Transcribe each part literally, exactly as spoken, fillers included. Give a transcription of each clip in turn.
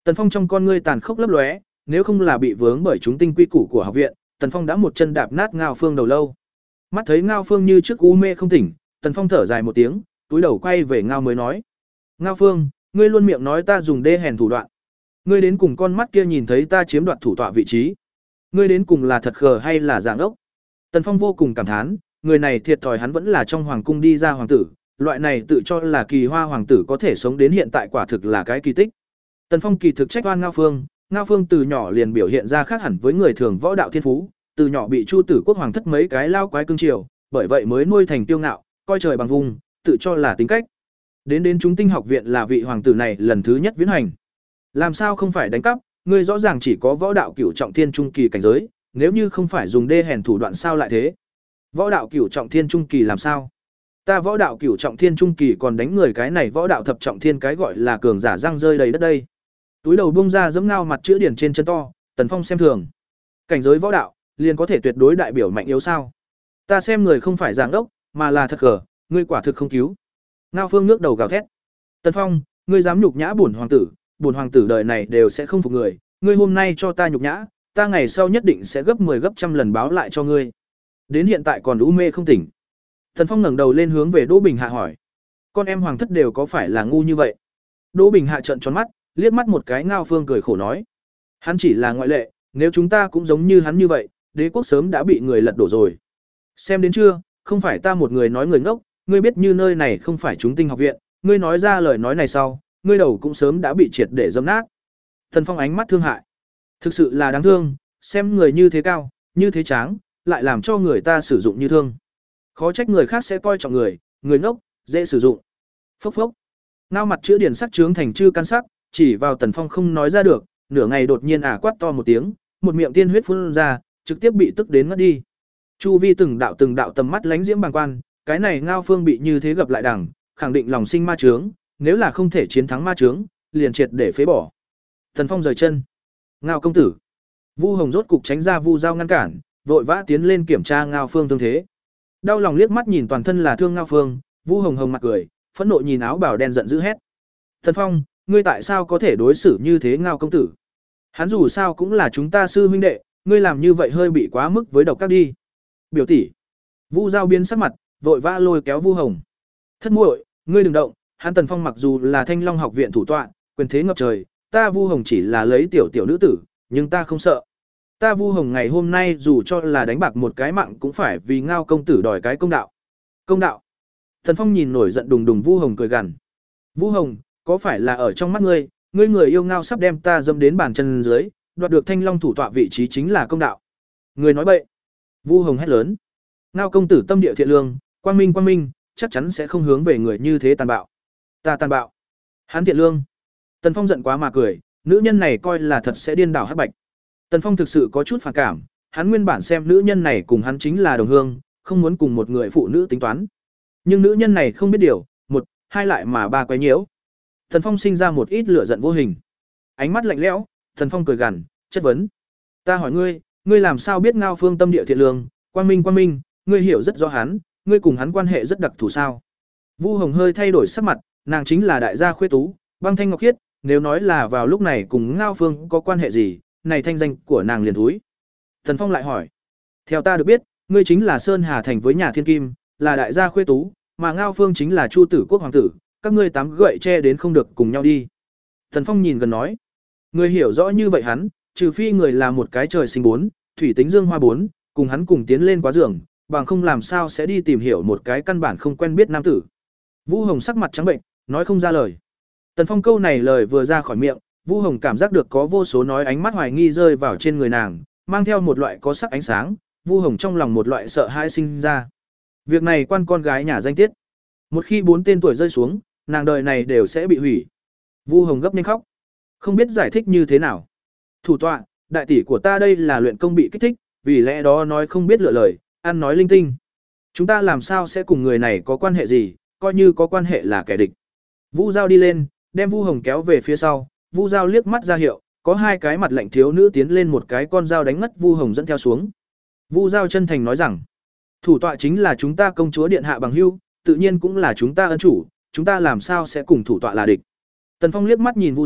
Tần Phong trong con ngươi tàn khốc lấp lóe, nếu không là bị vướng bởi chúng tinh quy củ của học viện, Tần Phong đã một chân đạp nát Ngao Phương đầu lâu. Mắt thấy Ngao Phương như trước u mê không tỉnh, Tần Phong thở dài một tiếng, túi đầu quay về Ngao mới nói: "Ngao Phương, ngươi luôn miệng nói ta dùng đê hèn thủ đoạn. Ngươi đến cùng con mắt kia nhìn thấy ta chiếm đoạt thủ tọa vị trí. Ngươi đến cùng là thật khờ hay là dạng ốc?" Tần Phong vô cùng cảm thán, người này thiệt thòi, hắn vẫn là trong hoàng cung đi ra hoàng tử, loại này tự cho là kỳ hoa hoàng tử có thể sống đến hiện tại quả thực là cái kỳ tích. Tần Phong kỳ thực trách oan Ngao Phương, Ngao Phương từ nhỏ liền biểu hiện ra khác hẳn với người thường võ đạo thiên phú, từ nhỏ bị Chu Tử Quốc hoàng thất mấy cái lao quái cương triều, bởi vậy mới nuôi thành tiêu ngạo, coi trời bằng vùng, tự cho là tính cách. Đến đến chúng tinh học viện là vị hoàng tử này lần thứ nhất viễn hành. Làm sao không phải đánh cắp, ngươi rõ ràng chỉ có võ đạo cửu trọng thiên trung kỳ cảnh giới, nếu như không phải dùng đê hèn thủ đoạn sao lại thế? Võ đạo cửu trọng thiên trung kỳ làm sao? Ta võ đạo cửu trọng thiên trung kỳ còn đánh người, cái này võ đạo thập trọng thiên cái gọi là cường giả răng rơi đầy đất đây. Túi đầu bung ra giẫm Ngao mặt chữ điển trên chân to, Tần Phong xem thường. Cảnh giới võ đạo, liền có thể tuyệt đối đại biểu mạnh yếu sao? Ta xem người không phải giảng đốc, mà là thật gở, ngươi quả thực không cứu. Ngao Phương ngước đầu gào thét. Tần Phong, ngươi dám nhục nhã bổn hoàng tử, bổn hoàng tử đời này đều sẽ không phục người, ngươi hôm nay cho ta nhục nhã, ta ngày sau nhất định sẽ gấp mười gấp trăm lần báo lại cho ngươi. Đến hiện tại còn u mê không tỉnh. Tần Phong ngẩng đầu lên hướng về Đỗ Bình Hạ hỏi: "Con em hoàng thất đều có phải là ngu như vậy?" Đỗ Bình Hạ trợn tròn mắt, liếc mắt một cái Ngao Phương cười khổ nói: "Hắn chỉ là ngoại lệ, nếu chúng ta cũng giống như hắn như vậy, đế quốc sớm đã bị người lật đổ rồi. Xem đến chưa, không phải ta một người nói người ngốc, ngươi biết như nơi này không phải chúng tinh học viện, ngươi nói ra lời nói này sau, ngươi đầu cũng sớm đã bị triệt để dẫm nát." Tần Phong ánh mắt thương hại. Thực sự là đáng thương, xem người như thế cao, như thế tráng, lại làm cho người ta sử dụng như thương. Khó trách người khác sẽ coi trọng người, người ngốc, dễ sử dụng. Phốc phốc. Ngao mặt chữ điển sắc trướng thành chư căn sắc, chỉ vào Tần Phong không nói ra được, nửa ngày đột nhiên ả quát to một tiếng, một miệng tiên huyết phun ra, trực tiếp bị tức đến ngất đi. Chu vi từng đạo từng đạo tầm mắt lánh diễm bàng quan, cái này Ngao Phương bị như thế gặp lại đẳng, khẳng định lòng sinh ma chướng, nếu là không thể chiến thắng ma chướng, liền triệt để phế bỏ. Tần Phong rời chân. Ngao công tử. Vu Hồng rốt cục tránh ra Vu Giao ngăn cản, vội vã tiến lên kiểm tra Ngao Phương thương thế. Đau lòng liếc mắt nhìn toàn thân là thương Ngao Phương, Vu Hồng hồng mặt cười, phẫn nộ nhìn áo bào đen giận dữ hét: "Tần Phong, ngươi tại sao có thể đối xử như thế Ngao công tử? Hắn dù sao cũng là chúng ta sư huynh đệ, ngươi làm như vậy hơi bị quá mức với độc các đi." "Biểu tỷ." Vu Giao biến sắc mặt, vội vã lôi kéo Vu Hồng. "Thất muội, ngươi đừng động, hắn Tần Phong mặc dù là Thanh Long học viện thủ tọa, quyền thế ngập trời, ta Vu Hồng chỉ là lấy tiểu tiểu nữ tử, nhưng ta không sợ. Ta Vu Hồng ngày hôm nay dù cho là đánh bạc một cái mạng cũng phải vì Ngao công tử đòi cái công đạo." "Công đạo?" Tần Phong nhìn nổi giận đùng đùng Vu Hồng cười gằn. "Vu Hồng, có phải là ở trong mắt ngươi, ngươi người yêu Ngao sắp đem ta dâm đến bàn chân dưới, đoạt được Thanh Long thủ tọa vị trí chính là công đạo?" "Ngươi nói bậy." Vu Hồng hét lớn. "Ngao công tử tâm địa thiện lương, quang minh quang minh, chắc chắn sẽ không hướng về người như thế tàn bạo." "Ta tàn bạo? Hắn thiện lương." Tần Phong giận quá mà cười, nữ nhân này coi là thật sẽ điên đảo hắc bạch. Tần Phong thực sự có chút phản cảm, hắn nguyên bản xem nữ nhân này cùng hắn chính là đồng hương, không muốn cùng một người phụ nữ tính toán. Nhưng nữ nhân này không biết điều, một, hai lại mà ba quấy nhiễu. Tần Phong sinh ra một ít lửa giận vô hình. Ánh mắt lạnh lẽo, Tần Phong cười gằn, chất vấn: "Ta hỏi ngươi, ngươi làm sao biết Ngao Phương tâm địa thiện lương, quang minh quang minh, ngươi hiểu rất rõ hắn, ngươi cùng hắn quan hệ rất đặc thù sao?" Vu Hồng hơi thay đổi sắc mặt, nàng chính là đại gia khuê tú, băng thanh ngọc khiết, nếu nói là vào lúc này cùng Ngao Phương có quan hệ gì, này thanh danh của nàng liền thúi. Tần Phong lại hỏi: "Theo ta được biết, ngươi chính là Sơn Hà thành với nhà Thiên Kim, là đại gia khuê tú, mà Ngao Phương chính là Chu Tử Quốc hoàng tử, các ngươi tám gậy che đến không được cùng nhau đi." Tần Phong nhìn gần nói: "Ngươi hiểu rõ như vậy hắn, trừ phi người là một cái trời sinh bốn, thủy tính dương hoa bốn, cùng hắn cùng tiến lên quá giường, bằng không làm sao sẽ đi tìm hiểu một cái căn bản không quen biết nam tử." Vu Hồng sắc mặt trắng bệnh, nói không ra lời. Tần Phong câu này lời vừa ra khỏi miệng, Vu Hồng cảm giác được có vô số nói ánh mắt hoài nghi rơi vào trên người nàng, mang theo một loại có sắc ánh sáng, Vu Hồng trong lòng một loại sợ hãi sinh ra. Việc này quan con gái nhà danh tiết. Một khi bốn tên tuổi rơi xuống, nàng đời này đều sẽ bị hủy. Vu Hồng gấp nhanh khóc, không biết giải thích như thế nào. "Thủ tọa, đại tỷ của ta đây là luyện công bị kích thích, vì lẽ đó nói không biết lựa lời, ăn nói linh tinh. Chúng ta làm sao sẽ cùng người này có quan hệ gì, coi như có quan hệ là kẻ địch." Vu Giao đi lên, đem Vu Hồng kéo về phía sau, Vu Giao liếc mắt ra hiệu, có hai cái mặt lạnh thiếu nữ tiến lên một cái con dao đánh ngất Vu Hồng dẫn theo xuống. Vu Giao chân thành nói rằng: "Thủ tọa chính là chúng ta công chúa điện hạ bằng hữu, tự nhiên cũng là chúng ta ân chủ, chúng ta làm sao sẽ cùng thủ tọa là địch." Tần Phong liếc mắt nhìn Vu Giao,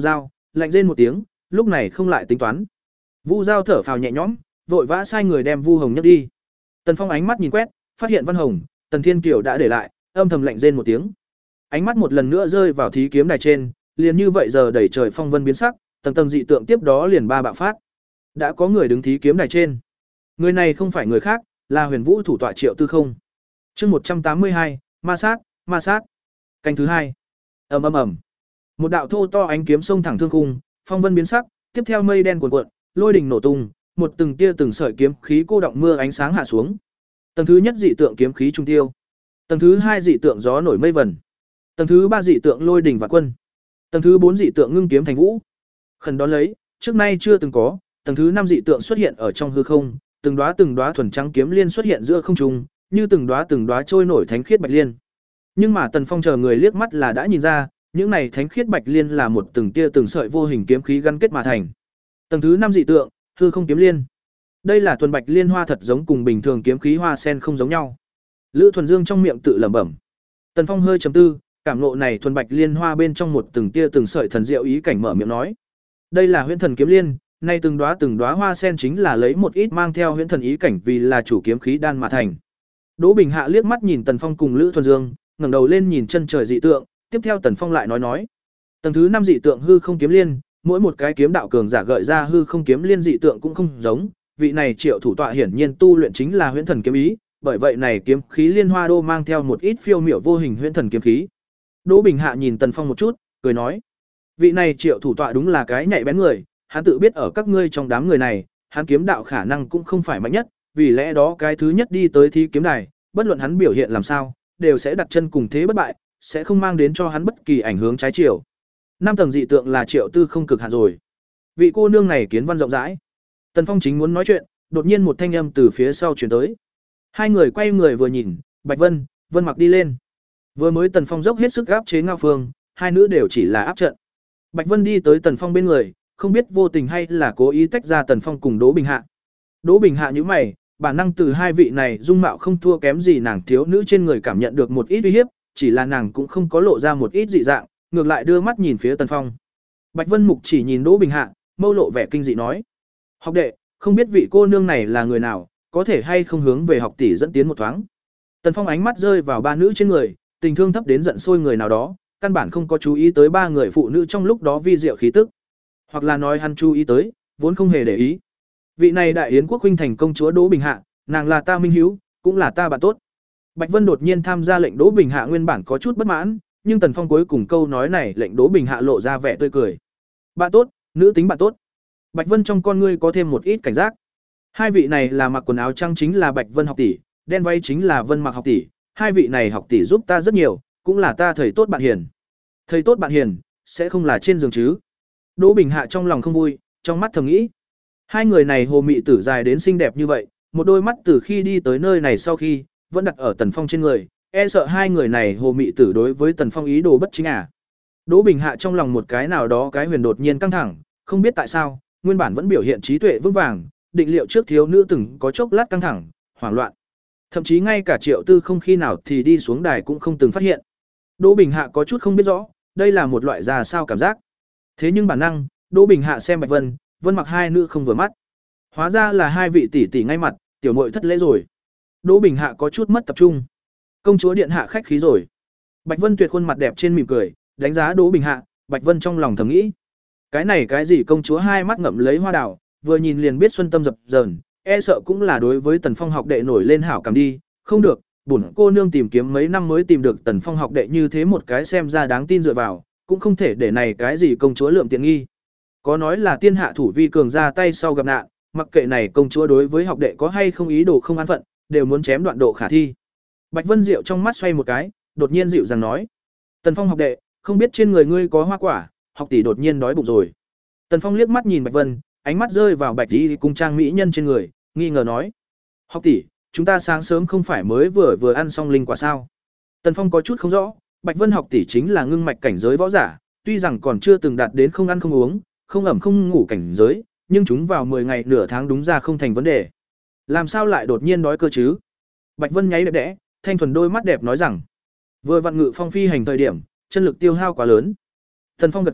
lạnh rên một tiếng, lúc này không lại tính toán. Vu Giao thở phào nhẹ nhõm, vội vã sai người đem Vu Hồng nhấc đi. Tần Phong ánh mắt nhìn quét, phát hiện Văn Hồng, Tần Thiên Kiều đã để lại, âm thầm lạnh rên một tiếng. Ánh mắt một lần nữa rơi vào thí kiếm đài trên, liền như vậy giờ đẩy trời phong vân biến sắc, tầng tầng dị tượng tiếp đó liền ba bạo phát. Đã có người đứng thí kiếm đài trên. Người này không phải người khác, là Huyền Vũ thủ tọa Triệu Tư Không. Chương một trăm tám mươi hai, ma sát, ma sát. Canh thứ hai. Ầm ầm ầm. Một đạo thô to ánh kiếm xông thẳng thương khung, phong vân biến sắc, tiếp theo mây đen cuồn cuộn, lôi đình nổ tung, một từng tia từng sợi kiếm khí cô động mưa ánh sáng hạ xuống. Tầng thứ nhất dị tượng kiếm khí trung tiêu. Tầng thứ hai dị tượng gió nổi mây vần. Tầng thứ ba dị tượng lôi đình vạn quân. Tầng thứ bốn dị tượng ngưng kiếm thành vũ. Khẩn đón lấy, trước nay chưa từng có, tầng thứ năm dị tượng xuất hiện ở trong hư không, từng đóa từng đóa thuần trắng kiếm liên xuất hiện giữa không trung, như từng đóa từng đóa trôi nổi thánh khiết bạch liên. Nhưng mà Tần Phong chờ người liếc mắt là đã nhìn ra, những này thánh khiết bạch liên là một từng tia từng sợi vô hình kiếm khí gắn kết mà thành. Tầng thứ năm dị tượng, hư không kiếm liên. Đây là thuần bạch liên hoa thật giống cùng bình thường kiếm khí hoa sen không giống nhau. Lữ Thuần Dương trong miệng tự lẩm bẩm. Tần Phong hơi trầm tư, cảm ngộ này thuần bạch liên hoa bên trong một từng tia từng sợi thần diệu ý cảnh mở miệng nói. Đây là huyễn thần kiếm liên, nay từng đóa từng đóa hoa sen chính là lấy một ít mang theo huyễn thần ý cảnh vì là chủ kiếm khí đan mà thành. Đỗ Bình Hạ liếc mắt nhìn Tần Phong cùng Lữ Thuần Dương, ngẩng đầu lên nhìn chân trời dị tượng, tiếp theo Tần Phong lại nói nói. Tầng thứ năm dị tượng hư không kiếm liên, mỗi một cái kiếm đạo cường giả gợi ra hư không kiếm liên dị tượng cũng không giống, vị này Triệu thủ tọa hiển nhiên tu luyện chính là huyễn thần kiếm ý, bởi vậy này kiếm khí liên hoa đô mang theo một ít phiêu miểu vô hình huyễn thần kiếm khí. Đỗ Bình Hạ nhìn Tần Phong một chút, cười nói: "Vị này Triệu thủ tọa đúng là cái nhạy bén người, hắn tự biết ở các ngươi trong đám người này, hắn kiếm đạo khả năng cũng không phải mạnh nhất, vì lẽ đó cái thứ nhất đi tới thí kiếm đài, bất luận hắn biểu hiện làm sao, đều sẽ đặt chân cùng thế bất bại, sẽ không mang đến cho hắn bất kỳ ảnh hưởng trái chiều." Năm tầng dị tượng là Triệu Tư không cực hạn rồi. Vị cô nương này kiến văn rộng rãi. Tần Phong chính muốn nói chuyện, đột nhiên một thanh âm từ phía sau truyền tới. Hai người quay người vừa nhìn, Bạch Vân, Vân Mặc đi lên. Vừa mới Tần Phong dốc hết sức áp chế Ngao Phương, hai nữ đều chỉ là áp trận. Bạch Vân đi tới Tần Phong bên người, không biết vô tình hay là cố ý tách ra Tần Phong cùng Đỗ Bình Hạ. Đỗ Bình Hạ nhíu mày, bản năng từ hai vị này dung mạo không thua kém gì nàng thiếu nữ trên người cảm nhận được một ít uy hiếp, chỉ là nàng cũng không có lộ ra một ít dị dạng, ngược lại đưa mắt nhìn phía Tần Phong. Bạch Vân Mục chỉ nhìn Đỗ Bình Hạ, mâu lộ vẻ kinh dị nói: "Học đệ, không biết vị cô nương này là người nào, có thể hay không hướng về học tỷ dẫn tiến một thoáng." Tần Phong ánh mắt rơi vào ba nữ trên người, tình thương thấp đến giận sôi người nào đó, căn bản không có chú ý tới ba người phụ nữ trong lúc đó vi diệu khí tức, hoặc là nói hắn chú ý tới, vốn không hề để ý. Vị này đại yến quốc huynh thành công chúa Đỗ Bình Hạ, nàng là ta minh hiếu, cũng là ta bạn tốt. Bạch Vân đột nhiên tham gia lệnh Đỗ Bình Hạ nguyên bản có chút bất mãn, nhưng Tần Phong cuối cùng câu nói này lệnh Đỗ Bình Hạ lộ ra vẻ tươi cười. Bạn tốt, nữ tính bạn tốt. Bạch Vân trong con ngươi có thêm một ít cảnh giác. Hai vị này là mặc quần áo trắng chính là Bạch Vân học tỷ, đen váy chính là Vân Mặc học tỷ, hai vị này học tỷ giúp ta rất nhiều, cũng là ta thầy tốt bạn hiền. Thầy tốt bạn hiền, sẽ không là trên giường chứ? Đỗ Bình Hạ trong lòng không vui, trong mắt thầm nghĩ. Hai người này hồ mị tử dài đến xinh đẹp như vậy, một đôi mắt từ khi đi tới nơi này sau khi, vẫn đặt ở Tần Phong trên người, e sợ hai người này hồ mị tử đối với Tần Phong ý đồ bất chính à. Đỗ Bình Hạ trong lòng một cái nào đó cái huyền đột nhiên căng thẳng, không biết tại sao, nguyên bản vẫn biểu hiện trí tuệ vững vàng, định liệu trước thiếu nữ từng có chốc lát căng thẳng, hoảng loạn. Thậm chí ngay cả Triệu Tư không khi nào thì đi xuống đài cũng không từng phát hiện. Đỗ Bình Hạ có chút không biết rõ, đây là một loại ra sao cảm giác. Thế nhưng bản năng, Đỗ Bình Hạ xem Bạch Vân, Vân Mặc hai nữ không vừa mắt. Hóa ra là hai vị tỷ tỷ ngay mặt, tiểu muội thất lễ rồi. Đỗ Bình Hạ có chút mất tập trung. Công chúa điện hạ khách khí rồi. Bạch Vân tuyệt khuôn mặt đẹp trên mỉm cười, đánh giá Đỗ Bình Hạ, Bạch Vân trong lòng thầm nghĩ, cái này cái gì công chúa hai mắt ngậm lấy hoa đào, vừa nhìn liền biết xuân tâm dập dờn, e sợ cũng là đối với Tần Phong học đệ nổi lên hảo cảm đi, không được, bổn cô nương tìm kiếm mấy năm mới tìm được Tần Phong học đệ như thế một cái xem ra đáng tin dựa vào, cũng không thể để này cái gì công chúa lượm tiện nghi. Có nói là tiên hạ thủ vi cường ra tay sau gặp nạn, mặc kệ này công chúa đối với học đệ có hay không ý đồ không an phận, đều muốn chém đoạn độ khả thi. Bạch Vân Diệu trong mắt xoay một cái, đột nhiên dịu dàng nói: "Tần Phong học đệ, không biết trên người ngươi có hoa quả, học tỷ đột nhiên đói bụng rồi." Tần Phong liếc mắt nhìn Bạch Vân, ánh mắt rơi vào Bạch Y cung trang mỹ nhân trên người, nghi ngờ nói: "Học tỷ, chúng ta sáng sớm không phải mới vừa vừa ăn xong linh quả sao?" Tần Phong có chút không rõ, Bạch Vân học tỷ chính là ngưng mạch cảnh giới võ giả, tuy rằng còn chưa từng đạt đến không ăn không uống, không ẩm không ngủ cảnh giới, nhưng chúng vào mười ngày nửa tháng đúng ra không thành vấn đề. Làm sao lại đột nhiên đói cơ chứ? Bạch Vân nháy đẹp đẽ, thanh thuần đôi mắt đẹp nói rằng: "Vừa vặn ngự phong phi hành thời điểm, chân lực tiêu hao quá lớn." Tần Phong gật gù,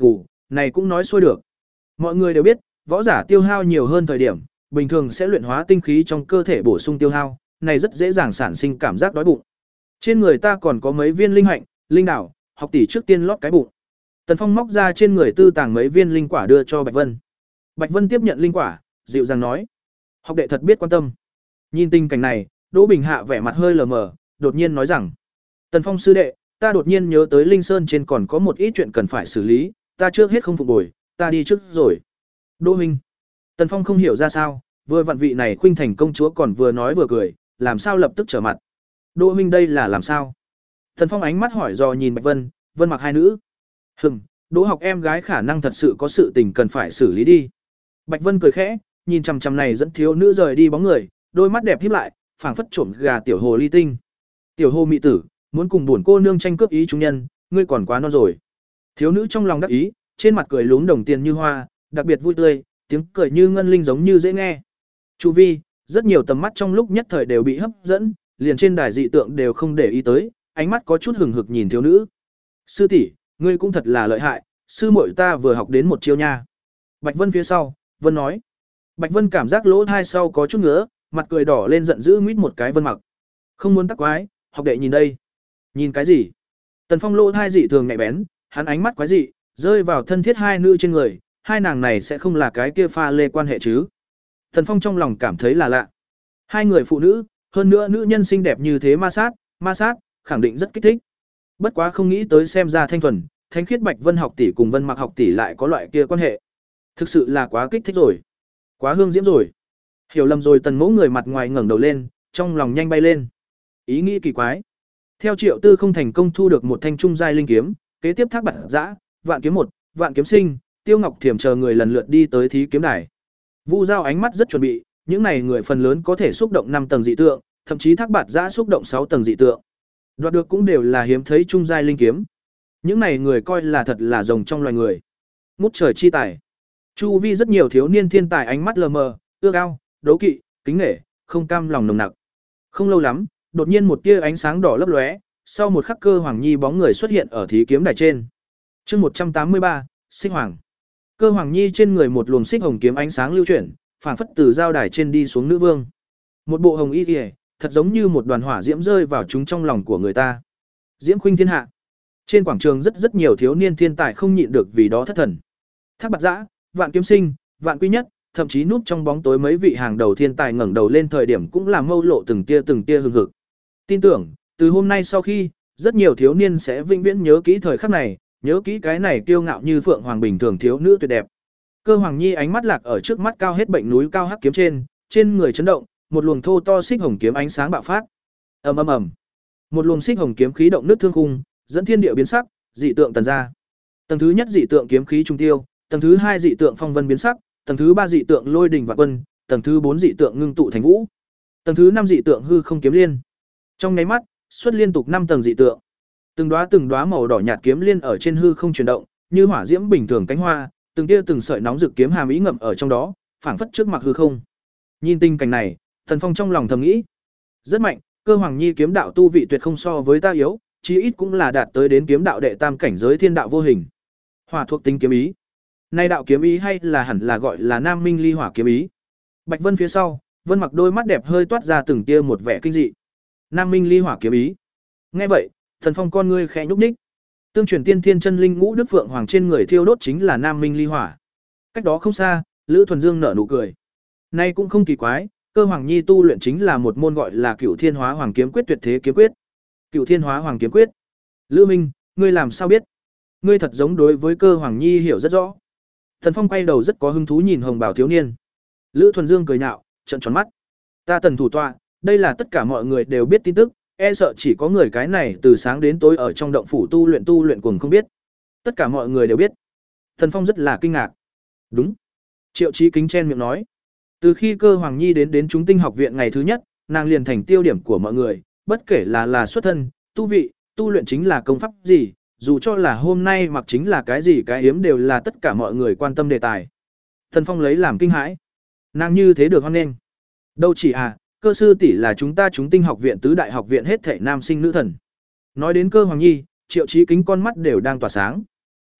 này cũng nói xuôi được. Mọi người đều biết, võ giả tiêu hao nhiều hơn thời điểm, bình thường sẽ luyện hóa tinh khí trong cơ thể bổ sung tiêu hao, này rất dễ dàng sản sinh cảm giác đói bụng. Trên người ta còn có mấy viên linh hạnh, linh đảo, học tỷ trước tiên lót cái bụng. Tần Phong móc ra trên người tư tàng mấy viên linh quả đưa cho Bạch Vân. Bạch Vân tiếp nhận linh quả, dịu dàng nói: "Học đệ thật biết quan tâm." Nhìn tình cảnh này, Đỗ Bình Hạ vẻ mặt hơi lờ mờ, đột nhiên nói rằng: "Tần Phong sư đệ, ta đột nhiên nhớ tới Linh Sơn trên còn có một ít chuyện cần phải xử lý, ta trước hết không phục bồi, ta đi trước rồi." "Đỗ huynh." Tần Phong không hiểu ra sao, vừa vặn vị này Khuynh Thành công chúa còn vừa nói vừa cười, làm sao lập tức trở mặt. "Đỗ huynh đây là làm sao?" Tần Phong ánh mắt hỏi dò nhìn Bạch Vân, Vân Mặc hai nữ. "Hừm, Đỗ học em gái khả năng thật sự có sự tình cần phải xử lý đi." Bạch Vân cười khẽ, nhìn chằm chằm này dẫn thiếu nữ rời đi bóng người, đôi mắt đẹp híp lại, phảng phất trộm gà tiểu hồ ly tinh. "Tiểu hồ mị tử, muốn cùng buồn cô nương tranh cướp ý chúng nhân, ngươi còn quá non rồi." Thiếu nữ trong lòng đắc ý, trên mặt cười lún đồng tiền như hoa, đặc biệt vui tươi, tiếng cười như ngân linh giống như dễ nghe. Chu vi, rất nhiều tầm mắt trong lúc nhất thời đều bị hấp dẫn, liền trên đài dị tượng đều không để ý tới, ánh mắt có chút hừng hực nhìn thiếu nữ. "Sư tỷ, ngươi cũng thật là lợi hại, sư muội ta vừa học đến một chiêu nha." Bạch Vân phía sau, Vân nói. Bạch Vân cảm giác lỗ tai sau có chút ngứa, mặt cười đỏ lên giận dữ nguyết một cái Vân Mặc. "Không muốn tắc quái, học đệ nhìn đây." "Nhìn cái gì?" Tần Phong lỗ tai dị thường nhạy bén, hắn ánh mắt quái dị, rơi vào thân thiết hai nữ trên người, hai nàng này sẽ không là cái kia pha lê quan hệ chứ? Tần Phong trong lòng cảm thấy là lạ. Hai người phụ nữ, hơn nữa nữ nhân xinh đẹp như thế ma sát, ma sát, khẳng định rất kích thích. Bất quá không nghĩ tới xem ra thanh thuần, thanh khiết Bạch Vân học tỷ cùng Vân Mặc học tỷ lại có loại kia quan hệ. Thực sự là quá kích thích rồi, quá hương diễm rồi. Hiểu lầm rồi, Tần Mỗ người mặt ngoài ngẩng đầu lên, trong lòng nhanh bay lên. Ý nghĩ kỳ quái. Theo Triệu Tư không thành công thu được một thanh trung giai linh kiếm, kế tiếp Thác Bạt Giã, Vạn Kiếm một, Vạn Kiếm Sinh, Tiêu Ngọc Thiểm chờ người lần lượt đi tới thí kiếm đài. Vu Giao ánh mắt rất chuẩn bị, những này người phần lớn có thể xúc động năm tầng dị tượng, thậm chí Thác Bạt Giã xúc động sáu tầng dị tượng. Đoạt được cũng đều là hiếm thấy trung giai linh kiếm. Những này người coi là thật là rồng trong loài người. Ngút trời chi tài. Chu vi rất nhiều thiếu niên thiên tài ánh mắt lờ mờ, ước ao, đấu kỵ, kính nể, không cam lòng nồng nặc. Không lâu lắm, đột nhiên một tia ánh sáng đỏ lấp lóe, sau một khắc Cơ Hoàng Nhi bóng người xuất hiện ở thí kiếm đài trên. Chương một trăm tám mươi ba, Xích Hoàng. Cơ Hoàng Nhi trên người một luồng xích hồng kiếm ánh sáng lưu chuyển, phảng phất từ giao đài trên đi xuống nữ vương. Một bộ hồng y liễu, thật giống như một đoàn hỏa diễm rơi vào chúng trong lòng của người ta. Diễm khuynh thiên hạ. Trên quảng trường rất rất nhiều thiếu niên thiên tài không nhịn được vì đó thất thần. Thác Bạt Giã, Vạn Kiếm Sinh, Vạn Quy Nhất, thậm chí núp trong bóng tối mấy vị hàng đầu thiên tài ngẩng đầu lên thời điểm cũng làm mâu lộ từng tia từng tia hừng hực. Tin tưởng, từ hôm nay sau khi, rất nhiều thiếu niên sẽ vĩnh viễn nhớ kỹ thời khắc này, nhớ kỹ cái này kiêu ngạo như phượng hoàng bình thường thiếu nữ tuyệt đẹp. Cơ Hoàng Nhi ánh mắt lạc ở trước mắt cao hết bệnh núi cao hắc kiếm trên, trên người chấn động, một luồng thô to xích hồng kiếm ánh sáng bạo phát. Ầm ầm ầm. Một luồng xích hồng kiếm khí động nước thương khung, dẫn thiên địa biến sắc, dị tượng tần ra. Tầng thứ nhất dị tượng kiếm khí trung tiêu, tầng thứ hai dị tượng phong vân biến sắc, tầng thứ ba dị tượng lôi đình vạn quân, tầng thứ bốn dị tượng ngưng tụ thành vũ, tầng thứ năm dị tượng hư không kiếm liên. Trong nháy mắt, xuất liên tục năm tầng dị tượng. Từng đóa từng đóa màu đỏ nhạt kiếm liên ở trên hư không chuyển động, như hỏa diễm bình thường cánh hoa, từng tia từng sợi nóng rực kiếm hàm ý ngậm ở trong đó, phảng phất trước mặt hư không. Nhìn tình cảnh này, Thần Phong trong lòng thầm nghĩ, rất mạnh, Cơ Hoàng Nhi kiếm đạo tu vị tuyệt không so với ta yếu, chí ít cũng là đạt tới đến kiếm đạo đệ tam cảnh giới thiên đạo vô hình. Hỏa thuộc tính kiếm ý. Nay đạo kiếm ý hay là hẳn là gọi là Nam Minh Ly Hỏa kiếm ý. Bạch Vân phía sau, Vân Mặc đôi mắt đẹp hơi toát ra từng tia một vẻ kinh dị. Nam Minh Ly Hỏa kiếm ý. Nghe vậy, Thần Phong con ngươi khẽ nhúc nhích. Tương truyền tiên thiên chân linh ngũ đức phượng hoàng trên người thiêu đốt chính là Nam Minh Ly Hỏa. Cách đó không xa, Lữ Thuần Dương nở nụ cười. Nay cũng không kỳ quái, Cơ Hoàng Nhi tu luyện chính là một môn gọi là Cửu Thiên Hóa Hoàng kiếm quyết tuyệt thế kiếm quyết. Cửu Thiên Hóa Hoàng kiếm quyết. Lữ Minh, ngươi làm sao biết? Ngươi thật giống đối với Cơ Hoàng Nhi hiểu rất rõ. Thần Phong quay đầu rất có hứng thú nhìn hồng bào thiếu niên. Lữ Thuần Dương cười nhạo, trợn tròn mắt. Ta Tần thủ tọa, đây là tất cả mọi người đều biết tin tức, e sợ chỉ có người cái này từ sáng đến tối ở trong động phủ tu luyện tu luyện cuồng không biết. Tất cả mọi người đều biết. Thần Phong rất là kinh ngạc. Đúng. Triệu Chí Kính chen miệng nói. Từ khi Cơ Hoàng Nhi đến đến chúng tinh học viện ngày thứ nhất, nàng liền thành tiêu điểm của mọi người, bất kể là là xuất thân, tu vị, tu luyện chính là công pháp gì, dù cho là hôm nay mặc chính là cái gì cái hiếm đều là tất cả mọi người quan tâm đề tài. Thần Phong lấy làm kinh hãi. Nàng như thế được hoan nghênh. Đâu chỉ à, Cơ sư tỷ là chúng ta chúng tinh học viện tứ đại học viện hết thảy nam sinh nữ thần. Nói đến Cơ Hoàng Nhi, Triệu Chí Kính con mắt đều đang tỏa sáng.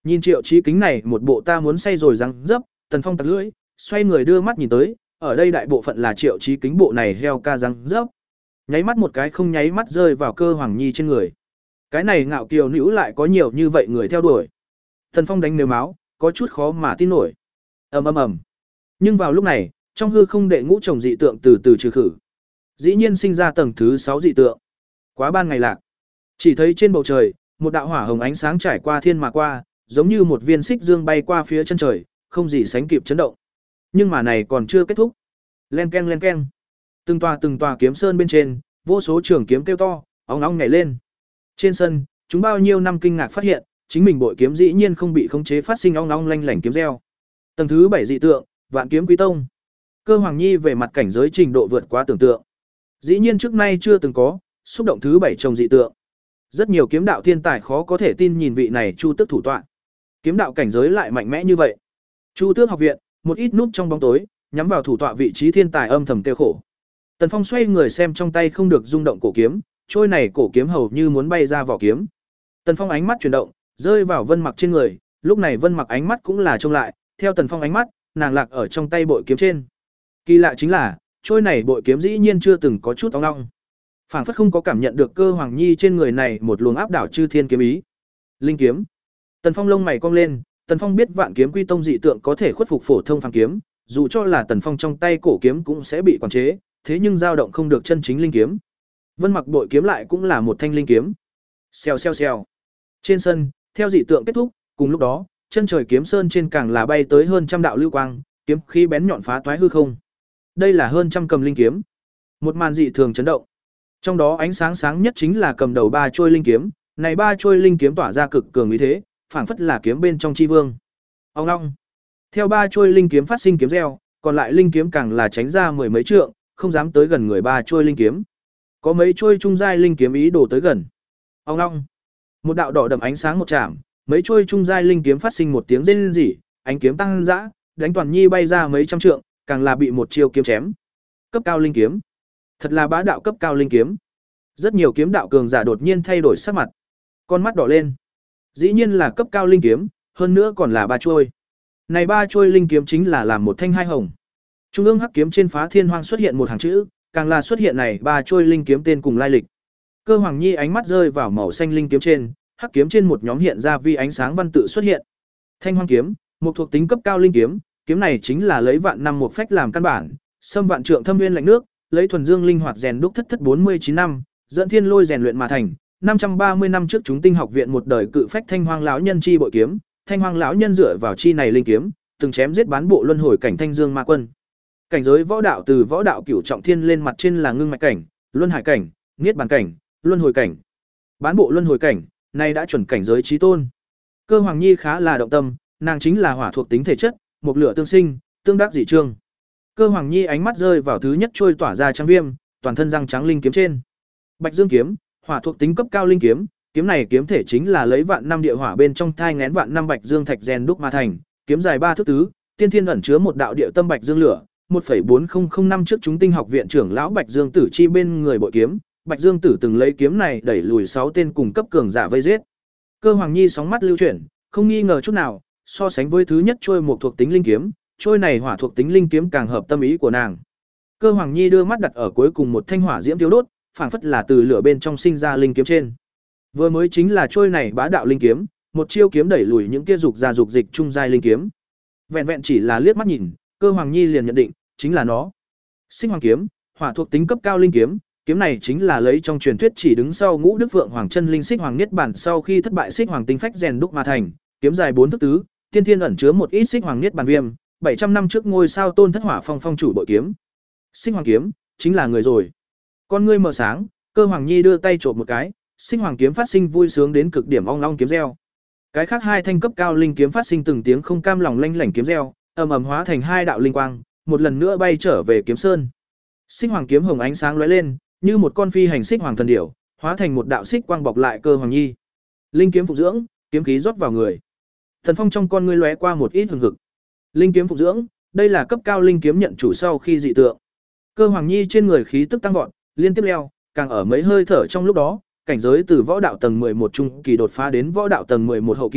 Nhìn Triệu Chí Kính này một bộ ta muốn say rồi răng dấp, Tần Phong tặc lưỡi, xoay người đưa mắt nhìn tới, ở đây đại bộ phận là Triệu Chí Kính bộ này heo ca răng dấp. Nháy mắt một cái không nháy mắt rơi vào Cơ Hoàng Nhi trên người. Cái này ngạo kiều nữ lại có nhiều như vậy người theo đuổi. Tần Phong đánh nếu máu, có chút khó mà tin nổi. Ầm ầm ầm. Nhưng vào lúc này, trong hư không đệ ngũ chồng dị tượng từ từ trừ khử. Dĩ nhiên sinh ra tầng thứ sáu dị tượng. Quá ban ngày lạc. Chỉ thấy trên bầu trời, một đạo hỏa hồng ánh sáng trải qua thiên mà qua, giống như một viên xích dương bay qua phía chân trời, không gì sánh kịp chấn động. Nhưng mà này còn chưa kết thúc. Len keng len keng. Từng tòa từng tòa kiếm sơn bên trên, vô số trường kiếm kêu to, óng óng nhảy lên. Trên sân, chúng bao nhiêu năm kinh ngạc phát hiện, chính mình bội kiếm dĩ nhiên không bị khống chế phát sinh ong ong lanh lảnh kiếm reo. Tầng thứ bảy dị tượng, Vạn Kiếm Quý Tông. Cơ Hoàng Nhi về mặt cảnh giới trình độ vượt quá tưởng tượng. Dĩ nhiên trước nay chưa từng có, xúc động thứ bảy trồng dị tượng. Rất nhiều kiếm đạo thiên tài khó có thể tin nhìn vị này Chu Tước thủ tọa. Kiếm đạo cảnh giới lại mạnh mẽ như vậy. Chu Tước học viện, một ít núp trong bóng tối, nhắm vào thủ tọa vị trí thiên tài âm thầm kêu khổ. Tần Phong xoay người xem trong tay không được rung động cổ kiếm, trôi này cổ kiếm hầu như muốn bay ra vỏ kiếm. Tần Phong ánh mắt chuyển động, rơi vào Vân Mặc trên người, lúc này Vân Mặc ánh mắt cũng là trông lại, theo Tần Phong ánh mắt, nàng lạc ở trong tay bội kiếm trên. Kỳ lạ chính là, trôi này bội kiếm dĩ nhiên chưa từng có chút ong ong. Phảng phất không có cảm nhận được Cơ Hoàng Nhi trên người này một luồng áp đảo chư thiên kiếm ý. Linh kiếm. Tần Phong lông mày cong lên, Tần Phong biết Vạn Kiếm Quy Tông dị tượng có thể khuất phục phổ thông phàm kiếm, dù cho là Tần Phong trong tay cổ kiếm cũng sẽ bị quản chế, thế nhưng dao động không được chân chính linh kiếm. Vân Mặc bội kiếm lại cũng là một thanh linh kiếm. Xèo xèo xèo. Trên sân, theo dị tượng kết thúc, cùng lúc đó, chân trời kiếm sơn trên càng là bay tới hơn trăm đạo lưu quang, kiếm khí bén nhọn phá toái hư không. Đây là hơn trăm cầm linh kiếm. Một màn dị thường chấn động. Trong đó ánh sáng sáng nhất chính là cầm đầu ba trôi linh kiếm, này ba trôi linh kiếm tỏa ra cực cường uy thế, phảng phất là kiếm bên trong chi vương. Ong ong. Theo ba trôi linh kiếm phát sinh kiếm reo, còn lại linh kiếm càng là tránh ra mười mấy trượng, không dám tới gần người ba trôi linh kiếm. Có mấy trôi trung giai linh kiếm ý đồ tới gần. Ong ong. Một đạo đỏ đậm ánh sáng một chạm, mấy trôi trung giai linh kiếm phát sinh một tiếng rên rỉ, ánh kiếm tăng dã, đánh Toàn Nhi bay ra mấy trăm trượng, càng là bị một chiêu kiếm chém. Cấp cao linh kiếm. Thật là bá đạo cấp cao linh kiếm. Rất nhiều kiếm đạo cường giả đột nhiên thay đổi sắc mặt, con mắt đỏ lên. Dĩ nhiên là cấp cao linh kiếm, hơn nữa còn là ba chuôi. Này ba chuôi linh kiếm chính là làm một thanh hai hồng. Trung ương hắc kiếm trên Phá Thiên Hoang xuất hiện một hàng chữ, càng là xuất hiện này ba chuôi linh kiếm tên cùng lai lịch. Cơ Hoàng Nhi ánh mắt rơi vào màu xanh linh kiếm trên, hắc kiếm trên một nhóm hiện ra vi ánh sáng văn tự xuất hiện. Thanh Hoang kiếm, một thuộc tính cấp cao linh kiếm, kiếm này chính là lấy vạn năm một phách làm căn bản, xâm vạn trượng thâm nguyên lạnh nước, lấy thuần dương linh hoạt rèn đúc thất thất bốn mươi chín năm, dẫn thiên lôi rèn luyện mà thành. năm trăm ba mươi năm trước chúng tinh học viện một đời cự phách Thanh Hoang lão nhân chi bội kiếm, Thanh Hoang lão nhân dựa vào chi này linh kiếm, từng chém giết bán bộ luân hồi cảnh Thanh Dương ma quân. Cảnh giới võ đạo từ võ đạo cửu trọng thiên lên mặt trên là ngưng mạch cảnh, luân hải cảnh, niết bàn cảnh, luân hồi cảnh. Bán bộ luân hồi cảnh, này đã chuẩn cảnh giới chí tôn. Cơ Hoàng Nhi khá là động tâm, nàng chính là hỏa thuộc tính thể chất, một lửa tương sinh, tương đắc dị trương. Cơ Hoàng Nhi ánh mắt rơi vào thứ nhất trôi tỏa ra trắng viêm, toàn thân răng trắng linh kiếm trên. Bạch Dương kiếm, hỏa thuộc tính cấp cao linh kiếm, kiếm này kiếm thể chính là lấy vạn năm địa hỏa bên trong thai nghén vạn năm bạch dương thạch rèn đúc mà thành, kiếm dài ba thước tứ, tiên thiên ẩn chứa một đạo địa tâm bạch dương lửa, một phẩy bốn không không năm trước chúng tinh học viện trưởng lão Bạch Dương Tử chi bên người bội kiếm, Bạch Dương Tử từng lấy kiếm này đẩy lùi sáu tên cùng cấp cường giả vây giết. Cơ Hoàng Nhi sóng mắt lưu chuyển, không nghi ngờ chút nào, so sánh với thứ nhất trôi một thuộc tính linh kiếm, trôi này hỏa thuộc tính linh kiếm càng hợp tâm ý của nàng. Cơ Hoàng Nhi đưa mắt đặt ở cuối cùng một thanh hỏa diễm tiêu đốt, phảng phất là từ lửa bên trong sinh ra linh kiếm trên. Vừa mới chính là trôi này bá đạo linh kiếm, một chiêu kiếm đẩy lùi những kia dục ra dục dịch trung giai linh kiếm. Vẹn vẹn chỉ là liếc mắt nhìn, Cơ Hoàng Nhi liền nhận định, chính là nó. Sinh Hoàng kiếm, hỏa thuộc tính cấp cao linh kiếm, kiếm này chính là lấy trong truyền thuyết chỉ đứng sau Ngũ Đức Phượng Hoàng chân linh Xích Hoàng niết bản sau khi thất bại Xích Hoàng tinh phách rèn đúc mà thành, kiếm dài bốn thước tứ, tiên thiên ẩn chứa một ít Xích Hoàng niết bàn viêm, bảy trăm năm trước ngôi sao tôn thất hỏa phong phong chủ bội kiếm. Xích Hoàng kiếm, chính là người rồi. Con ngươi mở sáng, Cơ Hoàng Nhi đưa tay chộp một cái, Xích Hoàng kiếm phát sinh vui sướng đến cực điểm ong long kiếm reo. Cái khác hai thanh cấp cao linh kiếm phát sinh từng tiếng không cam lòng lanh lảnh kiếm reo, ầm ầm hóa thành hai đạo linh quang, một lần nữa bay trở về kiếm sơn. Xích Hoàng kiếm hồng ánh sáng lóe lên, như một con phi hành xích hoàng thần điểu, hóa thành một đạo xích quang bọc lại Cơ Hoàng Nhi. Linh kiếm phục dưỡng, kiếm khí rót vào người. Thần Phong trong con ngươi lóe qua một ít hừng hực. Linh kiếm phục dưỡng, đây là cấp cao linh kiếm nhận chủ sau khi dị tượng. Cơ Hoàng Nhi trên người khí tức tăng vọt, liên tiếp leo, càng ở mấy hơi thở trong lúc đó, cảnh giới từ võ đạo tầng mười một trung kỳ đột phá đến võ đạo tầng mười một hậu kỳ,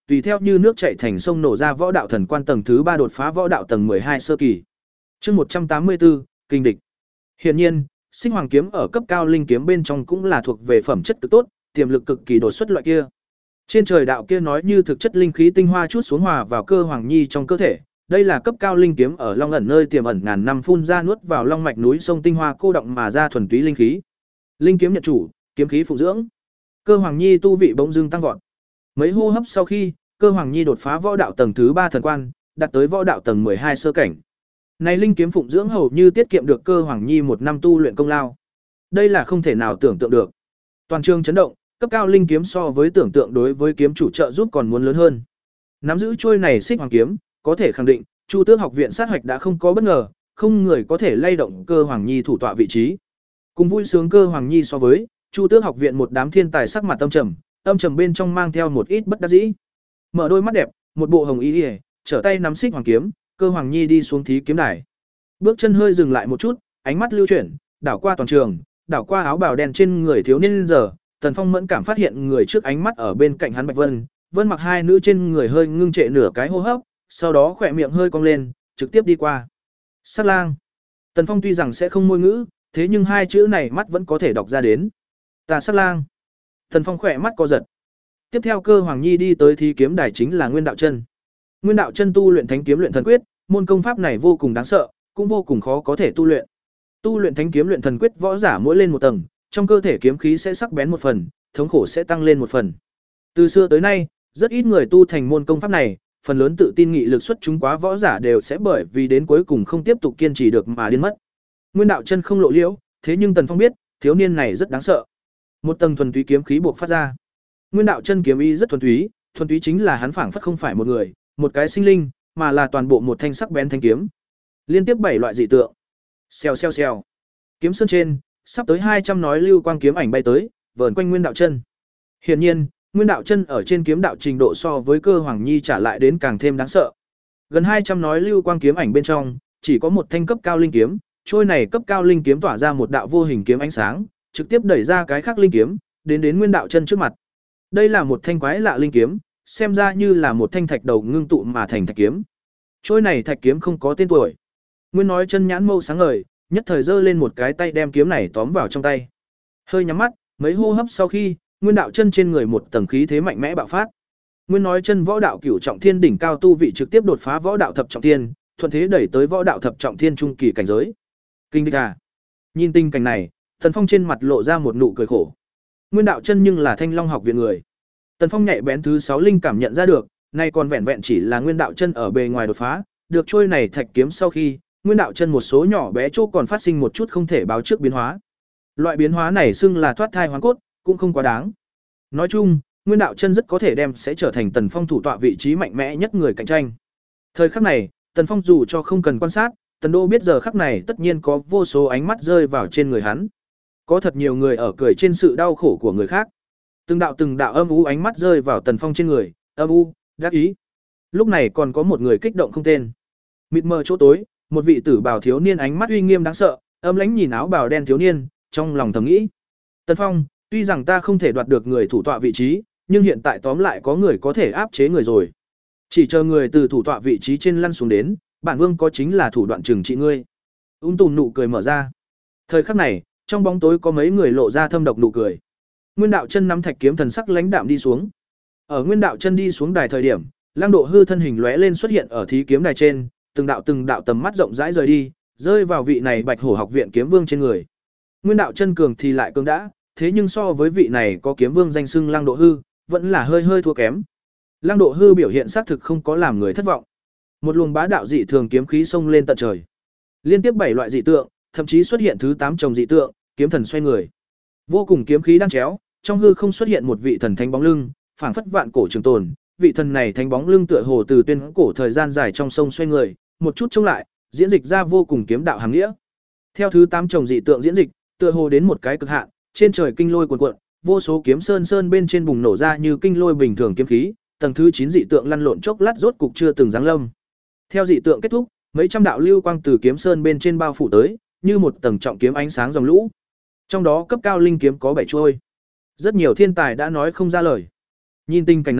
tùy theo như nước chảy thành sông nổ ra võ đạo thần quan tầng thứ ba đột phá võ đạo tầng mười hai sơ kỳ. Chương một trăm tám mươi tư, kinh địch. Hiển nhiên, Sinh Hoàng kiếm ở cấp cao linh kiếm bên trong cũng là thuộc về phẩm chất cực tốt, tiềm lực cực kỳ đột xuất loại kia. Trên trời đạo kia nói như thực chất linh khí tinh hoa chút xuống hòa vào cơ Hoàng Nhi trong cơ thể, đây là cấp cao linh kiếm ở long ẩn nơi tiềm ẩn ngàn năm phun ra nuốt vào long mạch núi sông tinh hoa cô động mà ra thuần túy linh khí. Linh kiếm nhận chủ, kiếm khí phụ dưỡng. Cơ Hoàng Nhi tu vị bỗng dưng tăng vọt. Mấy hô hấp sau khi, Cơ Hoàng Nhi đột phá võ đạo tầng thứ ba thần quan, đạt tới võ đạo tầng mười hai sơ cảnh. Này linh kiếm phụng dưỡng hầu như tiết kiệm được Cơ Hoàng Nhi một năm tu luyện công lao. Đây là không thể nào tưởng tượng được. Toàn trường chấn động, cấp cao linh kiếm so với tưởng tượng đối với kiếm chủ trợ giúp còn muốn lớn hơn. Nắm giữ trôi này Xích Hoàng kiếm, có thể khẳng định, Chu Tước học viện sát hoạch đã không có bất ngờ, không người có thể lay động Cơ Hoàng Nhi thủ tọa vị trí. Cùng vui sướng Cơ Hoàng Nhi so với, Chu Tước học viện một đám thiên tài sắc mặt âm trầm, âm trầm bên trong mang theo một ít bất đắc dĩ. Mở đôi mắt đẹp, một bộ hồng y, trở tay nắm Xích Hoàng kiếm, Cơ Hoàng Nhi đi xuống thí kiếm đài. Bước chân hơi dừng lại một chút, ánh mắt lưu chuyển, đảo qua toàn trường, đảo qua áo bào đen trên người thiếu niên giờ, Tần Phong mẫn cảm phát hiện người trước ánh mắt ở bên cạnh hắn Bạch Vân, Vân mặc hai nữ trên người hơi ngưng trệ nửa cái hô hấp, sau đó khỏe miệng hơi cong lên, trực tiếp đi qua. Sát lang. Tần Phong tuy rằng sẽ không ngôn ngữ, thế nhưng hai chữ này mắt vẫn có thể đọc ra đến. Ta sát lang. Tần Phong khỏe mắt co giật. Tiếp theo Cơ Hoàng Nhi đi tới thí kiếm đài chính là Nguyên Đạo Chân. Nguyên Đạo Chân tu luyện Thánh kiếm luyện thần quyết, môn công pháp này vô cùng đáng sợ, cũng vô cùng khó có thể tu luyện. Tu luyện Thánh kiếm luyện thần quyết võ giả mỗi lên một tầng, trong cơ thể kiếm khí sẽ sắc bén một phần, thống khổ sẽ tăng lên một phần. Từ xưa tới nay, rất ít người tu thành môn công pháp này, phần lớn tự tin nghị lực xuất chúng quá võ giả đều sẽ bởi vì đến cuối cùng không tiếp tục kiên trì được mà điên mất. Nguyên Đạo Chân không lộ liễu, thế nhưng Tần Phong biết, thiếu niên này rất đáng sợ. Một tầng thuần túy kiếm khí buộc phát ra. Nguyên Đạo Chân kiếm ý rất thuần túy, thuần túy chính là hắn phảng phất không phải một người, một cái sinh linh, mà là toàn bộ một thanh sắc bén thanh kiếm. Liên tiếp bảy loại dị tượng. Xèo xèo xèo. Kiếm sơn trên, sắp tới hai trăm nói lưu quang kiếm ảnh bay tới, vờn quanh Nguyên Đạo Chân. Hiển nhiên, Nguyên Đạo Chân ở trên kiếm đạo trình độ so với Cơ Hoàng Nhi trả lại đến càng thêm đáng sợ. Gần hai trăm nói lưu quang kiếm ảnh bên trong, chỉ có một thanh cấp cao linh kiếm, trôi này cấp cao linh kiếm tỏa ra một đạo vô hình kiếm ánh sáng, trực tiếp đẩy ra cái khác linh kiếm, đến đến Nguyên Đạo Chân trước mặt. Đây là một thanh quái lạ linh kiếm, xem ra như là một thanh thạch đầu ngưng tụ mà thành thạch kiếm. Trôi này thạch kiếm không có tên tuổi. Nguyên nói chân nhãn mâu sáng ngời, nhất thời giơ lên một cái tay đem kiếm này tóm vào trong tay. Hơi nhắm mắt, mấy hô hấp sau khi, Nguyên Đạo Chân trên người một tầng khí thế mạnh mẽ bạo phát. Nguyên nói chân võ đạo cửu trọng thiên đỉnh cao tu vị trực tiếp đột phá võ đạo thập trọng thiên, thuận thế đẩy tới võ đạo thập trọng thiên trung kỳ cảnh giới. Kinh địch à? Nhìn tình cảnh này, Tần Phong trên mặt lộ ra một nụ cười khổ. Nguyên Đạo Chân nhưng là Thanh Long học viện người. Tần Phong nhạy bén thứ sáu linh cảm nhận ra được, nay còn vẹn vẹn chỉ là Nguyên Đạo Chân ở bề ngoài đột phá, được trôi này thạch kiếm sau khi, Nguyên Đạo Chân một số nhỏ bé chỗ còn phát sinh một chút không thể báo trước biến hóa. Loại biến hóa này xưng là thoát thai hoán cốt, cũng không quá đáng. Nói chung, Nguyên Đạo Chân rất có thể đem sẽ trở thành Tần Phong thủ tọa vị trí mạnh mẽ nhất người cạnh tranh. Thời khắc này, Tần Phong dù cho không cần quan sát, Tần Đô biết giờ khắc này tất nhiên có vô số ánh mắt rơi vào trên người hắn. Có thật nhiều người ở cười trên sự đau khổ của người khác. Từng đạo từng đạo âm u ánh mắt rơi vào Tần Phong trên người, âm u, đắc ý. Lúc này còn có một người kích động không tên. Mịt mờ chỗ tối, một vị tử bào thiếu niên ánh mắt uy nghiêm đáng sợ, âm lãnh nhìn áo bào đen thiếu niên, trong lòng thầm nghĩ: Tần Phong, tuy rằng ta không thể đoạt được người thủ tọa vị trí, nhưng hiện tại tóm lại có người có thể áp chế người rồi. Chỉ chờ người từ thủ tọa vị trí trên lăn xuống đến, bản vương có chính là thủ đoạn trừng trị ngươi. Ung tùm nụ cười mở ra. Thời khắc này, trong bóng tối có mấy người lộ ra thâm độc nụ cười. Nguyên Đạo Chân nắm thạch kiếm thần sắc lãnh đạm đi xuống. Ở Nguyên Đạo Chân đi xuống đài thời điểm, Lăng Độ Hư thân hình lóe lên xuất hiện ở thí kiếm đài trên, từng đạo từng đạo tầm mắt rộng rãi rời đi, rơi vào vị này Bạch Hổ học viện kiếm vương trên người. Nguyên Đạo Chân cường thì lại cường đã, thế nhưng so với vị này có kiếm vương danh xưng Lăng Độ Hư, vẫn là hơi hơi thua kém. Lăng Độ Hư biểu hiện xác thực không có làm người thất vọng. Một luồng bá đạo dị thường kiếm khí xông lên tận trời. Liên tiếp bảy loại dị tượng, thậm chí xuất hiện thứ tám chồng dị tượng, kiếm thần xoay người. Vô cùng kiếm khí đan chéo, trong hư không xuất hiện một vị thần thánh bóng lưng, phảng phất vạn cổ trường tồn, vị thần này thánh bóng lưng tựa hồ từ tuyên cổ thời gian dài trong sông xoay người, một chút trông lại, diễn dịch ra vô cùng kiếm đạo hàm nghĩa. Theo thứ tám chồng dị tượng diễn dịch, tựa hồ đến một cái cực hạn, trên trời kinh lôi cuồn cuộn, vô số kiếm sơn sơn bên trên bùng nổ ra như kinh lôi bình thường kiếm khí, tầng thứ chín dị tượng lăn lộn chốc lát rốt cục chưa từng giáng lâm. Theo dị tượng kết thúc, mấy trăm đạo lưu quang từ kiếm sơn bên trên bao phủ tới, như một tầng trọng kiếm ánh sáng dòng lũ. Trong đó cấp cao linh kiếm có bảy chuôi. Rất nhiều thiên tài đã nói không ra lời. Nhìn tình cảnh này,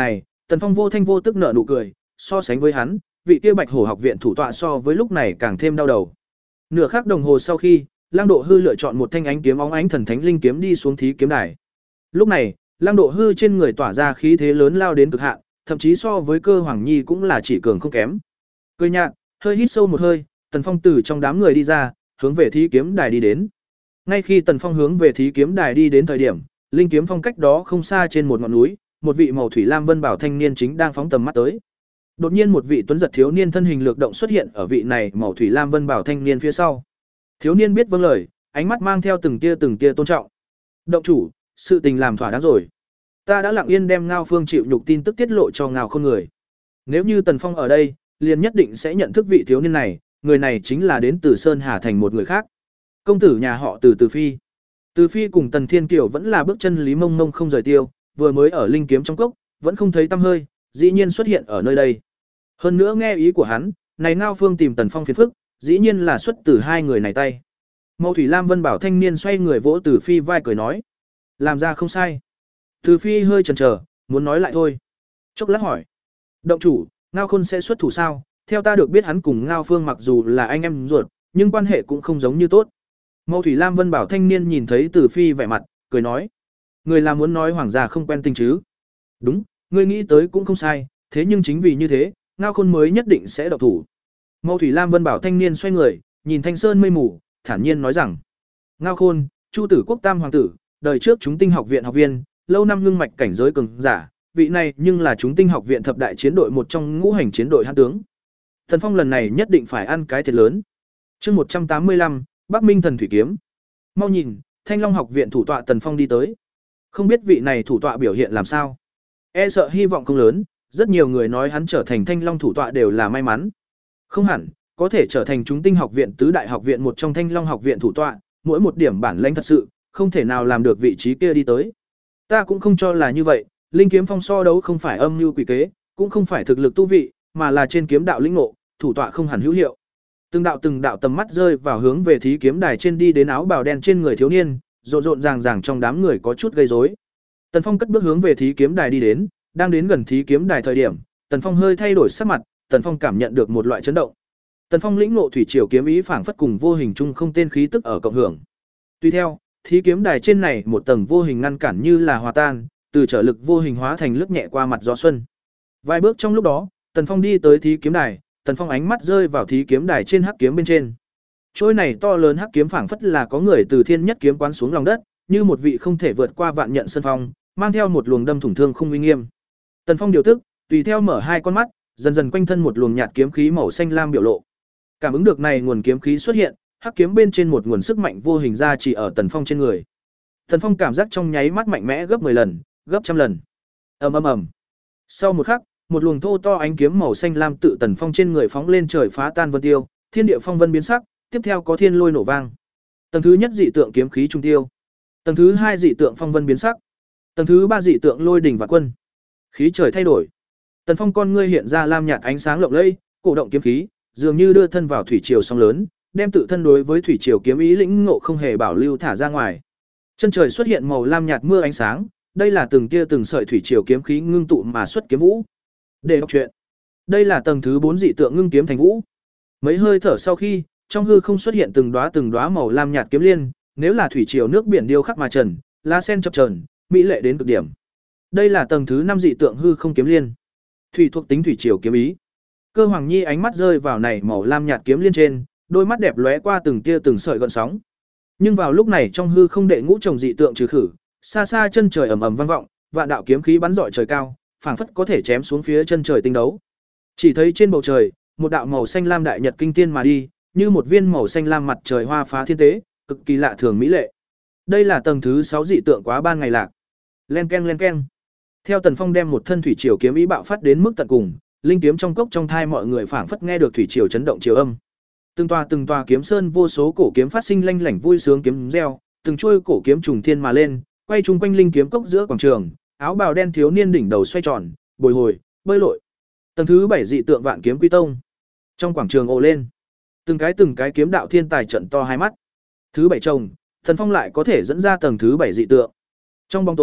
Tần Phong vô thanh vô tức nở nụ cười, so sánh với hắn, vị kia Bạch Hổ học viện thủ tọa so với lúc này càng thêm đau đầu. Nửa khắc đồng hồ sau khi, Lăng Độ Hư lựa chọn một thanh ánh kiếm óng ánh thần thánh linh kiếm đi xuống thí kiếm đài. Lúc này, Lăng Độ Hư trên người tỏa ra khí thế lớn lao đến cực hạn, thậm chí so với Cơ Hoàng Nhi cũng là chỉ cường không kém. Cười nhạt, hơi hít sâu một hơi, Tần Phong từ trong đám người đi ra, hướng về thí kiếm đài đi đến. Ngay khi Tần Phong hướng về thí kiếm đài đi đến thời điểm, linh kiếm phong cách đó không xa trên một ngọn núi, một vị màu thủy lam vân bảo thanh niên chính đang phóng tầm mắt tới. Đột nhiên một vị tuấn giật thiếu niên thân hình lược động xuất hiện ở vị này màu thủy lam vân bảo thanh niên phía sau. Thiếu niên biết vâng lời, ánh mắt mang theo từng tia từng tia tôn trọng. Động chủ, sự tình làm thỏa đáng rồi. Ta đã lặng yên đem Ngao Phương chịu nhục tin tức tiết lộ cho Ngao Khôn người. Nếu như Tần Phong ở đây, liền nhất định sẽ nhận thức vị thiếu niên này, người này chính là đến từ Sơn Hà thành một người khác. Công tử nhà họ Từ Từ Phi. Từ Phi cùng Tần Thiên Kiều vẫn là bước chân Lý Mông Mông không rời tiêu, vừa mới ở linh kiếm trong cốc, vẫn không thấy tăm hơi, dĩ nhiên xuất hiện ở nơi đây. Hơn nữa nghe ý của hắn, này Ngao Phương tìm Tần Phong phiền phức, dĩ nhiên là xuất từ hai người này tay. Mâu Thủy Lam Vân bảo thanh niên xoay người vỗ Từ Phi vai cười nói, làm ra không sai. Từ Phi hơi chần chờ, muốn nói lại thôi. Chốc lát hỏi, động chủ, Ngao Khôn sẽ xuất thủ sao? Theo ta được biết hắn cùng Ngao Phương mặc dù là anh em ruột, nhưng quan hệ cũng không giống như tốt. Mâu Thủy Lam Vân bảo thanh niên nhìn thấy Từ Phi vẻ mặt, cười nói, người là muốn nói hoàng gia không quen tình chứ? Đúng, ngươi nghĩ tới cũng không sai, thế nhưng chính vì như thế, Ngao Khôn mới nhất định sẽ động thủ. Mâu Thủy Lam Vân bảo thanh niên xoay người, nhìn thanh sơn mây mù, thản nhiên nói rằng, Ngao Khôn, Chu tử quốc tam hoàng tử, đời trước chúng tinh học viện học viên, lâu năm ngưng mạch cảnh giới cường giả, vị này nhưng là chúng tinh học viện thập đại chiến đội một trong ngũ hành chiến đội hãn tướng. Tần Phong lần này nhất định phải ăn cái thiệt lớn. Chương một trăm tám mươi lăm, Bắc Minh thần thủy kiếm. Mau nhìn, Thanh Long học viện thủ tọa Tần Phong đi tới. Không biết vị này thủ tọa biểu hiện làm sao? E sợ hy vọng không lớn, rất nhiều người nói hắn trở thành Thanh Long thủ tọa đều là may mắn. Không hẳn, có thể trở thành chúng tinh học viện tứ đại học viện một trong Thanh Long học viện thủ tọa, mỗi một điểm bản lĩnh thật sự, không thể nào làm được vị trí kia đi tới. Ta cũng không cho là như vậy, linh kiếm phong so đấu không phải âm mưu quỷ kế, cũng không phải thực lực tu vị, mà là trên kiếm đạo lĩnh ngộ, thủ tọa không hẳn hữu hiệu. Từng đạo từng đạo tầm mắt rơi vào hướng về thí kiếm đài trên đi đến áo bào đen trên người thiếu niên, rộn rộn ràng ràng trong đám người có chút gây rối. Tần Phong cất bước hướng về thí kiếm đài đi đến, đang đến gần thí kiếm đài thời điểm, Tần Phong hơi thay đổi sắc mặt, Tần Phong cảm nhận được một loại chấn động. Tần Phong lĩnh ngộ thủy triều kiếm ý phảng phất cùng vô hình chung không tên khí tức ở cộng hưởng. Tuy theo, thí kiếm đài trên này một tầng vô hình ngăn cản như là hòa tan, từ trở lực vô hình hóa thành lướt nhẹ qua mặt gió xuân. Vài bước trong lúc đó, Tần Phong đi tới thí kiếm đài, Tần Phong ánh mắt rơi vào thí kiếm đài trên hắc kiếm bên trên. Trôi này to lớn hắc kiếm phảng phất là có người từ thiên nhất kiếm quán xuống lòng đất, như một vị không thể vượt qua vạn nhận sơn phong, mang theo một luồng đâm thủng thương không uy nghiêm. Tần Phong điều tức, tùy theo mở hai con mắt, dần dần quanh thân một luồng nhạt kiếm khí màu xanh lam biểu lộ. Cảm ứng được này nguồn kiếm khí xuất hiện, hắc kiếm bên trên một nguồn sức mạnh vô hình ra chỉ ở Tần Phong trên người. Tần Phong cảm giác trong nháy mắt mạnh mẽ gấp mười lần, gấp trăm lần. Ầm ầm ầm. Sau một khắc, một luồng thô to ánh kiếm màu xanh lam tự Tần Phong trên người phóng lên trời phá tan vân tiêu, thiên địa phong vân biến sắc, tiếp theo có thiên lôi nổ vang. Tầng thứ nhất dị tượng kiếm khí trung tiêu. Tầng thứ hai dị tượng phong vân biến sắc. Tầng thứ ba dị tượng lôi đỉnh và quân. Khí trời thay đổi. Tần Phong con ngươi hiện ra lam nhạt ánh sáng lộng lẫy, cổ động kiếm khí, dường như đưa thân vào thủy triều sóng lớn, đem tự thân đối với thủy triều kiếm ý lĩnh ngộ không hề bảo lưu thả ra ngoài. Chân trời xuất hiện màu lam nhạt mưa ánh sáng, đây là từng tia từng sợi thủy triều kiếm khí ngưng tụ mà xuất kiếm vũ. Để đọc truyện. Đây là tầng thứ bốn dị tượng ngưng kiếm thành vũ. Mấy hơi thở sau khi, trong hư không xuất hiện từng đóa từng đóa màu lam nhạt kiếm liên, nếu là thủy triều nước biển điêu khắc mà trần, lá sen chập chờn, mỹ lệ đến cực điểm. Đây là tầng thứ năm dị tượng hư không kiếm liên. Thủy thuộc tính thủy triều kiếm ý. Cơ Hoàng Nhi ánh mắt rơi vào này màu lam nhạt kiếm liên trên, đôi mắt đẹp lóe qua từng tia từng sợi gợn sóng. Nhưng vào lúc này trong hư không đệ ngũ trồng dị tượng trừ khử, xa xa chân trời ầm ầm vang vọng, vạn đạo kiếm khí bắn rọi trời cao, phảng phất có thể chém xuống phía chân trời tinh đấu. Chỉ thấy trên bầu trời, một đạo màu xanh lam đại nhật kinh tiên mà đi, như một viên màu xanh lam mặt trời hoa phá thiên tế, cực kỳ lạ thường mỹ lệ. Đây là tầng thứ sáu dị tượng quá ban ngày lạc. Len keng len keng. Theo Tần Phong đem một thân thủy triều kiếm ý bạo phát đến mức tận cùng, linh kiếm trong cốc trong thai mọi người phảng phất nghe được thủy triều chấn động triều âm. Từng tòa từng tòa kiếm sơn vô số cổ kiếm phát sinh lanh lảnh vui sướng kiếm reo, từng chuôi cổ kiếm trùng thiên mà lên, quay chung quanh linh kiếm cốc giữa quảng trường, áo bào đen thiếu niên đỉnh đầu xoay tròn, bồi hồi, bơi lội. Tầng thứ bảy dị tượng Vạn Kiếm Quy Tông. Trong quảng trường ồ lên, từng cái từng cái kiếm đạo thiên tài trận to hai mắt. Thứ bảy chồng, Tần Phong lại có thể dẫn ra tầng thứ bảy dị tượng. Trong bóng tối,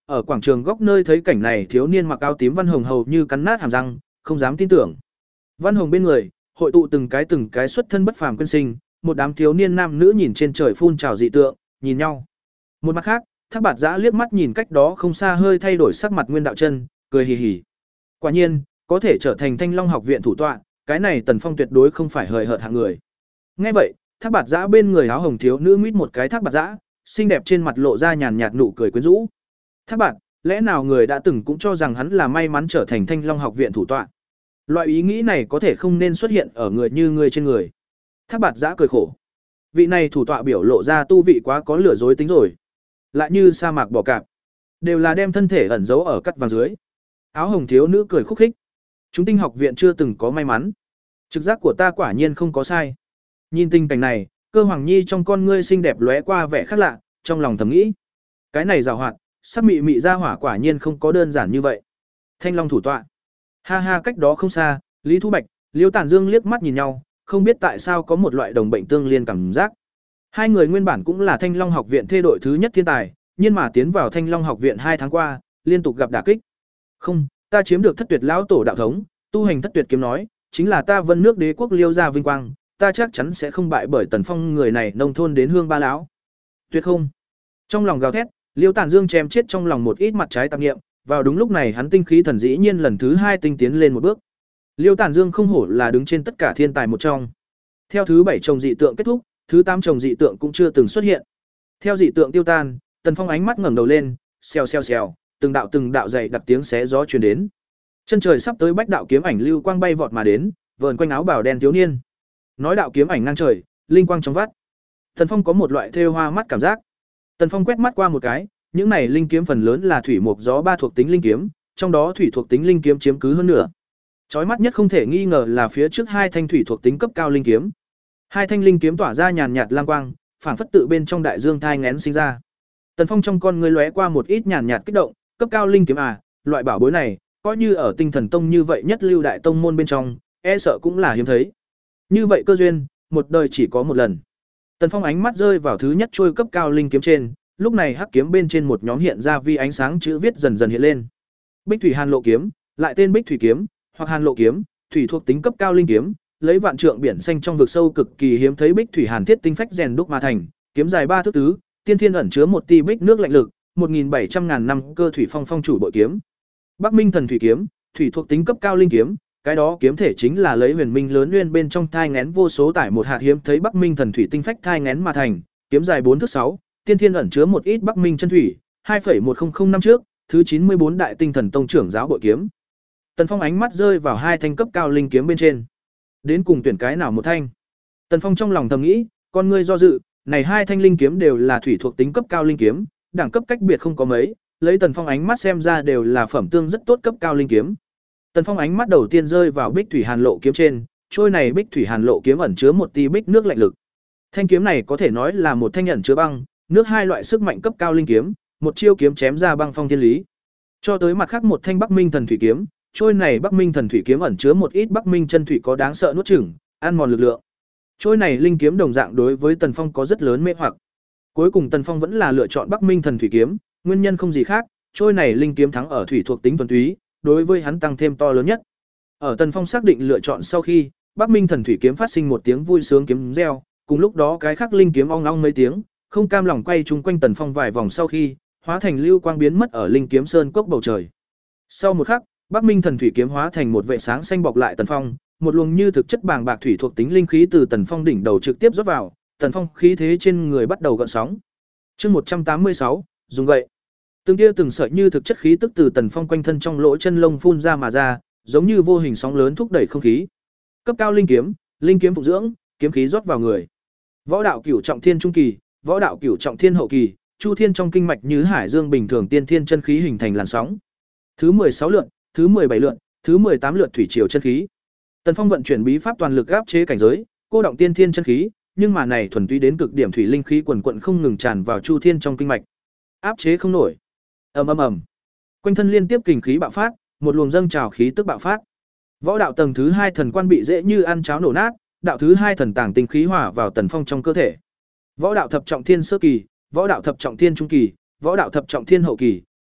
Ở quảng trường góc nơi thấy cảnh này, thiếu niên mặc áo tím Văn Hồng hầu như cắn nát hàm răng, không dám tin tưởng. Văn Hồng bên người, hội tụ từng cái từng cái xuất thân bất phàm quân sinh, một đám thiếu niên nam nữ nhìn trên trời phun trào dị tượng, nhìn nhau. Một mặt khác, Thác Bạt Giã liếc mắt nhìn cách đó không xa hơi thay đổi sắc mặt Nguyên Đạo Chân, cười hì hì. Quả nhiên, có thể trở thành Thanh Long học viện thủ tọa, cái này Tần Phong tuyệt đối không phải hời hợt hạng người. Nghe vậy, Thác Bạt Giã bên người áo hồng thiếu nữ nguyết một cái Thác Bạt Giã, xinh đẹp trên mặt lộ ra nhàn nhạt nụ cười quyến rũ. Thác Bạt, lẽ nào người đã từng cũng cho rằng hắn là may mắn trở thành Thanh Long học viện thủ tọa? Loại ý nghĩ này có thể không nên xuất hiện ở người như ngươi trên người. Thác Bạt Giã cười khổ. Vị này thủ tọa biểu lộ ra tu vị quá có lừa dối tính rồi. Lại như sa mạc bỏ cạp, đều là đem thân thể ẩn giấu ở cắt vàng dưới. Áo hồng thiếu nữ cười khúc khích. Chúng tinh học viện chưa từng có may mắn. Trực giác của ta quả nhiên không có sai. Nhìn tình cảnh này, Cơ Hoàng Nhi trong con ngươi xinh đẹp lóe qua vẻ khác lạ, trong lòng thầm nghĩ, cái này giàu hoạt, sắc mị mị ra hỏa quả nhiên không có đơn giản như vậy. Thanh Long thủ tọa. Ha ha, cách đó không xa, Lý Thu Bạch, Liêu Tản Dương liếc mắt nhìn nhau, không biết tại sao có một loại đồng bệnh tương liên cảm giác. Hai người nguyên bản cũng là Thanh Long học viện thê đội thứ nhất thiên tài, nhưng mà tiến vào Thanh Long học viện hai tháng qua, liên tục gặp đả kích. Không, ta chiếm được Thất Tuyệt lão tổ đạo thống, tu hành Thất Tuyệt kiếm nói, chính là ta Vân nước đế quốc Liêu gia vinh quang, ta chắc chắn sẽ không bại bởi Tần Phong người này nông thôn đến hương ba lão. Tuyệt không. Trong lòng gào thét, Liêu Tản Dương chém chết trong lòng một ít mặt trái tạp niệm, vào đúng lúc này hắn tinh khí thần dĩ nhiên lần thứ hai tinh tiến lên một bước. Liêu Tản Dương không hổ là đứng trên tất cả thiên tài một trong. Theo thứ bảy chồng dị tượng kết thúc, thứ tám chồng dị tượng cũng chưa từng xuất hiện. Theo dị tượng tiêu tan, Tần Phong ánh mắt ngẩng đầu lên, xèo xèo xèo, từng đạo từng đạo dày đặc tiếng xé gió truyền đến. Chân trời sắp tới bách đạo kiếm ảnh lưu quang bay vọt mà đến, vờn quanh áo bào đen thiếu niên. Nói đạo kiếm ảnh ngang trời, linh quang trong vắt. Tần Phong có một loại thêu hoa mắt cảm giác. Tần Phong quét mắt qua một cái, những này linh kiếm phần lớn là thủy mộc gió ba thuộc tính linh kiếm, trong đó thủy thuộc tính linh kiếm chiếm cứ hơn nửa. Chói mắt nhất không thể nghi ngờ là phía trước hai thanh thủy thuộc tính cấp cao linh kiếm. Hai thanh linh kiếm tỏa ra nhàn nhạt lam quang, phảng phất tự bên trong đại dương thai nghén sinh ra. Tần Phong trong con ngươi lóe qua một ít nhàn nhạt kích động, cấp cao linh kiếm à, loại bảo bối này, coi như ở Tinh Thần Tông như vậy nhất lưu đại tông môn bên trong, e sợ cũng là hiếm thấy. Như vậy cơ duyên, một đời chỉ có một lần. Tần Phong ánh mắt rơi vào thứ nhất trôi cấp cao linh kiếm trên, lúc này hắc kiếm bên trên một nhóm hiện ra vi ánh sáng chữ viết dần dần hiện lên. Bích Thủy Hàn Lộ kiếm, lại tên Bích Thủy kiếm, hoặc Hàn Lộ kiếm, thủy thuộc tính cấp cao linh kiếm, lấy vạn trượng biển xanh trong vực sâu cực kỳ hiếm thấy Bích Thủy Hàn thiết tinh phách rèn đúc mà thành, kiếm dài ba thước tứ, tiên thiên ẩn chứa một tia bích nước lạnh lực, một nghìn bảy trăm ngàn năm cơ thủy phong phong chủ bội kiếm. Bắc Minh Thần Thủy kiếm, thủy thuộc tính cấp cao linh kiếm, cái đó kiếm thể chính là lấy huyền minh lớn nguyên bên trong thai nghén vô số tải một hạt hiếm thấy Bắc Minh Thần Thủy tinh phách thai nghén mà thành, kiếm dài bốn thước sáu, tiên thiên ẩn chứa một ít Bắc Minh chân thủy, hai phẩy một không không năm trước, thứ chín mươi bốn đại tinh thần tông trưởng giáo bội kiếm. Tần Phong ánh mắt rơi vào hai thanh cấp cao linh kiếm bên trên. Đến cùng tuyển cái nào một thanh? Tần Phong trong lòng thầm nghĩ, con ngươi do dự, này hai thanh linh kiếm đều là thủy thuộc tính cấp cao linh kiếm, đẳng cấp cách biệt không có mấy, lấy Tần Phong ánh mắt xem ra đều là phẩm tương rất tốt cấp cao linh kiếm. Tần Phong ánh mắt đầu tiên rơi vào Bích Thủy Hàn Lộ kiếm trên, trôi này Bích Thủy Hàn Lộ kiếm ẩn chứa một tia bích nước lạnh lực. Thanh kiếm này có thể nói là một thanh ẩn chứa băng, nước hai loại sức mạnh cấp cao linh kiếm, một chiêu kiếm chém ra băng phong thiên lý. Cho tới mặt khác một thanh Bắc Minh Thần Thủy kiếm, trôi này Bắc Minh Thần Thủy kiếm ẩn chứa một ít Bắc Minh chân thủy có đáng sợ nuốt chửng, ăn mòn lực lượng. Trôi này linh kiếm đồng dạng đối với Tần Phong có rất lớn mê hoặc. Cuối cùng Tần Phong vẫn là lựa chọn Bắc Minh Thần Thủy kiếm, nguyên nhân không gì khác, trôi này linh kiếm thắng ở thủy thuộc tính thuần túy, đối với hắn tăng thêm to lớn nhất. Ở Tần Phong xác định lựa chọn sau khi, Bắc Minh Thần Thủy kiếm phát sinh một tiếng vui sướng kiếm reo, cùng lúc đó cái khác linh kiếm ong ong mấy tiếng, không cam lòng quay chung quanh Tần Phong vài vòng sau khi, hóa thành lưu quang biến mất ở linh kiếm sơn cốc bầu trời. Sau một khắc, Bắc Minh Thần Thủy kiếm hóa thành một vệ sáng xanh bọc lại Tần Phong, một luồng như thực chất bàng bạc thủy thuộc tính linh khí từ Tần Phong đỉnh đầu trực tiếp rót vào, Tần Phong khí thế trên người bắt đầu gợn sóng. Chương một trăm tám mươi sáu, dùng gậy. Từng tia từng sợi như thực chất khí tức từ Tần Phong quanh thân trong lỗ chân lông phun ra mà ra, giống như vô hình sóng lớn thúc đẩy không khí. Cấp cao linh kiếm, linh kiếm phụng dưỡng, kiếm khí rót vào người. Võ đạo cửu trọng thiên trung kỳ, võ đạo cửu trọng thiên hậu kỳ, chu thiên trong kinh mạch như hải dương bình thường tiên thiên chân khí hình thành làn sóng. Thứ mười sáu lượt, thứ mười bảy lượt, thứ mười tám lượt thủy triều chân khí. Tần Phong vận chuyển bí pháp toàn lực áp chế cảnh giới, cô động tiên thiên chân khí, nhưng mà này thuần túy đến cực điểm thủy linh khí quần quần không ngừng tràn vào chu thiên trong kinh mạch. Áp chế không nổi. Ầm ầm ầm. Quanh thân liên tiếp kình khí bạo phát, một luồng dâng trào khí tức bạo phát. Võ đạo tầng thứ hai thần quan bị dễ như ăn cháo nổ nát, đạo thứ hai thần tàng tinh khí hòa vào Tần Phong trong cơ thể. Võ đạo thập trọng thiên sơ kỳ, võ đạo thập trọng thiên trung kỳ, võ đạo thập trọng thiên hậu kỳ,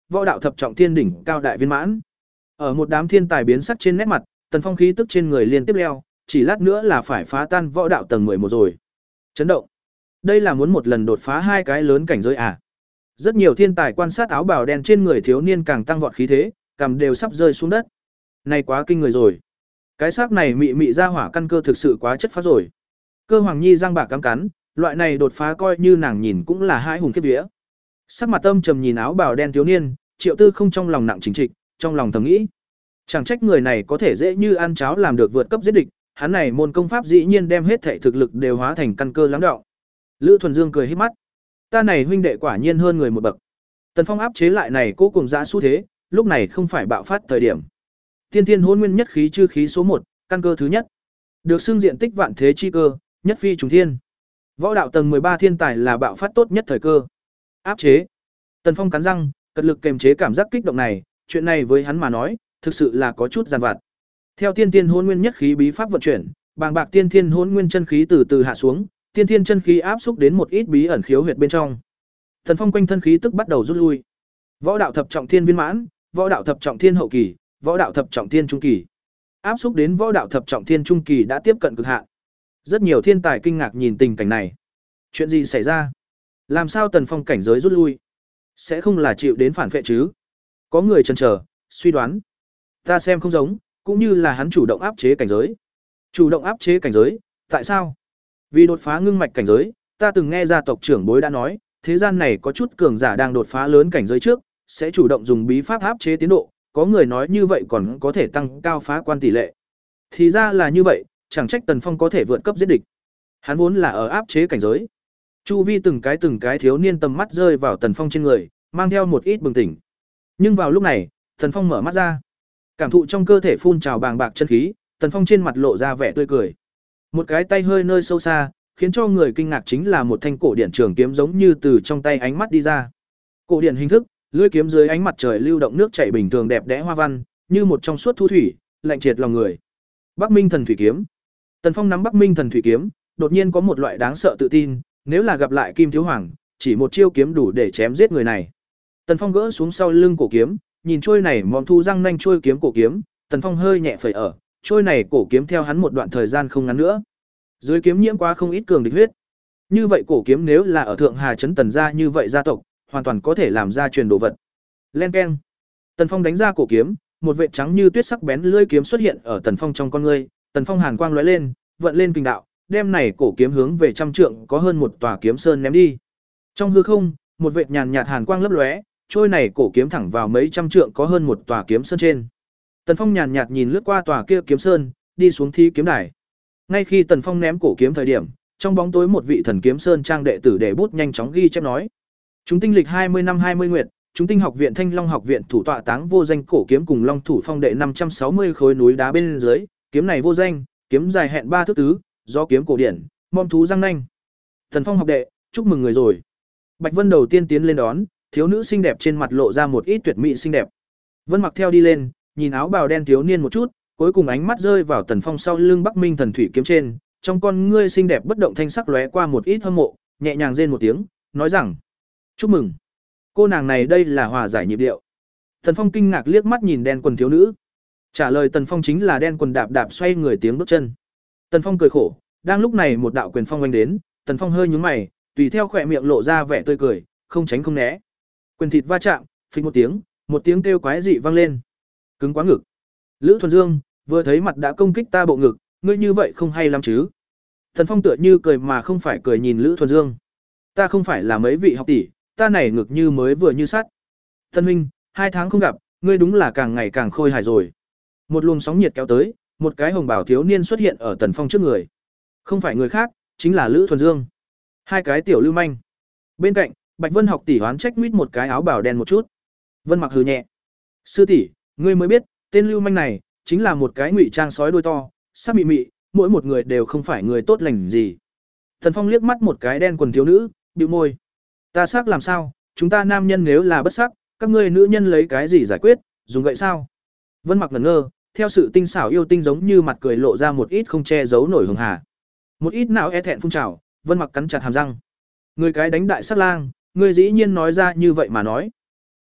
võ đạo thập trọng thiên đỉnh cao đại viên mãn. Ở một đám thiên tài biến sắc trên nét mặt, Tần Phong khí tức trên người liên tiếp leo, chỉ lát nữa là phải phá tan võ đạo tầng mười một rồi. Chấn động. Đây là muốn một lần đột phá hai cái lớn cảnh giới à? Rất nhiều thiên tài quan sát áo bào đen trên người thiếu niên càng tăng vọt khí thế, cằm đều sắp rơi xuống đất. Này quá kinh người rồi. Cái xác này mị mị ra hỏa căn cơ thực sự quá chất phát rồi. Cơ Hoàng Nhi răng bạc cắm cắn, loại này đột phá coi như nàng nhìn cũng là hai hùng kiếp vía. Sắc mặt âm trầm nhìn áo bào đen thiếu niên, Triệu Tư không trong lòng nặng chính trịch, trong lòng thầm nghĩ, chẳng trách người này có thể dễ như ăn cháo làm được vượt cấp giết địch, hắn này môn công pháp dĩ nhiên đem hết thảy thực lực đều hóa thành căn cơ lắng đọng. Lữ Thuần Dương cười híp mắt, ta này huynh đệ quả nhiên hơn người một bậc. Tần Phong áp chế lại này cố cùng dã xu thế, lúc này không phải bạo phát thời điểm. Tiên Thiên Hỗn Nguyên nhất khí chư khí số một, căn cơ thứ nhất. Được xưng diện tích vạn thế chi cơ, nhất phi trùng thiên. Võ đạo tầng mười ba thiên tài là bạo phát tốt nhất thời cơ. Áp chế. Tần Phong cắn răng, cật lực kềm chế cảm giác kích động này, chuyện này với hắn mà nói, thực sự là có chút giàn vặt. Theo Tiên Thiên Hỗn Nguyên nhất khí bí pháp vận chuyển, bàng bạc Tiên Thiên Hỗn Nguyên chân khí từ từ hạ xuống, Tiên Thiên chân khí áp xúc đến một ít bí ẩn khiếu huyệt bên trong. Tần Phong quanh thân khí tức bắt đầu rút lui. Võ đạo thập trọng thiên viên mãn, võ đạo thập trọng thiên hậu kỳ, võ đạo thập trọng thiên trung kỳ. Áp xúc đến võ đạo thập trọng thiên trung kỳ đã tiếp cận cực hạn. Rất nhiều thiên tài kinh ngạc nhìn tình cảnh này. Chuyện gì xảy ra? Làm sao Tần Phong cảnh giới rút lui? Sẽ không là chịu đến phản phệ chứ? Có người chần chờ, suy đoán. Ta xem không giống, cũng như là hắn chủ động áp chế cảnh giới. Chủ động áp chế cảnh giới, tại sao? Vì đột phá ngưng mạch cảnh giới, ta từng nghe gia tộc trưởng bối đã nói, thế gian này có chút cường giả đang đột phá lớn cảnh giới trước, sẽ chủ động dùng bí pháp áp chế tiến độ, có người nói như vậy còn có thể tăng cao phá quan tỷ lệ. Thì ra là như vậy, chẳng trách Tần Phong có thể vượt cấp giết địch. Hắn vốn là ở áp chế cảnh giới. Chu vi từng cái từng cái thiếu niên tầm mắt rơi vào Tần Phong trên người, mang theo một ít bừng tỉnh. Nhưng vào lúc này, Tần Phong mở mắt ra. Cảm thụ trong cơ thể phun trào bàng bạc chân khí, Tần Phong trên mặt lộ ra vẻ tươi cười. Một cái tay hơi nơi sâu xa, khiến cho người kinh ngạc chính là một thanh cổ điển trường kiếm giống như từ trong tay ánh mắt đi ra. Cổ điển hình thức, lưỡi kiếm dưới ánh mặt trời lưu động nước chảy bình thường đẹp đẽ hoa văn, như một trong suốt thu thủy, lạnh triệt lòng người. Bắc Minh Thần Thủy Kiếm. Tần Phong nắm Bắc Minh Thần Thủy Kiếm, đột nhiên có một loại đáng sợ tự tin, nếu là gặp lại Kim Thiếu Hoàng, chỉ một chiêu kiếm đủ để chém giết người này. Tần Phong gỡ xuống sau lưng cổ kiếm, nhìn trôi này mòm thu răng nanh trôi kiếm cổ kiếm, Tần Phong hơi nhẹ phẩy ở, trôi này cổ kiếm theo hắn một đoạn thời gian không ngắn nữa. Dưới kiếm nhiễm qua không ít cường địch huyết. Như vậy cổ kiếm nếu là ở Thượng Hà trấn Tần gia như vậy gia tộc, hoàn toàn có thể làm ra truyền đồ vật. Len keng. Tần Phong đánh ra cổ kiếm, một vệt trắng như tuyết sắc bén lưỡi kiếm xuất hiện ở Tần Phong trong con ngươi, Tần Phong hàn quang lóe lên, vận lên kình đạo, đem này cổ kiếm hướng về trăm trượng có hơn một tòa kiếm sơn ném đi. Trong hư không, một vệt nhàn nhạt hàn quang lấp lóe, trôi này cổ kiếm thẳng vào mấy trăm trượng có hơn một tòa kiếm sơn trên. Tần Phong nhàn nhạt nhìn lướt qua tòa kia kiếm sơn, đi xuống thi kiếm đài. Ngay khi Tần Phong ném cổ kiếm thời điểm, trong bóng tối một vị Thần Kiếm Sơn trang đệ tử để bút nhanh chóng ghi chép nói: "Chúng tinh lịch hai mươi năm hai mươi nguyệt, chúng tinh học viện Thanh Long học viện thủ tọa táng vô danh cổ kiếm cùng Long thủ phong đệ năm trăm sáu mươi khối núi đá bên dưới, kiếm này vô danh, kiếm dài hẹn ba thước tứ, do kiếm cổ điển, mom thú răng nanh." Tần Phong học đệ, chúc mừng người rồi. Bạch Vân đầu tiên tiến lên đón, thiếu nữ xinh đẹp trên mặt lộ ra một ít tuyệt mỹ xinh đẹp. Vân Mặc theo đi lên, nhìn áo bào đen thiếu niên một chút, cuối cùng ánh mắt rơi vào Tần Phong sau lưng Bắc Minh Thần Thủy kiếm trên, trong con ngươi xinh đẹp bất động thanh sắc lóe qua một ít hâm mộ, nhẹ nhàng rên một tiếng, nói rằng: "Chúc mừng." Cô nàng này đây là hòa giải nhịp điệu. Tần Phong kinh ngạc liếc mắt nhìn đen quần thiếu nữ. Trả lời Tần Phong chính là đen quần đạp đạp xoay người tiếng bước chân. Tần Phong cười khổ, đang lúc này một đạo quyền phong vang đến, Tần Phong hơi nhướng mày, tùy theo khóe miệng lộ ra vẻ tươi cười, không tránh không né. Quyền thịt va chạm, phình một tiếng, một tiếng kêu quái dị vang lên. Cứng quá ngực. Lữ Thuần Dương vừa thấy mặt đã công kích ta bộ ngực, ngươi như vậy không hay lắm chứ? Tần Phong tựa như cười mà không phải cười nhìn Lữ Thuần Dương. Ta không phải là mấy vị học tỷ, ta này ngực như mới vừa như sắt. Tân huynh, hai tháng không gặp, ngươi đúng là càng ngày càng khôi hài rồi. Một luồng sóng nhiệt kéo tới, một cái hồng bào thiếu niên xuất hiện ở Tần Phong trước người. Không phải người khác, chính là Lữ Thuần Dương. Hai cái tiểu lưu manh. Bên cạnh, Bạch Vân học tỷ hoán trách mít một cái áo bào đen một chút. Vân Mặc hừ nhẹ. Sư tỷ, ngươi mới biết, tên lưu manh này chính là một cái ngụy trang sói đuôi to, sắc mị mị, mỗi một người đều không phải người tốt lành gì. Tần Phong liếc mắt một cái đen quần thiếu nữ, bĩu môi. Ta sắc làm sao, chúng ta nam nhân nếu là bất sắc, các ngươi nữ nhân lấy cái gì giải quyết, dùng gậy sao? Vân Mặc ngẩn ngơ, theo sự tinh xảo yêu tinh giống như mặt cười lộ ra một ít không che giấu nổi hường hà. Một ít não e thẹn phun trào, Vân Mặc cắn chặt hàm răng. Người cái đánh đại sát lang, ngươi dĩ nhiên nói ra như vậy mà nói.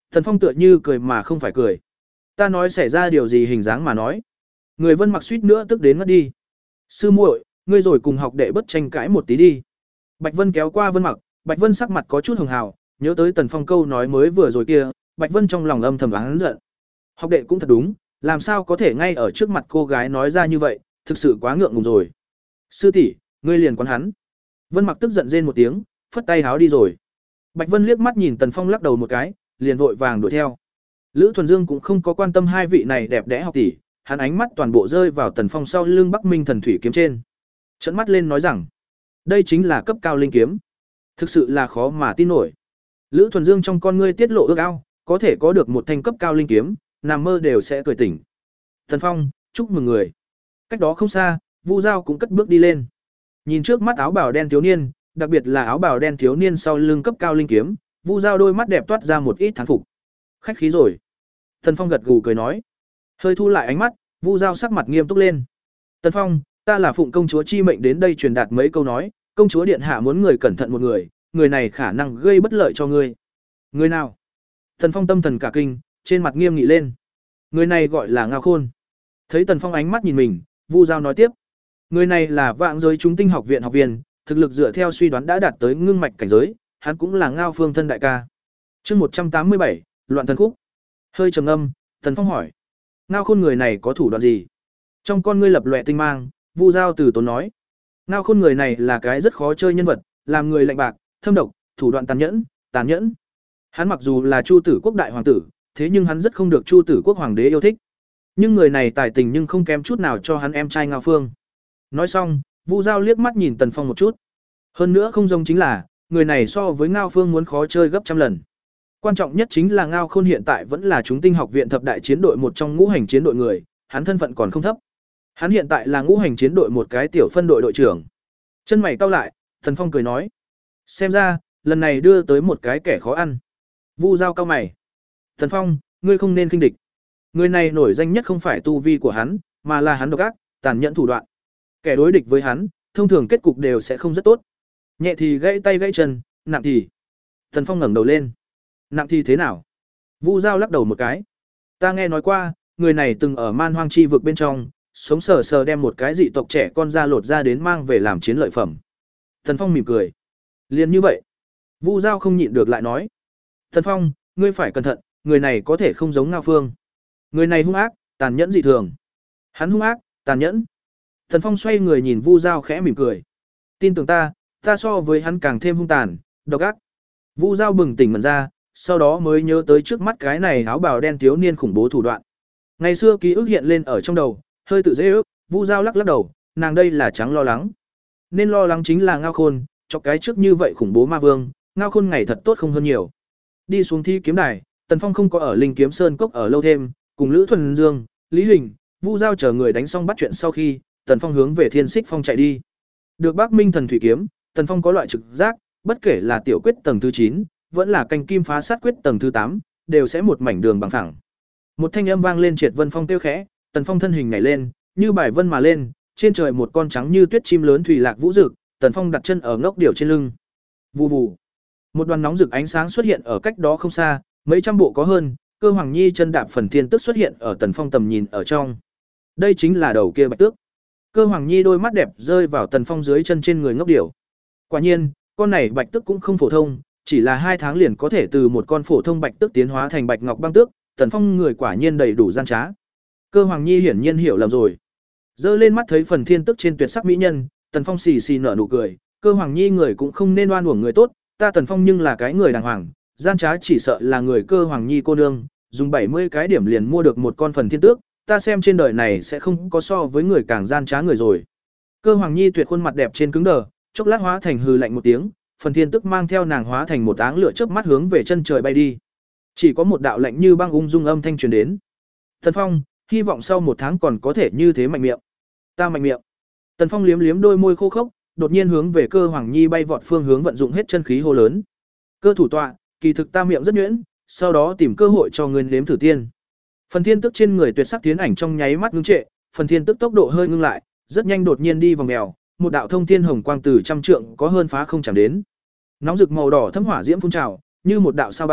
Tần Phong tựa như cười mà không phải cười. Ta nói xảy ra điều gì hình dáng mà nói. Người Vân Mặc suýt nữa tức đến ngất đi. Sư muội, ngươi rồi cùng học đệ bất tranh cãi một tí đi. Bạch Vân kéo qua Vân Mặc, Bạch Vân sắc mặt có chút hường hào, nhớ tới Tần Phong câu nói mới vừa rồi kia, Bạch Vân trong lòng âm thầm oán giận. Học đệ cũng thật đúng, làm sao có thể ngay ở trước mặt cô gái nói ra như vậy, thực sự quá ngượng ngùng rồi. Sư tỷ, ngươi liền quán hắn. Vân Mặc tức giận rên một tiếng, phất tay háo đi rồi. Bạch Vân liếc mắt nhìn Tần Phong lắc đầu một cái, liền vội vàng đuổi theo. Lữ Thuần Dương cũng không có quan tâm hai vị này đẹp đẽ học tỷ, hắn ánh mắt toàn bộ rơi vào Tần Phong sau lưng Bắc Minh Thần Thủy kiếm trên. Trợn mắt lên nói rằng, đây chính là cấp cao linh kiếm. Thực sự là khó mà tin nổi. Lữ Thuần Dương trong con ngươi tiết lộ ước ao, có thể có được một thanh cấp cao linh kiếm, nằm mơ đều sẽ cười tỉnh. Tần Phong, chúc mừng người. Cách đó không xa, Vu Giao cũng cất bước đi lên. Nhìn trước mắt áo bào đen thiếu niên, đặc biệt là áo bào đen thiếu niên sau lưng cấp cao linh kiếm, Vu Giao đôi mắt đẹp toát ra một ít thán phục. Khách khí rồi. Tần Phong gật gù cười nói. Hơi thu lại ánh mắt, Vu Giao sắc mặt nghiêm túc lên. Tần Phong, ta là phụng công chúa chi mệnh đến đây truyền đạt mấy câu nói, công chúa điện hạ muốn người cẩn thận một người, người này khả năng gây bất lợi cho ngươi. Người nào? Tần Phong tâm thần cả kinh, trên mặt nghiêm nghị lên. Người này gọi là Ngao Khôn. Thấy Tần Phong ánh mắt nhìn mình, Vu Giao nói tiếp. Người này là Vạn Giới Chúng Tinh học viện học viên, thực lực dựa theo suy đoán đã đạt tới ngưng mạch cảnh giới, hắn cũng là Ngao Phương thân đại ca. Chương một trăm tám mươi bảy, Loạn thần khúc. Hơi trầm ngâm, Tần Phong hỏi: Ngao Khôn người này có thủ đoạn gì? Trong con ngươi lập lòe tinh mang, Vu Giao từ tốn nói: Ngao Khôn người này là cái rất khó chơi nhân vật, làm người lạnh bạc, thâm độc, thủ đoạn tàn nhẫn, tàn nhẫn. Hắn mặc dù là Chu Tử Quốc đại hoàng tử, thế nhưng hắn rất không được Chu Tử Quốc hoàng đế yêu thích. Nhưng người này tài tình nhưng không kém chút nào cho hắn em trai Ngao Phương. Nói xong, Vu Giao liếc mắt nhìn Tần Phong một chút. Hơn nữa không giống chính là, người này so với Ngao Phương muốn khó chơi gấp trăm lần. Quan trọng nhất chính là Ngao Khôn hiện tại vẫn là Chúng Tinh học viện thập đại chiến đội một trong ngũ hành chiến đội người, hắn thân phận còn không thấp. Hắn hiện tại là ngũ hành chiến đội một cái tiểu phân đội đội trưởng. Chân mày cau lại, Tần Phong cười nói: Xem ra, lần này đưa tới một cái kẻ khó ăn. Vu Giao cau mày. Tần Phong, ngươi không nên khinh địch. Người này nổi danh nhất không phải tu vi của hắn, mà là hắn độc ác, tàn nhẫn thủ đoạn. Kẻ đối địch với hắn, thông thường kết cục đều sẽ không rất tốt. Nhẹ thì gãy tay gãy chân, nặng thì. Tần Phong ngẩng đầu lên. Nặng thì thế nào? Vu Giao lắc đầu một cái. Ta nghe nói qua, người này từng ở Man Hoang chi vực bên trong, sống sờ sờ đem một cái dị tộc trẻ con ra lột ra đến mang về làm chiến lợi phẩm. Tần Phong mỉm cười. Liền như vậy. Vu Giao không nhịn được lại nói: Tần Phong, ngươi phải cẩn thận, người này có thể không giống Ngao Phương. Người này hung ác, tàn nhẫn dị thường. Hắn hung ác, tàn nhẫn. Tần Phong xoay người nhìn Vu Giao khẽ mỉm cười. Tin tưởng ta, ta so với hắn càng thêm hung tàn, độc ác. Vu Giao bừng tỉnh mẩn ra, sau đó mới nhớ tới trước mắt cái này áo bào đen thiếu niên khủng bố thủ đoạn. Ngày xưa ký ức hiện lên ở trong đầu, hơi tự dễ ước, Vu Giao lắc lắc đầu, nàng đây là trắng lo lắng. Nên lo lắng chính là Ngao Khôn, cho cái trước như vậy khủng bố ma vương, Ngao Khôn ngày thật tốt không hơn nhiều. Đi xuống thi kiếm đài, Tần Phong không có ở Linh Kiếm Sơn cốc ở lâu thêm, cùng Lữ Thuần Dương, Lý Huỳnh, Vu Giao chờ người đánh xong bắt chuyện sau khi, Tần Phong hướng về Thiên Xích Phong chạy đi. Được Bắc Minh Thần Thủy kiếm, Tần Phong có loại trực giác, bất kể là tiểu quyết tầng thứ chín, vẫn là canh kim phá sát quyết tầng thứ tám, đều sẽ một mảnh đường bằng phẳng. Một thanh âm vang lên triệt vân phong tiêu khẽ, Tần Phong thân hình nhảy lên, như bài vân mà lên, trên trời một con trắng như tuyết chim lớn thủy lạc vũ rực, Tần Phong đặt chân ở ngốc điểu trên lưng. Vù vù. Một đoàn nóng rực ánh sáng xuất hiện ở cách đó không xa, mấy trăm bộ có hơn, Cơ Hoàng Nhi chân đạp phần thiên tức xuất hiện ở Tần Phong tầm nhìn ở trong. Đây chính là đầu kia bạch tước. Cơ Hoàng Nhi đôi mắt đẹp rơi vào Tần Phong dưới chân trên người ngốc điểu. Quả nhiên, con này bạch tước cũng không phổ thông, chỉ là hai tháng liền có thể từ một con phổ thông bạch tước tiến hóa thành bạch ngọc băng tước, Tần Phong người quả nhiên đầy đủ gian trá. Cơ Hoàng Nhi hiển nhiên hiểu lầm rồi. Giơ lên mắt thấy phần thiên tức trên tuyệt sắc mỹ nhân, Tần Phong xì xì nở nụ cười, Cơ Hoàng Nhi người cũng không nên oan uổng người tốt, ta Tần Phong nhưng là cái người đàng hoàng, gian trá chỉ sợ là người Cơ Hoàng Nhi cô nương, dùng bảy mươi cái điểm liền mua được một con phần thiên tước, ta xem trên đời này sẽ không có so với người càng gian trá người rồi. Cơ Hoàng Nhi tuyệt khuôn mặt đẹp trên cứng đờ, chốc lát hóa thành hừ lạnh một tiếng, phần thiên tức mang theo nàng hóa thành một áng lửa chớp mắt hướng về chân trời bay đi. Chỉ có một đạo lạnh như băng ung dung âm thanh truyền đến. Tần Phong, hy vọng sau một tháng còn có thể như thế mạnh miệng. Ta mạnh miệng. Tần Phong liếm liếm đôi môi khô khốc, đột nhiên hướng về Cơ Hoàng Nhi bay vọt phương hướng vận dụng hết chân khí hô lớn. Cơ thủ tọa, kỳ thực ta miệng rất nhuyễn, sau đó tìm cơ hội cho ngươi nếm thử tiên. Phần thiên tức trên người tuyệt sắc tiến ảnh trong nháy mắt ngưng trệ, phần thiên tức tốc độ hơi ngưng lại, rất nhanh đột nhiên đi vòng mèo, một đạo thông thiên hồng quang từ trăm trượng có hơn phá không chẳng đến. Nóng rực màu đỏ thấm hỏa diễm phun trào, như một đạo sao băng,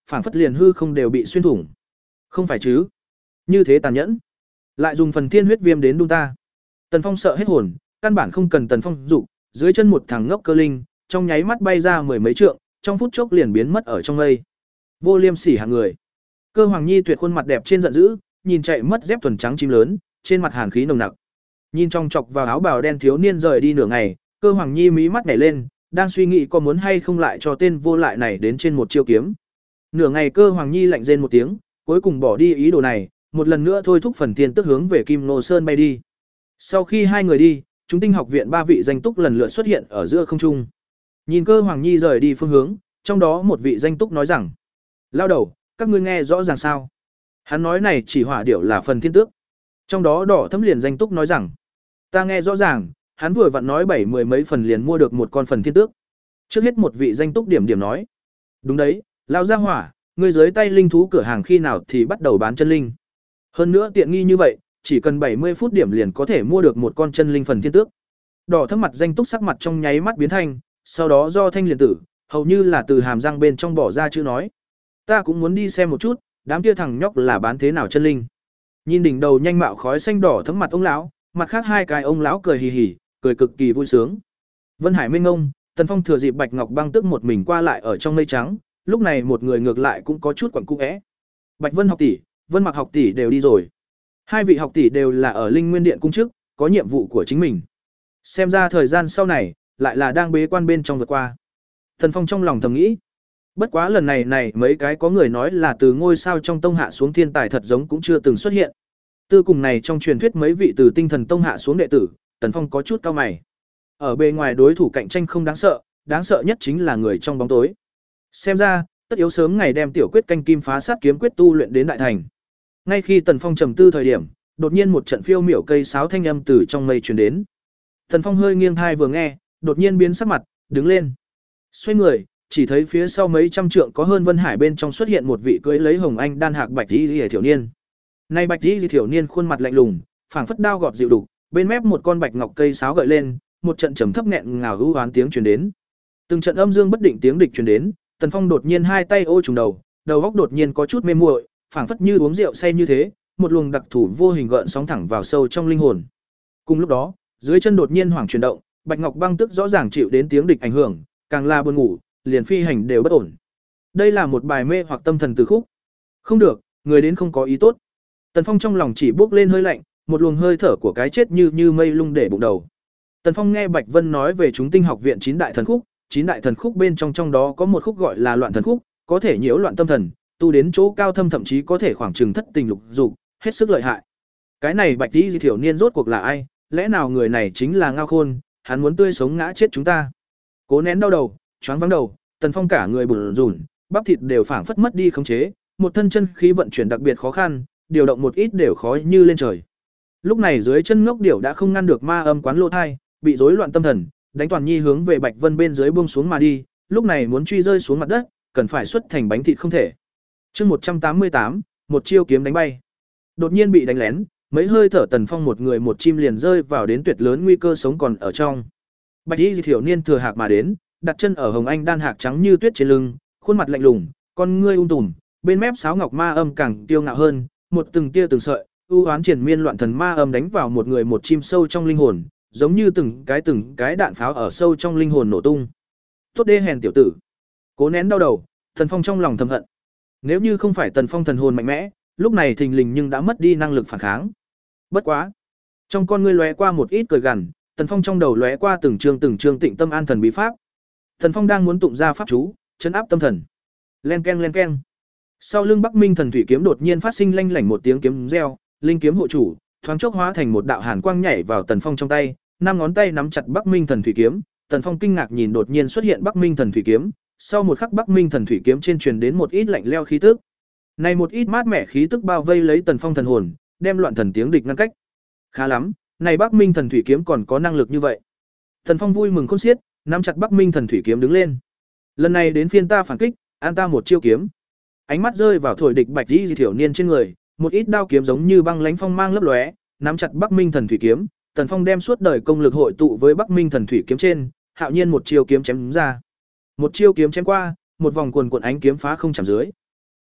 phảng phất liền hư không đều bị xuyên thủng. Không phải chứ? Như thế tàn nhẫn, lại dùng phần thiên huyết viêm đến đun ta. Tần Phong sợ hết hồn, căn bản không cần Tần Phong dụ, dưới chân một thằng ngốc cơ linh, trong nháy mắt bay ra mười mấy trượng, trong phút chốc liền biến mất ở trong mây. Vô liêm sỉ hạng người. Cơ Hoàng Nhi tuyệt khuôn mặt đẹp trên giận dữ, nhìn chạy mất dép thuần trắng chim lớn, trên mặt hàn khí nồng nặc. Nhìn trong chọc vào áo bào đen thiếu niên rời đi nửa ngày, Cơ Hoàng Nhi mí mắt nhảy lên, đang suy nghĩ có muốn hay không lại cho tên vô lại này đến trên một chiêu kiếm. Nửa ngày Cơ Hoàng Nhi lạnh rên một tiếng, cuối cùng bỏ đi ý đồ này, một lần nữa thôi thúc phần tiên tức hướng về Kim Nô Sơn bay đi. Sau khi hai người đi, chúng tinh học viện ba vị danh túc lần lượt xuất hiện ở giữa không trung. Nhìn Cơ Hoàng Nhi rời đi phương hướng, trong đó một vị danh túc nói rằng: "Lao đầu, các ngươi nghe rõ ràng sao?" Hắn nói này chỉ hỏa điểu là phần thiên tước. Trong đó đỏ thấm liền danh túc nói rằng: "Ta nghe rõ ràng, hắn vừa vặn nói bảy mười mấy phần liền mua được một con phần thiên tước." Trước hết một vị danh túc điểm điểm nói: "Đúng đấy, lao gia hỏa, ngươi dưới tay linh thú cửa hàng khi nào thì bắt đầu bán chân linh? Hơn nữa tiện nghi như vậy, chỉ cần bảy mươi phút điểm liền có thể mua được một con chân linh phần thiên tước." Đỏ thấm mặt danh túc sắc mặt trong nháy mắt biến thanh, sau đó do thanh liền tử, hầu như là từ hàm răng bên trong bỏ ra chữ nói: "Ta cũng muốn đi xem một chút, đám kia thằng nhóc là bán thế nào chân linh." Nhìn đỉnh đầu nhanh mạo khói xanh đỏ thấm mặt ông lão, mặt khác hai cái ông lão cười hì hì, cười cực kỳ vui sướng. Vân Hải mênh mông, Tần Phong thừa dịp Bạch Ngọc Băng tức một mình qua lại ở trong mây trắng, lúc này một người ngược lại cũng có chút quẩn cung é. Bạch Vân học tỷ, Vân Mặc học tỷ đều đi rồi. Hai vị học tỷ đều là ở Linh Nguyên Điện cung chức, có nhiệm vụ của chính mình. Xem ra thời gian sau này lại là đang bế quan bên trong vượt qua. Tần Phong trong lòng thầm nghĩ, bất quá lần này này mấy cái có người nói là từ ngôi sao trong tông hạ xuống thiên tài thật giống cũng chưa từng xuất hiện. Tư cùng này trong truyền thuyết mấy vị từ tinh thần tông hạ xuống đệ tử, Tần Phong có chút cao mày. Ở bề ngoài đối thủ cạnh tranh không đáng sợ, đáng sợ nhất chính là người trong bóng tối. Xem ra, tất yếu sớm ngày đem tiểu quyết canh kim phá sát kiếm quyết tu luyện đến đại thành. Ngay khi Tần Phong trầm tư thời điểm, đột nhiên một trận phiêu miểu cây sáo thanh âm từ trong mây truyền đến. Tần Phong hơi nghiêng thai vừa nghe, đột nhiên biến sắc mặt, đứng lên. Xoay người, chỉ thấy phía sau mấy trăm trượng có hơn Vân Hải bên trong xuất hiện một vị cưỡi lấy hồng anh đan hạc bạch y liễu thiểu niên. Nay bạch y thiểu niên khuôn mặt lạnh lùng, phảng phất đao gọt dịu đục, bên mép một con bạch ngọc cây sáo gợi lên, một trận trầm thấp nghẹn ngào hú hoán tiếng truyền đến. Từng trận âm dương bất định tiếng địch truyền đến, Tần Phong đột nhiên hai tay ô trùng đầu, đầu óc đột nhiên có chút mê muội, phảng phất như uống rượu say như thế, một luồng đặc thủ vô hình gợn sóng thẳng vào sâu trong linh hồn. Cùng lúc đó, dưới chân đột nhiên hoảng chuyển động, Bạch Ngọc Băng tức rõ ràng chịu đến tiếng địch ảnh hưởng, càng là buồn ngủ, liền phi hành đều bất ổn. Đây là một bài mê hoặc tâm thần từ khúc. Không được, người đến không có ý tốt. Tần Phong trong lòng chỉ bước lên hơi lạnh, một luồng hơi thở của cái chết như như mây lung để bụng đầu. Tần Phong nghe Bạch Vân nói về chúng tinh học viện chín đại thần khúc, chín đại thần khúc bên trong trong đó có một khúc gọi là Loạn thần khúc, có thể nhiễu loạn tâm thần, tu đến chỗ cao thâm thậm chí có thể khoảng chừng thất tình lục dục, hết sức lợi hại. Cái này Bạch Y Thiểu niên rốt cuộc là ai? Lẽ nào người này chính là Ngao Khôn, hắn muốn tươi sống ngã chết chúng ta? Cố nén đau đầu, choáng váng đầu, Tần Phong cả người bủn rủn, bắp thịt đều phảng phất mất đi khống chế, một thân chân khí vận chuyển đặc biệt khó khăn, điều động một ít đều khó như lên trời. Lúc này dưới chân ngốc điểu đã không ngăn được ma âm quán lỗ thai, bị rối loạn tâm thần, đánh toàn nhi hướng về Bạch Vân bên dưới buông xuống mà đi, lúc này muốn truy rơi xuống mặt đất, cần phải xuất thành bánh thịt không thể. Chương một trăm tám mươi tám, một chiêu kiếm đánh bay. Đột nhiên bị đánh lén, mấy hơi thở Tần Phong một người một chim liền rơi vào đến tuyệt lớn nguy cơ sống còn ở trong. Bạch Y Thiểu niên thừa hạc mà đến, đặt chân ở hồng anh đan hạc trắng như tuyết trên lưng, khuôn mặt lạnh lùng, con ngươi ung tùm, bên mép sáo ngọc ma âm càng tiêu ngạo hơn, một từng tia từng sợi, u hoán triền miên loạn thần ma âm đánh vào một người một chim sâu trong linh hồn, giống như từng cái từng cái đạn pháo ở sâu trong linh hồn nổ tung. Tốt đê hèn tiểu tử. Cố nén đau đầu, Tần Phong trong lòng thầm hận. Nếu như không phải Tần Phong thần hồn mạnh mẽ, lúc này thình lình nhưng đã mất đi năng lực phản kháng. Bất quá, trong con ngươi lóe qua một ít cười gằn, Tần Phong trong đầu lóe qua từng chương từng chương tịnh tâm an thần bí pháp. Tần Phong đang muốn tụng ra pháp chú, trấn áp tâm thần. Len keng len keng. Sau lưng Bắc Minh thần thủy kiếm đột nhiên phát sinh lanh lảnh một tiếng kiếm reo, linh kiếm hộ chủ, thoáng chốc hóa thành một đạo hàn quang nhảy vào Tần Phong trong tay, năm ngón tay nắm chặt Bắc Minh thần thủy kiếm. Tần Phong kinh ngạc nhìn đột nhiên xuất hiện Bắc Minh thần thủy kiếm, sau một khắc Bắc Minh thần thủy kiếm trên truyền đến một ít lạnh lẽo khí tức. Này một ít mát mẻ khí tức bao vây lấy Tần Phong thần hồn, đem loạn thần tiếng địch ngăn cách. Khá lắm, này Bắc Minh thần thủy kiếm còn có năng lực như vậy. Tần Phong vui mừng khôn xiết, nắm chặt Bắc Minh thần thủy kiếm đứng lên. Lần này đến phiên ta phản kích, an ta một chiêu kiếm. Ánh mắt rơi vào thổi địch Bạch Y Thiểu niên trên người, một ít đao kiếm giống như băng lãnh phong mang lấp lóe, nắm chặt Bắc Minh thần thủy kiếm, Tần Phong đem suốt đời công lực hội tụ với Bắc Minh thần thủy kiếm trên, hạo nhiên một chiêu kiếm chém ra. Một chiêu kiếm chém qua, một vòng cuồn cuộn ánh kiếm phá không chạm dưới.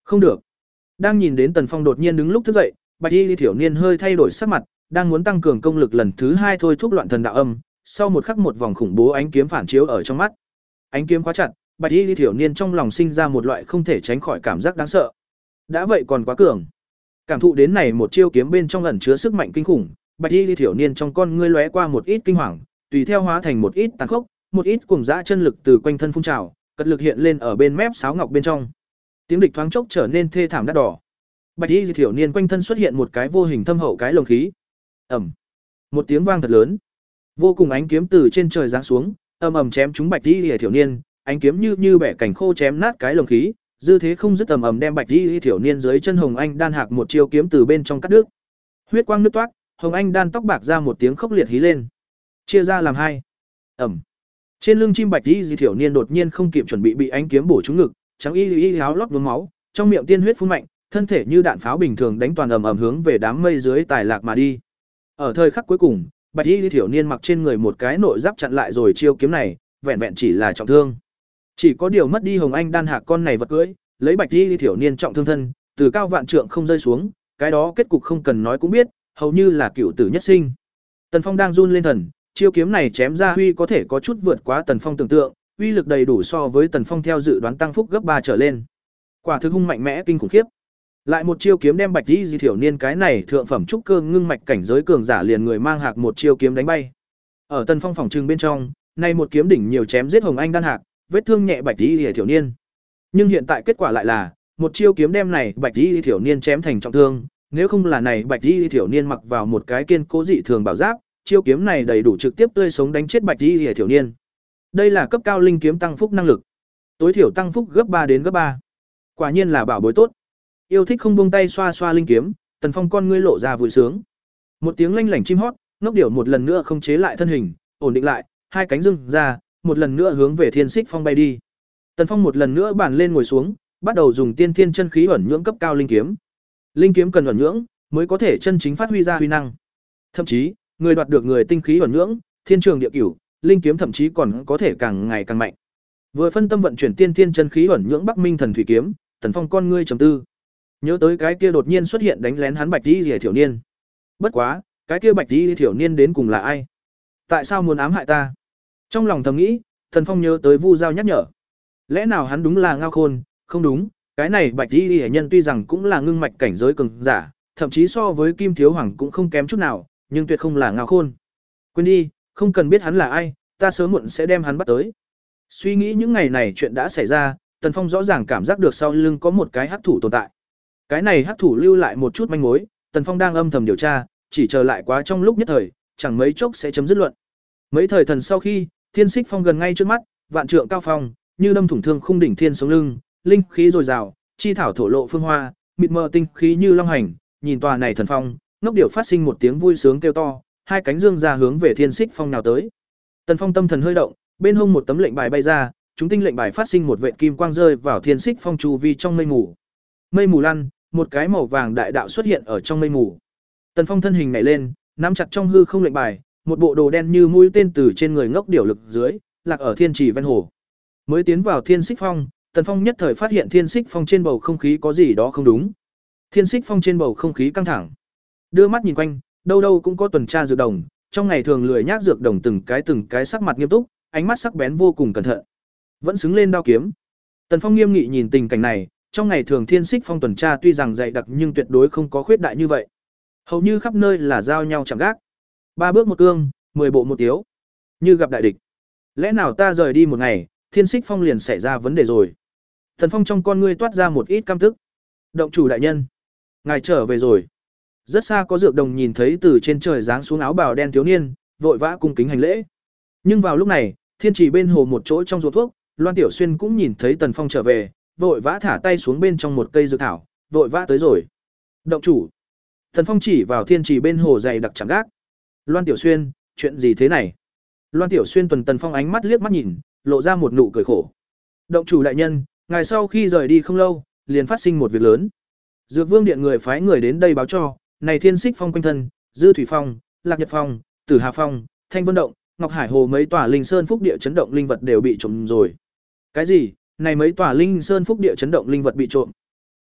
Không được. Đang nhìn đến Tần Phong đột nhiên đứng lúc thức dậy, Bạch Y Thiểu Niên hơi thay đổi sắc mặt, đang muốn tăng cường công lực lần thứ hai thôi thúc loạn thần đạo âm, sau một khắc một vòng khủng bố ánh kiếm phản chiếu ở trong mắt. Ánh kiếm khóa chặt, Bạch Y Thiểu Niên trong lòng sinh ra một loại không thể tránh khỏi cảm giác đáng sợ. Đã vậy còn quá cường. Cảm thụ đến này một chiêu kiếm bên trong ẩn chứa sức mạnh kinh khủng, Bạch Y Thiểu Niên trong con ngươi lóe qua một ít kinh hoàng, tùy theo hóa thành một ít tàn khốc, một ít cuồng dã chân lực từ quanh thân phun trào, cật lực hiện lên ở bên mép sáo ngọc bên trong. Tiếng địch thoáng chốc trở nên thê thảm đắt đỏ. Bạch Y Thiểu Niên quanh thân xuất hiện một cái vô hình thâm hậu cái lồng khí. Ầm. Một tiếng vang thật lớn. Vô cùng ánh kiếm từ trên trời giáng xuống, ầm ầm chém trúng Bạch Y Thiểu Niên, ánh kiếm như như bẻ cảnh khô chém nát cái lồng khí, dư thế không dứt ầm ầm đem Bạch Y Thiểu Niên dưới chân Hồng Anh đan hạc một chiêu kiếm từ bên trong cắt đứt. Huyết quang nứt toát, Hồng Anh đan tóc bạc ra một tiếng khốc liệt hí lên. Chia ra làm hai. Ầm. Trên lưng chim Bạch Y Thiểu Niên đột nhiên không kịp chuẩn bị bị ánh kiếm bổ trúng ngực, trắng y y áo lót nhuốm máu, trong miệng tiên huyết phun mạnh, thân thể như đạn pháo bình thường đánh toàn ầm ầm hướng về đám mây dưới tài lạc mà đi. Ở thời khắc cuối cùng, Bạch Y Thiểu Niên mặc trên người một cái nội giáp chặn lại rồi chiêu kiếm này, vẹn vẹn chỉ là trọng thương. Chỉ có điều mất đi Hồng Anh đan hạc con này vật cưỡi, lấy Bạch Y Thiểu Niên trọng thương thân, từ cao vạn trượng không rơi xuống, cái đó kết cục không cần nói cũng biết, hầu như là cựu tử nhất sinh. Tần Phong đang run lên thần, chiêu kiếm này chém ra uy có thể có chút vượt quá Tần Phong tưởng tượng, uy lực đầy đủ so với Tần Phong theo dự đoán tăng phúc gấp ba trở lên. Quả thực hung mạnh mẽ kinh khủng khiếp. Lại một chiêu kiếm đem Bạch Y Thiểu Niên cái này thượng phẩm trúc cơ ngưng mạch cảnh giới cường giả liền người mang hạc một chiêu kiếm đánh bay. Ở Tần Phong phòng trừng bên trong, nay một kiếm đỉnh nhiều chém giết Hồng Anh đan hạc, vết thương nhẹ Bạch Y Thiểu Niên. Nhưng hiện tại kết quả lại là, một chiêu kiếm đem này Bạch Y Thiểu Niên chém thành trọng thương, nếu không là này Bạch Y Thiểu Niên mặc vào một cái kiên cố dị thường bảo giáp, chiêu kiếm này đầy đủ trực tiếp tươi sống đánh chết Bạch Y Thiểu Niên. Đây là cấp cao linh kiếm tăng phúc năng lực. Tối thiểu tăng phúc gấp ba đến gấp ba. Quả nhiên là bảo bối tốt. Yêu thích không buông tay xoa xoa linh kiếm, Tần Phong con ngươi lộ ra vui sướng. Một tiếng lanh lảnh chim hót, ngốc điểu một lần nữa không chế lại thân hình, ổn định lại, hai cánh dưng ra, một lần nữa hướng về Thiên Xích Phong bay đi. Tần Phong một lần nữa bàn lên ngồi xuống, bắt đầu dùng tiên thiên chân khí ẩn nhưỡng cấp cao linh kiếm. Linh kiếm cần ẩn nhưỡng mới có thể chân chính phát huy ra huy năng. Thậm chí, người đoạt được người tinh khí ẩn nhưỡng, thiên trường địa cửu, linh kiếm thậm chí còn có thể càng ngày càng mạnh. Vừa phân tâm vận chuyển tiên thiên chân khí ẩn nhưỡng Bắc Minh Thần Thủy kiếm, Tần Phong con ngươi trầm tư. Nhớ tới cái kia đột nhiên xuất hiện đánh lén hắn Bạch Y Thiểu Niên. Bất quá, cái kia Bạch Y Thiểu Niên đến cùng là ai? Tại sao muốn ám hại ta? Trong lòng thầm nghĩ, Tần Phong nhớ tới Vu Giao nhắc nhở. Lẽ nào hắn đúng là Ngao Khôn? Không đúng, cái này Bạch Y nhân tuy rằng cũng là ngưng mạch cảnh giới cường giả, thậm chí so với Kim Thiếu Hoàng cũng không kém chút nào, nhưng tuyệt không là Ngao Khôn. Quên đi, không cần biết hắn là ai, ta sớm muộn sẽ đem hắn bắt tới. Suy nghĩ những ngày này chuyện đã xảy ra, Tần Phong rõ ràng cảm giác được sau lưng có một cái hắc thủ tồn tại. Cái này hắc thủ lưu lại một chút manh mối, Tần Phong đang âm thầm điều tra, chỉ chờ lại quá trong lúc nhất thời, chẳng mấy chốc sẽ chấm dứt luận. Mấy thời thần sau khi, Thiên Xích Phong gần ngay trước mắt, vạn trượng cao phong, như đâm thủng thương khung đỉnh thiên sống lưng, linh khí dồi dào, chi thảo thổ lộ phương hoa, mịt mờ tinh khí như long hành, nhìn tòa này thần phong, ngốc điểu phát sinh một tiếng vui sướng kêu to, hai cánh dương ra hướng về Thiên Xích Phong nào tới. Tần Phong tâm thần hơi động, bên hông một tấm lệnh bài bay ra, chúng tinh lệnh bài phát sinh một vệt kim quang rơi vào Thiên Xích Phong chu vi trong mây mù. Mây mù lăn, một cái màu vàng đại đạo xuất hiện ở trong mây mù. Tần Phong thân hình nhảy lên, nắm chặt trong hư không lệnh bài, một bộ đồ đen như mũi tên từ trên người ngốc điểu lực dưới, lạc ở thiên trì ven hồ. Mới tiến vào Thiên Xích Phong, Tần Phong nhất thời phát hiện Thiên Xích Phong trên bầu không khí có gì đó không đúng. Thiên Xích Phong trên bầu không khí căng thẳng. Đưa mắt nhìn quanh, đâu đâu cũng có tuần tra dược đồng, trong ngày thường lười nhác dược đồng từng cái từng cái sắc mặt nghiêm túc, ánh mắt sắc bén vô cùng cẩn thận. Vẫn xứng lên đao kiếm. Tần Phong nghiêm nghị nhìn tình cảnh này, trong ngày thường Thiên Xích Phong tuần tra tuy rằng dày đặc nhưng tuyệt đối không có khuyết đại như vậy. Hầu như khắp nơi là giao nhau chạm gác. Ba bước một cương, mười bộ một tiếu. Như gặp đại địch. Lẽ nào ta rời đi một ngày, Thiên Xích Phong liền xảy ra vấn đề rồi. Tần Phong trong con ngươi toát ra một ít căm tức. Động chủ đại nhân, ngài trở về rồi. Rất xa có dược đồng nhìn thấy từ trên trời giáng xuống áo bào đen thiếu niên, vội vã cung kính hành lễ. Nhưng vào lúc này, thiên trì bên hồ một chỗ trong ruộng thuốc, Loan Tiểu Xuyên cũng nhìn thấy Tần Phong trở về, vội vã thả tay xuống bên trong một cây dược thảo, vội vã tới rồi. Động chủ. Tần Phong chỉ vào thiên trì bên hồ dày đặc chẳng gác. Loan Tiểu Xuyên, chuyện gì thế này? Loan Tiểu Xuyên tuần Tần Phong ánh mắt liếc mắt nhìn, lộ ra một nụ cười khổ. Động chủ đại nhân, ngài sau khi rời đi không lâu, liền phát sinh một việc lớn. Dược Vương điện người phái người đến đây báo cho, này Thiên Xích Phong quanh thân, Dư Thủy Phong, Lạc Nhật Phong, Tử Hà Phong, Thanh Vân Động, Ngọc Hải Hồ mấy tòa linh sơn phúc địa chấn động linh vật đều bị trộm rồi. Cái gì? Này mấy tòa linh sơn phúc địa chấn động linh vật bị trộm?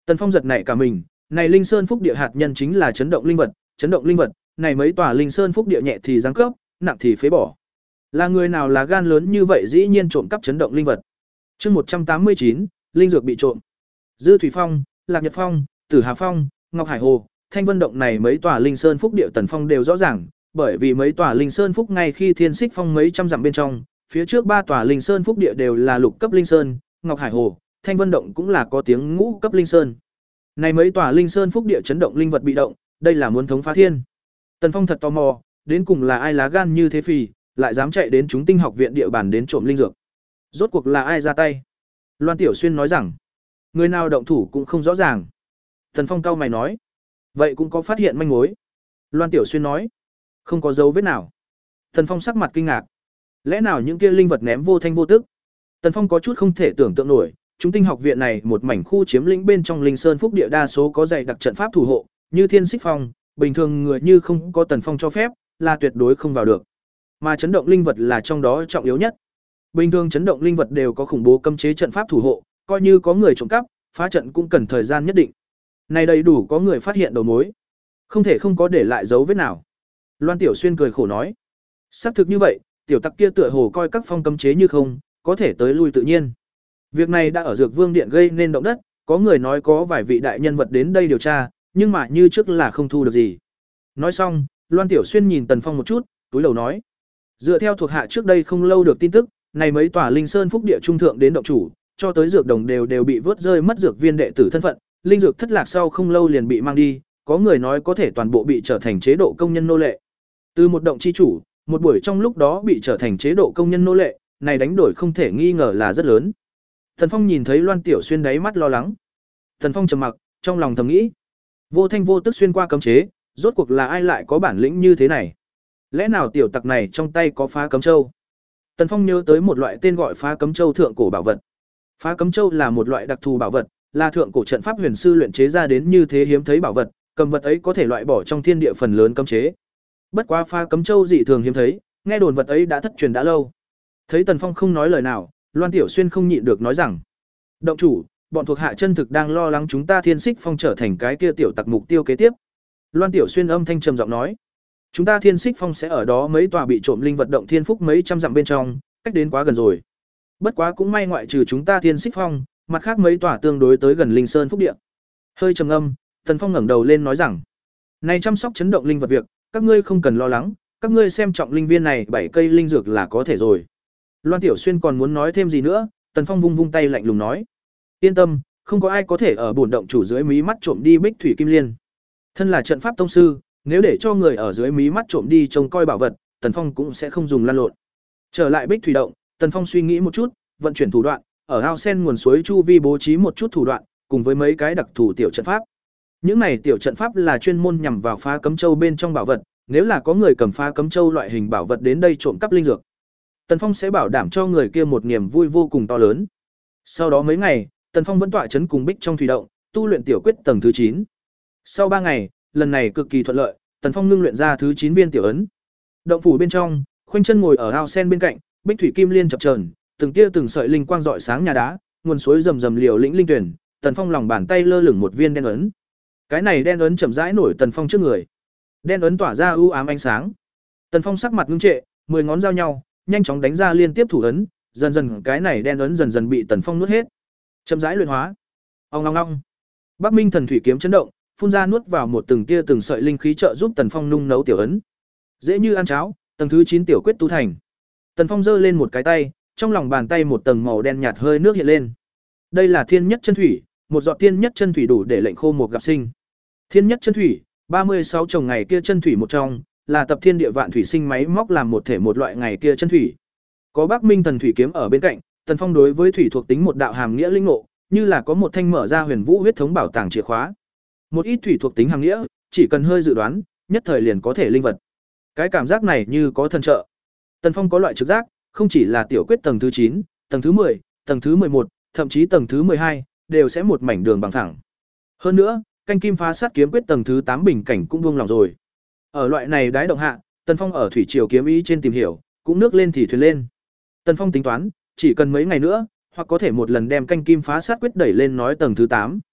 Tần Phong giật nảy cả mình, này Linh Sơn Phúc Địa hạt nhân chính là chấn động linh vật, chấn động linh vật, này mấy tòa Linh Sơn Phúc Địa nhẹ thì giáng cấp, nặng thì phế bỏ. Là người nào là gan lớn như vậy dĩ nhiên trộm cắp chấn động linh vật. Chương một trăm tám mươi chín, linh dược bị trộm. Dư Thủy Phong, Lạc Nhật Phong, Tử Hà Phong, Ngọc Hải Hồ, Thanh Vân Động này mấy tòa Linh Sơn Phúc Địa Tần Phong đều rõ ràng, bởi vì mấy tòa Linh Sơn Phúc ngay khi Thiên Xích Phong mấy trăm dặm bên trong, phía trước ba tòa Linh Sơn Phúc Địa đều là lục cấp Linh Sơn, Ngọc Hải Hồ, Thanh Vân Động cũng là có tiếng ngũ cấp Linh Sơn. Này mấy tòa Linh Sơn Phúc Địa chấn động linh vật bị động, đây là muốn thống phá thiên. Tần Phong thật tò mò, đến cùng là ai lá gan như thế phì, lại dám chạy đến chúng tinh học viện địa bàn đến trộm linh dược. Rốt cuộc là ai ra tay? Loan Tiểu Xuyên nói rằng, người nào động thủ cũng không rõ ràng. Tần Phong cau mày nói, vậy cũng có phát hiện manh mối. Loan Tiểu Xuyên nói, không có dấu vết nào. Tần Phong sắc mặt kinh ngạc. Lẽ nào những kia linh vật ném vô thanh vô tức? Tần Phong có chút không thể tưởng tượng nổi, chúng tinh học viện này một mảnh khu chiếm lĩnh bên trong Linh Sơn Phúc Địa đa số có dày đặc trận pháp thủ hộ, như Thiên Xích Phong, bình thường người như không có Tần Phong cho phép, là tuyệt đối không vào được. Mà chấn động linh vật là trong đó trọng yếu nhất. Bình thường chấn động linh vật đều có khủng bố cấm chế trận pháp thủ hộ, coi như có người trộm cắp, phá trận cũng cần thời gian nhất định. Này đầy đủ có người phát hiện đầu mối, không thể không có để lại dấu vết nào. Loan Tiểu Xuyên cười khổ nói, xác thực như vậy, tiểu tặc kia tựa hồ coi các phong cấm chế như không, có thể tới lui tự nhiên. Việc này đã ở Dược Vương Điện gây nên động đất, có người nói có vài vị đại nhân vật đến đây điều tra, nhưng mà như trước là không thu được gì. Nói xong, Loan Tiểu Xuyên nhìn Tần Phong một chút, túi đầu nói, dựa theo thuộc hạ trước đây không lâu được tin tức, này mấy tòa Linh Sơn Phúc Địa trung thượng đến động chủ, cho tới dược đồng đều đều bị vớt rơi mất dược viên đệ tử thân phận, linh dược thất lạc sau không lâu liền bị mang đi, có người nói có thể toàn bộ bị trở thành chế độ công nhân nô lệ. Từ một động chi chủ, một buổi trong lúc đó bị trở thành chế độ công nhân nô lệ, này đánh đổi không thể nghi ngờ là rất lớn. Tần Phong nhìn thấy Loan Tiểu Xuyên đáy mắt lo lắng. Tần Phong trầm mặc, trong lòng thầm nghĩ, vô thanh vô tức xuyên qua cấm chế, rốt cuộc là ai lại có bản lĩnh như thế này? Lẽ nào tiểu tặc này trong tay có phá cấm châu? Tần Phong nhớ tới một loại tên gọi phá cấm châu thượng cổ bảo vật. Phá cấm châu là một loại đặc thù bảo vật, là thượng cổ trận pháp huyền sư luyện chế ra đến như thế hiếm thấy bảo vật, cầm vật ấy có thể loại bỏ trong thiên địa phần lớn cấm chế. Bất quá phá cấm châu dị thường hiếm thấy, nghe đồn vật ấy đã thất truyền đã lâu. Thấy Tần Phong không nói lời nào, Loan Tiểu Xuyên không nhịn được nói rằng, động chủ, bọn thuộc hạ chân thực đang lo lắng chúng ta Thiên Xích Phong trở thành cái kia tiểu tặc mục tiêu kế tiếp. Loan Tiểu Xuyên âm thanh trầm giọng nói, chúng ta Thiên Xích Phong sẽ ở đó mấy tòa bị trộm linh vật động thiên phúc mấy trăm dặm bên trong, cách đến quá gần rồi. Bất quá cũng may ngoại trừ chúng ta Thiên Xích Phong, mặt khác mấy tòa tương đối tới gần Linh Sơn Phúc Địa. Hơi trầm âm, Tần Phong ngẩng đầu lên nói rằng, này chăm sóc chấn động linh vật việc, các ngươi không cần lo lắng, các ngươi xem trọng linh viên này bảy cây linh dược là có thể rồi. Loan Tiểu Xuyên còn muốn nói thêm gì nữa, Tần Phong vung vung tay lạnh lùng nói, yên tâm, không có ai có thể ở bổn động chủ dưới mí mắt trộm đi Bích Thủy Kim Liên. Thân là trận pháp tông sư, nếu để cho người ở dưới mí mắt trộm đi trông coi bảo vật, Tần Phong cũng sẽ không dùng lăn lộn. Trở lại Bích Thủy động, Tần Phong suy nghĩ một chút, vận chuyển thủ đoạn, ở ao sen nguồn suối chu vi bố trí một chút thủ đoạn, cùng với mấy cái đặc thù tiểu trận pháp. Những này tiểu trận pháp là chuyên môn nhằm vào phá cấm châu bên trong bảo vật, nếu là có người cầm phá cấm châu loại hình bảo vật đến đây trộm cắp linh dược, Tần Phong sẽ bảo đảm cho người kia một niềm vui vô cùng to lớn. Sau đó mấy ngày, Tần Phong vẫn tọa trấn cùng Bích trong thủy động, tu luyện tiểu quyết tầng thứ chín. Sau ba ngày, lần này cực kỳ thuận lợi, Tần Phong ngưng luyện ra thứ chín viên tiểu ấn. Động phủ bên trong, khoanh chân ngồi ở ao sen bên cạnh, Bích Thủy Kim Liên chập chờn, từng tia từng sợi linh quang rọi sáng nhà đá, nguồn suối rầm rầm liều lĩnh linh tuyển, Tần Phong lòng bàn tay lơ lửng một viên đen ấn. Cái này đen ấn chậm rãi nổi Tần Phong trước người. Đen ấn tỏa ra u ám ánh sáng. Tần Phong sắc mặt ngưng trệ, mười ngón giao nhau, nhanh chóng đánh ra liên tiếp thủ ấn, dần dần cái này đen ấn dần dần bị Tần Phong nuốt hết. Chậm rãi luyện hóa. Ong long long. Bắc Minh Thần Thủy kiếm chấn động, phun ra nuốt vào một từng tia từng sợi linh khí trợ giúp Tần Phong nung nấu tiểu ấn. Dễ như ăn cháo, tầng thứ chín tiểu quyết tu thành. Tần Phong giơ lên một cái tay, trong lòng bàn tay một tầng màu đen nhạt hơi nước hiện lên. Đây là Thiên Nhất Chân Thủy, một giọt Thiên Nhất Chân Thủy đủ để lệnh khô một gặp sinh. Thiên Nhất Chân Thủy, ba mươi sáu chồng ngày kia chân thủy một trong, là tập thiên địa vạn thủy sinh máy móc làm một thể một loại ngày kia chân thủy. Có Bắc Minh Thần Thủy kiếm ở bên cạnh, Tần Phong đối với thủy thuộc tính một đạo hàm nghĩa linh ngộ, như là có một thanh mở ra huyền vũ huyết thống bảo tàng chìa khóa. Một ít thủy thuộc tính hàm nghĩa, chỉ cần hơi dự đoán, nhất thời liền có thể linh vật. Cái cảm giác này như có thần trợ. Tần Phong có loại trực giác, không chỉ là tiểu quyết tầng thứ chín, tầng thứ mười, tầng thứ mười một, thậm chí tầng thứ mười hai, đều sẽ một mảnh đường bằng thẳng. Hơn nữa, canh kim phá sát kiếm quyết tầng thứ tám bình cảnh cũng buông lòng rồi. Ở loại này đái động hạ, Tần Phong ở thủy triều kiếm ý trên tìm hiểu, cũng nước lên thì thuyền lên. Tần Phong tính toán, chỉ cần mấy ngày nữa, hoặc có thể một lần đem canh kim phá sát quyết đẩy lên nói tầng thứ tám.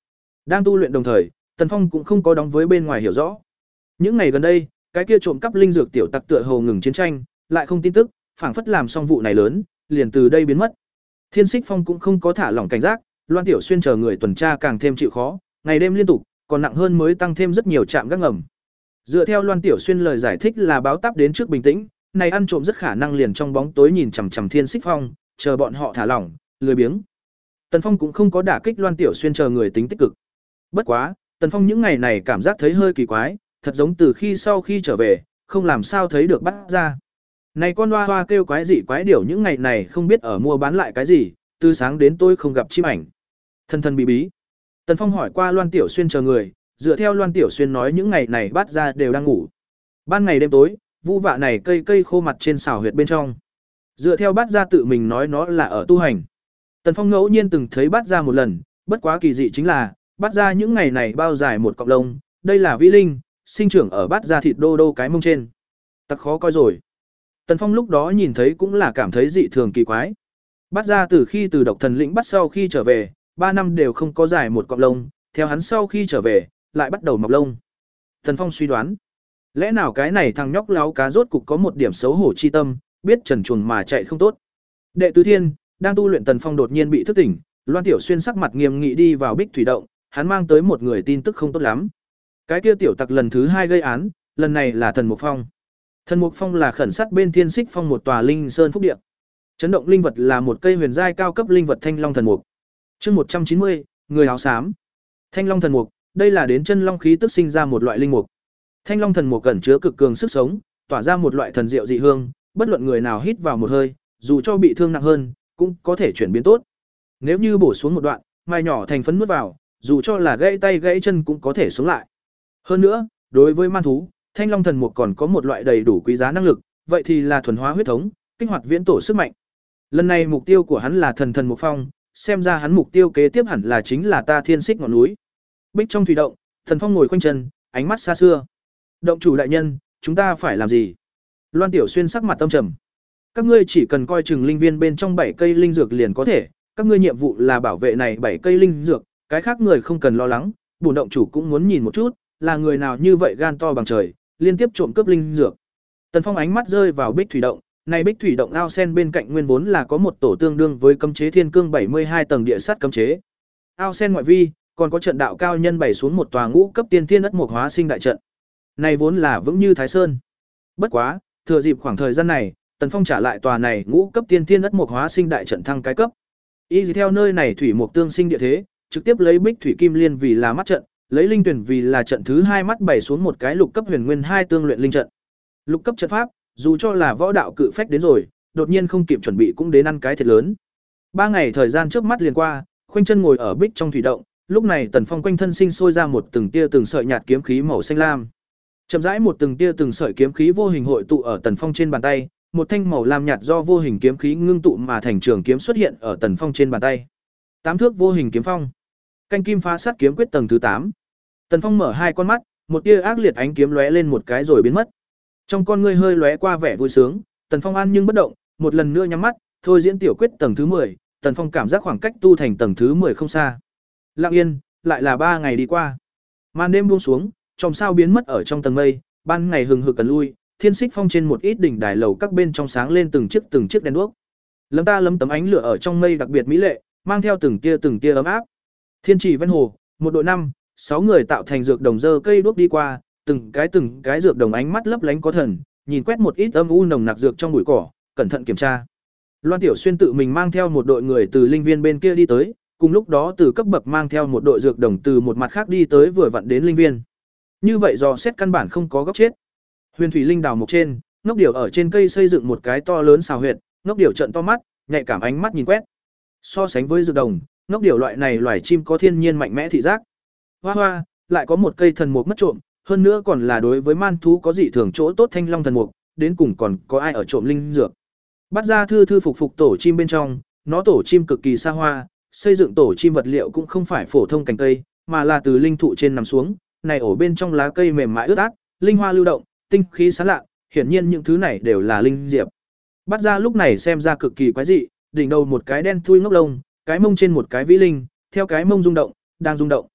Đang tu luyện đồng thời, Tần Phong cũng không có đóng với bên ngoài hiểu rõ. Những ngày gần đây, cái kia trộm cắp linh dược tiểu tặc tựa hồ ngừng chiến tranh, lại không tin tức, phảng phất làm xong vụ này lớn, liền từ đây biến mất. Thiên Xích Phong cũng không có thả lỏng cảnh giác, Loan Tiểu Xuyên chờ người tuần tra càng thêm chịu khó, ngày đêm liên tục, còn nặng hơn mới tăng thêm rất nhiều trạm gác ngầm. Dựa theo Loan Tiểu Xuyên lời giải thích là báo táp đến trước bình tĩnh, này ăn trộm rất khả năng liền trong bóng tối nhìn chằm chằm Thiên Xích Phong, chờ bọn họ thả lỏng, lười biếng. Tần Phong cũng không có đả kích Loan Tiểu Xuyên chờ người tính tích cực. Bất quá, Tần Phong những ngày này cảm giác thấy hơi kỳ quái, thật giống từ khi sau khi trở về, không làm sao thấy được bắt ra. Này con hoa hoa kêu quái dị quái điểu những ngày này không biết ở mua bán lại cái gì, từ sáng đến tôi không gặp chim ảnh. Thân thân bí bí. Tần Phong hỏi qua Loan Tiểu Xuyên chờ người, dựa theo Loan Tiểu Xuyên nói những ngày này bắt ra đều đang ngủ. Ban ngày đêm tối, vu vạ này cây cây khô mặt trên xào huyệt bên trong. Dựa theo bắt ra tự mình nói nó là ở tu hành. Tần Phong ngẫu nhiên từng thấy bắt ra một lần, bất quá kỳ dị chính là, bắt ra những ngày này bao dài một cọng lông, đây là vi linh, sinh trưởng ở bắt ra thịt đô đô cái mông trên. Tặc khó coi rồi. Tần Phong lúc đó nhìn thấy cũng là cảm thấy dị thường kỳ quái. Bắt ra từ khi từ độc thần lĩnh bắt sau khi trở về, ba năm đều không có dài một cọng lông, theo hắn sau khi trở về, lại bắt đầu mọc lông. Tần Phong suy đoán, lẽ nào cái này thằng nhóc láo cá rốt cục có một điểm xấu hổ chi tâm, biết trần truồng mà chạy không tốt. Đệ tứ thiên, đang tu luyện Tần Phong đột nhiên bị thức tỉnh, Loan Tiểu Xuyên sắc mặt nghiêm nghị đi vào Bích Thủy động, hắn mang tới một người tin tức không tốt lắm. Cái kia tiểu tặc lần thứ hai gây án, lần này là Thần Mục Phong. Thần Mục Phong là khẩn sát bên Thiên Xích Phong một tòa linh sơn phúc địa. Chấn động linh vật là một cây huyền giai cao cấp linh vật Thanh Long Thần Mục. Chương một trăm chín mươi, người áo xám. Thanh Long Thần Mục, đây là đến chân long khí tức sinh ra một loại linh mục. Thanh Long Thần Mục cẩn chứa cực cường sức sống, tỏa ra một loại thần diệu dị hương, bất luận người nào hít vào một hơi, dù cho bị thương nặng hơn, cũng có thể chuyển biến tốt. Nếu như bổ xuống một đoạn, mai nhỏ thành phấn nuốt vào, dù cho là gãy tay gãy chân cũng có thể sống lại. Hơn nữa, đối với man thú, Thanh Long Thần Mục còn có một loại đầy đủ quý giá năng lực, vậy thì là thuần hóa huyết thống, kích hoạt viễn tổ sức mạnh. Lần này mục tiêu của hắn là Thần Thần Mục Phong, xem ra hắn mục tiêu kế tiếp hẳn là chính là ta Thiên Xích ngọn núi. Bích trong thủy động, Thần Phong ngồi khoanh chân, ánh mắt xa xưa. Động chủ đại nhân, chúng ta phải làm gì? Loan Tiểu Xuyên sắc mặt tâm trầm. Các ngươi chỉ cần coi chừng linh viên bên trong bảy cây linh dược liền có thể, các ngươi nhiệm vụ là bảo vệ này bảy cây linh dược, cái khác người không cần lo lắng, bổn động chủ cũng muốn nhìn một chút, là người nào như vậy gan to bằng trời, liên tiếp trộm cướp linh dược. Tần Phong ánh mắt rơi vào Bích Thủy động, này Bích Thủy động ao sen bên cạnh nguyên vốn là có một tổ tương đương với cấm chế thiên cương bảy mươi hai tầng địa sắt cấm chế. Ao sen ngoại vi, còn có trận đạo cao nhân bày xuống một tòa ngũ cấp tiên thiên ất mục hóa sinh đại trận. Này vốn là vững như Thái Sơn. Bất quá, thừa dịp khoảng thời gian này, Tần Phong trả lại tòa này ngũ cấp tiên thiên ất mục hóa sinh đại trận thăng cái cấp. Y theo nơi này thủy mục tương sinh địa thế, trực tiếp lấy Bích Thủy Kim Liên vì là mắt trận, lấy linh tuyển vì là trận thứ hai mắt bày xuống một cái lục cấp huyền nguyên hai tương luyện linh trận. Lục cấp trận pháp, dù cho là võ đạo cự phách đến rồi, đột nhiên không kịp chuẩn bị cũng đến ăn cái thiệt lớn. Ba ngày thời gian trước mắt liền qua, khoanh chân ngồi ở Bích trong thủy động, lúc này Tần Phong quanh thân sinh sôi ra một từng tia từng sợi nhạt kiếm khí màu xanh lam. Chậm rãi một từng tia từng sợi kiếm khí vô hình hội tụ ở Tần Phong trên bàn tay, một thanh màu lam nhạt do vô hình kiếm khí ngưng tụ mà thành trường kiếm xuất hiện ở Tần Phong trên bàn tay. Tám thước vô hình kiếm phong. Canh kim phá sát kiếm quyết tầng thứ tám. Tần Phong mở hai con mắt, một tia ác liệt ánh kiếm lóe lên một cái rồi biến mất. Trong con ngươi hơi lóe qua vẻ vui sướng, Tần Phong an nhưng bất động, một lần nữa nhắm mắt, thôi diễn tiểu quyết tầng thứ mười, Tần Phong cảm giác khoảng cách tu thành tầng thứ mười không xa. Lặng yên, lại là ba ngày đi qua. Màn đêm buông xuống, chòm sao biến mất ở trong tầng mây, ban ngày hừng hực cần lui, Thiên Xích Phong trên một ít đỉnh đài lầu các bên trong sáng lên từng chiếc từng chiếc đèn đuốc. Lấm ta lấm tấm ánh lửa ở trong mây đặc biệt mỹ lệ, mang theo từng tia từng tia ấm áp. Thiên Trì ven hồ, một đội năm, sáu người tạo thành dược đồng dơ cây đuốc đi qua, từng cái từng cái dược đồng ánh mắt lấp lánh có thần, nhìn quét một ít âm u nồng nặc dược trong bụi cỏ, cẩn thận kiểm tra. Loan Tiểu Xuyên tự mình mang theo một đội người từ linh viên bên kia đi tới, cùng lúc đó từ cấp bậc mang theo một đội dược đồng từ một mặt khác đi tới vừa vặn đến linh viên. Như vậy dò xét căn bản không có góc chết. Huyền thủy linh đào mục trên, ngốc điểu ở trên cây xây dựng một cái to lớn xào huyệt, ngốc điểu trợn to mắt, nhạy cảm ánh mắt nhìn quét. So sánh với dược đồng, ngốc điểu loại này loài chim có thiên nhiên mạnh mẽ thị giác. Hoa hoa, lại có một cây thần mục mất trộm, hơn nữa còn là đối với man thú có dị thường chỗ tốt Thanh Long thần mục, đến cùng còn có ai ở trộm linh dược. Bắt ra thư thư phục phục tổ chim bên trong, nó tổ chim cực kỳ xa hoa, xây dựng tổ chim vật liệu cũng không phải phổ thông cành cây, mà là từ linh thụ trên nằm xuống, này ổ bên trong lá cây mềm mại ướt át, linh hoa lưu động, tinh khí sáng lạ, hiển nhiên những thứ này đều là linh diệp. Bắt ra lúc này xem ra cực kỳ quái dị, đỉnh đầu một cái đen thui ngốc lông, cái mông trên một cái vĩ linh, theo cái mông rung động, đang rung động.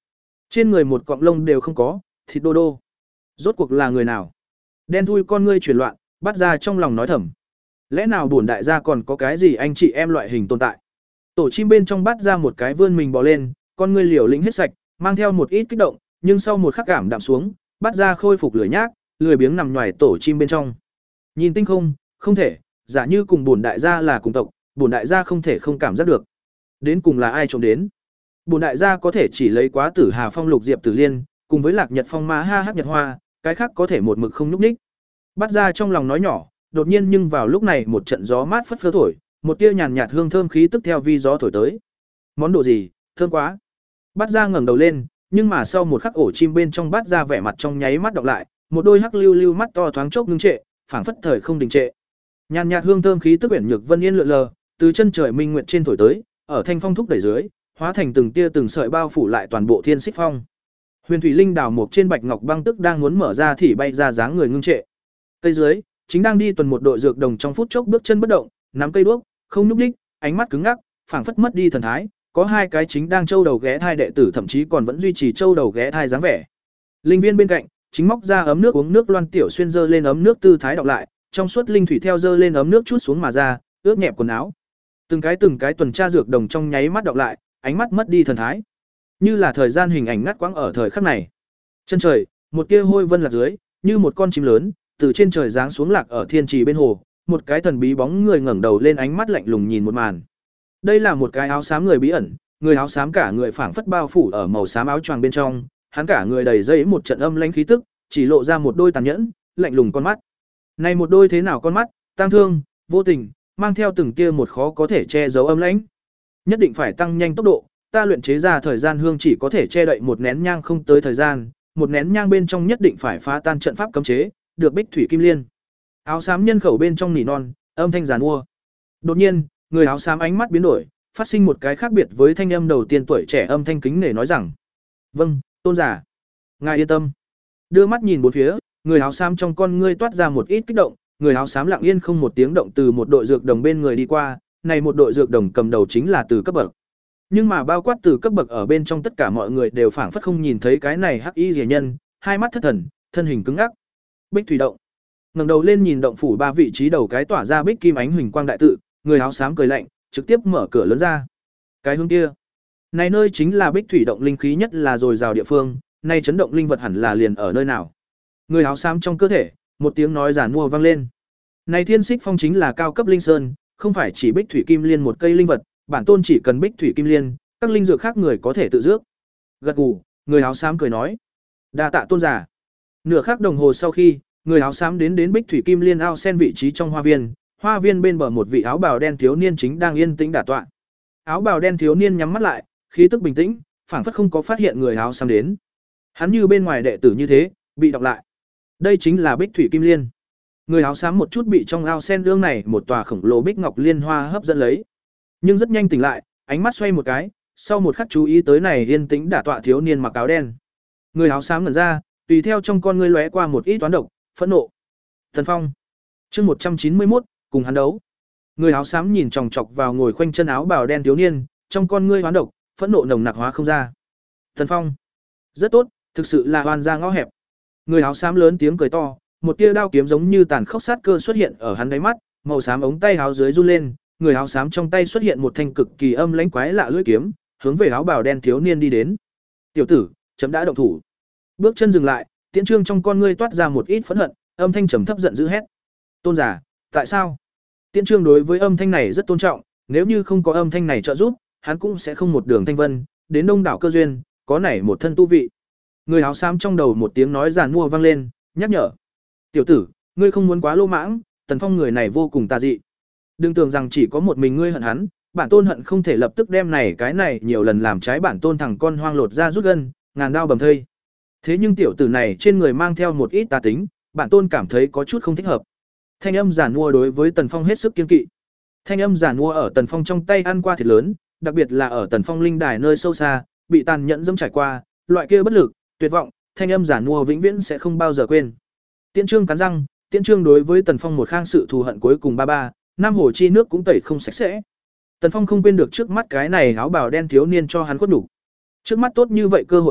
Trên người một cọng lông đều không có, thịt đô đô. Rốt cuộc là người nào? Đen thui con ngươi chuyển loạn, bắt ra trong lòng nói thầm. Lẽ nào bổn đại gia còn có cái gì anh chị em loại hình tồn tại? Tổ chim bên trong bắt ra một cái vươn mình bò lên, con ngươi liều lĩnh hết sạch, mang theo một ít kích động, nhưng sau một khắc cảm đạm xuống, bắt ra khôi phục lười nhác, lười biếng nằm ngoài tổ chim bên trong. Nhìn tinh không, không thể, giả như cùng bổn đại gia là cùng tộc, bổn đại gia không thể không cảm giác được. Đến cùng là ai trộm đến? Bổn đại gia có thể chỉ lấy quá Tử Hà Phong Lục Diệp Tử Liên, cùng với Lạc Nhật Phong Ma Ha Hắc Nhật Hoa, cái khác có thể một mực không nhúc nhích. Bắt ra trong lòng nói nhỏ, đột nhiên nhưng vào lúc này một trận gió mát phất phơ thổi, một tia nhàn nhạt hương thơm khí tức theo vi gió thổi tới. Món đồ gì, thơm quá. Bắt ra ngẩng đầu lên, nhưng mà sau một khắc ổ chim bên trong bắt ra vẻ mặt trong nháy mắt đọc lại, một đôi hắc lưu lưu mắt to thoáng chốc ngưng trệ, phảng phất thời không đình trệ. Nhàn nhạt hương thơm khí tức uyển nhược vân yên lượn lờ, từ chân trời minh nguyệt trên thổi tới, ở thanh phong thúc đẩy dưới, hóa thành từng tia từng sợi bao phủ lại toàn bộ thiên xích phong. Huyền thủy linh đảo mục trên bạch ngọc băng tức đang muốn mở ra thì bay ra dáng người ngưng trệ. Cây dưới, chính đang đi tuần một đội dược đồng trong phút chốc bước chân bất động, nắm cây đuốc, không nhúc nhích, ánh mắt cứng ngắc, phảng phất mất đi thần thái, có hai cái chính đang châu đầu ghé thai đệ tử thậm chí còn vẫn duy trì châu đầu ghé thai dáng vẻ. Linh viên bên cạnh, chính móc ra ấm nước uống nước Loan Tiểu Xuyên giơ lên ấm nước tư thái đọc lại, trong suốt linh thủy theo giơ lên ấm nước chút xuống mà ra, ướt nhẹp quần áo. Từng cái từng cái tuần tra dược đồng trong nháy mắt đọc lại, ánh mắt mất đi thần thái. Như là thời gian hình ảnh ngắt quãng ở thời khắc này. Chân trời, một tia hôi vân lạc dưới, như một con chim lớn, từ trên trời giáng xuống lạc ở thiên trì bên hồ, một cái thần bí bóng người ngẩng đầu lên ánh mắt lạnh lùng nhìn một màn. Đây là một cái áo xám người bí ẩn, người áo xám cả người phảng phất bao phủ ở màu xám áo choàng bên trong, hắn cả người đầy dây một trận âm lãnh khí tức, chỉ lộ ra một đôi tàn nhẫn, lạnh lùng con mắt. Này một đôi thế nào con mắt, tang thương, vô tình, mang theo từng tia một khó có thể che giấu âm lãnh. Nhất định phải tăng nhanh tốc độ, ta luyện chế ra thời gian hương chỉ có thể che đậy một nén nhang không tới thời gian, một nén nhang bên trong nhất định phải phá tan trận pháp cấm chế, được Bích Thủy Kim Liên. Áo xám nhân khẩu bên trong nỉ non, âm thanh giàn mua. Đột nhiên, người áo xám ánh mắt biến đổi, phát sinh một cái khác biệt với thanh âm đầu tiên tuổi trẻ âm thanh kính nể nói rằng: "Vâng, tôn giả, ngài yên tâm." Đưa mắt nhìn bốn phía, người áo xám trong con ngươi toát ra một ít kích động, người áo xám lặng yên không một tiếng động từ một đội dược đồng bên người đi qua, này một đội dược đồng cầm đầu chính là từ cấp bậc. Nhưng mà bao quát từ cấp bậc ở bên trong tất cả mọi người đều phảng phất không nhìn thấy cái này hắc y rìa nhân, hai mắt thất thần, thân hình cứng ngắc. Bích Thủy động. Ngẩng đầu lên nhìn động phủ ba vị trí đầu cái tỏa ra bích kim ánh huỳnh quang đại tự, người áo xám cười lạnh, trực tiếp mở cửa lớn ra. Cái hướng kia, này nơi chính là Bích Thủy động linh khí nhất là dồi dào địa phương, nay chấn động linh vật hẳn là liền ở nơi nào? Người áo xám trong cơ thể, một tiếng nói giản mua vang lên. Này Thiên Xích Phong chính là cao cấp linh sơn, không phải chỉ Bích Thủy Kim Liên một cây linh vật, bản tôn chỉ cần Bích Thủy Kim Liên, các linh dược khác người có thể tự dước. Gật gù, người áo xám cười nói: "Đa tạ tôn giả." Nửa khắc đồng hồ sau khi, người áo xám đến đến Bích Thủy Kim Liên ao sen vị trí trong hoa viên, hoa viên bên bờ một vị áo bào đen thiếu niên chính đang yên tĩnh đả tọa. Áo bào đen thiếu niên nhắm mắt lại, khí tức bình tĩnh, phảng phất không có phát hiện người áo xám đến. Hắn như bên ngoài đệ tử như thế, bị đọc lại. Đây chính là Bích Thủy Kim Liên. Người áo xám một chút bị trong ao sen đương này một tòa khổng lồ bích ngọc liên hoa hấp dẫn lấy, nhưng rất nhanh tỉnh lại, ánh mắt xoay một cái, sau một khắc chú ý tới này yên tĩnh đả tọa thiếu niên mặc áo đen. Người áo xám ngẩn ra, tùy theo trong con ngươi lóe qua một ít toán độc, phẫn nộ. Thần Phong, chương một trăm chín mươi mốt, cùng hắn đấu. Người áo xám nhìn chòng chọc vào ngồi khoanh chân áo bào đen thiếu niên, trong con ngươi hoán độc, phẫn nộ nồng nặc hóa không ra. Thần Phong, rất tốt, thực sự là oan ra ngõ hẹp. Người áo xám lớn tiếng cười to, một tia đao kiếm giống như tàn khốc sát cơ xuất hiện ở hắn đáy mắt, màu xám ống tay áo dưới run lên, người áo xám trong tay xuất hiện một thanh cực kỳ âm lãnh quái lạ lưỡi kiếm, hướng về áo bào đen thiếu niên đi đến. "Tiểu tử, chấm đã động thủ." Bước chân dừng lại, Tiễn Trương trong con ngươi toát ra một ít phẫn hận, âm thanh trầm thấp giận dữ hét: "Tôn giả, tại sao?" Tiễn Trương đối với âm thanh này rất tôn trọng, nếu như không có âm thanh này trợ giúp, hắn cũng sẽ không một đường thanh vân, đến đông đảo cơ duyên, có nảy một thân tu vị. Người áo xám trong đầu một tiếng nói giàn mua vang lên, nhắc nhở: "Tiểu tử, ngươi không muốn quá lô mãng, Tần Phong người này vô cùng tà dị. Đừng tưởng rằng chỉ có một mình ngươi hận hắn, bản tôn hận không thể lập tức đem này cái này nhiều lần làm trái bản tôn thằng con hoang lột ra rút gân, ngàn đao bầm thây. Thế nhưng tiểu tử này trên người mang theo một ít tà tính, bản tôn cảm thấy có chút không thích hợp." Thanh âm giản mua đối với Tần Phong hết sức kiên kỵ. Thanh âm giản mua ở Tần Phong trong tay ăn qua thiệt lớn, đặc biệt là ở Tần Phong linh đài nơi sâu xa, bị tàn nhẫn dẫm trải qua, loại kia bất lực, tuyệt vọng, thanh âm giản mua vĩnh viễn sẽ không bao giờ quên. Tiễn Trương cắn răng, Tiễn Trương đối với Tần Phong một khang sự thù hận cuối cùng ba ba, Nam Hồ chi nước cũng tẩy không sạch sẽ. Tần Phong không quên được trước mắt cái này áo bào đen thiếu niên cho hắn khuất đủ. Trước mắt tốt như vậy cơ hội tốt,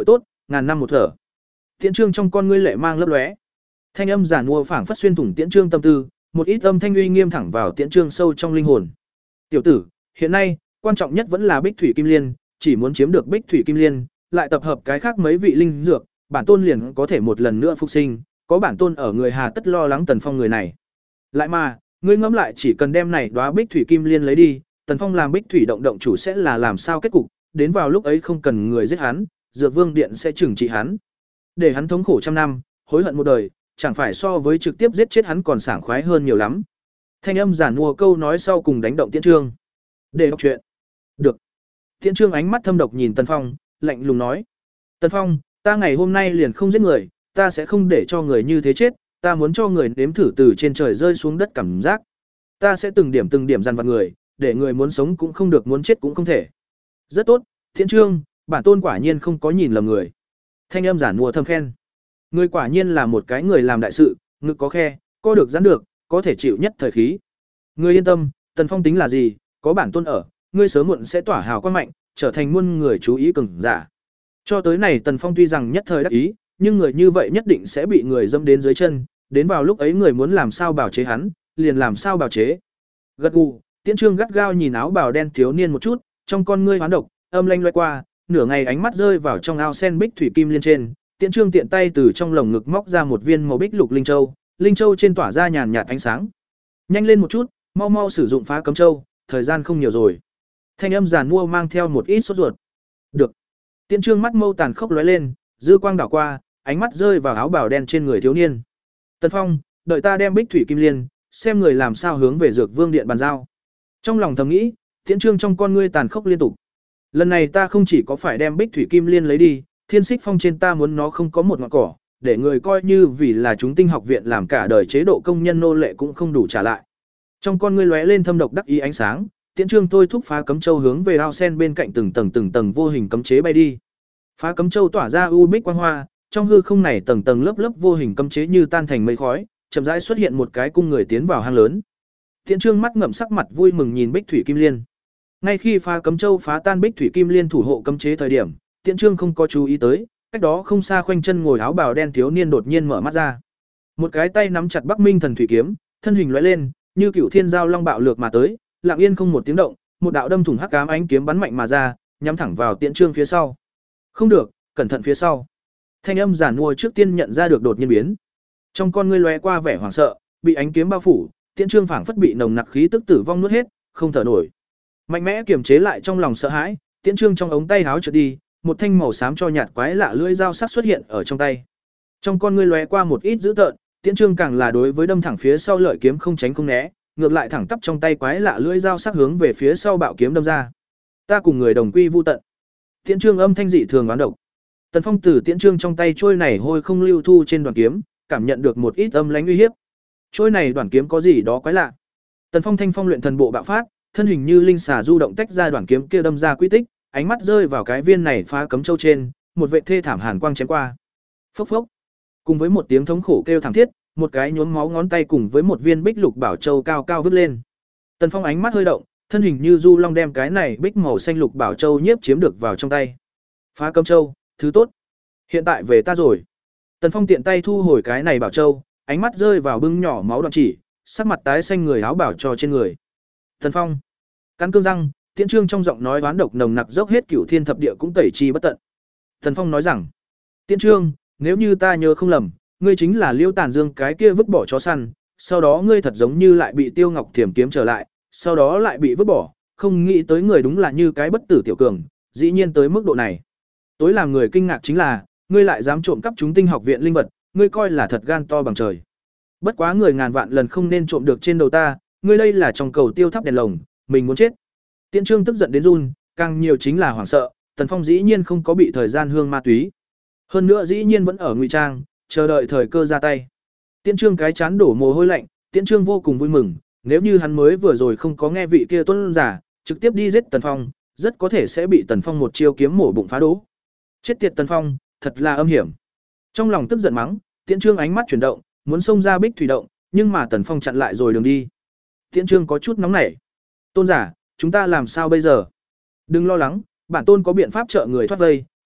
ngàn năm một thở. Tiễn Trương trong con ngươi lệ mang lấp lóe. Thanh âm giản mua phảng phất xuyên thủng Tiễn Trương tâm tư, một ít âm thanh uy nghiêm thẳng vào Tiễn Trương sâu trong linh hồn. "Tiểu tử, hiện nay, quan trọng nhất vẫn là Bích Thủy Kim Liên, chỉ muốn chiếm được Bích Thủy Kim Liên, lại tập hợp cái khác mấy vị linh dược, bản tôn liền có thể một lần nữa phục sinh, có bản tôn ở người hà tất lo lắng Tần Phong người này. Lại mà, ngươi ngẫm lại chỉ cần đem này đóa Bích Thủy Kim Liên lấy đi, Tần Phong làm Bích Thủy động động chủ sẽ là làm sao kết cục, đến vào lúc ấy không cần người giết hắn, Dược Vương Điện sẽ trừng trị hắn. Để hắn thống khổ trăm năm, hối hận một đời, chẳng phải so với trực tiếp giết chết hắn còn sảng khoái hơn nhiều lắm." Thanh âm giản mua câu nói sau cùng đánh động Tiễn Trương. "Để đọc chuyện." "Được." Tiễn Trương ánh mắt thâm độc nhìn Tần Phong, lạnh lùng nói: "Tần Phong, ta ngày hôm nay liền không giết người, ta sẽ không để cho người như thế chết, ta muốn cho người nếm thử từ trên trời rơi xuống đất cảm giác. Ta sẽ từng điểm từng điểm dằn vặt người, để người muốn sống cũng không được, muốn chết cũng không thể." "Rất tốt, Tiễn Trương, bản tôn quả nhiên không có nhìn lầm người." Thanh âm giản mua thầm khen. "Ngươi quả nhiên là một cái người làm đại sự, ngực có khe, co được giãn được, có thể chịu nhất thời khí. Ngươi yên tâm, Tần Phong tính là gì, có bản tôn ở, ngươi sớm muộn sẽ tỏa hào quang mạnh, trở thành muôn người chú ý cường giả." Cho tới này Tần Phong tuy rằng nhất thời đắc ý, nhưng người như vậy nhất định sẽ bị người dẫm đến dưới chân, đến vào lúc ấy người muốn làm sao bào chế hắn, liền làm sao bào chế. Gật gù, Tiễn Trương gắt gao nhìn áo bào đen thiếu niên một chút, trong con ngươi hoán độc, âm lanh loay qua, nửa ngày ánh mắt rơi vào trong ao sen Bích Thủy Kim Liên trên, Tiễn Trương tiện tay từ trong lồng ngực móc ra một viên màu bích lục linh châu, linh châu trên tỏa ra nhàn nhạt ánh sáng. "Nhanh lên một chút, mau mau sử dụng phá cấm châu, thời gian không nhiều rồi." Thanh âm giàn mua mang theo một ít sốt ruột. "Được." Tiễn Trương mắt mâu tàn khốc lóe lên, dư quang đảo qua, ánh mắt rơi vào áo bào đen trên người thiếu niên. "Tần Phong, đợi ta đem Bích Thủy Kim Liên, xem người làm sao hướng về Dược Vương Điện bàn giao." Trong lòng thầm nghĩ, Tiễn Trương trong con ngươi tàn khốc liên tục. Lần này ta không chỉ có phải đem Bích Thủy Kim Liên lấy đi, Thiên Xích Phong trên ta muốn nó không có một ngọn cỏ, để người coi như vì là chúng tinh học viện làm cả đời chế độ công nhân nô lệ cũng không đủ trả lại. Trong con ngươi lóe lên thâm độc đắc ý ánh sáng, Tiễn Trương thôi thúc phá cấm châu hướng về ao sen bên cạnh từng tầng từng tầng vô hình cấm chế bay đi. Phá cấm châu tỏa ra u bích quang hoa, trong hư không này tầng tầng lớp lớp vô hình cấm chế như tan thành mây khói, chậm rãi xuất hiện một cái cung người tiến vào hang lớn. Tiễn Trương mắt ngậm sắc mặt vui mừng nhìn Bích Thủy Kim Liên. Ngay khi phá cấm châu phá tan Bích Thủy Kim Liên thủ hộ cấm chế thời điểm, Tiễn Trương không có chú ý tới, cách đó không xa khoanh chân ngồi áo bào đen thiếu niên đột nhiên mở mắt ra. Một cái tay nắm chặt Bắc Minh Thần Thủy kiếm, thân hình lóe lên, như cựu thiên giao long bạo lược mà tới, lặng yên không một tiếng động, một đạo đâm thủng hắc ám ánh kiếm bắn mạnh mà ra, nhắm thẳng vào Tiễn Trương phía sau. "Không được, cẩn thận phía sau." Thanh âm giản mua trước tiên nhận ra được đột nhiên biến. Trong con ngươi lóe qua vẻ hoảng sợ, bị ánh kiếm bao phủ, Tiễn Trương phảng phất bị nồng nặc khí tức tử vong nuốt hết, không thở nổi. Mạnh mẽ kiềm chế lại trong lòng sợ hãi, Tiễn Trương trong ống tay áo trượt đi, một thanh màu xám cho nhạt quái lạ lưỡi dao sắc xuất hiện ở trong tay. Trong con ngươi lóe qua một ít dữ tợn, Tiễn Trương càng là đối với đâm thẳng phía sau lợi kiếm không tránh không né, ngược lại thẳng tắp trong tay quái lạ lưỡi dao sắc hướng về phía sau bạo kiếm đâm ra. "Ta cùng người đồng quy vu tận." Tiễn Trương âm thanh dị thường oán độc. Tần Phong từ Tiễn Trương trong tay trôi này hôi không lưu thu trên đoàn kiếm, cảm nhận được một ít âm lãnh uy hiếp. Trôi này đoàn kiếm có gì đó quái lạ. Tần Phong thanh phong luyện thần bộ bạo phát, thân hình như linh xà du động tách ra đoàn kiếm kia đâm ra quy tích, ánh mắt rơi vào cái viên này phá cấm châu trên, một vệ thê thảm hàn quang chém qua. Phốc phốc. Cùng với một tiếng thống khổ kêu thảm thiết, một cái nhuốm máu ngón tay cùng với một viên bích lục bảo châu cao cao vứt lên. Tần Phong ánh mắt hơi động, thân hình như du long đem cái này bích màu xanh lục bảo châu nhiếp chiếm được vào trong tay. Phá cấm châu, thứ tốt. Hiện tại về ta rồi. Tần Phong tiện tay thu hồi cái này bảo châu, ánh mắt rơi vào bưng nhỏ máu đoạn chỉ, sắc mặt tái xanh người áo bảo cho trên người. Tần Phong, cắn cương răng, Tiễn Trương trong giọng nói oán độc nồng nặc dốc hết cửu thiên thập địa cũng tẩy chi bất tận. Tần Phong nói rằng, Tiễn Trương, nếu như ta nhớ không lầm, ngươi chính là Liêu Tản Dương cái kia vứt bỏ chó săn, sau đó ngươi thật giống như lại bị Tiêu Ngọc Thiểm kiếm trở lại, sau đó lại bị vứt bỏ, không nghĩ tới người đúng là như cái bất tử tiểu cường, dĩ nhiên tới mức độ này. Tối làm người kinh ngạc chính là, ngươi lại dám trộm cắp chúng tinh học viện linh vật, ngươi coi là thật gan to bằng trời. Bất quá người ngàn vạn lần không nên trộm được trên đầu ta, ngươi đây là trong cầu tiêu thắp đèn lồng, mình muốn chết. Tiễn Trương tức giận đến run, càng nhiều chính là hoảng sợ, Tần Phong dĩ nhiên không có bị thời gian hương ma túy. Hơn nữa dĩ nhiên vẫn ở ngụy trang, chờ đợi thời cơ ra tay. Tiễn Trương cái chán đổ mồ hôi lạnh, Tiễn Trương vô cùng vui mừng, nếu như hắn mới vừa rồi không có nghe vị kia tuân giả, trực tiếp đi giết Tần Phong, rất có thể sẽ bị Tần Phong một chiêu kiếm mổ bụng phá đố. Chết tiệt Tần Phong, thật là âm hiểm. Trong lòng tức giận mắng, Tiễn Trương ánh mắt chuyển động, muốn xông ra Bích Thủy động, nhưng mà Tần Phong chặn lại rồi đường đi. Tiễn Trương có chút nóng nảy. Tôn giả, chúng ta làm sao bây giờ? Đừng lo lắng, bản tôn có biện pháp trợ người thoát vây,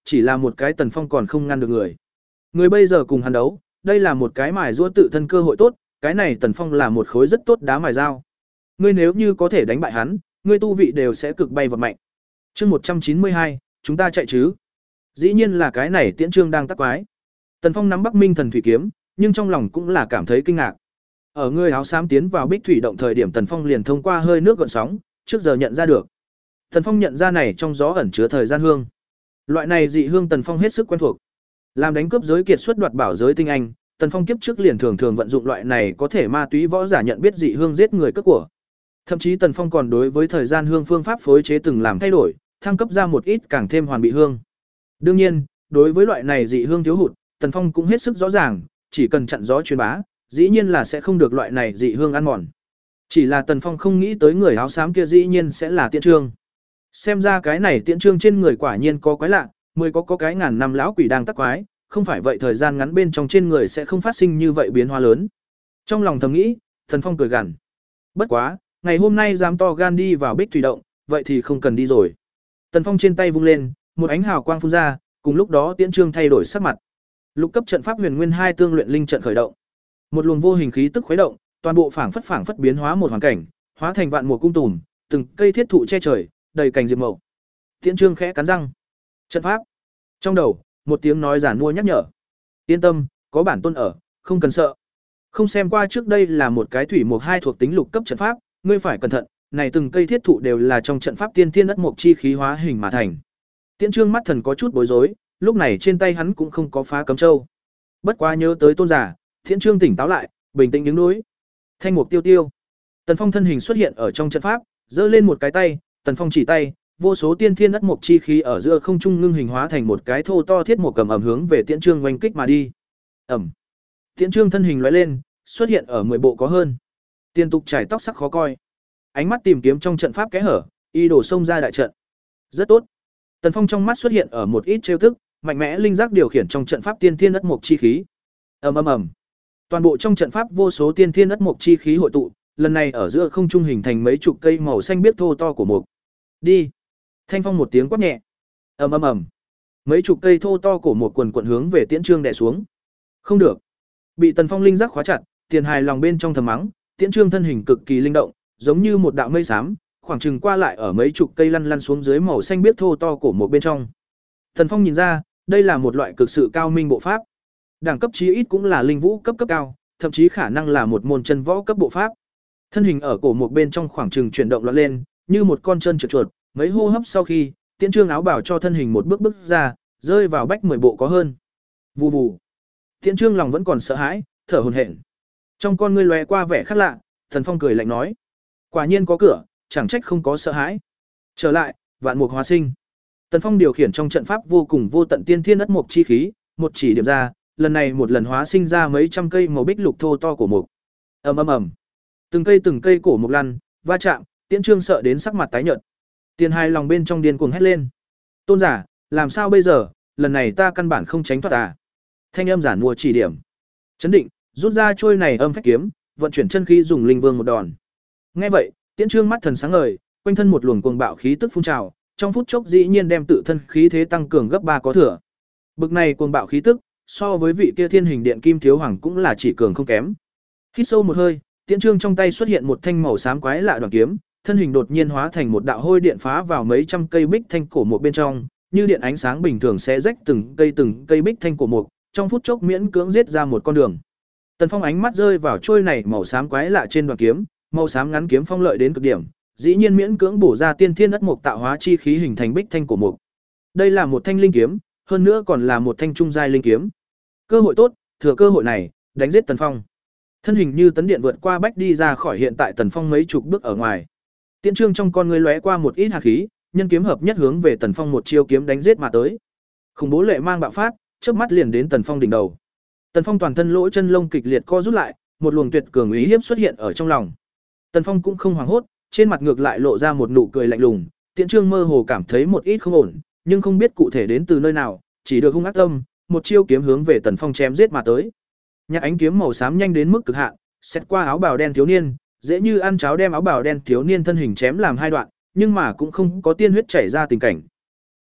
chỉ là một cái Tần Phong còn không ngăn được người. Người bây giờ cùng hắn đấu, đây là một cái mài giũa tự thân cơ hội tốt, cái này Tần Phong là một khối rất tốt đá mài dao. Ngươi nếu như có thể đánh bại hắn, ngươi tu vị đều sẽ cực bay vọt mạnh. Chương một trăm chín mươi hai, chúng ta chạy chứ? Dĩ nhiên là cái này Tiễn Trương đang tác quái. Tần Phong nắm Bắc Minh Thần Thủy kiếm, nhưng trong lòng cũng là cảm thấy kinh ngạc. Ở người áo xám tiến vào Bích Thủy động thời điểm Tần Phong liền thông qua hơi nước gợn sóng, trước giờ nhận ra được. Tần Phong nhận ra này trong gió ẩn chứa thời gian hương. Loại này dị hương Tần Phong hết sức quen thuộc. Làm đánh cướp giới kiệt xuất đoạt bảo giới tinh anh, Tần Phong kiếp trước liền thường thường vận dụng loại này có thể ma túy võ giả nhận biết dị hương giết người cướp của. Thậm chí Tần Phong còn đối với thời gian hương phương pháp phối chế từng làm thay đổi, thăng cấp ra một ít càng thêm hoàn bị hương. Đương nhiên, đối với loại này dị hương thiếu hụt, Tần Phong cũng hết sức rõ ràng, chỉ cần chặn gió truyền bá, dĩ nhiên là sẽ không được loại này dị hương ăn mòn. Chỉ là Tần Phong không nghĩ tới người áo xám kia dĩ nhiên sẽ là Tiễn Trương. Xem ra cái này Tiễn Trương trên người quả nhiên có quái lạ, mười có có cái ngàn năm lão quỷ đang tác quái, không phải vậy thời gian ngắn bên trong trên người sẽ không phát sinh như vậy biến hóa lớn. Trong lòng thầm nghĩ, Tần Phong cười gằn. Bất quá, ngày hôm nay dám to gan đi vào Bích Thủy động, vậy thì không cần đi rồi. Tần Phong trên tay vung lên, một ánh hào quang phun ra, cùng lúc đó Tiễn Trương thay đổi sắc mặt. Lục cấp trận pháp Huyền Nguyên hai tương luyện linh trận khởi động. Một luồng vô hình khí tức khuấy động, toàn bộ phảng phất phảng phất biến hóa một hoàn cảnh, hóa thành vạn mùa cung tùm, từng cây thiết thụ che trời, đầy cành diệp mậu. Tiễn Trương khẽ cắn răng. Trận pháp. Trong đầu, một tiếng nói giản mua nhắc nhở. Yên tâm, có bản tôn ở, không cần sợ. Không xem qua trước đây là một cái thủy mục hai thuộc tính lục cấp trận pháp, ngươi phải cẩn thận, này từng cây thiết thụ đều là trong trận pháp tiên thiên đất mục chi khí hóa hình mà thành. Tiễn Trương mắt thần có chút bối rối, lúc này trên tay hắn cũng không có phá cấm châu. Bất quá nhớ tới tôn giả, Tiễn Trương tỉnh táo lại, bình tĩnh đứng đối. Thanh mục tiêu tiêu. Tần Phong thân hình xuất hiện ở trong trận pháp, giơ lên một cái tay, Tần Phong chỉ tay, vô số tiên thiên đất mục chi khí ở giữa không trung ngưng hình hóa thành một cái thô to thiết mục cầm ẩm hướng về Tiễn Trương oanh kích mà đi. Ẩm. Tiễn Trương thân hình lóe lên, xuất hiện ở mười bộ có hơn. Tiên tục trải tóc sắc khó coi. Ánh mắt tìm kiếm trong trận pháp kẽ hở, y đổ xông ra đại trận. Rất tốt. Tần Phong trong mắt xuất hiện ở một ít trêu tức, mạnh mẽ linh giác điều khiển trong trận pháp tiên thiên đất mục chi khí. Ầm ầm ầm. Toàn bộ trong trận pháp vô số tiên thiên đất mục chi khí hội tụ, lần này ở giữa không trung hình thành mấy chục cây màu xanh biếc thô to của mục. Đi. Thanh Phong một tiếng quát nhẹ. Ầm ầm ầm. Mấy chục cây thô to của mục quần quần hướng về Tiễn Trương đè xuống. Không được. Bị Tần Phong linh giác khóa chặt, tiền hài lòng bên trong thầm mắng, Tiễn Trương thân hình cực kỳ linh động, giống như một đạo mây xám, khoảng chừng qua lại ở mấy chục cây lăn lăn xuống dưới màu xanh biếc thô to của một bên trong. Tần Phong nhìn ra, đây là một loại cực sự cao minh bộ pháp. Đẳng cấp chí ít cũng là linh vũ cấp cấp cao, thậm chí khả năng là một môn chân võ cấp bộ pháp. Thân hình ở cổ một bên trong khoảng chừng chuyển động loạn lên, như một con chân trượt chuột, mấy hô hấp sau khi, Tiễn Trương áo bảo cho thân hình một bước bước ra, rơi vào bách mười bộ có hơn. Vù vù. Tiễn Trương lòng vẫn còn sợ hãi, thở hổn hển. Trong con ngươi lóe qua vẻ khác lạ, Tần Phong cười lạnh nói: "Quả nhiên có cửa, chẳng trách không có sợ hãi." Trở lại, vạn mục hóa sinh. Tần Phong điều khiển trong trận pháp vô cùng vô tận tiên thiên đất mục chi khí, một chỉ điểm ra, lần này một lần hóa sinh ra mấy trăm cây màu bích lục thô to của mục. Ầm ầm ầm. Từng cây từng cây cổ mục lăn, va chạm, Tiễn Trương sợ đến sắc mặt tái nhợt. Tiền hai lòng bên trong điên cuồng hét lên: "Tôn giả, làm sao bây giờ, lần này ta căn bản không tránh thoát à?" Thanh âm giản mua chỉ điểm. Chấn định, rút ra trôi này âm phách kiếm, vận chuyển chân khí dùng linh vương một đòn. Nghe vậy, Tiễn Trương mắt thần sáng ngời, quanh thân một luồng cuồng bạo khí tức phun trào, trong phút chốc dĩ nhiên đem tự thân khí thế tăng cường gấp ba có thừa. Bực này cuồng bạo khí tức, so với vị kia Thiên Hình Điện Kim Thiếu Hoàng cũng là chỉ cường không kém. Hít sâu một hơi, Tiễn Trương trong tay xuất hiện một thanh màu xám quái lạ đoàn kiếm, thân hình đột nhiên hóa thành một đạo hôi điện phá vào mấy trăm cây bích thanh cổ một bên trong, như điện ánh sáng bình thường sẽ rách từng cây từng cây bích thanh cổ mục, trong phút chốc miễn cưỡng giết ra một con đường. Tần Phong ánh mắt rơi vào trôi này màu xám quái lạ trên đoàn kiếm, màu xám ngắn kiếm phong lợi đến cực điểm, dĩ nhiên miễn cưỡng bổ ra tiên thiên đất mục tạo hóa chi khí hình thành bích thanh cổ mục. Đây là một thanh linh kiếm, hơn nữa còn là một thanh trung giai linh kiếm. Cơ hội tốt, thừa cơ hội này, đánh giết Tần Phong. Thân hình như tấn điện vượt qua bách đi ra khỏi hiện tại Tần Phong mấy chục bước ở ngoài. Tiễn Trương trong con ngươi lóe qua một ít hạt khí, nhân kiếm hợp nhất hướng về Tần Phong một chiêu kiếm đánh giết mà tới. Khủng bố lệ mang bạo phát, chớp mắt liền đến Tần Phong đỉnh đầu. Tần Phong toàn thân lỗ chân lông kịch liệt co rút lại, một luồng tuyệt cường ý hiếp xuất hiện ở trong lòng. Tần Phong cũng không hoảng hốt, trên mặt ngược lại lộ ra một nụ cười lạnh lùng, Tiễn Trương mơ hồ cảm thấy một ít không ổn, nhưng không biết cụ thể đến từ nơi nào, chỉ được hung ác tâm, một chiêu kiếm hướng về Tần Phong chém giết mà tới. Nhạc ánh kiếm màu xám nhanh đến mức cực hạn, xét qua áo bào đen thiếu niên, dễ như ăn cháo đem áo bào đen thiếu niên thân hình chém làm hai đoạn, nhưng mà cũng không có tiên huyết chảy ra tình cảnh.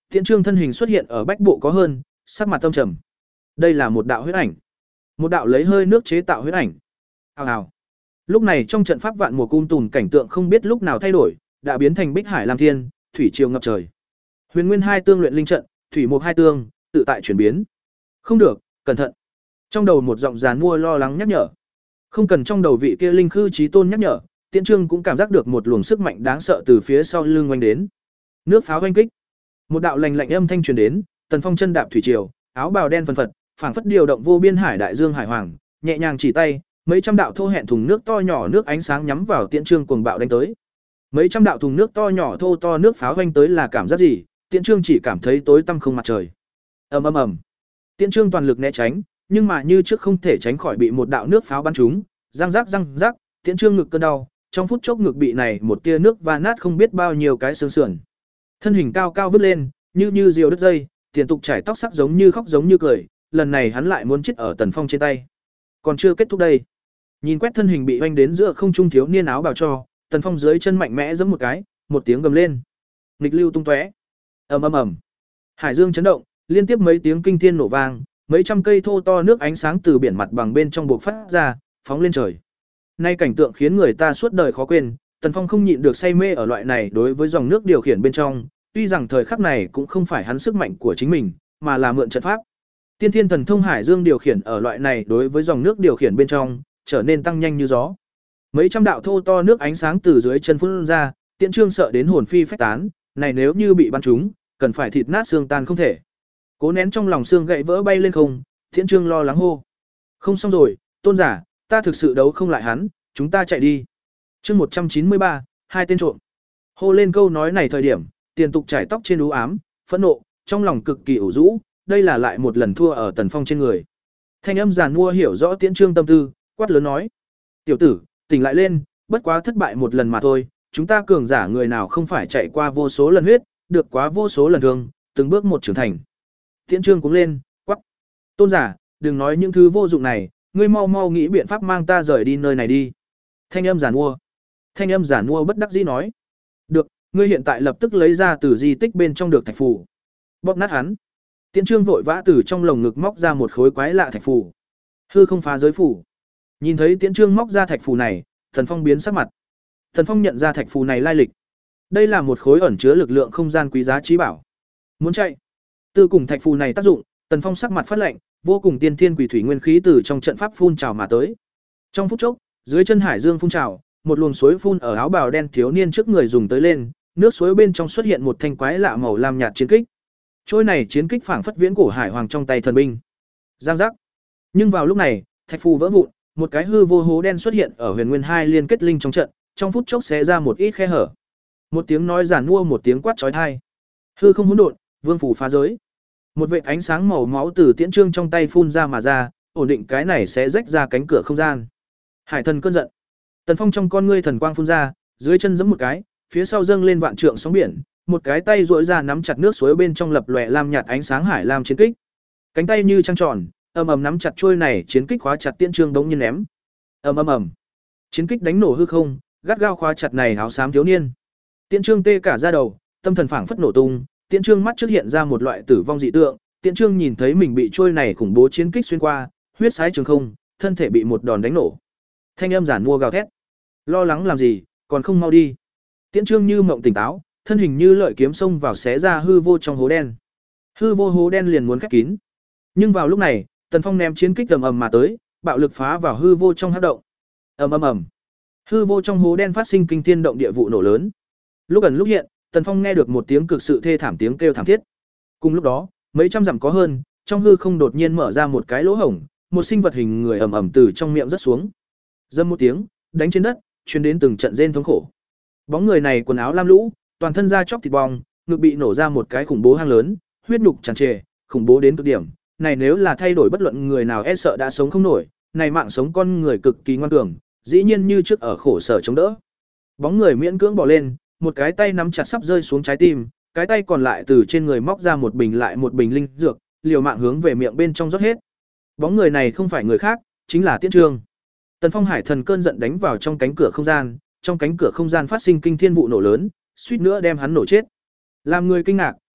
Tiễn Trương thân hình xuất hiện ở bách bộ có hơn, sắc mặt tâm trầm. Đây là một đạo huyết ảnh, một đạo lấy hơi nước chế tạo huyết ảnh. Hào hào. Lúc này trong trận pháp vạn mùa cung tùm cảnh tượng không biết lúc nào thay đổi, đã biến thành Bích Hải Lam Thiên, thủy triều ngập trời. Huyền Nguyên hai tương luyện linh trận, thủy mục hai tương, tự tại chuyển biến. Không được, cẩn thận. Trong đầu một giọng giàn mua lo lắng nhắc nhở. Không cần trong đầu vị kia linh khư chí tôn nhắc nhở, Tiễn Trương cũng cảm giác được một luồng sức mạnh đáng sợ từ phía sau lưng oanh đến. Nước pháo oanh kích. Một đạo lạnh lạnh âm thanh truyền đến, Tần Phong chân đạp thủy triều, áo bào đen phần phật, phảng phất điều động vô biên hải đại dương hải hoàng, nhẹ nhàng chỉ tay, mấy trăm đạo thô hẹn thùng nước to nhỏ nước ánh sáng nhắm vào Tiễn Trương cuồng bạo đánh tới. Mấy trăm đạo thùng nước to nhỏ thô to nước pháo oanh tới là cảm giác gì? Tiễn Trương chỉ cảm thấy tối tăm không mặt trời. Ầm ầm ầm. Tiễn Trương toàn lực né tránh, nhưng mà như trước không thể tránh khỏi bị một đạo nước pháo bắn trúng, răng rắc răng rắc, Tiễn Trương ngực cơn đau, trong phút chốc ngực bị này một tia nước va nát không biết bao nhiêu cái xương sườn. Thân hình cao cao vứt lên, như như diều đứt dây, tiền tục chải tóc sắc giống như khóc giống như cười, lần này hắn lại muốn chết ở Tần Phong trên tay. Còn chưa kết thúc đây. Nhìn quét thân hình bị oanh đến giữa không trung thiếu niên áo bào cho, Tần Phong dưới chân mạnh mẽ giẫm một cái, một tiếng gầm lên. Nghịch lưu tung tóe. Ầm ầm ầm. Hải dương chấn động, liên tiếp mấy tiếng kinh thiên nổ vang, mấy trăm cây thô to nước ánh sáng từ biển mặt bằng bên trong bộc phát ra, phóng lên trời. Nay cảnh tượng khiến người ta suốt đời khó quên, Tần Phong không nhịn được say mê ở loại này đối với dòng nước điều khiển bên trong, tuy rằng thời khắc này cũng không phải hắn sức mạnh của chính mình, mà là mượn trận pháp. Tiên Thiên Thần Thông Hải Dương điều khiển ở loại này đối với dòng nước điều khiển bên trong, trở nên tăng nhanh như gió. Mấy trăm đạo thô to nước ánh sáng từ dưới chân phun ra, Tiễn Trương sợ đến hồn phi phách tán, này nếu như bị bắn trúng, cần phải thịt nát xương tan không thể. Cố nén trong lòng xương gãy vỡ bay lên không, Tiễn Trương lo lắng hô: "Không xong rồi, tôn giả, ta thực sự đấu không lại hắn, chúng ta chạy đi." Chương một trăm chín mươi ba, hai tên trộm. Hô lên câu nói này thời điểm, tiền tục trải tóc trên u ám, phẫn nộ, trong lòng cực kỳ ủ rũ, đây là lại một lần thua ở Tần Phong trên người. Thanh âm giàn mua hiểu rõ Tiễn Trương tâm tư, quát lớn nói: "Tiểu tử, tỉnh lại lên, bất quá thất bại một lần mà thôi, chúng ta cường giả người nào không phải chạy qua vô số lần huyết, được quá vô số lần thương, từng bước một trưởng thành." Tiễn Trương cũng lên, quát: "Tôn giả, đừng nói những thứ vô dụng này, ngươi mau mau nghĩ biện pháp mang ta rời đi nơi này đi." Thanh âm giàn mua. Thanh âm giàn mua bất đắc dĩ nói: "Được, ngươi hiện tại lập tức lấy ra từ di tích bên trong được thạch phù." Bóp nát hắn. Tiễn Trương vội vã từ trong lồng ngực móc ra một khối quái lạ thạch phù. Hư không phá giới phù. Nhìn thấy Tiễn Trương móc ra thạch phù này, Thần Phong biến sắc mặt. Thần Phong nhận ra thạch phù này lai lịch. Đây là một khối ẩn chứa lực lượng không gian quý giá trí bảo. Muốn chạy. Từ cùng thạch phù này tác dụng, Tần Phong sắc mặt phát lạnh, vô cùng tiên thiên quỷ thủy nguyên khí từ trong trận pháp phun trào mà tới. Trong phút chốc, dưới chân hải dương phun trào, một luồng suối phun ở áo bào đen thiếu niên trước người dùng tới lên, nước suối bên trong xuất hiện một thanh quái lạ màu lam nhạt chiến kích. Trôi này chiến kích phảng phất viễn cổ hải hoàng trong tay thần binh. Giang giác. Nhưng vào lúc này, thạch phù vỡ vụn, một cái hư vô hố đen xuất hiện ở Huyền Nguyên hai liên kết linh trong trận, trong phút chốc xé ra một ít khe hở. Một tiếng nói giản mua, một tiếng quát chói tai. Hư không hỗn độn, vương phủ phá giới. Một vệt ánh sáng màu máu từ Tiễn Trương trong tay phun ra mà ra, ổn định cái này sẽ rách ra cánh cửa không gian. Hải thần cơn giận. Tần Phong trong con ngươi thần quang phun ra, dưới chân giẫm một cái, phía sau dâng lên vạn trượng sóng biển, một cái tay duỗi ra nắm chặt nước suối bên trong lập lòe lam nhạt ánh sáng hải lam chiến kích. Cánh tay như trăng tròn, ầm ầm nắm chặt trôi này chiến kích khóa chặt Tiễn Trương đống nhiên ném. Ầm ầm ầm. Chiến kích đánh nổ hư không, gắt gao khóa chặt này áo xám thiếu niên. Tiễn Trương tê cả da đầu, tâm thần phảng phất nổ tung, Tiễn Trương mắt trước hiện ra một loại tử vong dị tượng, Tiễn Trương nhìn thấy mình bị trôi này khủng bố chiến kích xuyên qua, huyết sái trường không, thân thể bị một đòn đánh nổ. Thanh âm giản mua gào thét. Lo lắng làm gì, còn không mau đi. Tiễn Trương như mộng tỉnh táo, thân hình như lợi kiếm xông vào xé ra hư vô trong hố đen. Hư vô hố đen liền muốn khép kín. Nhưng vào lúc này, Tần Phong ném chiến kích ầm ầm mà tới, bạo lực phá vào hư vô trong hắc động. Ầm ầm ầm. Hư vô trong hố đen phát sinh kinh thiên động địa vụ nổ lớn. Lúc ẩn lúc hiện, Tần Phong nghe được một tiếng cực sự thê thảm tiếng kêu thảm thiết. Cùng lúc đó, mấy trăm dặm có hơn, trong hư không đột nhiên mở ra một cái lỗ hổng, một sinh vật hình người ầm ầm từ trong miệng rớt xuống. Dâm một tiếng, đánh trên đất, truyền đến từng trận rên thống khổ. Bóng người này quần áo lam lũ, toàn thân da chóc thịt bong, ngực bị nổ ra một cái khủng bố hang lớn, huyết nhục tràn trề, khủng bố đến cực điểm. Này nếu là thay đổi bất luận người nào e sợ đã sống không nổi, này mạng sống con người cực kỳ ngoan cường, dĩ nhiên như trước ở khổ sở chống đỡ. Bóng người miễn cưỡng bỏ lên, một cái tay nắm chặt sắp rơi xuống trái tim, cái tay còn lại từ trên người móc ra một bình lại một bình linh dược, liều mạng hướng về miệng bên trong rót hết. Bóng người này không phải người khác, chính là Tiễn Trương. Tần Phong hải thần cơn giận đánh vào trong cánh cửa không gian, trong cánh cửa không gian phát sinh kinh thiên vụ nổ lớn, suýt nữa đem hắn nổ chết. Làm người kinh ngạc,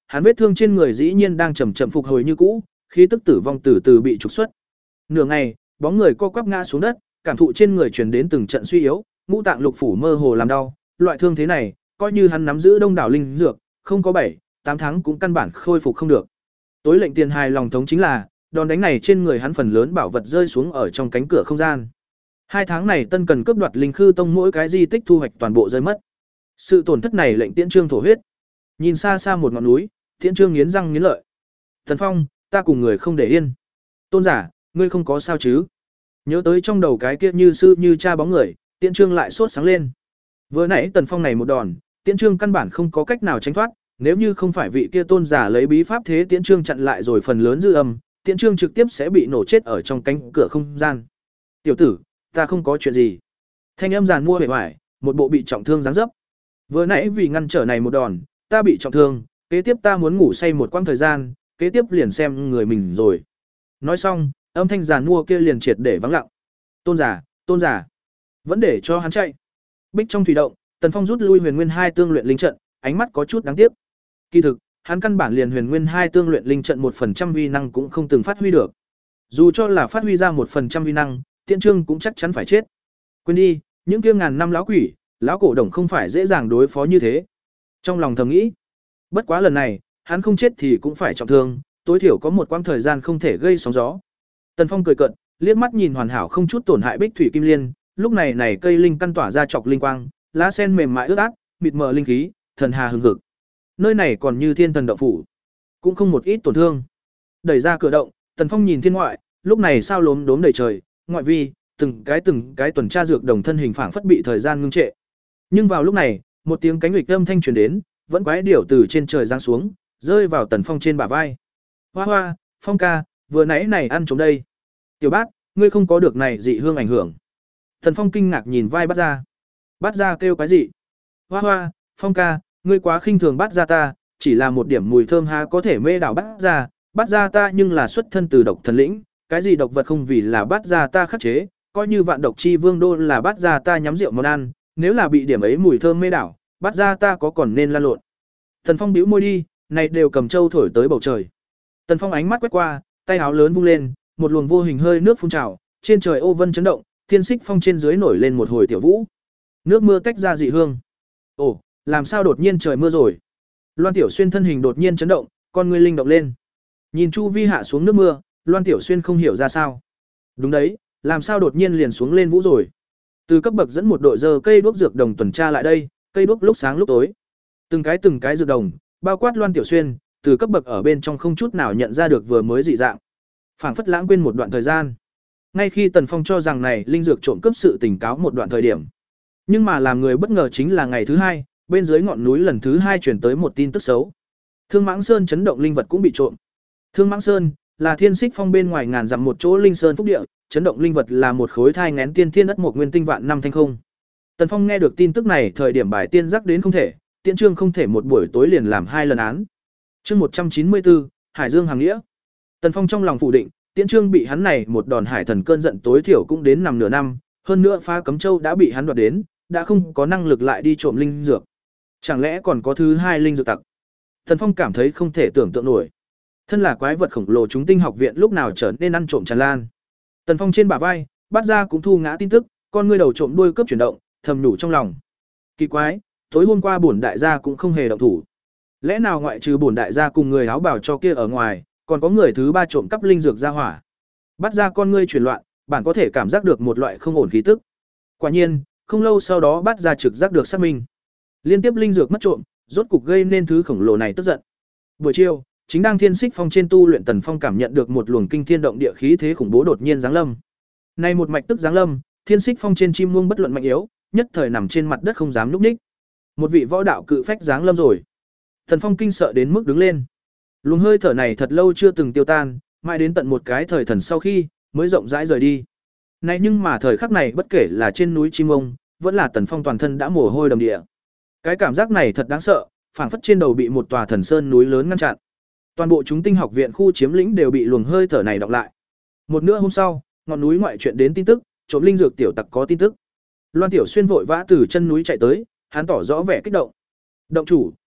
hắn vết thương trên người dĩ nhiên đang chậm chậm phục hồi như cũ, khí tức tử vong từ từ bị trục xuất. Nửa ngày, bóng người co quắp ngã xuống đất, cảm thụ trên người truyền đến từng trận suy yếu, ngũ tạng lục phủ mơ hồ làm đau, loại thương thế này, coi như hắn nắm giữ đông đảo linh dược, không có bảy, tám tháng cũng căn bản khôi phục không được. Tối lệnh tiền hài lòng thống chính là, đòn đánh này trên người hắn phần lớn bảo vật rơi xuống ở trong cánh cửa không gian. Hai tháng này Tân cần cướp đoạt linh khư tông mỗi cái di tích thu hoạch toàn bộ rơi mất. Sự tổn thất này lệnh Tiễn Trương thổ huyết. Nhìn xa xa một ngọn núi, Tiễn Trương nghiến răng nghiến lợi. Thần Phong, ta cùng người không để yên. Tôn giả, ngươi không có sao chứ? Nhớ tới trong đầu cái kia như sư như cha bóng người, Tiễn Trương lại sốt sáng lên. Vừa nãy Tần Phong này một đòn, Tiễn Trương căn bản không có cách nào tránh thoát, nếu như không phải vị kia tôn giả lấy bí pháp thế Tiễn Trương chặn lại rồi phần lớn dư âm, Tiễn Trương trực tiếp sẽ bị nổ chết ở trong cánh cửa không gian. Tiểu tử, ta không có chuyện gì. Thanh âm giàn mua hề hoài, một bộ bị trọng thương dáng dấp. Vừa nãy vì ngăn trở này một đòn, ta bị trọng thương, kế tiếp ta muốn ngủ say một quãng thời gian, kế tiếp liền xem người mình rồi. Nói xong, âm thanh giàn mua kia liền triệt để vắng lặng. Tôn giả, tôn giả, vẫn để cho hắn chạy. Bích trong thủy động, Tần Phong rút lui Huyền Nguyên hai tương luyện linh trận, ánh mắt có chút đáng tiếc. Kỳ thực, hắn căn bản liền Huyền Nguyên hai tương luyện linh trận một phần trăm uy năng cũng không từng phát huy được. Dù cho là phát huy ra một phần trăm uy năng, Tiễn Trương cũng chắc chắn phải chết. Quên đi, những kia ngàn năm lão quỷ, lão cổ đồng không phải dễ dàng đối phó như thế. Trong lòng thầm nghĩ, bất quá lần này, hắn không chết thì cũng phải trọng thương, tối thiểu có một quãng thời gian không thể gây sóng gió. Tần Phong cười cợt, liếc mắt nhìn hoàn hảo không chút tổn hại Bích Thủy Kim Liên, lúc này này cây linh căn tỏa ra chọc linh quang, lá sen mềm mại ướt át, mịt mờ linh khí, thần hà hừng hực. Nơi này còn như thiên thần động phủ, cũng không một ít tổn thương. Đẩy ra cửa động, Tần Phong nhìn thiên ngoại, lúc này sao lốm đốm đầy trời, ngoại vi, từng cái từng cái tuần tra dược đồng thân hình phảng phất bị thời gian ngưng trệ. Nhưng vào lúc này, một tiếng cánh huỵch âm thanh truyền đến, vẫn quái điểu từ trên trời giáng xuống, rơi vào Tần Phong trên bả vai. Hoa hoa, Phong ca, vừa nãy này ăn trống đây. Tiểu Bát, ngươi không có được này dị hương ảnh hưởng. Tần Phong kinh ngạc nhìn vai Bát Gia. Bát Gia kêu cái gì? Hoa hoa, Phong ca, ngươi quá khinh thường Bát Gia ta, chỉ là một điểm mùi thơm há có thể mê đảo Bát Gia, Bát Gia ta nhưng là xuất thân từ độc thần lĩnh, cái gì độc vật không vì là Bát Gia ta khắc chế, coi như vạn độc chi vương đô là Bát Gia ta nhắm rượu món ăn, nếu là bị điểm ấy mùi thơm mê đảo, Bát Gia ta có còn nên lan lộn. Tần Phong bĩu môi đi, này đều cầm châu thổi tới bầu trời. Tần Phong ánh mắt quét qua, tay áo lớn vung lên, một luồng vô hình hơi nước phun trào, trên trời ô vân chấn động, thiên xích phong trên dưới nổi lên một hồi tiểu vũ. Nước mưa tách ra dị hương. Ồ, làm sao đột nhiên trời mưa rồi? Loan Tiểu Xuyên thân hình đột nhiên chấn động, con ngươi linh động lên. Nhìn chu vi hạ xuống nước mưa, Loan Tiểu Xuyên không hiểu ra sao. Đúng đấy, làm sao đột nhiên liền xuống lên vũ rồi? Từ cấp bậc dẫn một đội dơ cây đuốc dược đồng tuần tra lại đây, cây đuốc lúc sáng lúc tối. Từng cái từng cái dược đồng, bao quát Loan Tiểu Xuyên, từ cấp bậc ở bên trong không chút nào nhận ra được vừa mới dị dạng. Phảng phất lãng quên một đoạn thời gian. Ngay khi Tần Phong cho rằng này linh dược trộm cướp sự tỉnh cáo một đoạn thời điểm, nhưng mà làm người bất ngờ chính là ngày thứ hai, bên dưới ngọn núi lần thứ hai truyền tới một tin tức xấu. Thương Mãng Sơn chấn động linh vật cũng bị trộm. Thương Mãng Sơn là thiên xích phong bên ngoài ngàn dặm một chỗ linh sơn phúc địa, chấn động linh vật là một khối thai nghén tiên thiên đất một nguyên tinh vạn năm thanh không. Tần Phong nghe được tin tức này, thời điểm bài tiên giác đến không thể, Tiễn Trương không thể một buổi tối liền làm hai lần án. Chương một trăm chín mươi tư, Hải Dương hàng nghĩa. Tần Phong trong lòng phủ định, Tiễn Trương bị hắn này một đòn hải thần cơn giận tối thiểu cũng đến nằm nửa năm, hơn nữa Phá Cấm Châu đã bị hắn đoạt đến, đã không có năng lực lại đi trộm linh dược. Chẳng lẽ còn có thứ hai linh dược tặc? Tần Phong cảm thấy không thể tưởng tượng nổi. Thân là quái vật khổng lồ chúng tinh học viện lúc nào trở nên ăn trộm tràn lan. Tần Phong trên bả vai, Bát Gia cũng thu ngã tin tức, con ngươi đầu trộm đuôi cướp chuyển động, thầm nhủ trong lòng. Kỳ quái, tối hôm qua bổn đại gia cũng không hề động thủ. Lẽ nào ngoại trừ bổn đại gia cùng người áo bảo cho kia ở ngoài, còn có người thứ ba trộm cắp linh dược ra hỏa? Bát Gia con ngươi chuyển loạn, bạn có thể cảm giác được một loại không ổn khí tức. Quả nhiên, không lâu sau đó Bát Gia trực giác được xác minh. Liên tiếp linh dược mất trộm, rốt cục gây nên thứ khổng lồ này tức giận. Buổi chiều, chính đang thiên xích phong trên tu luyện Tần Phong cảm nhận được một luồng kinh thiên động địa khí thế khủng bố đột nhiên giáng lâm. Nay một mạch tức giáng lâm, thiên xích phong trên chim muông bất luận mạnh yếu, nhất thời nằm trên mặt đất không dám nhúc nhích. Một vị võ đạo cự phách giáng lâm rồi. Tần Phong kinh sợ đến mức đứng lên. Luồng hơi thở này thật lâu chưa từng tiêu tan, mãi đến tận một cái thời thần sau khi mới rộng rãi rời đi. Này nhưng mà thời khắc này bất kể là trên núi chim muông, vẫn là Tần Phong toàn thân đã mồ hôi đầm địa. Cái cảm giác này thật đáng sợ, phảng phất trên đầu bị một tòa thần sơn núi lớn ngăn chặn. Toàn bộ chúng tinh học viện khu chiếm lĩnh đều bị luồng hơi thở này đọng lại. Một nửa hôm sau, ngọn núi ngoại chuyện đến tin tức, trộm linh dược tiểu tặc có tin tức. Loan Tiểu Xuyên vội vã từ chân núi chạy tới, hắn tỏ rõ vẻ kích động. Động chủ,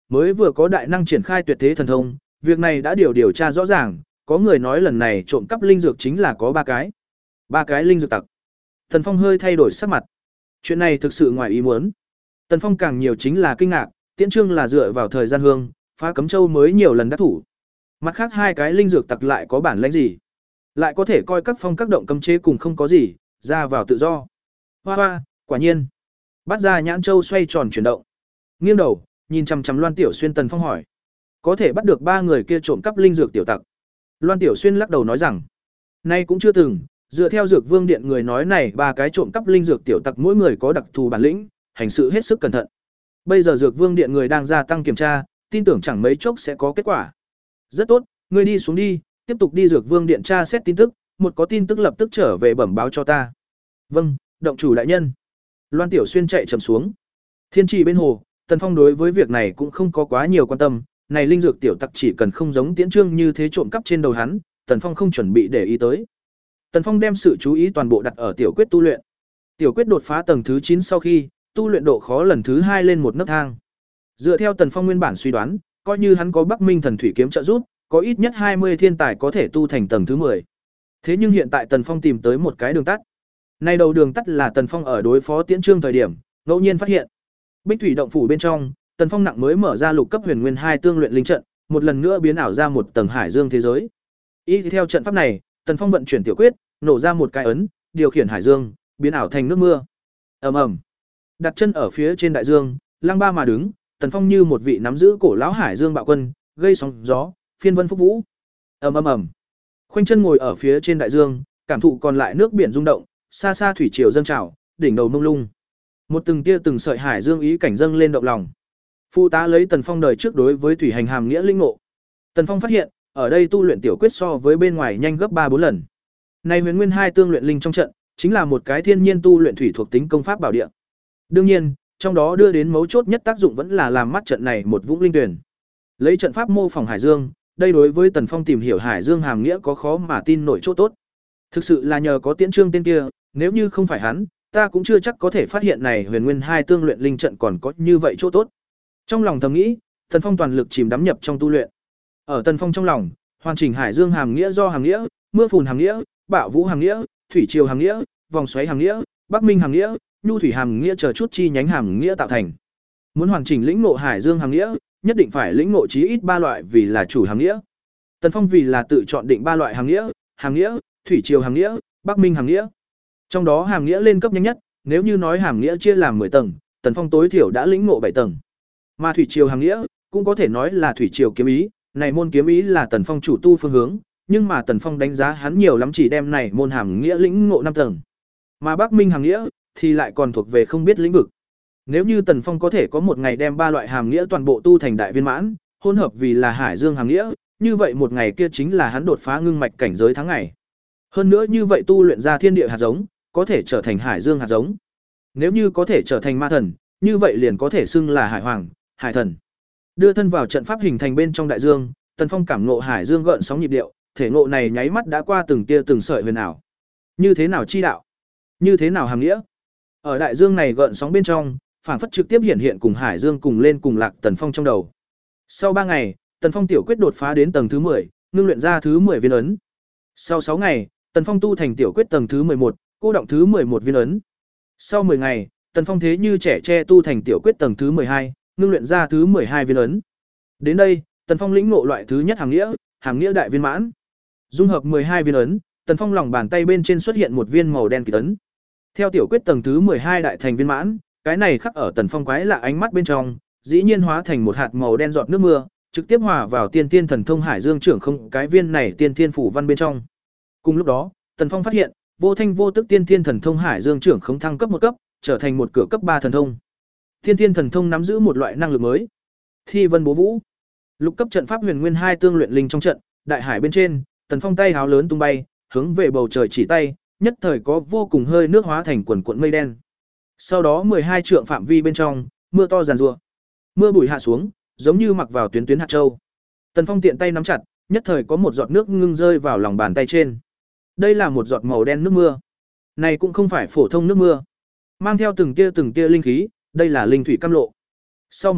mới vừa có đại năng triển khai tuyệt thế thần thông, việc này đã điều điều tra rõ ràng, có người nói lần này trộm cắp linh dược chính là có ba cái. Ba cái linh dược tặc. Tần Phong hơi thay đổi sắc mặt. Chuyện này thực sự ngoài ý muốn. Tần Phong càng nhiều chính là kinh ngạc, Tiễn Trương là dựa vào thời gian hương, phá cấm châu mới nhiều lần đắc thủ. Mặt khác hai cái linh dược tặc lại có bản lĩnh gì? Lại có thể coi các phong các động cấm chế cùng không có gì, ra vào tự do. Hoa hoa, quả nhiên. Bắt ra nhãn châu xoay tròn chuyển động. Nghiêng đầu, nhìn chằm chằm Loan Tiểu Xuyên, Tần Phong hỏi: "Có thể bắt được ba người kia trộm cắp linh dược tiểu tặc?" Loan Tiểu Xuyên lắc đầu nói rằng: "Nay cũng chưa từng, dựa theo Dược Vương Điện người nói này, ba cái trộm cắp linh dược tiểu tặc mỗi người có đặc thù bản lĩnh, hành sự hết sức cẩn thận. Bây giờ Dược Vương Điện người đang gia tăng kiểm tra, tin tưởng chẳng mấy chốc sẽ có kết quả." "Rất tốt, ngươi đi xuống đi, tiếp tục đi Dược Vương Điện tra xét tin tức, một có tin tức lập tức trở về bẩm báo cho ta." "Vâng, động chủ đại nhân." Loan Tiểu Xuyên chạy chậm xuống. Thiên trì bên hồ, Tần Phong đối với việc này cũng không có quá nhiều quan tâm, này linh dược tiểu tặc chỉ cần không giống Tiễn Trương như thế trộm cắp trên đầu hắn, Tần Phong không chuẩn bị để ý tới. Tần Phong đem sự chú ý toàn bộ đặt ở tiểu quyết tu luyện. Tiểu quyết đột phá tầng thứ chín sau khi, tu luyện độ khó lần thứ hai lên một nấc thang. Dựa theo Tần Phong nguyên bản suy đoán, coi như hắn có Bắc Minh Thần Thủy kiếm trợ giúp, có ít nhất hai mươi thiên tài có thể tu thành tầng thứ mười. Thế nhưng hiện tại Tần Phong tìm tới một cái đường tắt. Nay đầu đường tắt là Tần Phong ở đối phó Tiễn Trương thời điểm, ngẫu nhiên phát hiện. Bích Thủy động phủ bên trong, Tần Phong nặng mới mở ra lục cấp huyền nguyên hai tương luyện linh trận, một lần nữa biến ảo ra một tầng hải dương thế giới. Y theo trận pháp này, Tần Phong vận chuyển tiểu quyết, nổ ra một cái ấn, điều khiển hải dương, biến ảo thành nước mưa. Ầm ầm. Đặt chân ở phía trên đại dương, lăng ba mà đứng, Tần Phong như một vị nắm giữ cổ lão hải dương bạo quân, gây sóng gió, phiên vân phúc vũ. Ầm ầm ầm. Khoanh chân ngồi ở phía trên đại dương, cảm thụ còn lại nước biển rung động, xa xa thủy triều dâng trào, đỉnh đầu mông lung. Một từng tia từng sợi hải dương ý cảnh dâng lên động lòng. Phụ tá lấy Tần Phong đời trước đối với thủy hành hàm nghĩa linh ngộ. Tần Phong phát hiện, ở đây tu luyện tiểu quyết so với bên ngoài nhanh gấp ba bốn lần. Này huyền nguyên hai tương luyện linh trong trận, chính là một cái thiên nhiên tu luyện thủy thuộc tính công pháp bảo địa. Đương nhiên, trong đó đưa đến mấu chốt nhất tác dụng vẫn là làm mắt trận này một vũng linh tuyển. Lấy trận pháp mô phỏng hải dương, đây đối với Tần Phong tìm hiểu hải dương hàm nghĩa có khó mà tin nổi chỗ tốt. Thực sự là nhờ có Tiễn Trương tên kia, nếu như không phải hắn, ta cũng chưa chắc có thể phát hiện này huyền nguyên hai tương luyện linh trận còn có như vậy chỗ tốt. Trong lòng thầm nghĩ, Tần Phong toàn lực chìm đắm nhập trong tu luyện. Ở Tần Phong trong lòng, hoàn chỉnh hải dương hàm nghĩa do hàm nghĩa, mưa phùn hàm nghĩa, bạo vũ hàm nghĩa, thủy triều hàm nghĩa, vòng xoáy hàm nghĩa, bắc minh hàm nghĩa, nhu thủy hàm nghĩa chờ chút chi nhánh hàm nghĩa tạo thành. Muốn hoàn chỉnh lĩnh ngộ hải dương hàm nghĩa, nhất định phải lĩnh ngộ chí ít ba loại vì là chủ hàm nghĩa. Tần Phong vì là tự chọn định ba loại hàm nghĩa, hàm nghĩa, thủy triều hàm nghĩa, bắc minh hàm nghĩa. Trong đó hàm nghĩa lên cấp nhanh nhất, nếu như nói hàm nghĩa chia làm mười tầng, Tần Phong tối thiểu đã lĩnh ngộ bảy tầng. Mà thủy triều hàm nghĩa cũng có thể nói là thủy triều kiếm ý, này môn kiếm ý là Tần Phong chủ tu phương hướng, nhưng mà Tần Phong đánh giá hắn nhiều lắm chỉ đem này môn hàm nghĩa lĩnh ngộ năm tầng. Mà Bắc Minh hàm nghĩa thì lại còn thuộc về không biết lĩnh vực. Nếu như Tần Phong có thể có một ngày đem ba loại hàm nghĩa toàn bộ tu thành đại viên mãn, hỗn hợp vì là hải dương hàm nghĩa, như vậy một ngày kia chính là hắn đột phá ngưng mạch cảnh giới tháng ngày. Hơn nữa như vậy tu luyện ra thiên địa hạt giống, có thể trở thành hải dương hạt giống. Nếu như có thể trở thành ma thần, như vậy liền có thể xưng là hải hoàng, hải thần. Đưa thân vào trận pháp hình thành bên trong đại dương, Tần Phong cảm ngộ hải dương gợn sóng nhịp điệu, thể ngộ này nháy mắt đã qua từng tia từng sợi huyền ảo. Như thế nào chi đạo? Như thế nào hàm nghĩa? Ở đại dương này gợn sóng bên trong, phản phất trực tiếp hiện hiện cùng hải dương cùng lên cùng lạc Tần Phong trong đầu. Sau ba ngày, Tần Phong tiểu quyết đột phá đến tầng thứ mười, ngưng luyện ra thứ mười viên ấn. Sau sáu ngày, Tần Phong tu thành tiểu quyết tầng thứ mười một, cô động thứ mười một viên ấn. Sau mười ngày, Tần Phong thế như trẻ tre tu thành tiểu quyết tầng thứ mười hai, ngưng luyện ra thứ mười hai viên ấn. Đến đây, Tần Phong lĩnh ngộ loại thứ nhất hàm nghĩa, hàm nghĩa đại viên mãn. Dung hợp mười hai viên ấn, Tần Phong lòng bàn tay bên trên xuất hiện một viên màu đen kỳ ấn. Theo tiểu quyết tầng thứ mười hai đại thành viên mãn, cái này khắc ở Tần Phong quái lạ ánh mắt bên trong, dĩ nhiên hóa thành một hạt màu đen giọt nước mưa, trực tiếp hòa vào tiên tiên thần thông hải dương trưởng không cái viên này tiên tiên phủ văn bên trong. Cùng lúc đó, Tần Phong phát hiện, vô thanh vô tức tiên tiên thần thông hải dương trưởng không thăng cấp một cấp, trở thành một cửa cấp ba thần thông. Tiên tiên thần thông nắm giữ một loại năng lực mới. Thi vân bố vũ. Lục cấp trận pháp huyền nguyên hai tương luyện linh trong trận, đại hải bên trên, Tần Phong tay háo lớn tung bay, hướng về bầu trời chỉ tay, nhất thời có vô cùng hơi nước hóa thành quần cuộn mây đen. Sau đó mười hai trượng phạm vi bên trong, mưa to giàn giụa. Mưa bụi hạ xuống, giống như mặc vào tuyến tuyến hạt châu. Tần Phong tiện tay nắm chặt, nhất thời có một giọt nước ngưng rơi vào lòng bàn tay trên. Đây là một giọt màu đen nước mưa. Này cũng không phải phổ thông nước mưa, mang theo từng tia từng tia linh khí, đây là linh thủy cam lộ. Sau một khắc,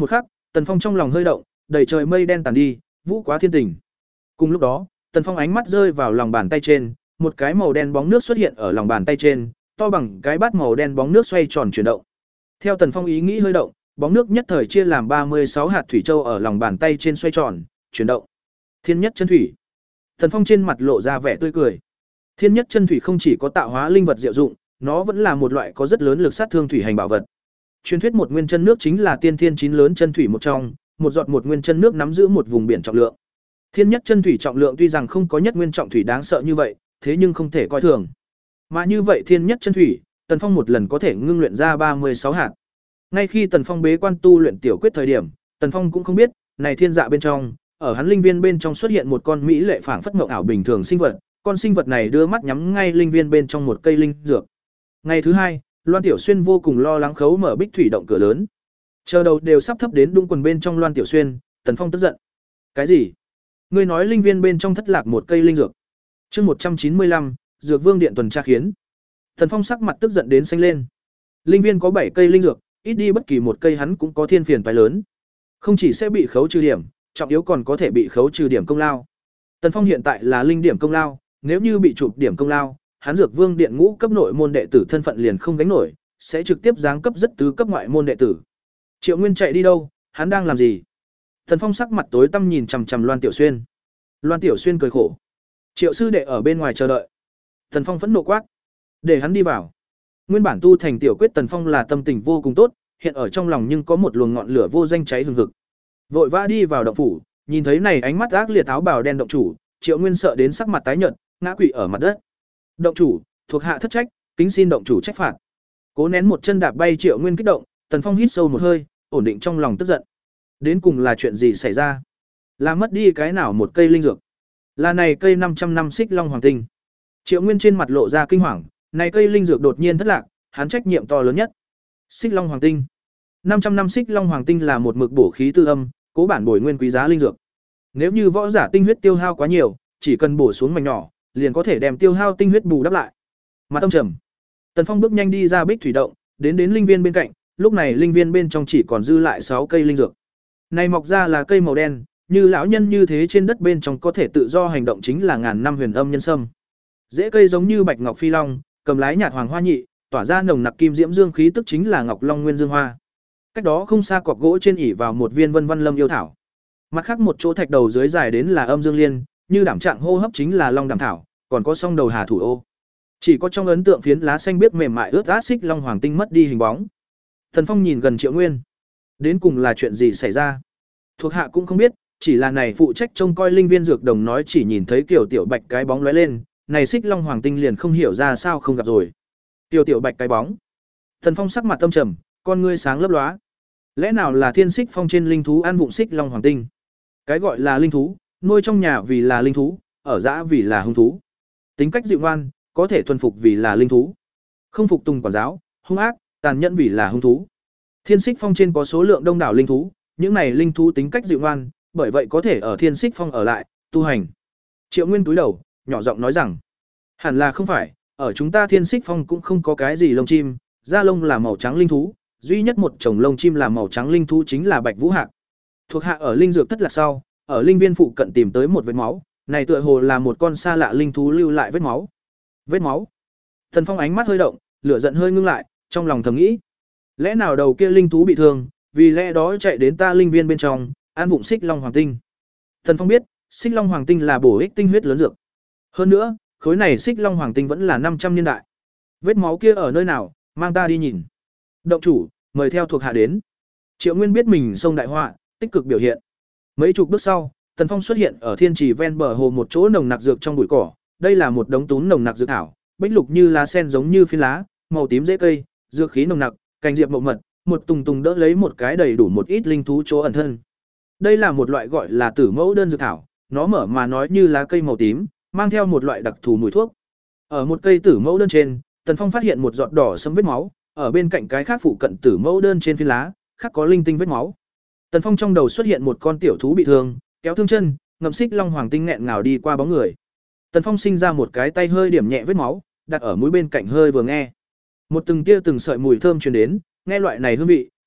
Tần Phong trong lòng hơi động, đầy trời mây đen tàn đi, vũ quá thiên tình. Cùng lúc đó, Tần Phong ánh mắt rơi vào lòng bàn tay trên, một cái màu đen bóng nước xuất hiện ở lòng bàn tay trên, to bằng cái bát màu đen bóng nước xoay tròn chuyển động. Theo Tần Phong ý nghĩ hơi động, bóng nước nhất thời chia làm ba mươi sáu hạt thủy châu ở lòng bàn tay trên xoay tròn, chuyển động. Thiên nhất chân thủy. Tần Phong trên mặt lộ ra vẻ tươi cười. Thiên nhất chân thủy không chỉ có tạo hóa linh vật diệu dụng, nó vẫn là một loại có rất lớn lực sát thương thủy hành bảo vật. Truyền thuyết một nguyên chân nước chính là tiên thiên chín lớn chân thủy một trong, một giọt một nguyên chân nước nắm giữ một vùng biển trọng lượng. Thiên nhất chân thủy trọng lượng tuy rằng không có nhất nguyên trọng thủy đáng sợ như vậy, thế nhưng không thể coi thường. Mà như vậy thiên nhất chân thủy, Tần Phong một lần có thể ngưng luyện ra ba mươi sáu hạt. Ngay khi Tần Phong bế quan tu luyện tiểu quyết thời điểm, Tần Phong cũng không biết, này thiên dạ bên trong, ở hắn linh viên bên trong xuất hiện một con mỹ lệ phảng phất mộng ảo bình thường sinh vật, con sinh vật này đưa mắt nhắm ngay linh viên bên trong một cây linh dược. Ngày thứ hai, Loan Tiểu Xuyên vô cùng lo lắng khấu mở bích thủy động cửa lớn. Chờ đầu đều sắp thấp đến đung quần bên trong Loan Tiểu Xuyên, Tần Phong tức giận. Cái gì? Ngươi nói linh viên bên trong thất lạc một cây linh dược? Chương một trăm chín mươi lăm, Dược Vương điện tuần tra khiến. Tần Phong sắc mặt tức giận đến xanh lên. Linh viên có bảy cây linh dược, ít đi bất kỳ một cây hắn cũng có thiên phiền toái lớn. Không chỉ sẽ bị khấu trừ điểm, trọng yếu còn có thể bị khấu trừ điểm công lao. Tần Phong hiện tại là linh điểm công lao, nếu như bị chụp điểm công lao, hắn Dược Vương điện ngũ cấp nội môn đệ tử thân phận liền không gánh nổi, sẽ trực tiếp giáng cấp rất tứ cấp ngoại môn đệ tử. Triệu Nguyên chạy đi đâu, hắn đang làm gì? Tần Phong sắc mặt tối tăm nhìn chằm chằm Loan Tiểu Xuyên. Loan Tiểu Xuyên cười khổ. Triệu sư đệ ở bên ngoài chờ đợi. Tần Phong phẫn nộ quát, để hắn đi vào. Nguyên bản tu thành tiểu quyết Tần Phong là tâm tình vô cùng tốt, hiện ở trong lòng nhưng có một luồng ngọn lửa vô danh cháy hừng hực. Vội vã đi vào động phủ, nhìn thấy này ánh mắt ác liệt áo bào đen động chủ, Triệu Nguyên sợ đến sắc mặt tái nhợt, ngã quỵ ở mặt đất. Động chủ, thuộc hạ thất trách, kính xin động chủ trách phạt. Cố nén một chân đạp bay Triệu Nguyên kích động, Tần Phong hít sâu một hơi, ổn định trong lòng tức giận. Đến cùng là chuyện gì xảy ra? Là mất đi cái nào một cây linh dược? Là này cây năm trăm năm xích long hoàng tinh. Triệu Nguyên trên mặt lộ ra kinh hoàng, này cây linh dược đột nhiên thất lạc, hắn trách nhiệm to lớn nhất. Xích long hoàng tinh. năm trăm năm xích long hoàng tinh là một mực bổ khí tư âm, cố bản bồi nguyên quý giá linh dược. Nếu như võ giả tinh huyết tiêu hao quá nhiều, chỉ cần bổ xuống mảnh nhỏ, liền có thể đem tiêu hao tinh huyết bù đắp lại. Mà tâm trầm. Tần Phong bước nhanh đi ra bích thủy động, đến đến linh viên bên cạnh, lúc này linh viên bên trong chỉ còn dư lại sáu cây linh dược. Này mọc ra là cây màu đen, như lão nhân như thế trên đất bên trong có thể tự do hành động chính là ngàn năm huyền âm nhân sâm. Rễ cây giống như bạch ngọc phi long, cầm lái nhạt hoàng hoa nhị, tỏa ra nồng nặc kim diễm dương khí tức chính là ngọc long nguyên dương hoa. Cách đó không xa cọc gỗ trên ỉ vào một viên vân vân lâm yêu thảo. Mặt khác một chỗ thạch đầu dưới dài đến là âm dương liên, như đảm trạng hô hấp chính là long đảm thảo, còn có song đầu hà thủ ô. Chỉ có trong ấn tượng phiến lá xanh biếc mềm mại ướt át xích long hoàng tinh mất đi hình bóng. Thần Phong nhìn gần Triệu Nguyên. Đến cùng là chuyện gì xảy ra? Thuộc hạ cũng không biết, chỉ là này phụ trách trông coi linh viên dược đồng nói chỉ nhìn thấy Kiều Tiểu Bạch cái bóng lóe lên, này xích long hoàng tinh liền không hiểu ra sao không gặp rồi. Kiều Tiểu Bạch cái bóng. Thần Phong sắc mặt tâm trầm, con ngươi sáng lấp lóa. Lẽ nào là thiên xích phong trên linh thú ăn vụng xích long hoàng tinh? Cái gọi là linh thú, nuôi trong nhà vì là linh thú, ở dã vì là hung thú. Tính cách dịu ngoan, có thể thuần phục vì là linh thú. Không phục tùng quản giáo, hung ác, tàn nhẫn vì là hung thú. Thiên xích phong trên có số lượng đông đảo linh thú, những này linh thú tính cách dịu ngoan, bởi vậy có thể ở thiên xích phong ở lại, tu hành. Triệu Nguyên túi đầu, nhỏ giọng nói rằng, hẳn là không phải, ở chúng ta thiên xích phong cũng không có cái gì lông chim, da lông là màu trắng linh thú, duy nhất một chồng lông chim là màu trắng linh thú chính là bạch vũ hạc. Thuộc hạ ở linh dược thất lạc sau, ở linh viên phụ cận tìm tới một vết máu, này tựa hồ là một con xa lạ linh thú lưu lại vết máu. Vết máu. Thần Phong ánh mắt hơi động, lửa giận hơi ngưng lại, trong lòng thầm nghĩ, lẽ nào đầu kia linh thú bị thương, vì lẽ đó chạy đến ta linh viên bên trong, ăn vụng xích long hoàng tinh. Thần Phong biết, xích long hoàng tinh là bổ ích tinh huyết lớn dược. Hơn nữa, khối này xích long hoàng tinh vẫn là năm trăm niên đại. Vết máu kia ở nơi nào, mang ta đi nhìn. Động chủ, mời theo thuộc hạ đến. Triệu Nguyên biết mình xông đại họa, tích cực biểu hiện. Mấy chục bước sau, Tần Phong xuất hiện ở thiên trì ven bờ hồ một chỗ nồng nặc dược trong bụi cỏ. Đây là một đống tún nồng nặc dược thảo, bích lục như lá sen giống như phiến lá, màu tím rễ cây, dược khí nồng nặc, cành diệp mộng mật, một tùng tùng đỡ lấy một cái đầy đủ một ít linh thú chỗ ẩn thân. Đây là một loại gọi là tử mẫu đơn dược thảo, nó mở mà nói như lá cây màu tím, mang theo một loại đặc thù mùi thuốc. Ở một cây tử mẫu đơn trên, Tần Phong phát hiện một giọt đỏ sẫm vết máu, ở bên cạnh cái khác phụ cận tử mẫu đơn trên phiến lá, khác có linh tinh vết máu. Tần Phong trong đầu xuất hiện một con tiểu thú bị thương, kéo thương chân, ngậm xích long hoàng tinh nghẹn ngào đi qua bóng người. Tần Phong sinh ra một cái tay hơi điểm nhẹ vết máu, đặt ở mũi bên cạnh hơi vừa nghe. Một từng tia từng sợi mùi thơm truyền đến, nghe loại này hương vị,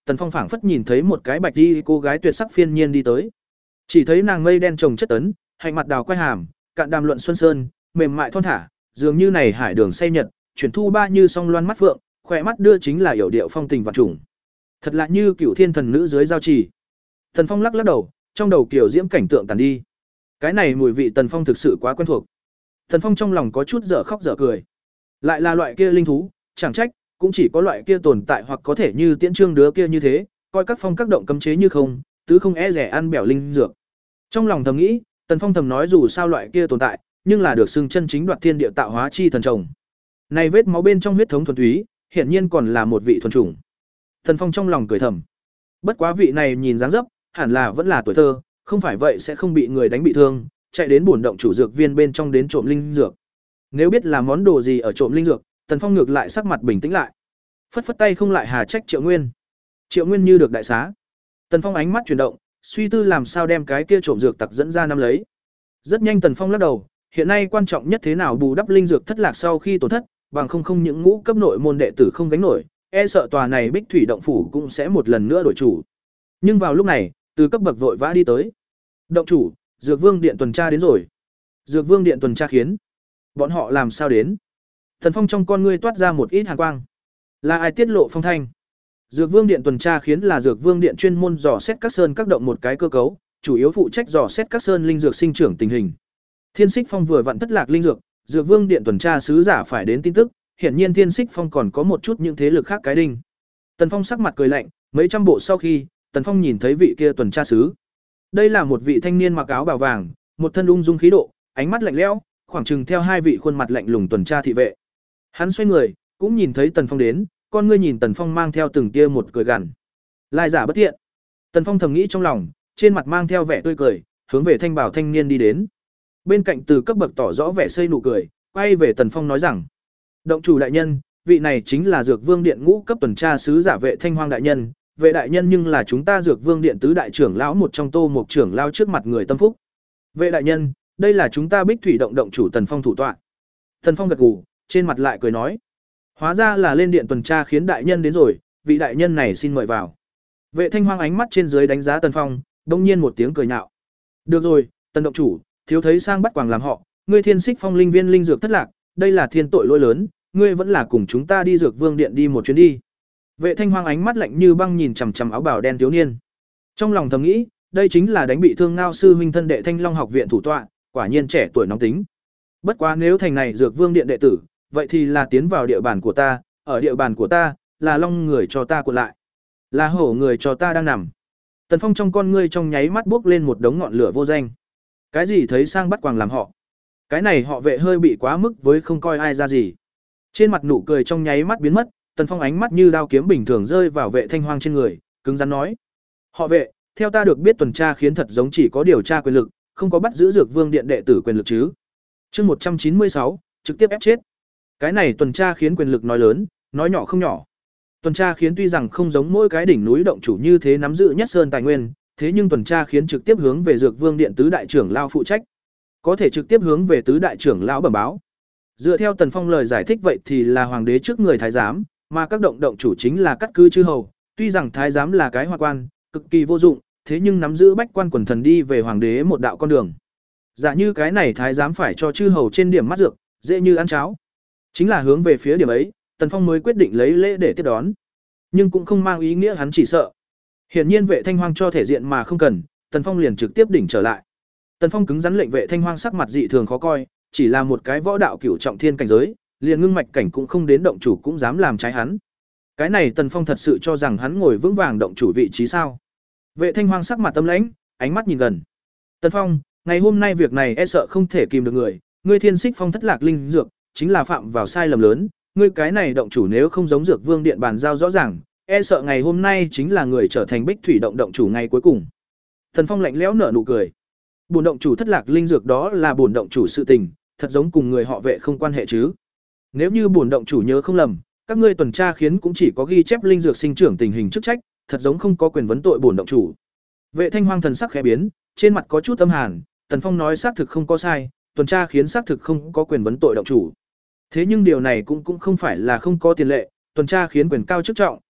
Tần Phong phảng phất nhìn thấy một cái bạch y cô gái tuyệt sắc phiên nhiên đi tới. Chỉ thấy nàng mây đen trồng chất tấn, hạnh mặt đào quay hàm, cạn đàm luận xuân sơn, mềm mại thon thả, dường như này hải đường say nhật, chuyển thu ba như song loan mắt phượng, khỏe mắt đưa chính là yểu điệu phong tình vạn trùng. Thật lạ như cửu thiên thần nữ dưới giao trì. Tần Phong lắc lắc đầu, trong đầu kiểu diễm cảnh tượng tàn đi. Cái này mùi vị Tần Phong thực sự quá quen thuộc. Tần Phong trong lòng có chút dở khóc dở cười. Lại là loại kia linh thú, chẳng trách, cũng chỉ có loại kia tồn tại hoặc có thể như Tiễn Trương đứa kia như thế, coi các phong các động cấm chế như không, tứ không e rẻ ăn bẻo linh dược. Trong lòng thầm nghĩ, Tần Phong thầm nói dù sao loại kia tồn tại, nhưng là được xưng chân chính đoạt thiên địa tạo hóa chi thần trồng. Này vết máu bên trong huyết thống thuần túy, hiển nhiên còn là một vị thuần chủng. Tần Phong trong lòng cười thầm. Bất quá vị này nhìn dáng dấp, hẳn là vẫn là tuổi thơ, không phải vậy sẽ không bị người đánh bị thương, chạy đến bổn động chủ dược viên bên trong đến trộm linh dược. Nếu biết là món đồ gì ở trộm linh dược, Tần Phong ngược lại sắc mặt bình tĩnh lại. Phất phất tay không lại hà trách Triệu Nguyên. Triệu Nguyên như được đại xá. Tần Phong ánh mắt chuyển động, suy tư làm sao đem cái kia trộm dược tặc dẫn ra nắm lấy. Rất nhanh Tần Phong lắc đầu, hiện nay quan trọng nhất thế nào bù đắp linh dược thất lạc sau khi tổn thất, bằng không không những ngũ cấp nội môn đệ tử không gánh nổi, e sợ tòa này Bích Thủy động phủ cũng sẽ một lần nữa đổi chủ. Nhưng vào lúc này, từ cấp bậc vội vã đi tới. Động chủ, Dược Vương điện tuần tra đến rồi. Dược Vương điện tuần tra khiến. Bọn họ làm sao đến? Tần Phong trong con ngươi toát ra một ít hàn quang. Là ai tiết lộ phong thanh? Dược Vương điện tuần tra khiến là Dược Vương điện chuyên môn dò xét các sơn các động một cái cơ cấu, chủ yếu phụ trách dò xét các sơn linh dược sinh trưởng tình hình. Thiên Sích Phong vừa vặn thất lạc linh dược, Dược Vương điện tuần tra sứ giả phải đến tin tức, hiển nhiên Thiên Sích Phong còn có một chút những thế lực khác cái đinh. Tần Phong sắc mặt cười lạnh, mấy trăm bộ sau khi, Tần Phong nhìn thấy vị kia tuần tra sứ. Đây là một vị thanh niên mặc áo bào vàng, một thân ung dung khí độ, ánh mắt lạnh lẽo, khoảng chừng theo hai vị khuôn mặt lạnh lùng tuần tra thị vệ. Hắn xoay người, cũng nhìn thấy Tần Phong đến, con ngươi nhìn Tần Phong mang theo từng tia một cười gằn. Lai giả bất thiện. Tần Phong thầm nghĩ trong lòng, trên mặt mang theo vẻ tươi cười, hướng về thanh bảo thanh niên đi đến. Bên cạnh từ cấp bậc tỏ rõ vẻ xây nụ cười, quay về Tần Phong nói rằng: "Động chủ đại nhân, vị này chính là Dược Vương điện ngũ cấp tuần tra sứ giả Vệ Thanh Hoang đại nhân, Vệ đại nhân nhưng là chúng ta Dược Vương điện tứ đại trưởng lão một trong Tô Mục trưởng lão trước mặt người tâm phúc. Vệ đại nhân, đây là chúng ta Bích Thủy động động chủ Tần Phong thủ tọa." Tần Phong gật gù, trên mặt lại cười nói: "Hóa ra là lên điện tuần tra khiến đại nhân đến rồi, vị đại nhân này xin mời vào." Vệ Thanh Hoang ánh mắt trên dưới đánh giá Tần Phong, đông nhiên một tiếng cười nhạo: "Được rồi, Tần động chủ, thiếu thấy sang bắt quàng làm họ, ngươi Thiên Sích Phong linh viên linh dược thất lạc, đây là thiên tội lỗi lớn, ngươi vẫn là cùng chúng ta đi Dược Vương điện đi một chuyến đi." Vệ Thanh Hoang ánh mắt lạnh như băng nhìn chằm chằm áo bào đen thiếu niên. Trong lòng thầm nghĩ, đây chính là đánh bị thương Ngao sư huynh thân đệ Thanh Long học viện thủ tọa, quả nhiên trẻ tuổi nóng tính. Bất quá nếu thành này Dược Vương điện đệ tử, vậy thì là tiến vào địa bàn của ta, ở địa bàn của ta, là long người cho ta cuộn lại, là hổ người cho ta đang nằm. Tần Phong trong con ngươi trong nháy mắt bốc lên một đống ngọn lửa vô danh. Cái gì thấy sang bắt quàng làm họ? Cái này họ Vệ hơi bị quá mức với không coi ai ra gì. Trên mặt nụ cười trong nháy mắt biến mất, Tần Phong ánh mắt như đao kiếm bình thường rơi vào Vệ Thanh Hoang trên người, cứng rắn nói: "Họ Vệ, theo ta được biết tuần tra khiến thật giống chỉ có điều tra quyền lực, không có bắt giữ Dược Vương điện đệ tử quyền lực chứ?" Chương một trăm chín mươi sáu, trực tiếp ép chết. Cái này tuần tra khiến quyền lực nói lớn, nói nhỏ không nhỏ. Tuần tra khiến tuy rằng không giống mỗi cái đỉnh núi động chủ như thế nắm giữ nhất sơn tài nguyên, thế nhưng tuần tra khiến trực tiếp hướng về Dược Vương điện tứ đại trưởng lão phụ trách, có thể trực tiếp hướng về tứ đại trưởng lão bẩm báo. Dựa theo Tần Phong lời giải thích vậy thì là hoàng đế trước người thái giám, mà các động động chủ chính là cắt cứ chư hầu, tuy rằng thái giám là cái hoa quan, cực kỳ vô dụng, thế nhưng nắm giữ bách quan quần thần đi về hoàng đế một đạo con đường. Giả như cái này thái giám phải cho chư hầu trên điểm mắt dược, dễ như ăn cháo. Chính là hướng về phía điểm ấy, Tần Phong mới quyết định lấy lễ để tiếp đón. Nhưng cũng không mang ý nghĩa hắn chỉ sợ. Hiển nhiên Vệ Thanh Hoang cho thể diện mà không cần, Tần Phong liền trực tiếp đỉnh trở lại. Tần Phong cứng rắn lệnh Vệ Thanh Hoang sắc mặt dị thường khó coi, chỉ là một cái võ đạo cửu trọng thiên cảnh giới, liền ngưng mạch cảnh cũng không đến động chủ cũng dám làm trái hắn. Cái này Tần Phong thật sự cho rằng hắn ngồi vững vàng động chủ vị trí sao? Vệ Thanh Hoang sắc mặt tâm lãnh, ánh mắt nhìn gần. "Tần Phong, ngày hôm nay việc này e sợ không thể kìm được người, ngươi Thiên Sích Phong thất lạc linh dược, chính là phạm vào sai lầm lớn, ngươi cái này động chủ nếu không giống Dược Vương điện bàn giao rõ ràng, e sợ ngày hôm nay chính là người trở thành Bích Thủy động động chủ ngày cuối cùng." Tần Phong lạnh lẽo nở nụ cười. Bổn động chủ thất lạc linh dược đó là bổn động chủ sự tình, thật giống cùng người họ Vệ không quan hệ chứ? Nếu như bổn động chủ nhớ không lầm, các ngươi tuần tra khiến cũng chỉ có ghi chép linh dược sinh trưởng tình hình chức trách, thật giống không có quyền vấn tội bổn động chủ. Vệ Thanh Hoang thần sắc khẽ biến, trên mặt có chút âm hàn, Tần Phong nói xác thực không có sai, tuần tra khiến xác thực không có quyền vấn tội động chủ. Thế nhưng điều này cũng cũng không phải là không có tiền lệ, tuần tra khiến quyền cao chức trọng,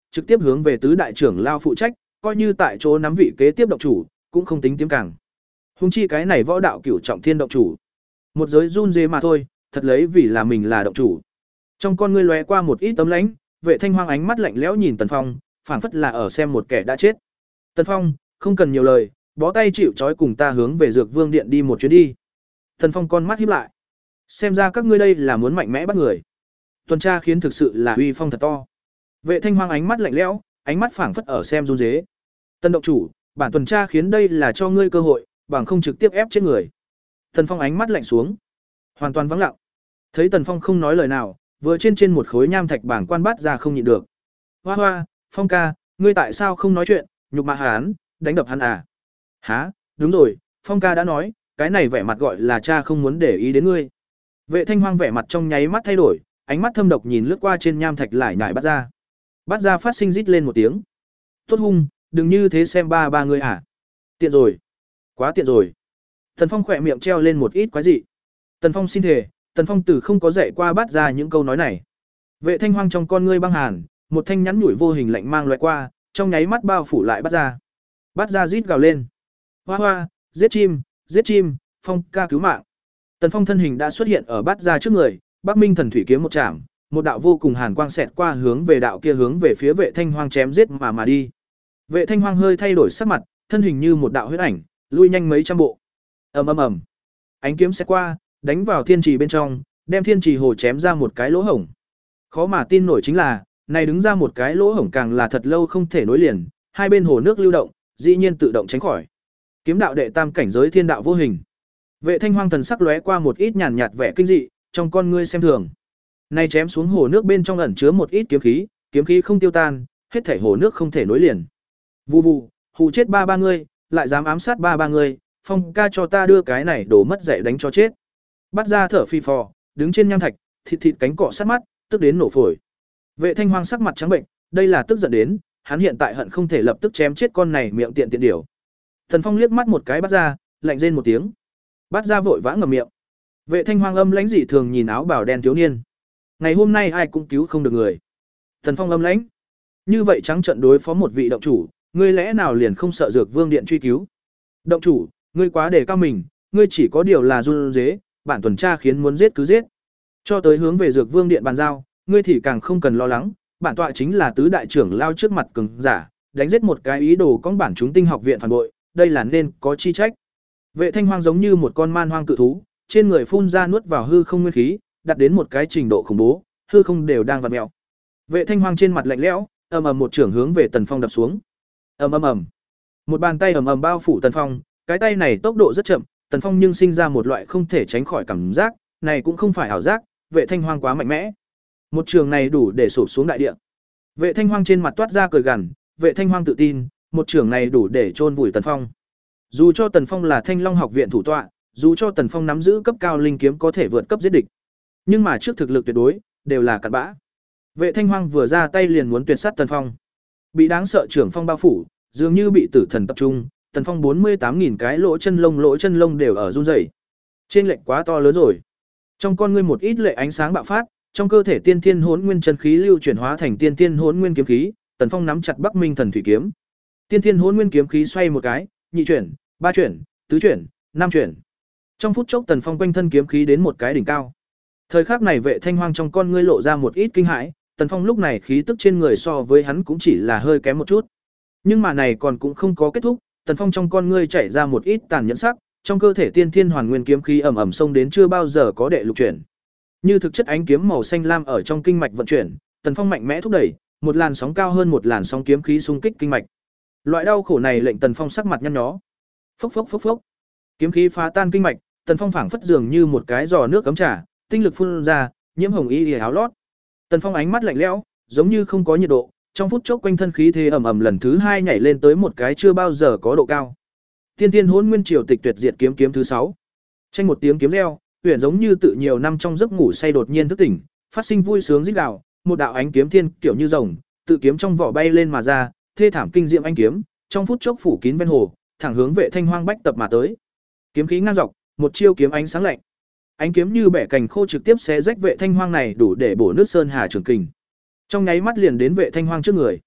trực tiếp hướng về tứ đại trưởng lao phụ trách, coi như tại chỗ nắm vị kế tiếp động chủ, cũng không tính tiếng càng. Huống chi cái này võ đạo cửu trọng thiên động chủ, một giới run rế mà thôi, thật lấy vì là mình là động chủ. Trong con ngươi lóe qua một ít tấm lãnh, Vệ Thanh Hoang ánh mắt lạnh lẽo nhìn Tần Phong, phảng phất là ở xem một kẻ đã chết. Tần Phong, không cần nhiều lời, bó tay chịu trói cùng ta hướng về Dược Vương điện đi một chuyến đi. Tần Phong con mắt híp lại. Xem ra các ngươi đây là muốn mạnh mẽ bắt người. Tuần tra khiến thực sự là uy phong thật to. Vệ Thanh Hoang ánh mắt lạnh lẽo, ánh mắt phảng phất ở xem run rế. Tần động chủ, bản tuần tra khiến đây là cho ngươi cơ hội, bằng không trực tiếp ép chết người. Tần Phong ánh mắt lạnh xuống, hoàn toàn vắng lặng. Thấy Tần Phong không nói lời nào, vừa trên trên một khối nham thạch bảng quan bát ra không nhịn được. Hoa hoa, Phong ca, ngươi tại sao không nói chuyện, nhục mạ hắn, đánh đập hắn à? Hả, đúng rồi, Phong ca đã nói, cái này vẻ mặt gọi là cha không muốn để ý đến ngươi. Vệ Thanh Hoang vẻ mặt trong nháy mắt thay đổi, ánh mắt thâm độc nhìn lướt qua trên nham thạch lại nhải bắt ra. Bắt ra phát sinh rít lên một tiếng. Tốt hung, đừng như thế xem ba ba ngươi à. Tiện rồi. Quá tiện rồi. Tần Phong khỏe miệng treo lên một ít quái dị. Tần Phong xin thề, Tần Phong từ không có dạy qua bắt ra những câu nói này. Vệ Thanh Hoang trong con ngươi băng hàn, một thanh nhắn nhủi vô hình lạnh mang loại qua, trong nháy mắt bao phủ lại bắt ra. Bắt ra rít gào lên. Hoa hoa, giết chim, giết chim, Phong ca cứu mạng. Tần Phong thân hình đã xuất hiện ở bắt ra trước người, Bắc Minh thần thủy kiếm một chạm, một đạo vô cùng hàn quang xẹt qua hướng về đạo kia hướng về phía Vệ Thanh Hoang chém giết mà mà đi. Vệ Thanh Hoang hơi thay đổi sắc mặt, thân hình như một đạo huyết ảnh, lui nhanh mấy trăm bộ. Ầm ầm ầm. Ánh kiếm xẹt qua, đánh vào thiên trì bên trong, đem thiên trì hồ chém ra một cái lỗ hổng. Khó mà tin nổi chính là, này đứng ra một cái lỗ hổng càng là thật lâu không thể nối liền, hai bên hồ nước lưu động, dĩ nhiên tự động tránh khỏi. Kiếm đạo đệ tam cảnh giới thiên đạo vô hình. Vệ Thanh Hoang thần sắc lóe qua một ít nhàn nhạt vẻ kinh dị, trong con ngươi xem thường. Này chém xuống hồ nước bên trong ẩn chứa một ít kiếm khí, kiếm khí không tiêu tan, hết thảy hồ nước không thể nối liền. Vù vù, hù chết ba ba ngươi, lại dám ám sát ba ba ngươi, Phong ca cho ta đưa cái này đổ mất dạy đánh cho chết. Bắt ra thở phi phò, đứng trên nham thạch, thịt thịt cánh cọ sát mắt, tức đến nổ phổi. Vệ Thanh Hoang sắc mặt trắng bệnh, đây là tức giận đến, hắn hiện tại hận không thể lập tức chém chết con này miệng tiện tiện điểu. Thần Phong liếc mắt một cái bắt ra, lạnh rên một tiếng. Bắt ra vội vã ngậm miệng. Vệ Thanh Hoang âm lãnh dị thường nhìn áo bào đen thiếu niên. Ngày hôm nay ai cũng cứu không được người. Thần Phong âm lãnh. Như vậy trắng trận đối phó một vị động chủ, ngươi lẽ nào liền không sợ Dược Vương điện truy cứu? Động chủ, ngươi quá đề cao mình, ngươi chỉ có điều là run rế, bản tuần tra khiến muốn giết cứ giết. Cho tới hướng về Dược Vương điện bàn giao, ngươi thì càng không cần lo lắng, bản tọa chính là tứ đại trưởng lao trước mặt cường giả, đánh giết một cái ý đồ con bản chúng tinh học viện phản bội, đây là nên có chi trách. Vệ Thanh Hoang giống như một con man hoang cự thú, trên người phun ra nuốt vào hư không nguyên khí, đạt đến một cái trình độ khủng bố, hư không đều đang vặn mèo. Vệ Thanh Hoang trên mặt lạnh lẽo, ầm ầm một trưởng hướng về Tần Phong đập xuống. Ầm ầm ầm. Một bàn tay ầm ầm bao phủ Tần Phong, cái tay này tốc độ rất chậm, Tần Phong nhưng sinh ra một loại không thể tránh khỏi cảm giác, này cũng không phải ảo giác, Vệ Thanh Hoang quá mạnh mẽ. Một trường này đủ để sụp xuống đại địa. Vệ Thanh Hoang trên mặt toát ra cười gằn, Vệ Thanh Hoang tự tin, một trường này đủ để chôn vùi Tần Phong. Dù cho Tần Phong là Thanh Long học viện thủ tọa, dù cho Tần Phong nắm giữ cấp cao linh kiếm có thể vượt cấp giết địch, nhưng mà trước thực lực tuyệt đối, đều là cặn bã. Vệ Thanh Hoang vừa ra tay liền muốn tuyệt sát Tần Phong. Bị đáng sợ trưởng phong bao phủ, dường như bị tử thần tập trung, Tần Phong bốn mươi tám nghìn cái lỗ chân lông lỗ chân lông đều ở run rẩy. Trên lệch quá to lớn rồi. Trong con ngươi một ít lệ ánh sáng bạo phát, trong cơ thể tiên thiên hỗn nguyên chân khí lưu chuyển hóa thành tiên thiên hỗn nguyên kiếm khí, Tần Phong nắm chặt Bắc Minh thần thủy kiếm. Tiên thiên hỗn nguyên kiếm khí xoay một cái, nhị chuyển, ba chuyển, tứ chuyển, năm chuyển. Trong phút chốc Tần Phong quanh thân kiếm khí đến một cái đỉnh cao. Thời khắc này Vệ Thanh Hoang trong con ngươi lộ ra một ít kinh hãi, Tần Phong lúc này khí tức trên người so với hắn cũng chỉ là hơi kém một chút. Nhưng mà này còn cũng không có kết thúc, Tần Phong trong con ngươi chảy ra một ít tàn nhẫn sắc, trong cơ thể tiên thiên hoàn nguyên kiếm khí ầm ầm xông đến chưa bao giờ có đệ lục chuyển. Như thực chất ánh kiếm màu xanh lam ở trong kinh mạch vận chuyển, Tần Phong mạnh mẽ thúc đẩy, một làn sóng cao hơn một làn sóng kiếm khí xung kích kinh mạch. Loại đau khổ này lệnh Tần Phong sắc mặt nhăn nhó. Phốc phốc phốc phốc. Kiếm khí phá tan kinh mạch, Tần Phong phảng phất dường như một cái giò nước cấm trà, tinh lực phun ra, nhiễm hồng y áo lót. Tần Phong ánh mắt lạnh lẽo, giống như không có nhiệt độ, trong phút chốc quanh thân khí thế ầm ầm lần thứ hai nhảy lên tới một cái chưa bao giờ có độ cao. Tiên Tiên Hỗn Nguyên Triều Tịch Tuyệt Diệt kiếm kiếm thứ sáu. Tranh một tiếng kiếm reo, huyền giống như tự nhiều năm trong giấc ngủ say đột nhiên thức tỉnh, phát sinh vui sướng rít gào, một đạo ánh kiếm thiên kiểu như rồng, tự kiếm trong vỏ bay lên mà ra, thê thảm kinh diệm ánh kiếm, trong phút chốc phủ kín ven hồ, thẳng hướng Vệ Thanh Hoang bách tập mà tới. Kiếm khí ngang dọc, một chiêu kiếm ánh sáng lạnh. Ánh kiếm như bẻ cành khô trực tiếp xé rách Vệ Thanh Hoang này đủ để bổ nước sơn hà trường kình. Trong nháy mắt liền đến Vệ Thanh Hoang trước người.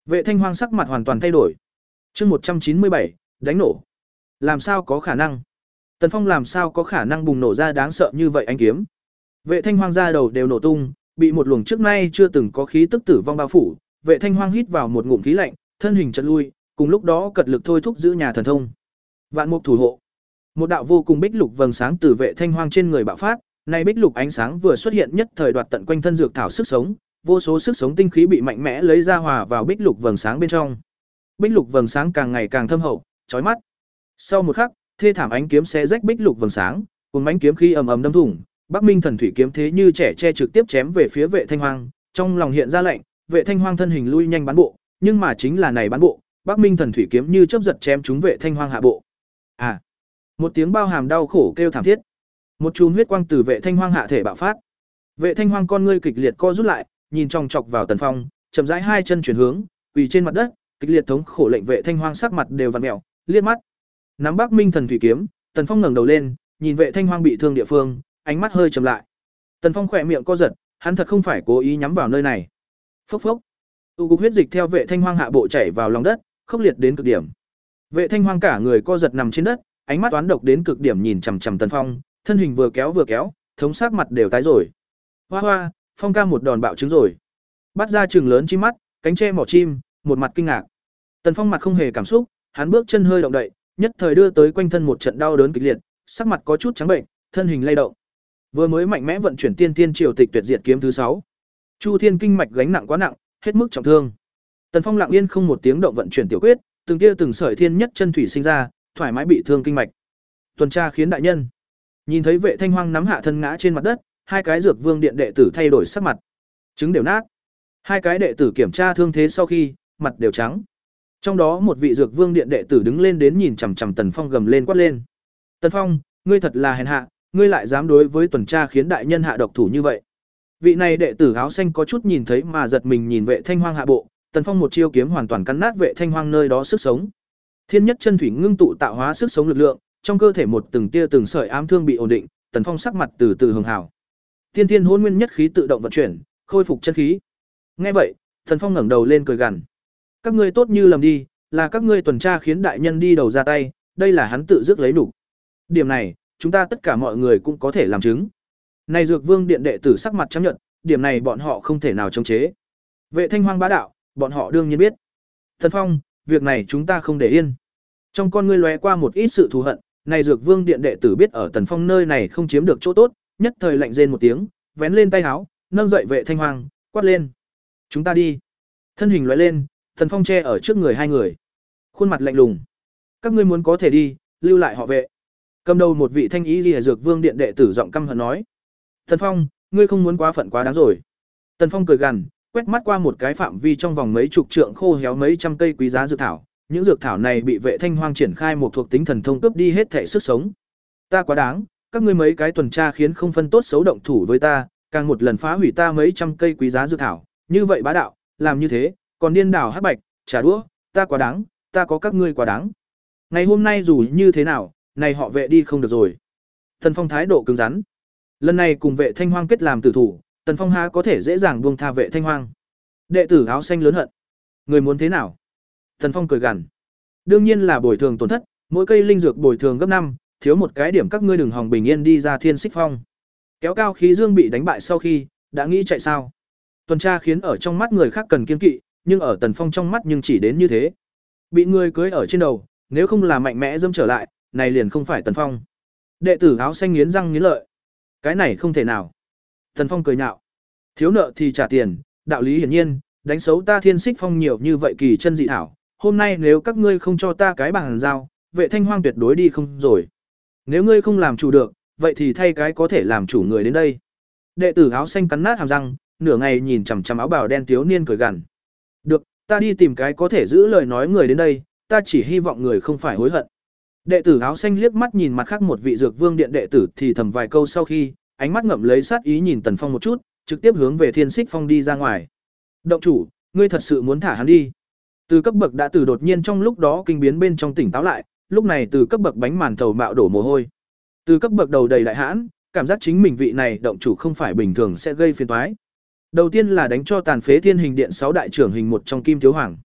Vệ Thanh Hoang sắc mặt hoàn toàn thay đổi. Chương một trăm chín mươi bảy, đánh nổ. Làm sao có khả năng? Tần Phong làm sao có khả năng bùng nổ ra đáng sợ như vậy ánh kiếm? Vệ Thanh Hoang ra đầu đều nổ tung, bị một luồng trước nay chưa từng có khí tức tử vong bao phủ. Vệ Thanh Hoang hít vào một ngụm khí lạnh, thân hình chợt lui, cùng lúc đó cật lực thôi thúc giữ nhà thần thông. Vạn mục thủ hộ. Một đạo vô cùng bích lục vầng sáng từ Vệ Thanh Hoang trên người bạo phát, này bích lục ánh sáng vừa xuất hiện nhất thời đoạt tận quanh thân dược thảo sức sống, vô số sức sống tinh khí bị mạnh mẽ lấy ra hòa vào bích lục vầng sáng bên trong. Bích lục vầng sáng càng ngày càng thâm hậu, chói mắt. Sau một khắc, thê thảm ánh kiếm xé rách bích lục vầng sáng, cùng ánh kiếm khí ầm ầm đâm thủng, Bắc Minh Thần Thủy kiếm thế như trẻ tre trực tiếp chém về phía Vệ Thanh Hoang, trong lòng hiện ra lệnh, Vệ Thanh Hoang thân hình lui nhanh bán bộ, nhưng mà chính là này bán bộ, Bắc Minh Thần Thủy kiếm như chớp giật chém trúng Vệ Thanh Hoang hạ bộ. À! Một tiếng bao hàm đau khổ kêu thảm thiết. Một chùm huyết quang từ Vệ Thanh Hoang hạ thể bạo phát. Vệ Thanh Hoang con ngươi kịch liệt co rút lại, nhìn chòng chọc vào Tần Phong, chậm rãi hai chân chuyển hướng, quỳ trên mặt đất, kịch liệt thống khổ lệnh Vệ Thanh Hoang sắc mặt đều vặn mèo, liếc mắt. Nắm Bắc Minh Thần Thủy kiếm, Tần Phong ngẩng đầu lên, nhìn Vệ Thanh Hoang bị thương địa phương, ánh mắt hơi trầm lại. Tần Phong khỏe miệng co giật, hắn thật không phải cố ý nhắm vào nơi này. Phốc phốc. Tu cục huyết dịch theo Vệ Thanh Hoang hạ bộ chảy vào lòng đất, khốc liệt đến cực điểm. Vệ Thanh Hoang cả người co giật nằm trên đất, ánh mắt toán độc đến cực điểm nhìn chằm chằm Tần Phong, thân hình vừa kéo vừa kéo, thống sắc mặt đều tái rồi. Hoa hoa, Phong ca một đòn bạo trứng rồi. Bắt ra trừng lớn chim mắt, cánh che mỏ chim, một mặt kinh ngạc. Tần Phong mặt không hề cảm xúc, hắn bước chân hơi động đậy, nhất thời đưa tới quanh thân một trận đau đớn kịch liệt, sắc mặt có chút trắng bệnh, thân hình lay động. Vừa mới mạnh mẽ vận chuyển Tiên Tiên Triều Tịch Tuyệt Diệt kiếm thứ sáu. Chu Thiên kinh mạch gánh nặng quá nặng, hết mức trọng thương. Tần Phong lặng yên không một tiếng động vận chuyển tiểu quyết, từng tia từng sợi thiên nhất chân thủy sinh ra, thoải mái bị thương kinh mạch. Tuần tra khiến đại nhân. Nhìn thấy Vệ Thanh Hoang nắm hạ thân ngã trên mặt đất, hai cái Dược Vương điện đệ tử thay đổi sắc mặt. Trứng đều nát. Hai cái đệ tử kiểm tra thương thế sau khi, mặt đều trắng. Trong đó một vị Dược Vương điện đệ tử đứng lên đến nhìn chằm chằm Tần Phong gầm lên quát lên. Tần Phong, ngươi thật là hèn hạ, ngươi lại dám đối với tuần tra khiến đại nhân hạ độc thủ như vậy. Vị này đệ tử áo xanh có chút nhìn thấy mà giật mình nhìn Vệ Thanh Hoang hạ bộ, Tần Phong một chiêu kiếm hoàn toàn cắn nát Vệ Thanh Hoang nơi đó sức sống. Thiên nhất chân thủy ngưng tụ tạo hóa sức sống lực lượng, trong cơ thể một từng tia từng sợi ám thương bị ổn định, Tần Phong sắc mặt từ từ hường hào. Tiên Tiên Hỗn Nguyên nhất khí tự động vận chuyển, khôi phục chân khí. Nghe vậy, Tần Phong ngẩng đầu lên cười gằn. Các ngươi tốt như lầm đi, là các ngươi tuần tra khiến đại nhân đi đầu ra tay, đây là hắn tự dứt lấy đủ. Điểm này, chúng ta tất cả mọi người cũng có thể làm chứng. Này Dược Vương điện đệ tử sắc mặt trắng nhợt, điểm này bọn họ không thể nào chống chế. Vệ Thanh Hoang bá đạo, bọn họ đương nhiên biết. Tần Phong, việc này chúng ta không để yên. Trong con ngươi lóe qua một ít sự thù hận, này Dược Vương điện đệ tử biết ở Tần Phong nơi này không chiếm được chỗ tốt, nhất thời lạnh rên một tiếng, vén lên tay áo, nâng dậy Vệ Thanh Hoang, quát lên: "Chúng ta đi." Thân hình lóe lên, Tần Phong che ở trước người hai người, khuôn mặt lạnh lùng: "Các ngươi muốn có thể đi, lưu lại họ Vệ." Cầm đầu một vị thanh ý Liễu Dược Vương điện đệ tử giọng căm hận nói: "Tần Phong, ngươi không muốn quá phận quá đáng rồi." Tần Phong cười gằn, quét mắt qua một cái phạm vi trong vòng mấy chục trượng khô héo mấy trăm cây quý giá dược thảo, những dược thảo này bị Vệ Thanh Hoang triển khai một thuộc tính thần thông cướp đi hết thể sức sống. Ta quá đáng, các ngươi mấy cái tuần tra khiến không phân tốt xấu động thủ với ta, càng một lần phá hủy ta mấy trăm cây quý giá dược thảo, như vậy bá đạo, làm như thế, còn điên đảo hắc bạch, trả đũa, ta quá đáng, ta có các ngươi quá đáng. Ngày hôm nay dù như thế nào, này họ Vệ đi không được rồi. Tần Phong thái độ cứng rắn. Lần này cùng Vệ Thanh Hoang kết làm tử thủ, Tần Phong há có thể dễ dàng buông tha Vệ Thanh Hoang. Đệ tử áo xanh lớn hận. Người muốn thế nào? Tần Phong cười gằn. Đương nhiên là bồi thường tổn thất, mỗi cây linh dược bồi thường gấp năm, thiếu một cái điểm các ngươi đừng hòng bình yên đi ra Thiên Xích Phong. Kéo cao khí dương bị đánh bại sau khi, đã nghĩ chạy sao? Tuần tra khiến ở trong mắt người khác cần kiên kỵ, nhưng ở Tần Phong trong mắt nhưng chỉ đến như thế. Bị người cưới ở trên đầu, nếu không là mạnh mẽ dâm trở lại, này liền không phải Tần Phong. Đệ tử áo xanh nghiến răng nghiến lợi. Cái này không thể nào. Tần Phong cười nhạo. Thiếu nợ thì trả tiền, đạo lý hiển nhiên, đánh xấu ta Thiên Xích Phong nhiều như vậy kỳ chân dị thảo, hôm nay nếu các ngươi không cho ta cái bằng giao, Vệ Thanh Hoang tuyệt đối đi không rồi. Nếu ngươi không làm chủ được, vậy thì thay cái có thể làm chủ người đến đây. Đệ tử áo xanh cắn nát hàm răng, nửa ngày nhìn chằm chằm áo bào đen thiếu niên cười gằn. Được, ta đi tìm cái có thể giữ lời nói người đến đây, ta chỉ hy vọng người không phải hối hận. Đệ tử áo xanh liếc mắt nhìn mặt khác một vị Dược Vương điện đệ tử thì thầm vài câu sau khi, ánh mắt ngậm lấy sát ý nhìn Tần Phong một chút, trực tiếp hướng về Thiên Xích Phong đi ra ngoài. Động chủ, ngươi thật sự muốn thả hắn đi? Từ cấp bậc đã từ đột nhiên trong lúc đó kinh biến bên trong tỉnh táo lại, lúc này từ cấp bậc bánh màn thầu mạo đổ mồ hôi. Từ cấp bậc đầu đầy đại hãn, cảm giác chính mình vị này động chủ không phải bình thường sẽ gây phiền toái. Đầu tiên là đánh cho tàn phế Thiên Hình Điện sáu đại trưởng hình một trong Kim Thiếu Hoàng.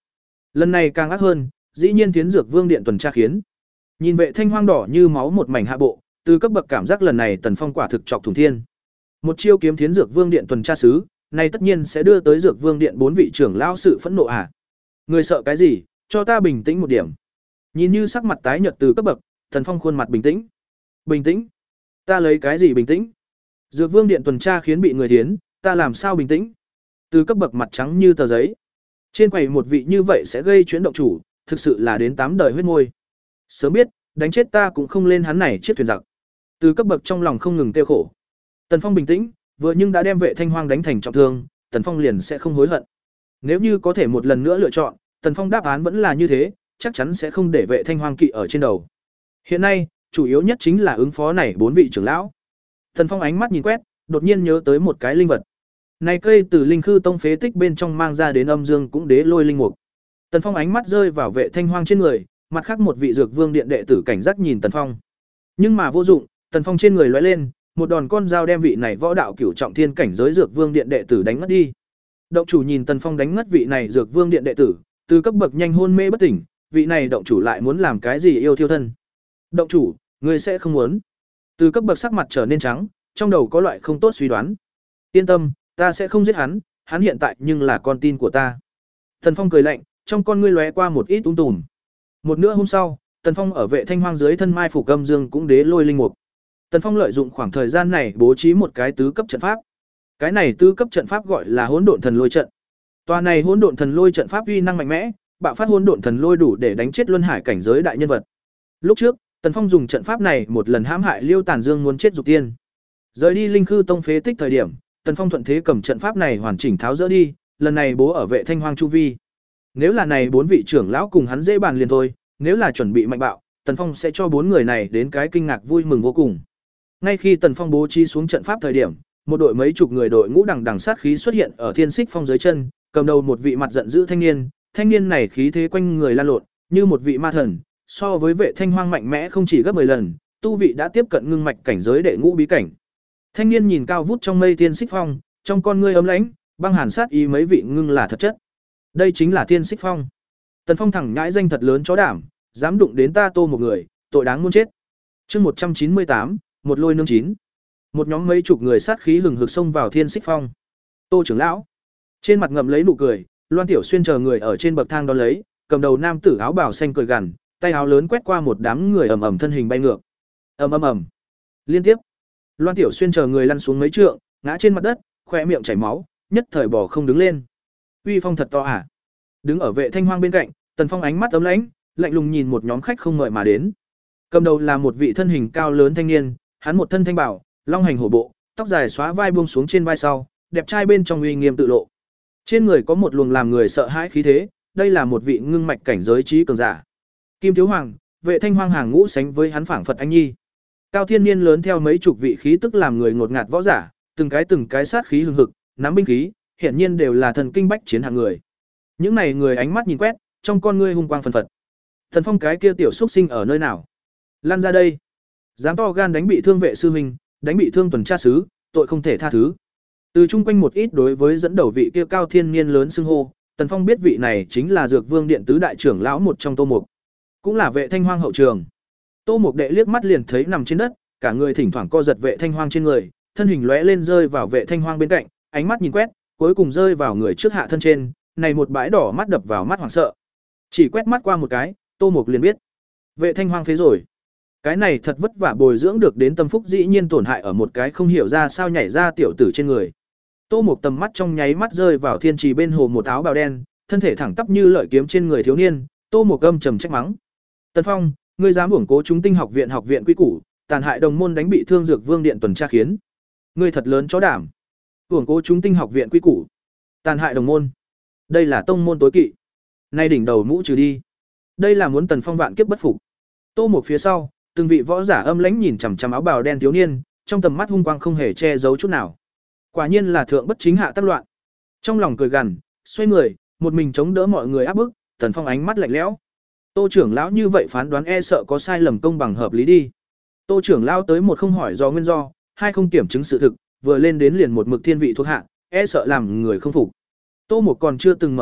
Lần này càng ác hơn, dĩ nhiên tiến dược vương điện tuần tra khiến. Nhìn Vệ Thanh Hoang đỏ như máu một mảnh hạ bộ, từ cấp bậc cảm giác lần này Tần Phong quả thực chọc thủng thiên. Một chiêu kiếm tiến dược vương điện tuần tra sứ, này tất nhiên sẽ đưa tới dược vương điện bốn vị trưởng lão sự phẫn nộ à? Người sợ cái gì, cho ta bình tĩnh một điểm. Nhìn như sắc mặt tái nhợt từ cấp bậc, Tần Phong khuôn mặt bình tĩnh. Bình tĩnh? Ta lấy cái gì bình tĩnh? Dược vương điện tuần tra khiến bị người tiến, ta làm sao bình tĩnh? Từ cấp bậc mặt trắng như tờ giấy. Trên quầy một vị như vậy sẽ gây chuyển động chủ, thực sự là đến tám đời huyết ngôi. Sớm biết, đánh chết ta cũng không lên hắn này chiếc thuyền giặc. Từ cấp bậc trong lòng không ngừng tiêu khổ. Tần Phong bình tĩnh, vừa nhưng đã đem Vệ Thanh Hoang đánh thành trọng thương, Tần Phong liền sẽ không hối hận. Nếu như có thể một lần nữa lựa chọn, Tần Phong đáp án vẫn là như thế, chắc chắn sẽ không để Vệ Thanh Hoang kỵ ở trên đầu. Hiện nay, chủ yếu nhất chính là ứng phó này bốn vị trưởng lão. Tần Phong ánh mắt nhìn quét, đột nhiên nhớ tới một cái linh vật. Này cây từ linh khư tông phế tích bên trong mang ra đến âm dương cũng đế lôi linh mục. Tần Phong ánh mắt rơi vào Vệ Thanh Hoang trên người, mặt khác một vị dược vương điện đệ tử cảnh giác nhìn Tần Phong. Nhưng mà vô dụng, Tần Phong trên người lóe lên, một đòn con dao đem vị này võ đạo cửu trọng thiên cảnh giới dược vương điện đệ tử đánh ngất đi. Động chủ nhìn Tần Phong đánh ngất vị này dược vương điện đệ tử, từ cấp bậc nhanh hôn mê bất tỉnh, vị này động chủ lại muốn làm cái gì yêu thiêu thân. Động chủ, ngươi sẽ không muốn. Từ cấp bậc sắc mặt trở nên trắng, trong đầu có loại không tốt suy đoán. Yên tâm, ta sẽ không giết hắn, hắn hiện tại nhưng là con tin của ta. Tần Phong cười lạnh, trong con ngươi lóe qua một ít ung tùm. Một nửa hôm sau, Tần Phong ở Vệ Thanh Hoang dưới thân mai phủ âm dương cũng đế lôi linh mục. Tần Phong lợi dụng khoảng thời gian này bố trí một cái tứ cấp trận pháp. Cái này tứ cấp trận pháp gọi là Hỗn Độn Thần Lôi trận. Tòa này Hỗn Độn Thần Lôi trận pháp uy năng mạnh mẽ, bạo phát Hỗn Độn Thần Lôi đủ để đánh chết luân hải cảnh giới đại nhân vật. Lúc trước, Tần Phong dùng trận pháp này một lần hãm hại Liêu Tản Dương muốn chết dục tiên. Rời đi linh khư tông phế tích thời điểm, Tần Phong thuận thế cầm trận pháp này hoàn chỉnh tháo dỡ đi, lần này bố ở Vệ Thanh Hoang chu vi. Nếu là này bốn vị trưởng lão cùng hắn dễ bàn liền thôi, nếu là chuẩn bị mạnh bạo, Tần Phong sẽ cho bốn người này đến cái kinh ngạc vui mừng vô cùng. Ngay khi Tần Phong bố trí xuống trận pháp thời điểm, một đội mấy chục người đội ngũ đằng đằng sát khí xuất hiện ở Thiên Xích Phong dưới chân, cầm đầu một vị mặt giận dữ thanh niên, thanh niên này khí thế quanh người lan lộn, như một vị ma thần, so với Vệ Thanh Hoang mạnh mẽ không chỉ gấp mười lần, tu vị đã tiếp cận ngưng mạch cảnh giới đệ ngũ bí cảnh. Thanh niên nhìn cao vút trong mây Thiên Xích Phong, trong con ngươi ấm lãnh, băng hàn sát ý mấy vị ngưng là thật chất. Đây chính là Thiên Xích Phong. Tần Phong thẳng nhãi danh thật lớn chó đảm, dám đụng đến ta Tô một người, tội đáng muôn chết. Chương một trăm chín mươi tám, một lôi nương chín. Một nhóm mấy chục người sát khí hừng hực xông vào Thiên Xích Phong. Tô trưởng lão, trên mặt ngậm lấy nụ cười, Loan Tiểu Xuyên chờ người ở trên bậc thang đón lấy, cầm đầu nam tử áo bào xanh cười gằn, tay áo lớn quét qua một đám người ầm ầm thân hình bay ngược. Ầm ầm ầm. Liên tiếp, Loan Tiểu Xuyên chờ người lăn xuống mấy trượng, ngã trên mặt đất, khóe miệng chảy máu, nhất thời bò không đứng lên. Uy phong thật to à? Đứng ở Vệ Thanh Hoang bên cạnh, Tần Phong ánh mắt ấm lãnh, lạnh lùng nhìn một nhóm khách không ngợi mà đến. Cầm đầu là một vị thân hình cao lớn thanh niên, hắn một thân thanh bảo, long hành hổ bộ, tóc dài xóa vai buông xuống trên vai sau, đẹp trai bên trong uy nghiêm tự lộ. Trên người có một luồng làm người sợ hãi khí thế, đây là một vị ngưng mạch cảnh giới trí cường giả. Kim Thiếu Hoàng, Vệ Thanh Hoang hàng ngũ sánh với hắn phảng phật anh nhi. Cao thiên niên lớn theo mấy chục vị khí tức làm người ngột ngạt võ giả, từng cái từng cái sát khí hừng hực, nắm binh khí, hiển nhiên đều là thần kinh bách chiến hạng người. Những này người ánh mắt nhìn quét, trong con ngươi hung quang phân phật. Thần Phong cái kia tiểu xúc sinh ở nơi nào? Lan ra đây. Dám to gan đánh bị thương vệ sư huynh, đánh bị thương tuần tra sứ, tội không thể tha thứ. Từ chung quanh một ít đối với dẫn đầu vị kia cao thiên niên lớn xưng hô, Tần Phong biết vị này chính là Dược Vương điện tứ đại trưởng lão một trong Tô Mục, cũng là Vệ Thanh Hoang hậu trường. Tô Mục đệ liếc mắt liền thấy nằm trên đất, cả người thỉnh thoảng co giật Vệ Thanh Hoang trên người, thân hình lóe lên rơi vào Vệ Thanh Hoang bên cạnh, ánh mắt nhìn quét, cuối cùng rơi vào người trước hạ thân trên, này một bãi đỏ mắt đập vào mắt hoảng sợ. Chỉ quét mắt qua một cái, Tô Mục liền biết, Vệ Thanh Hoang phế rồi. Cái này thật vất vả bồi dưỡng được đến tâm phúc dĩ nhiên tổn hại ở một cái không hiểu ra sao nhảy ra tiểu tử trên người. Tô Mục tầm mắt trong nháy mắt rơi vào thiên trì bên hồ một áo bào đen, thân thể thẳng tắp như lợi kiếm trên người thiếu niên, Tô Mục âm trầm trách mắng. Tần Phong, ngươi dám uổng cố chúng tinh học viện học viện quy củ, tàn hại đồng môn đánh bị thương Dược Vương điện tuần tra khiến. Ngươi thật lớn chó đảm. Uổng cố chúng tinh học viện quy củ, tàn hại đồng môn. Đây là tông môn tối kỵ. Nay đỉnh đầu mũ trừ đi. Đây là muốn Tần Phong vạn kiếp bất phục. Tô Mục phía sau, từng vị võ giả âm lãnh nhìn chằm chằm áo bào đen thiếu niên, trong tầm mắt hung quang không hề che giấu chút nào. Quả nhiên là thượng bất chính hạ tác loạn. Trong lòng cười gằn, xoay người, một mình chống đỡ mọi người áp bức, Tần Phong ánh mắt lạnh lẽo. Tô trưởng lão như vậy phán đoán e sợ có sai lầm công bằng hợp lý đi. Tô trưởng lão tới một không hỏi do nguyên do, hai không kiểm chứng sự thực, vừa lên đến liền một mực thiên vị thuộc hạ, e sợ làm người không phục. Tô Mục còn chưa từng mở miệng,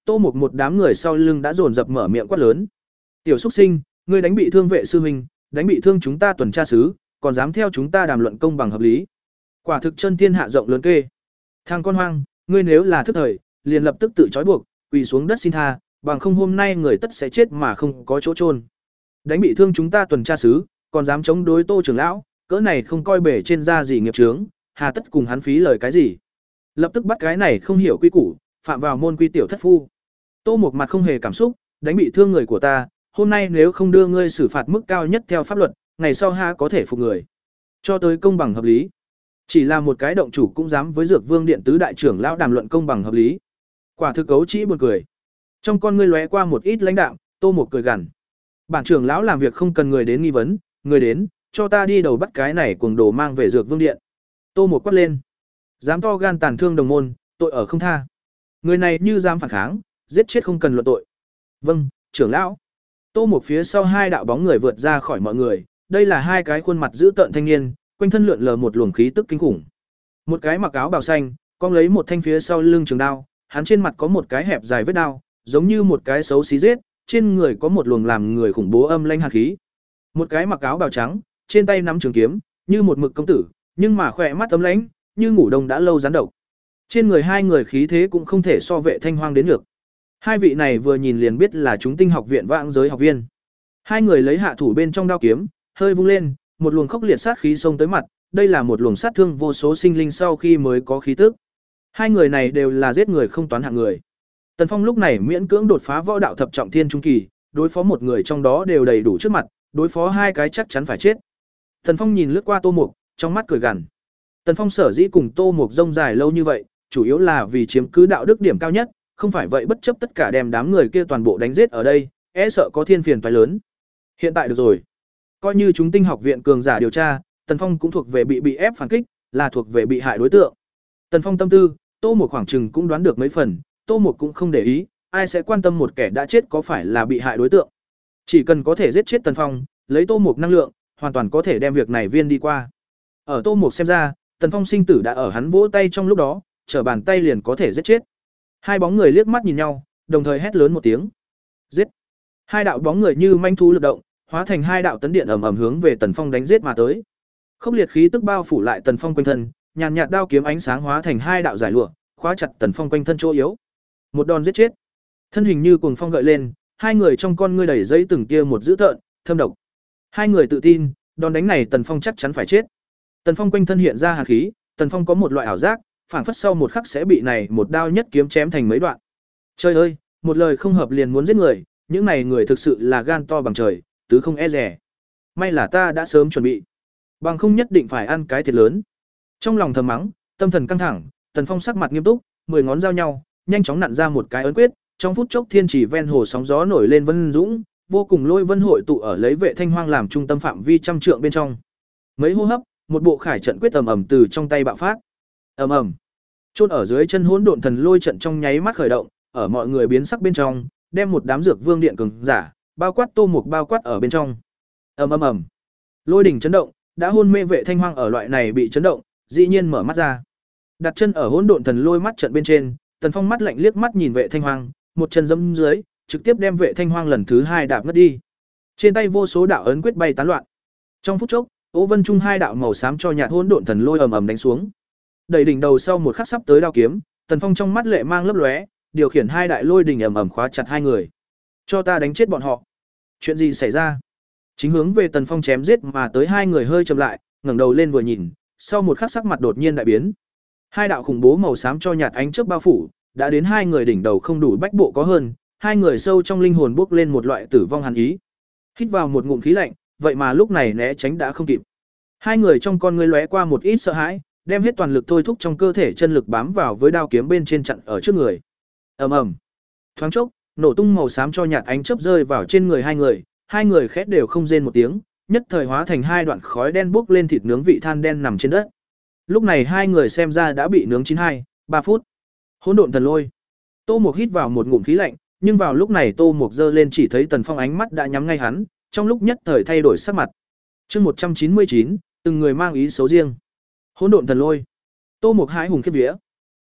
Tô Mục một đám người sau lưng đã dồn dập mở miệng quát lớn. Tiểu Súc Sinh, ngươi đánh bị thương vệ sư huynh, đánh bị thương chúng ta tuần tra sứ, còn dám theo chúng ta đàm luận công bằng hợp lý. Quả thực chân thiên hạ rộng lớn kê. Thằng con hoang, ngươi nếu là thức thời, liền lập tức tự trói buộc, quỳ xuống đất xin tha, bằng không hôm nay người tất sẽ chết mà không có chỗ chôn. Đánh bị thương chúng ta tuần tra sứ, còn dám chống đối Tô trưởng lão, cỡ này không coi bể trên da gì nghiệp chướng, hà tất cùng hắn phí lời cái gì. Lập tức bắt cái này không hiểu quy củ, phạm vào môn quy tiểu thất phu. Tô Mục mặt không hề cảm xúc, đánh bị thương người của ta, hôm nay nếu không đưa ngươi xử phạt mức cao nhất theo pháp luật, ngày sau ha có thể phục người. Cho tới công bằng hợp lý. Chỉ là một cái động chủ cũng dám với Dược Vương điện tứ đại trưởng lão đàm luận công bằng hợp lý. Quả thực cấu trĩ buồn cười. Trong con ngươi lóe qua một ít lãnh đạm, Tô Mục cười gằn. Bản trưởng lão làm việc không cần người đến nghi vấn, người đến, cho ta đi đầu bắt cái này cuồng đồ mang về Dược Vương điện. Tô Mục quát lên. Dám to gan tàn thương đồng môn, tội ở không tha. Người này như dám phản kháng, giết chết không cần luận tội. Vâng, trưởng lão. Tô Mục phía sau hai đạo bóng người vượt ra khỏi mọi người, đây là hai cái khuôn mặt dữ tợn thanh niên, quanh thân lượn lờ một luồng khí tức kinh khủng. Một cái mặc áo bào xanh, cong lấy một thanh phía sau lưng trường đao, hắn trên mặt có một cái hẹp dài vết đao, giống như một cái xấu xí giết, trên người có một luồng làm người khủng bố âm lãnh hàn khí. Một cái mặc áo bào trắng, trên tay nắm trường kiếm, như một mực công tử, nhưng mà khỏe mắt ấm lãnh, như ngủ đông đã lâu rắn độc. Trên người hai người khí thế cũng không thể so Vệ Thanh Hoang đến được. Hai vị này vừa nhìn liền biết là chúng tinh học viện vãng giới học viên. Hai người lấy hạ thủ bên trong đao kiếm, hơi vung lên, một luồng khốc liệt sát khí xông tới mặt, đây là một luồng sát thương vô số sinh linh sau khi mới có khí tức. Hai người này đều là giết người không toán hạng người. Tần Phong lúc này miễn cưỡng đột phá võ đạo thập trọng thiên trung kỳ, đối phó một người trong đó đều đầy đủ trước mặt, đối phó hai cái chắc chắn phải chết. Tần Phong nhìn lướt qua Tô Mục, trong mắt cười gằn. Tần Phong sở dĩ cùng Tô Mục rông dài lâu như vậy, chủ yếu là vì chiếm cứ đạo đức điểm cao nhất, không phải vậy bất chấp tất cả đem đám người kia toàn bộ đánh giết ở đây, e sợ có thiên phiền toái lớn. Hiện tại được rồi. Coi như chúng tinh học viện cường giả điều tra, Tần Phong cũng thuộc về bị bị ép phản kích, là thuộc về bị hại đối tượng. Tần Phong tâm tư, Tô Mục khoảng chừng cũng đoán được mấy phần, Tô Mục cũng không để ý, ai sẽ quan tâm một kẻ đã chết có phải là bị hại đối tượng. Chỉ cần có thể giết chết Tần Phong, lấy Tô Mục năng lượng, hoàn toàn có thể đem việc này viên đi qua. Ở Tô Mục xem ra, Tần Phong sinh tử đã ở hắn vỗ tay trong lúc đó, trở bàn tay liền có thể giết chết. Hai bóng người liếc mắt nhìn nhau, đồng thời hét lớn một tiếng. Giết! Hai đạo bóng người như manh thú lực động, hóa thành hai đạo tấn điện ầm ầm hướng về Tần Phong đánh giết mà tới. Khốc liệt khí tức bao phủ lại Tần Phong quanh thân, nhàn nhạt đao kiếm ánh sáng hóa thành hai đạo giải lụa, khóa chặt Tần Phong quanh thân chỗ yếu. Một đòn giết chết. Thân hình như cuồng phong gợi lên, hai người trong con ngươi đầy dây từng tia một dữ tợn, thâm độc. Hai người tự tin, đòn đánh này Tần Phong chắc chắn phải chết. Tần Phong quanh thân hiện ra hàn khí, Tần Phong có một loại ảo giác, phảng phất sau một khắc sẽ bị này một đao nhất kiếm chém thành mấy đoạn. Trời ơi, một lời không hợp liền muốn giết người, những này người thực sự là gan to bằng trời, tứ không e dè. May là ta đã sớm chuẩn bị, bằng không nhất định phải ăn cái thiệt lớn. Trong lòng thầm mắng, tâm thần căng thẳng, Tần Phong sắc mặt nghiêm túc, mười ngón giao nhau, nhanh chóng nặn ra một cái ấn quyết, trong phút chốc thiên chỉ ven hồ sóng gió nổi lên vân dũng, vô cùng lôi vân hội tụ ở lấy Vệ Thanh Hoang làm trung tâm phạm vi trăm trượng bên trong. Mấy hô hấp, một bộ khải trận quyết ầm ầm từ trong tay bạo phát. Ầm ầm. Chôn ở dưới chân hỗn độn thần lôi trận trong nháy mắt khởi động, ở mọi người biến sắc bên trong, đem một đám dược vương điện cường giả, bao quát Tô Mục bao quát ở bên trong. Ầm ầm ầm. Lôi đỉnh chấn động, đã hôn mê Vệ Thanh Hoang ở loại này bị chấn động, dĩ nhiên mở mắt ra. Đặt chân ở hỗn độn thần lôi mắt trận bên trên, Tần Phong mắt lạnh liếc mắt nhìn Vệ Thanh Hoang, một chân giẫm dưới, trực tiếp đem Vệ Thanh Hoang lần thứ hai đạp ngất đi. Trên tay vô số đạo ấn quyết bay tán loạn. Trong phút chốc, Ô Vân Trung hai đạo màu xám cho nhạt hỗn độn thần lôi ầm ầm đánh xuống. Đẩy đỉnh đầu sau một khắc sắp tới đao kiếm, Tần Phong trong mắt lệ mang lấp lóe, điều khiển hai đại lôi đỉnh ầm ầm khóa chặt hai người. Cho ta đánh chết bọn họ. Chuyện gì xảy ra? Chính hướng về Tần Phong chém giết mà tới hai người hơi chậm lại, ngẩng đầu lên vừa nhìn, sau một khắc sắc mặt đột nhiên đại biến. Hai đạo khủng bố màu xám cho nhạt ánh chớp bao phủ, đã đến hai người đỉnh đầu không đủ bách bộ có hơn, hai người sâu trong linh hồn bốc lên một loại tử vong hàn ý. Hít vào một ngụm khí lạnh, vậy mà lúc này né tránh đã không kịp. Hai người trong con ngươi lóe qua một ít sợ hãi, đem hết toàn lực thôi thúc trong cơ thể chân lực bám vào với đao kiếm bên trên chặn ở trước người. Ầm ầm. Thoáng chốc, nổ tung màu xám cho nhạt ánh chớp rơi vào trên người hai người, hai người khét đều không rên một tiếng, nhất thời hóa thành hai đoạn khói đen bốc lên thịt nướng vị than đen nằm trên đất. Lúc này hai người xem ra đã bị nướng chín hai, ba phút. Hỗn độn thần lôi. Tô Mục hít vào một ngụm khí lạnh, nhưng vào lúc này Tô Mục giơ lên chỉ thấy Tần Phong ánh mắt đã nhắm ngay hắn, trong lúc nhất thời thay đổi sắc mặt. Chương một trăm chín mươi chín, từng người mang ý xấu riêng. Hỗn độn thần lôi. Tô Mục hãi hùng khiếp vía.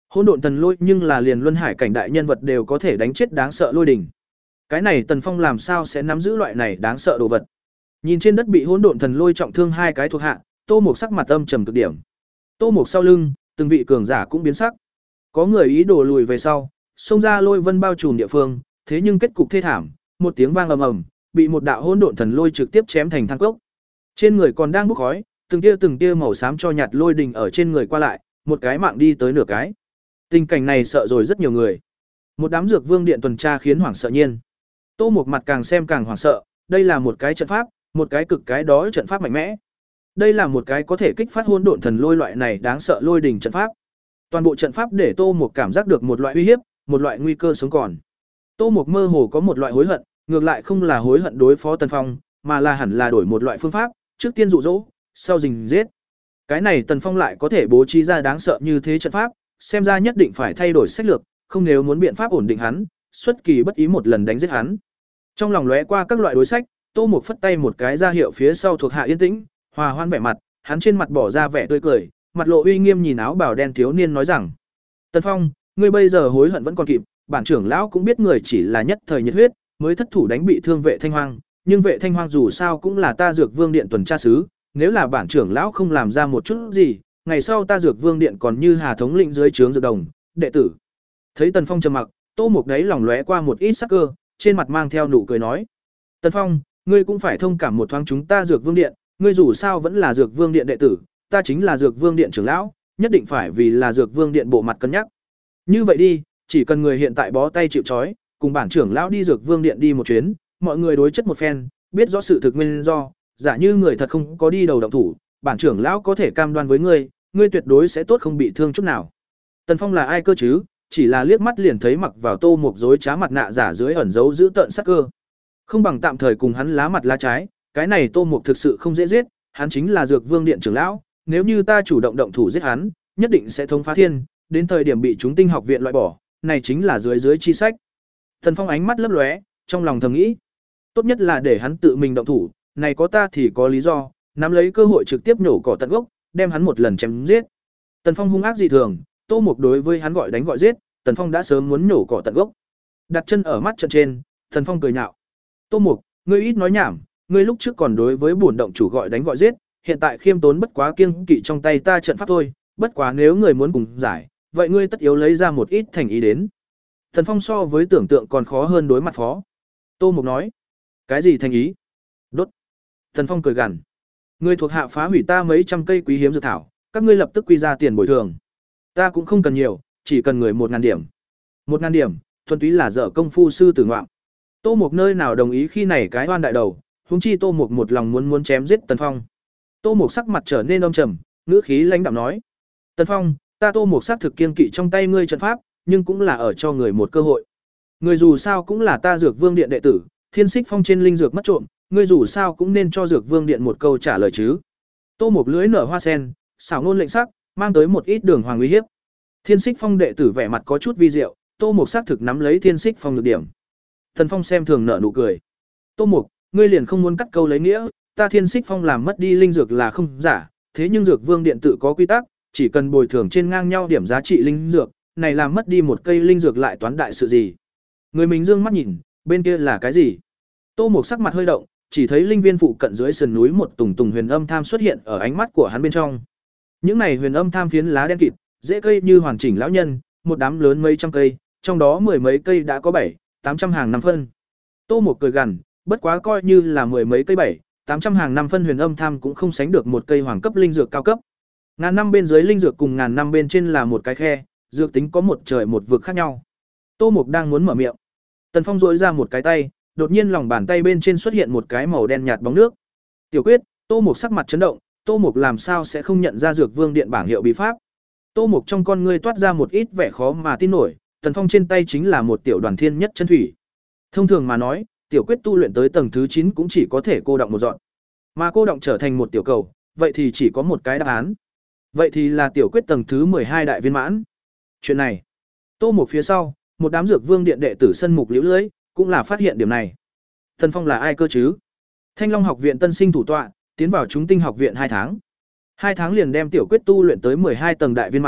Hỗn độn thần lôi nhưng là liền luân hải cảnh đại nhân vật đều có thể đánh chết đáng sợ lôi đỉnh. Cái này Tần Phong làm sao sẽ nắm giữ loại này đáng sợ đồ vật? Nhìn trên đất bị hỗn độn thần lôi trọng thương hai cái thuộc hạ, Tô Mục sắc mặt âm trầm cực điểm. Tô Mục sau lưng, từng vị cường giả cũng biến sắc. Có người ý đồ lùi về sau, xông ra lôi vân bao trùm địa phương, thế nhưng kết cục thê thảm, một tiếng vang ầm ầm, bị một đạo hỗn độn thần lôi trực tiếp chém thành than cốc. Trên người còn đang bốc khói, từng tia từng tia màu xám cho nhạt lôi đình ở trên người qua lại, một cái mạng đi tới nửa cái. Tình cảnh này sợ rồi rất nhiều người. Một đám dược vương điện tuần tra khiến hoảng sợ nhiên. Tô Mục mặt càng xem càng hoảng sợ, đây là một cái trận pháp, một cái cực cái đó trận pháp mạnh mẽ. Đây là một cái có thể kích phát hỗn độn thần lôi loại này đáng sợ lôi đình trận pháp. Toàn bộ trận pháp để Tô Mục cảm giác được một loại uy hiếp, một loại nguy cơ sống còn. Tô Mục mơ hồ có một loại hối hận, ngược lại không là hối hận đối phó Tần Phong, mà là hẳn là đổi một loại phương pháp, trước tiên dụ dỗ, sau rình giết. Cái này Tần Phong lại có thể bố trí ra đáng sợ như thế trận pháp, xem ra nhất định phải thay đổi sách lược, không nếu muốn biện pháp ổn định hắn, xuất kỳ bất ý một lần đánh giết hắn. Trong lòng lóe qua các loại đối sách, Tô Mục phất tay một cái ra hiệu phía sau thuộc hạ yên tĩnh, hòa hoan vẻ mặt, hắn trên mặt bỏ ra vẻ tươi cười, mặt lộ uy nghiêm nhìn áo bào đen thiếu niên nói rằng: "Tần Phong, ngươi bây giờ hối hận vẫn còn kịp, bản trưởng lão cũng biết người chỉ là nhất thời nhiệt huyết, mới thất thủ đánh bị thương Vệ Thanh Hoang, nhưng Vệ Thanh Hoang dù sao cũng là ta Dược Vương điện tuần tra sứ, nếu là bản trưởng lão không làm ra một chút gì, ngày sau ta Dược Vương điện còn như Hà thống lĩnh dưới trướng dược đồng, đệ tử." Thấy Tần Phong trầm mặc, Tô Mục đấy lòng lóe qua một ít sắc cơ, trên mặt mang theo nụ cười nói: "Tần Phong, ngươi cũng phải thông cảm một thoáng chúng ta Dược Vương điện, ngươi dù sao vẫn là Dược Vương điện đệ tử, ta chính là Dược Vương điện trưởng lão, nhất định phải vì là Dược Vương điện bộ mặt cân nhắc. Như vậy đi, chỉ cần người hiện tại bó tay chịu trói, cùng bản trưởng lão đi Dược Vương điện đi một chuyến, mọi người đối chất một phen, biết rõ sự thực nguyên do, giả như người thật không có đi đầu động thủ, bản trưởng lão có thể cam đoan với ngươi, ngươi tuyệt đối sẽ tốt không bị thương chút nào." Tần Phong là ai cơ chứ? Chỉ là liếc mắt liền thấy mặc vào Tô Mục rối trá mặt nạ giả dưới ẩn giấu giữ tợn sắc cơ. Không bằng tạm thời cùng hắn lá mặt lá trái, cái này Tô Mục thực sự không dễ giết, hắn chính là Dược Vương điện trưởng lão, nếu như ta chủ động động thủ giết hắn, nhất định sẽ thống phá thiên, đến thời điểm bị chúng tinh học viện loại bỏ, này chính là dưới dưới chi sách. Tần Phong ánh mắt lấp lóe, trong lòng thầm nghĩ, tốt nhất là để hắn tự mình động thủ, này có ta thì có lý do, nắm lấy cơ hội trực tiếp nhổ cỏ tận gốc, đem hắn một lần chém giết. Tần Phong hung ác dị thường, Tô Mục đối với hắn gọi đánh gọi giết, Tần Phong đã sớm muốn nhổ cỏ tận gốc. Đặt chân ở mắt trận trên, Tần Phong cười nhạo: "Tô Mục, ngươi ít nói nhảm, ngươi lúc trước còn đối với bổn động chủ gọi đánh gọi giết, hiện tại khiêm tốn bất quá kiêng kỵ trong tay ta trận pháp thôi, bất quá nếu người muốn cùng giải, vậy ngươi tất yếu lấy ra một ít thành ý đến." Tần Phong so với tưởng tượng còn khó hơn đối mặt phó. Tô Mục nói: "Cái gì thành ý?" Đốt. Tần Phong cười gằn: "Ngươi thuộc hạ phá hủy ta mấy trăm cây quý hiếm dược thảo, các ngươi lập tức quy ra tiền bồi thường. Ta cũng không cần nhiều, chỉ cần người một ngàn điểm." Một ngàn điểm, thuần túy là dở công phu sư tử ngoạm. Tô Mục nơi nào đồng ý khi này cái oan đại đầu, huống chi Tô Mục một lòng muốn muốn chém giết Tần Phong. Tô Mục sắc mặt trở nên âm trầm, ngữ khí lãnh đạm nói: "Tần Phong, ta Tô Mục xác thực kiên kỵ trong tay ngươi trận pháp, nhưng cũng là ở cho người một cơ hội. Người dù sao cũng là ta Dược Vương điện đệ tử, Thiên Xích Phong trên linh dược mất trộm, ngươi dù sao cũng nên cho Dược Vương điện một câu trả lời chứ." Tô Mục lưỡi nở hoa sen, xảo ngôn lệnh sắc, mang tới một ít đường hoàng uy hiếp. Thiên Xích Phong đệ tử vẻ mặt có chút vi diệu, Tô Mục xác thực nắm lấy Thiên Xích Phong nhược điểm. Tần Phong xem thường nở nụ cười: "Tô Mục, ngươi liền không muốn cắt câu lấy nghĩa, ta Thiên Xích Phong làm mất đi linh dược là không giả, thế nhưng Dược Vương điện tự có quy tắc, chỉ cần bồi thường trên ngang nhau điểm giá trị linh dược, này làm mất đi một cây linh dược lại toán đại sự gì?" Người mình dương mắt nhìn, bên kia là cái gì? Tô Mục sắc mặt hơi động, chỉ thấy linh viên phụ cận dưới sườn núi một tùng tùng huyền âm tham xuất hiện ở ánh mắt của hắn bên trong. Những này huyền âm tham phiến lá đen kịt, rễ cây như hoàn chỉnh lão nhân, một đám lớn mấy trăm cây, trong đó mười mấy cây đã có bảy, tám trăm hàng năm phân. Tô Mục cười gằn, bất quá coi như là mười mấy cây bảy, tám trăm hàng năm phân huyền âm tham cũng không sánh được một cây hoàng cấp linh dược cao cấp. Ngàn năm bên dưới linh dược cùng ngàn năm bên trên là một cái khe, dược tính có một trời một vực khác nhau. Tô Mục đang muốn mở miệng, Tần Phong duỗi ra một cái tay, đột nhiên lòng bàn tay bên trên xuất hiện một cái màu đen nhạt bóng nước. "Tiểu Quyết." Tô Mục sắc mặt chấn động, Tô Mục làm sao sẽ không nhận ra Dược Vương điện bảng hiệu bí pháp? Tô Mục trong con ngươi toát ra một ít vẻ khó mà tin nổi, Tần Phong trên tay chính là một tiểu đoàn thiên nhất chân thủy. Thông thường mà nói, Tiểu Quyết tu luyện tới tầng thứ chín cũng chỉ có thể cô động một dọn. Mà cô động trở thành một tiểu cầu, vậy thì chỉ có một cái đáp án. Vậy thì là Tiểu Quyết tầng thứ mười hai đại viên mãn. Chuyện này, Tô Mục phía sau, một đám Dược Vương điện đệ tử sân mục liễu lưới, cũng là phát hiện điểm này. Tần Phong là ai cơ chứ? Thanh Long học viện tân sinh thủ tọa, tiến vào chúng tinh học viện hai tháng. hai tháng liền đem Tiểu Quyết tu luyện tới mười hai tầng đại viên mãn,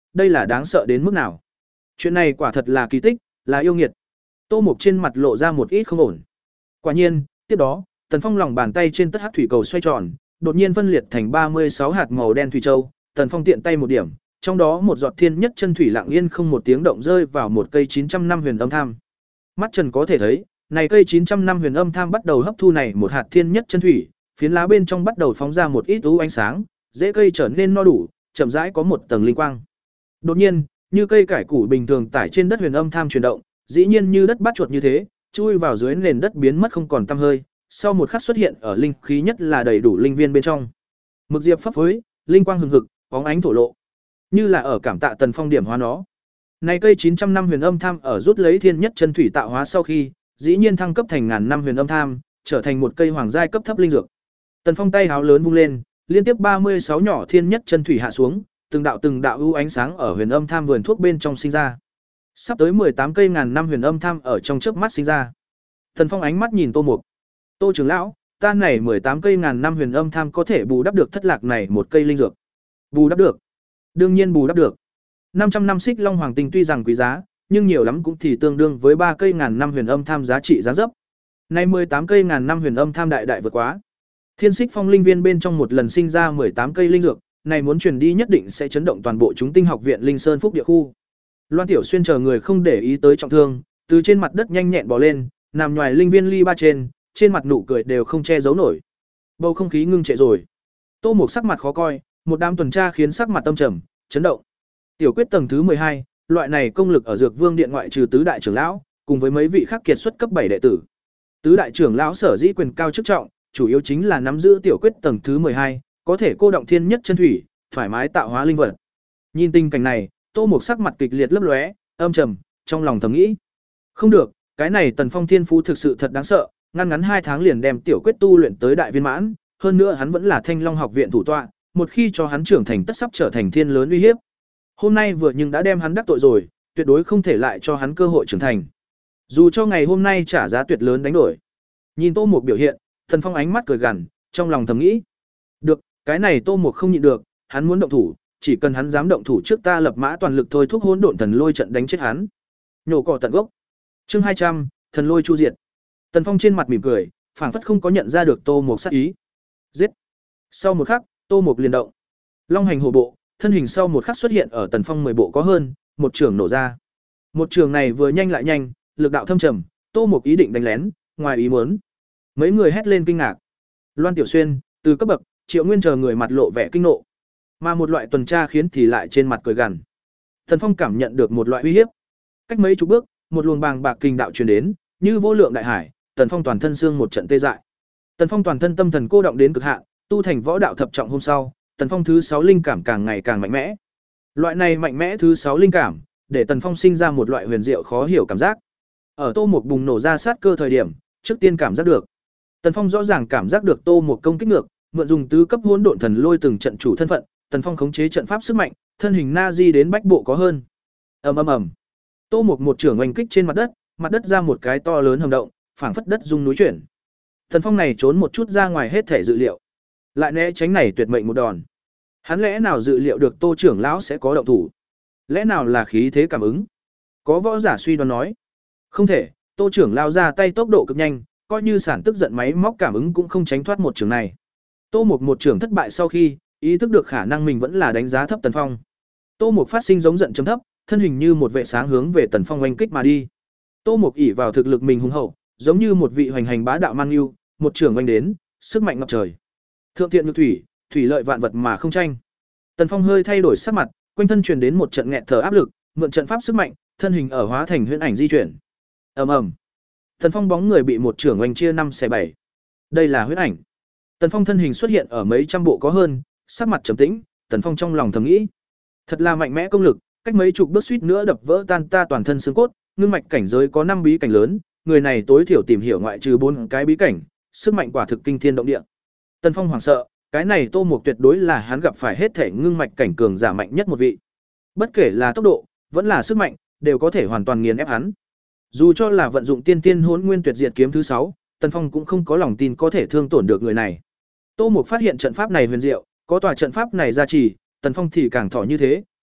đây là đáng sợ đến mức nào. Chuyện này quả thật là kỳ tích, là yêu nghiệt. Tô Mục trên mặt lộ ra một ít không ổn. Quả nhiên, tiếp đó, Tần Phong lòng bàn tay trên tất hắc thủy cầu xoay tròn, đột nhiên phân liệt thành ba mươi sáu hạt màu đen thủy châu, Tần Phong tiện tay một điểm, trong đó một giọt thiên nhất chân thủy lặng yên không một tiếng động rơi vào một cây chín trăm năm huyền âm tham. Mắt Trần có thể thấy, này cây chín trăm năm huyền âm tham bắt đầu hấp thu này một hạt thiên nhất chân thủy, phiến lá bên trong bắt đầu phóng ra một ít u ánh sáng, rễ cây trở nên no đủ, chậm rãi có một tầng linh quang. Đột nhiên, như cây cải củ bình thường tải trên đất huyền âm tham chuyển động, dĩ nhiên như đất bắt chuột như thế, chui vào dưới nền đất biến mất không còn tăm hơi, sau một khắc xuất hiện ở linh khí nhất là đầy đủ linh viên bên trong. Mực diệp phấp phới, linh quang hừng hực, bóng ánh thổ lộ, như là ở cảm tạ Tần Phong điểm hóa nó. Này cây chín trăm năm huyền âm tham ở rút lấy thiên nhất chân thủy tạo hóa sau khi, dĩ nhiên thăng cấp thành ngàn năm huyền âm tham, trở thành một cây hoàng giai cấp thấp linh dược. Tần Phong tay háo lớn vung lên, liên tiếp ba mươi sáu nhỏ thiên nhất chân thủy hạ xuống, từng đạo từng đạo ưu ánh sáng ở huyền âm tham vườn thuốc bên trong sinh ra. Sắp tới mười tám cây ngàn năm huyền âm tham ở trong chớp mắt sinh ra. Tần Phong ánh mắt nhìn Tô Mục. Tô trưởng lão, ta này mười tám cây ngàn năm huyền âm tham có thể bù đắp được thất lạc này một cây linh dược. Bù đắp được? Đương nhiên bù đắp được. năm trăm năm xích long hoàng tinh tuy rằng quý giá, nhưng nhiều lắm cũng thì tương đương với ba cây ngàn năm huyền âm tham giá trị giá dấp. Này mười tám cây ngàn năm huyền âm tham đại đại vượt quá. Thiên Xích Phong linh viên bên trong một lần sinh ra mười tám cây linh dược, này muốn truyền đi nhất định sẽ chấn động toàn bộ chúng tinh học viện Linh Sơn Phúc địa khu. Loan Tiểu Xuyên chờ người không để ý tới trọng thương, từ trên mặt đất nhanh nhẹn bò lên, nằm ngoài linh viên ly ba trên, trên mặt nụ cười đều không che giấu nổi. Bầu không khí ngưng trệ rồi. Tô Mục sắc mặt khó coi, một đám tuần tra khiến sắc mặt tâm trầm, chấn động. Tiểu quyết tầng thứ mười hai, loại này công lực ở Dược Vương điện ngoại trừ tứ đại trưởng lão, cùng với mấy vị khác kiệt xuất cấp bảy đệ tử. Tứ đại trưởng lão sở dĩ quyền cao chức trọng, chủ yếu chính là nắm giữ tiểu quyết tầng thứ mười hai, có thể cô động thiên nhất chân thủy, thoải mái tạo hóa linh vật. Nhìn tình cảnh này, Tô Mục sắc mặt kịch liệt lấp lóe, âm trầm, trong lòng thầm nghĩ: không được, cái này Tần Phong thiên phú thực sự thật đáng sợ, ngăn ngắn hai tháng liền đem tiểu quyết tu luyện tới đại viên mãn, hơn nữa hắn vẫn là Thanh Long học viện thủ tọa, một khi cho hắn trưởng thành tất sắp trở thành thiên lớn uy hiếp. Hôm nay vừa nhưng đã đem hắn đắc tội rồi, tuyệt đối không thể lại cho hắn cơ hội trưởng thành. Dù cho ngày hôm nay trả giá tuyệt lớn đánh đổi. Nhìn Tô Mục biểu hiện, Tần Phong ánh mắt cười gằn, trong lòng thầm nghĩ: được, cái này Tô Mục không nhịn được, hắn muốn động thủ, chỉ cần hắn dám động thủ trước ta lập mã toàn lực thôi thúc hỗn độn thần lôi trận đánh chết hắn. Nhổ cỏ tận gốc. Chương hai trăm, thần lôi chu diệt. Tần Phong trên mặt mỉm cười, phảng phất không có nhận ra được Tô Mục sát ý. Giết. Sau một khắc, Tô Mục liền động. Long hành hổ bộ, thân hình sau một khắc xuất hiện ở Tần Phong mười bộ có hơn, một trường nổ ra. Một trường này vừa nhanh lại nhanh, lực đạo thâm trầm, Tô Mục ý định đánh lén, ngoài ý muốn. Mấy người hét lên kinh ngạc. Loan Tiểu Xuyên, từ cấp bậc, Triệu Nguyên chờ người mặt lộ vẻ kinh nộ. Mà một loại tuần tra khiến thì lại trên mặt cười gằn. Tần Phong cảm nhận được một loại uy hiếp. Cách mấy chục bước, một luồng bàng bạc kinh đạo truyền đến, như vô lượng đại hải, Tần Phong toàn thân xương một trận tê dại. Tần Phong toàn thân tâm thần cô động đến cực hạn, tu thành võ đạo thập trọng hôm sau, Tần Phong thứ sáu linh cảm càng ngày càng mạnh mẽ. Loại này mạnh mẽ thứ sáu linh cảm, để Tần Phong sinh ra một loại huyền diệu khó hiểu cảm giác. Ở Tô Mục bùng nổ ra sát cơ thời điểm, trước tiên cảm giác được. Tần Phong rõ ràng cảm giác được Tô Mục công kích ngược, mượn dùng tứ cấp hỗn độn thần lôi từng trận chủ thân phận, Tần Phong khống chế trận pháp sức mạnh, thân hình na di đến bách bộ có hơn. Ầm ầm ầm. Tô Mục một trưởng oanh kích trên mặt đất, mặt đất ra một cái to lớn hầm động, phảng phất đất rung núi chuyển. Tần Phong này trốn một chút ra ngoài hết thể dự liệu, lại né tránh này tuyệt mệnh một đòn. Hắn lẽ nào dự liệu được Tô trưởng lão sẽ có động thủ? Lẽ nào là khí thế cảm ứng? Có võ giả suy đoán nói, không thể, Tô trưởng lao ra tay tốc độ cực nhanh, coi như sản tức giận máy móc cảm ứng cũng không tránh thoát một trường này. Tô Mục một trường thất bại sau khi, ý thức được khả năng mình vẫn là đánh giá thấp Tần Phong. Tô Mục phát sinh giống giận chấm thấp, thân hình như một vệ sáng hướng về Tần Phong oanh kích mà đi. Tô Mục ỷ vào thực lực mình hùng hậu, giống như một vị hoành hành bá đạo man yêu, một trường oanh đến, sức mạnh ngập trời. Thượng thiện nhược thủy, thủy lợi vạn vật mà không tranh. Tần Phong hơi thay đổi sắc mặt, quanh thân truyền đến một trận nghẹt thở áp lực, mượn trận pháp sức mạnh, thân hình ở hóa thành huyễn ảnh di chuyển. Ầm ầm. Tần Phong bóng người bị một trường oanh chia năm xẻ bảy. Đây là huyễn ảnh. Tần Phong thân hình xuất hiện ở mấy trăm bộ có hơn, sắc mặt trầm tĩnh, Tần Phong trong lòng thầm nghĩ, thật là mạnh mẽ công lực, cách mấy chục bước suýt nữa đập vỡ tan ta toàn thân xương cốt, ngưng mạch cảnh giới có năm bí cảnh lớn, người này tối thiểu tìm hiểu ngoại trừ bốn cái bí cảnh, sức mạnh quả thực kinh thiên động địa. Tần Phong hoảng sợ, cái này Tô Mục tuyệt đối là hắn gặp phải hết thể ngưng mạch cảnh cường giả mạnh nhất một vị. Bất kể là tốc độ, vẫn là sức mạnh, đều có thể hoàn toàn nghiền ép hắn. Dù cho là vận dụng tiên tiên hỗn nguyên tuyệt diệt kiếm thứ sáu, Tần Phong cũng không có lòng tin có thể thương tổn được người này. Tô Mục phát hiện trận pháp này huyền diệu, có tòa trận pháp này gia trì, Tần Phong thì càng thỏ như thế,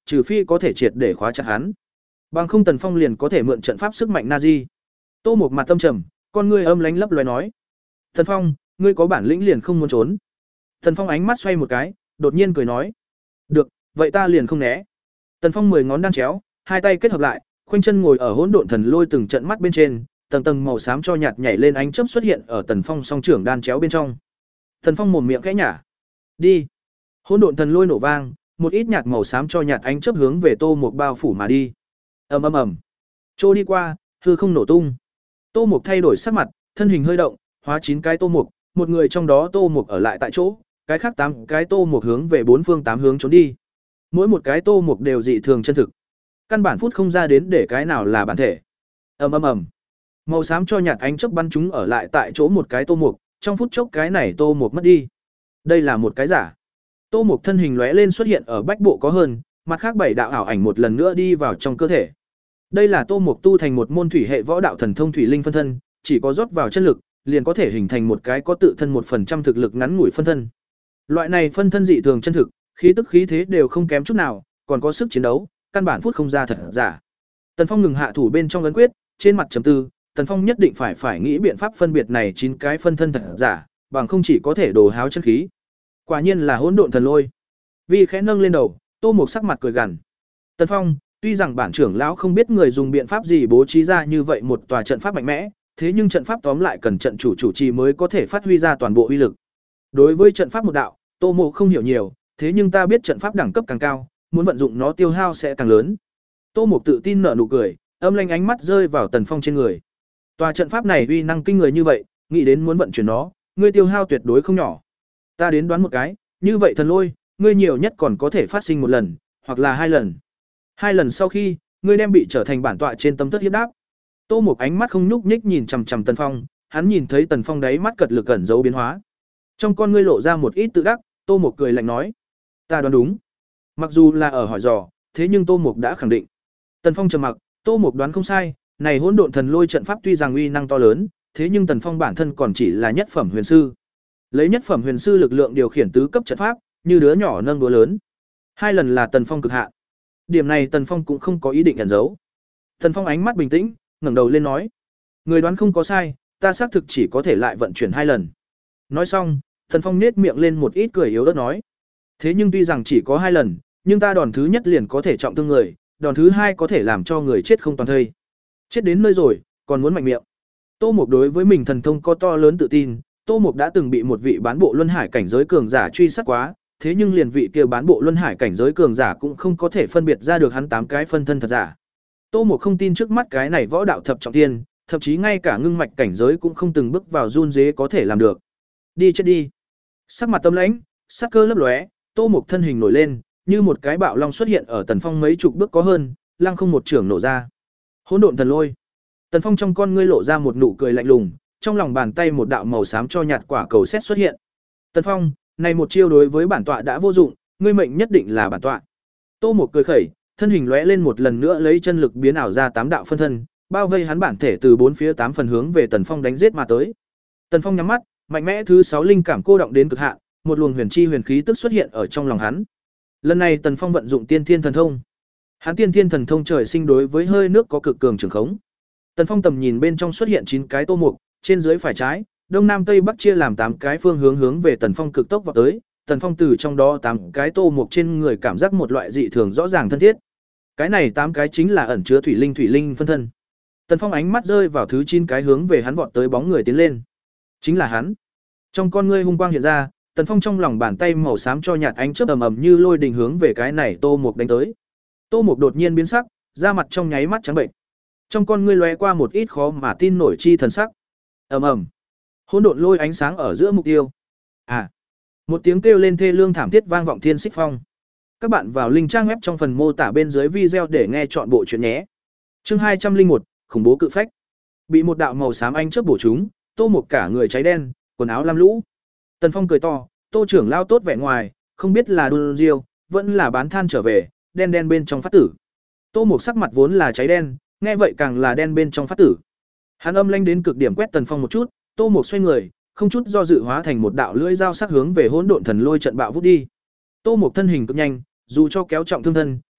trừ phi có thể triệt để khóa chặt hắn. Bằng không Tần Phong liền có thể mượn trận pháp sức mạnh Nazi. Tô Mục mặt tâm trầm, con ngươi âm lánh lấp loé nói: "Tần Phong, ngươi có bản lĩnh liền không muốn trốn." Tần Phong ánh mắt xoay một cái, đột nhiên cười nói: "Được, vậy ta liền không né." Tần Phong mười ngón đan chéo, hai tay kết hợp lại, khoanh chân ngồi ở hỗn độn thần lôi từng trận mắt bên trên, tầng tầng màu xám cho nhạt nhảy lên ánh chớp xuất hiện ở Tần Phong song trưởng đan chéo bên trong. Tần Phong mồm miệng khẽ nhả. Đi. Hỗn độn thần lôi nổ vang, một ít nhạt màu xám cho nhạt ánh chớp hướng về Tô Mục bao phủ mà đi. Ầm ầm ầm. Trô đi qua, hư không nổ tung. Tô Mục thay đổi sắc mặt, thân hình hơi động, hóa chín cái Tô Mục, một người trong đó Tô Mục ở lại tại chỗ, cái khác tám cái Tô Mục hướng về bốn phương tám hướng trốn đi. Mỗi một cái Tô Mục đều dị thường chân thực. Căn bản phút không ra đến để cái nào là bản thể. Ầm ầm ầm. Màu xám cho nhạt ánh chớp bắn chúng ở lại tại chỗ một cái Tô Mục, trong phút chốc cái này Tô Mục mất đi. Đây là một cái giả. Tô Mục thân hình lóe lên xuất hiện ở bách bộ có hơn, mặt khác bảy đạo ảo ảnh một lần nữa đi vào trong cơ thể. Đây là Tô Mục tu thành một môn thủy hệ võ đạo thần thông thủy linh phân thân, chỉ có rót vào chân lực, liền có thể hình thành một cái có tự thân một phần trăm thực lực ngắn ngủi phân thân. Loại này phân thân dị thường chân thực, khí tức khí thế đều không kém chút nào, còn có sức chiến đấu, căn bản phút không ra thật giả. Tần Phong ngừng hạ thủ bên trong ấn quyết, trên mặt trầm tư, Tần Phong nhất định phải phải nghĩ biện pháp phân biệt này chín cái phân thân thật giả, bằng không chỉ có thể đồ háo chân khí. Quả nhiên là hỗn độn thần lôi. Vi khẽ nâng lên đầu, Tô Mục sắc mặt cười gằn. Tần Phong, tuy rằng bản trưởng lão không biết người dùng biện pháp gì bố trí ra như vậy một tòa trận pháp mạnh mẽ, thế nhưng trận pháp tóm lại cần trận chủ chủ trì mới có thể phát huy ra toàn bộ uy lực. Đối với trận pháp một đạo, Tô Mục không hiểu nhiều, thế nhưng ta biết trận pháp đẳng cấp càng cao, muốn vận dụng nó tiêu hao sẽ càng lớn. Tô Mục tự tin nở nụ cười, âm lanh ánh mắt rơi vào Tần Phong trên người. Tòa trận pháp này uy năng kinh người như vậy, nghĩ đến muốn vận chuyển nó, ngươi tiêu hao tuyệt đối không nhỏ. Ta đến đoán một cái, như vậy thần lôi, ngươi nhiều nhất còn có thể phát sinh một lần, hoặc là hai lần. Hai lần sau khi, ngươi đem bị trở thành bản tọa trên tâm tất hiếp đáp. Tô Mục ánh mắt không nhúc nhích nhìn chằm chằm Tần Phong, hắn nhìn thấy Tần Phong đáy mắt cật lực ẩn dấu biến hóa. Trong con ngươi lộ ra một ít tự đắc, Tô Mục cười lạnh nói: "Ta đoán đúng." Mặc dù là ở hỏi dò, thế nhưng Tô Mục đã khẳng định. Tần Phong trầm mặc, Tô Mục đoán không sai, này hỗn độn thần lôi trận pháp tuy rằng uy năng to lớn, thế nhưng Tần Phong bản thân còn chỉ là nhất phẩm huyền sư. Lấy nhất phẩm huyền sư lực lượng điều khiển tứ cấp trận pháp, như đứa nhỏ nâng đũa lớn. Hai lần là Tần Phong cực hạn. Điểm này Tần Phong cũng không có ý định ẩn giấu. Tần Phong ánh mắt bình tĩnh, ngẩng đầu lên nói: "Người đoán không có sai, ta xác thực chỉ có thể lại vận chuyển hai lần." Nói xong, Tần Phong nhếch miệng lên một ít cười yếu ớt nói: "Thế nhưng tuy rằng chỉ có hai lần, nhưng ta đòn thứ nhất liền có thể trọng thương người, đòn thứ hai có thể làm cho người chết không toàn thây. Chết đến nơi rồi, còn muốn mạnh miệng." Tô Mục đối với mình thần thông có to lớn tự tin, Tô Mục đã từng bị một vị bán bộ luân hải cảnh giới cường giả truy sát quá, thế nhưng liền vị kia bán bộ luân hải cảnh giới cường giả cũng không có thể phân biệt ra được hắn tám cái phân thân thật giả. Tô Mục không tin trước mắt cái này võ đạo thập trọng thiên, thậm chí ngay cả ngưng mạch cảnh giới cũng không từng bước vào run rế có thể làm được. Đi chết đi. Sắc mặt tâm lãnh, sắc cơ lấp lóe, Tô Mục thân hình nổi lên, như một cái bạo long xuất hiện ở Tần Phong mấy chục bước có hơn, lăng không một trưởng nổ ra. Hỗn độn thần lôi. Tần Phong trong con ngươi lộ ra một nụ cười lạnh lùng, trong lòng bàn tay một đạo màu xám cho nhạt quả cầu sét xuất hiện. Tần Phong, này một chiêu đối với bản tọa đã vô dụng, ngươi mệnh nhất định là bản tọa. Tô Mục cười khẩy, thân hình lóe lên một lần nữa lấy chân lực biến ảo ra tám đạo phân thân, bao vây hắn bản thể từ bốn phía tám phần hướng về Tần Phong đánh giết mà tới. Tần Phong nhắm mắt, mạnh mẽ thứ sáu linh cảm cô động đến cực hạn, một luồng huyền chi huyền khí tức xuất hiện ở trong lòng hắn. Lần này Tần Phong vận dụng Tiên Thiên thần thông. Hắn Tiên Thiên thần thông trời sinh đối với hơi nước có cực cường trường khống. Tần Phong tầm nhìn bên trong xuất hiện chín cái tô mục, trên dưới phải trái, đông nam tây bắc chia làm tám cái phương hướng hướng về Tần Phong cực tốc vọt tới. Tần Phong từ trong đó tám cái tô mục trên người cảm giác một loại dị thường rõ ràng thân thiết. Cái này tám cái chính là ẩn chứa thủy linh thủy linh phân thân. Tần Phong ánh mắt rơi vào thứ chín cái hướng về hắn vọt tới bóng người tiến lên. Chính là hắn. Trong con ngươi hung quang hiện ra, Tần Phong trong lòng bàn tay màu xám cho nhạt ánh chớp ầm ầm như lôi đình hướng về cái này tô mục đánh tới. Tô mục đột nhiên biến sắc, da mặt trong nháy mắt trắng bệnh. Trong con ngươi lóe qua một ít khó mà tin nổi chi thần sắc. Ầm ầm. Hỗn độn lôi ánh sáng ở giữa mục tiêu. À. Một tiếng kêu lên thê lương thảm thiết vang vọng thiên xích phong. Các bạn vào link trang web trong phần mô tả bên dưới video để nghe chọn bộ truyện nhé. Chương hai trăm lẻ một, khủng bố cự phách. Bị một đạo màu xám ánh chớp bổ trúng, Tô Mục cả người cháy đen, quần áo lam lũ. Tần Phong cười to, Tô trưởng lao tốt vẻ ngoài, không biết là đun riêu, vẫn là bán than trở về, đen đen bên trong phát tử. Tô Mục sắc mặt vốn là cháy đen, nghe vậy càng là đen bên trong phát tử. Hắn âm lanh đến cực điểm quét Tần Phong một chút, Tô Mục xoay người, không chút do dự hóa thành một đạo lưỡi dao sắc hướng về hỗn độn thần lôi trận bạo vút đi. Tô Mục thân hình cực nhanh, dù cho kéo trọng thương thân,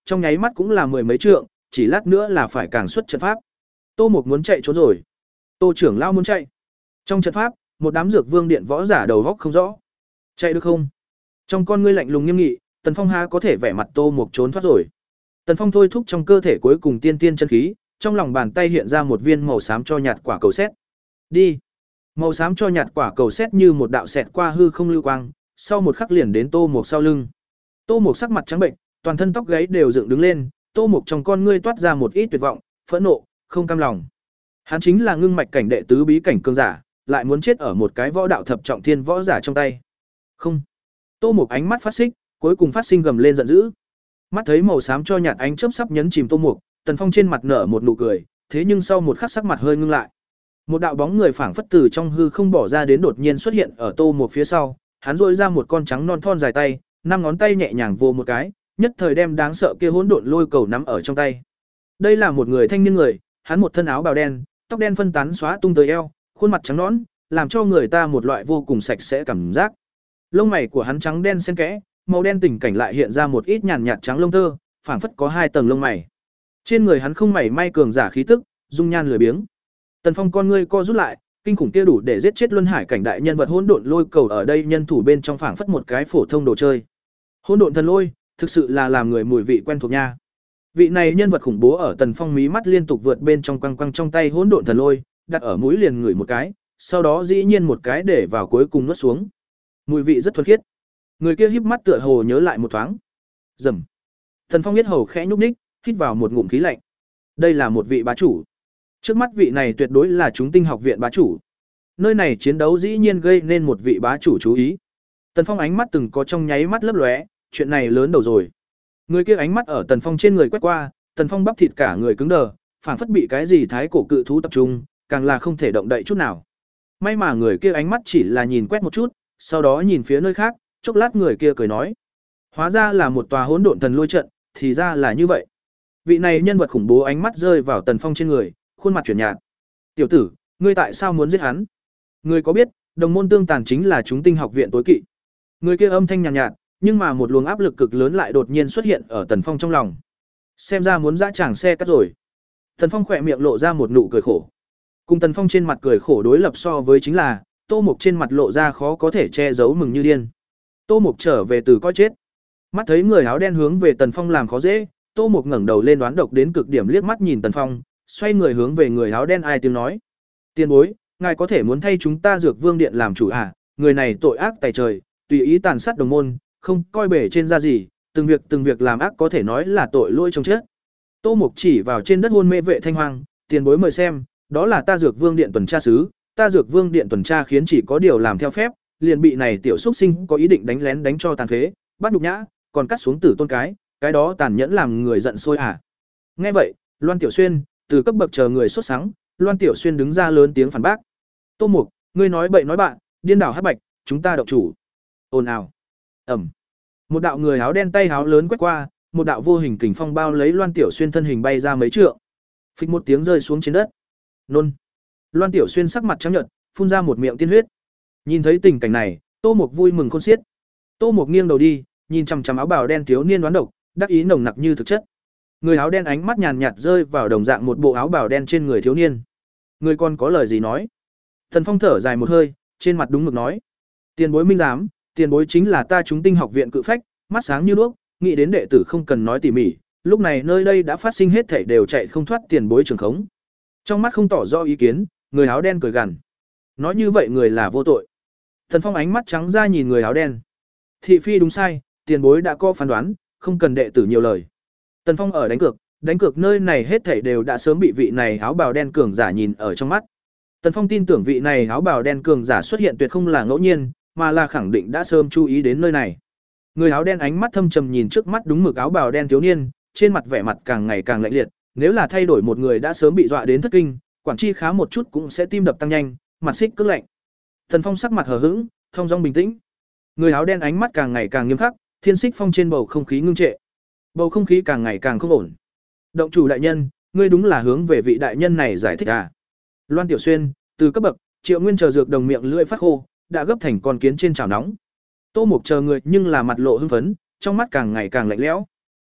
trong nháy mắt cũng là mười mấy trượng, chỉ lát nữa là phải càng xuất trận pháp. Tô Mục muốn chạy trốn rồi. Tô trưởng lão muốn chạy. Trong trận pháp, một đám dược vương điện võ giả đầu góc không rõ. Chạy được không? Trong con ngươi lạnh lùng nghiêm nghị, Tần Phong há có thể vẻ mặt Tô Mục trốn thoát rồi. Tần Phong thôi thúc trong cơ thể cuối cùng tiên tiên chân khí, trong lòng bàn tay hiện ra một viên màu xám cho nhạt quả cầu sét. Đi. Màu xám cho nhạt quả cầu sét như một đạo xẹt qua hư không lưu quang, sau một khắc liền đến Tô Mục sau lưng. Tô Mục sắc mặt trắng bệnh, toàn thân tóc gáy đều dựng đứng lên, Tô Mục trong con ngươi toát ra một ít tuyệt vọng, phẫn nộ, không cam lòng. Hắn chính là ngưng mạch cảnh đệ tứ bí cảnh cường giả, lại muốn chết ở một cái võ đạo thập trọng thiên võ giả trong tay. Không. Tô Mục ánh mắt phát xích, cuối cùng phát sinh gầm lên giận dữ. Mắt thấy màu xám cho nhạt ánh chớp sắp nhấn chìm Tô Mục, Tần Phong trên mặt nở một nụ cười, thế nhưng sau một khắc sắc mặt hơi ngưng lại. Một đạo bóng người phảng phất từ trong hư không bỏ ra đến đột nhiên xuất hiện ở Tô Mục phía sau, hắn rỗi ra một con trắng non thon dài tay, năm ngón tay nhẹ nhàng vồ một cái, nhất thời đem đáng sợ kia hỗn độn lôi cầu nắm ở trong tay. Đây là một người thanh niên người, hắn một thân áo bào đen, tóc đen phân tán xóa tung tới eo, khuôn mặt trắng nõn, làm cho người ta một loại vô cùng sạch sẽ cảm giác. Lông mày của hắn trắng đen xen kẽ, màu đen tình cảnh lại hiện ra một ít nhàn nhạt trắng lông tơ, phảng phất có hai tầng lông mày. Trên người hắn không mảy may cường giả khí tức, dung nhan lười biếng. Tần Phong con ngươi co rút lại, kinh khủng kia đủ để giết chết luân hải cảnh đại nhân vật hỗn độn lôi cầu ở đây nhân thủ bên trong phảng phất một cái phổ thông đồ chơi. Hỗn độn thần lôi, thực sự là làm người mùi vị quen thuộc nha. Vị này nhân vật khủng bố ở Tần Phong mí mắt liên tục vượt bên trong quăng quăng trong tay hỗn độn thần lôi, đặt ở mũi liền ngửi một cái, sau đó dĩ nhiên một cái để vào cuối cùng nuốt xuống. Mùi vị rất thuần khiết. Người kia híp mắt tựa hồ nhớ lại một thoáng. Rầm. Tần Phong biết hầu khẽ nhúc nhích, hít vào một ngụm khí lạnh. Đây là một vị bá chủ. Trước mắt vị này tuyệt đối là chúng tinh học viện bá chủ. Nơi này chiến đấu dĩ nhiên gây nên một vị bá chủ chú ý. Tần Phong ánh mắt từng có trong nháy mắt lấp lóe, chuyện này lớn đầu rồi. Người kia ánh mắt ở Tần Phong trên người quét qua, Tần Phong bắp thịt cả người cứng đờ, phảng phất bị cái gì thái cổ cự thú tập trung, càng là không thể động đậy chút nào. May mà người kia ánh mắt chỉ là nhìn quét một chút, sau đó nhìn phía nơi khác, chốc lát người kia cười nói: "Hóa ra là một tòa hỗn độn thần lôi trận, thì ra là như vậy." Vị này nhân vật khủng bố ánh mắt rơi vào Tần Phong trên người, khuôn mặt chuyển nhạt. "Tiểu tử, ngươi tại sao muốn giết hắn?" Ngươi có biết, đồng môn tương tàn chính là chúng tinh học viện tối kỵ. Người kia âm thanh nhàn nhạt, nhạt, nhưng mà một luồng áp lực cực lớn lại đột nhiên xuất hiện ở Tần Phong trong lòng. Xem ra muốn dã tràng xe cắt rồi. Tần Phong khỏe miệng lộ ra một nụ cười khổ. Cùng Tần Phong trên mặt cười khổ đối lập so với chính là, Tô Mục trên mặt lộ ra khó có thể che giấu mừng như điên. Tô Mục trở về từ coi chết. Mắt thấy người áo đen hướng về Tần Phong làm khó dễ, Tô Mục ngẩng đầu lên đoán độc đến cực điểm liếc mắt nhìn Tần Phong, xoay người hướng về người áo đen ai tiếng nói: "Tiền bối, ngài có thể muốn thay chúng ta Dược Vương điện làm chủ à? Người này tội ác tày trời, tùy ý tàn sát đồng môn, không coi bể trên da gì, từng việc từng việc làm ác có thể nói là tội lỗi trong chết." Tô Mục chỉ vào trên đất hôn mê vệ thanh hoang: "Tiền bối mời xem, đó là ta Dược Vương điện tuần tra sứ, ta Dược Vương điện tuần tra khiến chỉ có điều làm theo phép, liền bị này tiểu xuất sinh có ý định đánh lén đánh cho tàn phế, bắt nhục nhã, còn cắt xuống tử tôn cái, cái đó tàn nhẫn làm người giận sôi à." Nghe vậy, Loan Tiểu Xuyên, từ cấp bậc chờ người xuất sáng, Loan Tiểu Xuyên đứng ra lớn tiếng phản bác: "Tô Mục, ngươi nói bậy nói bạn, điên đảo hắc bạch, chúng ta động chủ." Ồn ào. Ầm. Một đạo người áo đen tay áo lớn quét qua, một đạo vô hình kình phong bao lấy Loan Tiểu Xuyên thân hình bay ra mấy trượng. Phịch một tiếng rơi xuống trên đất. Nôn. Loan Tiểu Xuyên sắc mặt trắng nhợt, phun ra một miệng tiên huyết. Nhìn thấy tình cảnh này, Tô Mục vui mừng khôn xiết. Tô Mục nghiêng đầu đi, nhìn chằm chằm áo bào đen thiếu niên đoán độc, đắc ý nồng nặc như thực chất. Người áo đen ánh mắt nhàn nhạt rơi vào đồng dạng một bộ áo bào đen trên người thiếu niên. Người còn có lời gì nói? Thần Phong thở dài một hơi, trên mặt đúng mực nói: "Tiền bối minh giám, tiền bối chính là ta chúng tinh học viện cự phách, mắt sáng như đuốc, nghĩ đến đệ tử không cần nói tỉ mỉ, lúc này nơi đây đã phát sinh hết thảy đều chạy không thoát tiền bối trường khống." Trong mắt không tỏ rõ ý kiến, người áo đen cười gằn: "Nói như vậy người là vô tội." Thần Phong ánh mắt trắng ra nhìn người áo đen: "Thị phi đúng sai, tiền bối đã có phán đoán, không cần đệ tử nhiều lời." Tần Phong ở đánh cược, đánh cược nơi này hết thảy đều đã sớm bị vị này áo bào đen cường giả nhìn ở trong mắt. Tần Phong tin tưởng vị này áo bào đen cường giả xuất hiện tuyệt không là ngẫu nhiên, mà là khẳng định đã sớm chú ý đến nơi này. Người áo đen ánh mắt thâm trầm nhìn trước mắt đúng mực áo bào đen thiếu niên, trên mặt vẻ mặt càng ngày càng lạnh liệt, nếu là thay đổi một người đã sớm bị dọa đến thất kinh, quản chi khá một chút cũng sẽ tim đập tăng nhanh, mặt xích cứng lạnh. Tần Phong sắc mặt hờ hững, thông dong bình tĩnh. Người áo đen ánh mắt càng ngày càng nghiêm khắc, thiên xích phong trên bầu không khí ngưng trệ. Bầu không khí càng ngày càng không ổn. "Động chủ đại nhân, ngươi đúng là hướng về vị đại nhân này giải thích à?" Loan Tiểu Xuyên, từ cấp bậc, Triệu Nguyên chờ dược đồng miệng lưỡi phát khô, đã gấp thành con kiến trên chảo nóng. Tô Mục chờ người nhưng là mặt lộ hưng phấn, trong mắt càng ngày càng lạnh lẽo.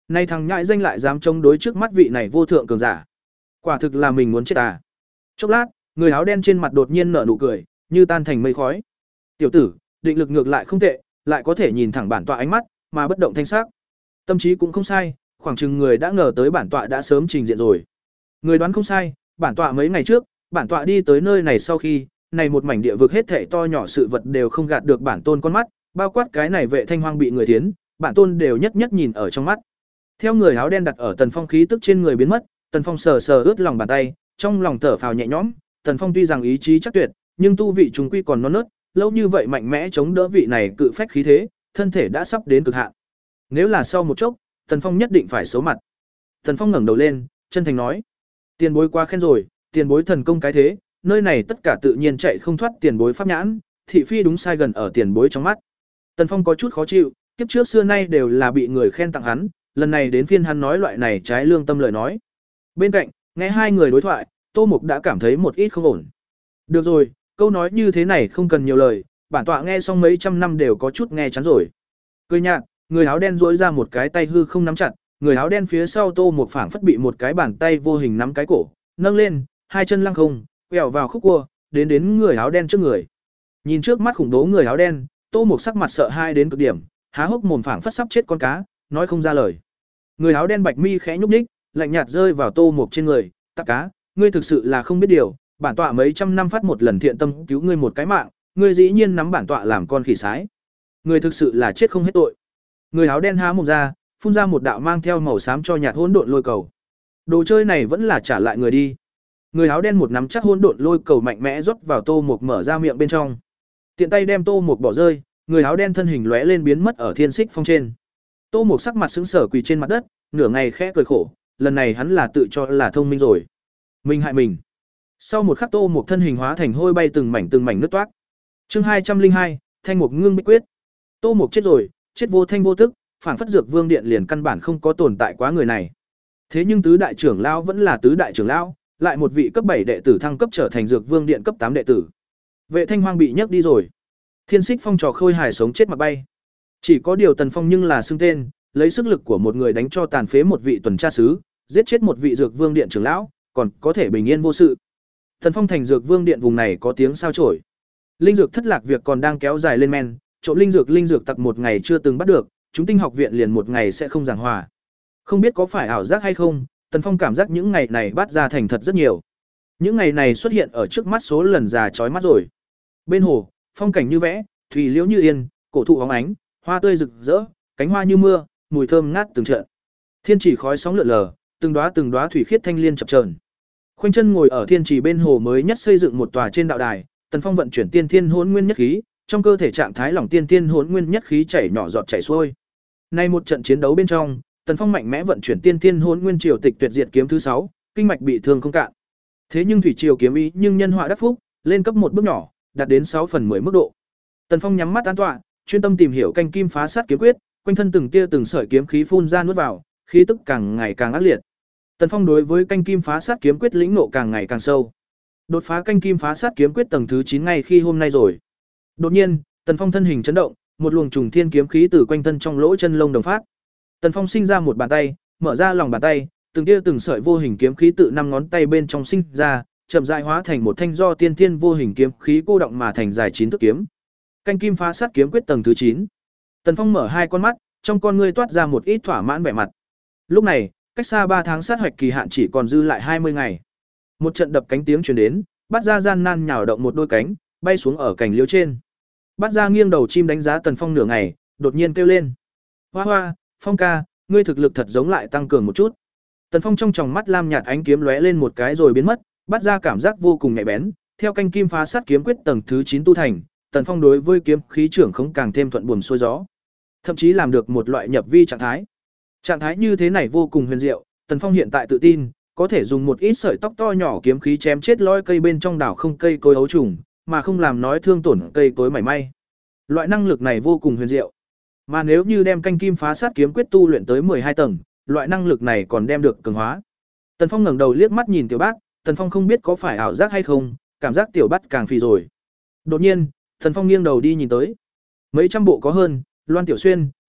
Nay thằng nhãi danh lại dám chống đối trước mắt vị này vô thượng cường giả. Quả thực là mình muốn chết à. Chốc lát, người áo đen trên mặt đột nhiên nở nụ cười, như tan thành mây khói. Tiểu tử, định lực ngược lại không tệ, lại có thể nhìn thẳng bản tọa ánh mắt, mà bất động thanh sắc. Tâm trí cũng không sai, khoảng chừng người đã ngờ tới bản tọa đã sớm trình diện rồi. Người đoán không sai, bản tọa mấy ngày trước, bản tọa đi tới nơi này sau khi, này một mảnh địa vực hết thảy to nhỏ sự vật đều không gạt được bản tôn con mắt, bao quát cái này vệ thanh hoang bị người thiến, bản tôn đều nhất nhất nhìn ở trong mắt. Theo người áo đen đặt ở Tần Phong khí tức trên người biến mất, Tần Phong sờ sờ ướt lòng bàn tay, trong lòng thở phào nhẹ nhõm, Tần Phong tuy rằng ý chí chắc tuyệt, nhưng tu vị trùng quy còn non nớt, lâu như vậy mạnh mẽ chống đỡ vị này cự phách khí thế, thân thể đã sắp đến cực hạn. Nếu là sau một chốc, Tần Phong nhất định phải xấu mặt. Tần Phong ngẩng đầu lên, chân thành nói: "Tiền bối quá khen rồi, tiền bối thần công cái thế, nơi này tất cả tự nhiên chạy không thoát tiền bối pháp nhãn, thị phi đúng sai gần ở tiền bối trong mắt." Tần Phong có chút khó chịu, kiếp trước xưa nay đều là bị người khen tặng hắn, lần này đến phiên hắn nói loại này trái lương tâm lời nói. Bên cạnh, nghe hai người đối thoại, Tô Mục đã cảm thấy một ít không ổn. Được rồi, câu nói như thế này không cần nhiều lời, bản tọa nghe xong mấy trăm năm đều có chút nghe chán rồi. Cười nhạt, người áo đen duỗi ra một cái tay hư không nắm chặt, người áo đen phía sau Tô Mục phảng phất bị một cái bàn tay vô hình nắm cái cổ, nâng lên, hai chân lăng không, quẹo vào khúc cua, đến đến người áo đen trước người. Nhìn trước mắt khủng bố người áo đen, Tô Mục sắc mặt sợ hãi đến cực điểm, há hốc mồm phảng phất sắp chết con cá, nói không ra lời. Người áo đen bạch mi khẽ nhúc nhích, lạnh nhạt rơi vào Tô Mục trên người, "Tạp cá, ngươi thực sự là không biết điều, bản tọa mấy trăm năm phát một lần thiện tâm cứu ngươi một cái mạng, ngươi dĩ nhiên nắm bản tọa làm con khỉ sái. Ngươi thực sự là chết không hết tội." Người áo đen há mồm ra, phun ra một đạo mang theo màu xám cho nhạt hỗn độn lôi cầu. Đồ chơi này vẫn là trả lại người đi. Người áo đen một nắm chắc hỗn độn lôi cầu mạnh mẽ rót vào Tô Mục mở ra miệng bên trong. Tiện tay đem Tô Mục bỏ rơi, người áo đen thân hình lóe lên biến mất ở thiên xích phong trên. Tô Mục sắc mặt sững sờ quỳ trên mặt đất, nửa ngày khẽ cười khổ, lần này hắn là tự cho là thông minh rồi. Mình hại mình. Sau một khắc Tô Mục thân hình hóa thành hôi bay từng mảnh từng mảnh nứt toác. Chương hai trăm linh hai, Thanh Mục Ngưng Bích Quyết. Tô Mục chết rồi, chết vô thanh vô tức, phản phất Dược Vương Điện liền căn bản không có tồn tại quá người này. Thế nhưng tứ đại trưởng lão vẫn là tứ đại trưởng lão, lại một vị cấp bảy đệ tử thăng cấp trở thành Dược Vương Điện cấp tám đệ tử. Vệ Thanh Hoang bị nhấc đi rồi. Thiên Xích Phong trò khôi hài sống chết mặc bay. Chỉ có điều Tần Phong nhưng là xưng tên, lấy sức lực của một người đánh cho tàn phế một vị tuần tra sứ, giết chết một vị Dược Vương Điện trưởng lão, còn có thể bình yên vô sự. Tần Phong thành Dược Vương Điện vùng này có tiếng sao chổi. Linh dược thất lạc việc còn đang kéo dài lên men, trộm linh dược linh dược tặc một ngày chưa từng bắt được, chúng tinh học viện liền một ngày sẽ không giảng hòa. Không biết có phải ảo giác hay không, Tần Phong cảm giác những ngày này bắt ra thành thật rất nhiều. Những ngày này xuất hiện ở trước mắt số lần già chói mắt rồi. Bên hồ, phong cảnh như vẽ, thủy liễu như yên, cổ thụ óng ánh, hoa tươi rực rỡ, cánh hoa như mưa, mùi thơm ngát từng trận. Thiên chỉ khói sóng lượn lờ, từng đóa từng đóa thủy khiết thanh liên chập chờn. Khoanh chân ngồi ở thiên chỉ bên hồ mới nhất xây dựng một tòa trên đạo đài, Tần Phong vận chuyển tiên thiên hỗn nguyên nhất khí, trong cơ thể trạng thái lỏng tiên thiên hỗn nguyên nhất khí chảy nhỏ giọt chảy xuôi. Nay một trận chiến đấu bên trong, Tần Phong mạnh mẽ vận chuyển tiên thiên hỗn nguyên triều tịch tuyệt diệt kiếm thứ sáu, kinh mạch bị thương không cạn. Thế nhưng thủy triều kiếm ý nhưng nhân họa đắc phúc, lên cấp một bước nhỏ, đạt đến sáu phần mười mức độ. Tần Phong nhắm mắt an tọa, chuyên tâm tìm hiểu canh kim phá sát kiếm quyết, quanh thân từng tia từng sợi kiếm khí phun ra nuốt vào, khí tức càng ngày càng ác liệt. Tần Phong đối với canh kim phá sát kiếm quyết lĩnh ngộ càng ngày càng sâu. Đột phá canh kim phá sát kiếm quyết tầng thứ chín ngay khi hôm nay rồi. Đột nhiên, Tần Phong thân hình chấn động, một luồng trùng thiên kiếm khí từ quanh thân trong lỗ chân lông đồng phát. Tần Phong sinh ra một bàn tay, mở ra lòng bàn tay, từng tia từng sợi vô hình kiếm khí tự năm ngón tay bên trong sinh ra, chậm rãi hóa thành một thanh do tiên thiên vô hình kiếm khí cô động mà thành dài chín thước kiếm. Canh kim phá sát kiếm quyết tầng thứ chín. Tần Phong mở hai con mắt, trong con ngươi toát ra một ít thỏa mãn vẻ mặt. Lúc này, cách xa ba tháng sát hoạch kỳ hạn chỉ còn dư lại hai mươi ngày. Một trận đập cánh tiếng truyền đến, Bát Gia gian nan nhào động một đôi cánh, bay xuống ở cành liễu trên. Bát Gia nghiêng đầu chim đánh giá Tần Phong nửa ngày, đột nhiên kêu lên: "Hoa Hoa, Phong ca, ngươi thực lực thật giống lại tăng cường một chút." Tần Phong trong tròng mắt lam nhạt ánh kiếm lóe lên một cái rồi biến mất, Bát Gia cảm giác vô cùng nhạy bén, theo canh kim phá sát kiếm quyết tầng thứ chín tu thành, Tần Phong đối với kiếm khí trưởng không càng thêm thuận buồm xuôi gió, thậm chí làm được một loại nhập vi trạng thái. Trạng thái như thế này vô cùng huyền diệu, Tần Phong hiện tại tự tin, có thể dùng một ít sợi tóc to nhỏ kiếm khí chém chết lôi cây bên trong đảo không cây cối ấu trùng, mà không làm nói thương tổn cây cối mảy may. Loại năng lực này vô cùng huyền diệu. Mà nếu như đem canh kim phá sát kiếm quyết tu luyện tới mười hai tầng, loại năng lực này còn đem được cường hóa. Tần Phong ngẩng đầu liếc mắt nhìn Tiểu Bát, Tần Phong không biết có phải ảo giác hay không, cảm giác Tiểu Bát càng phì rồi. Đột nhiên, Tần Phong nghiêng đầu đi nhìn tới. Mấy trăm bộ có hơn, Loan Tiểu Xuyên,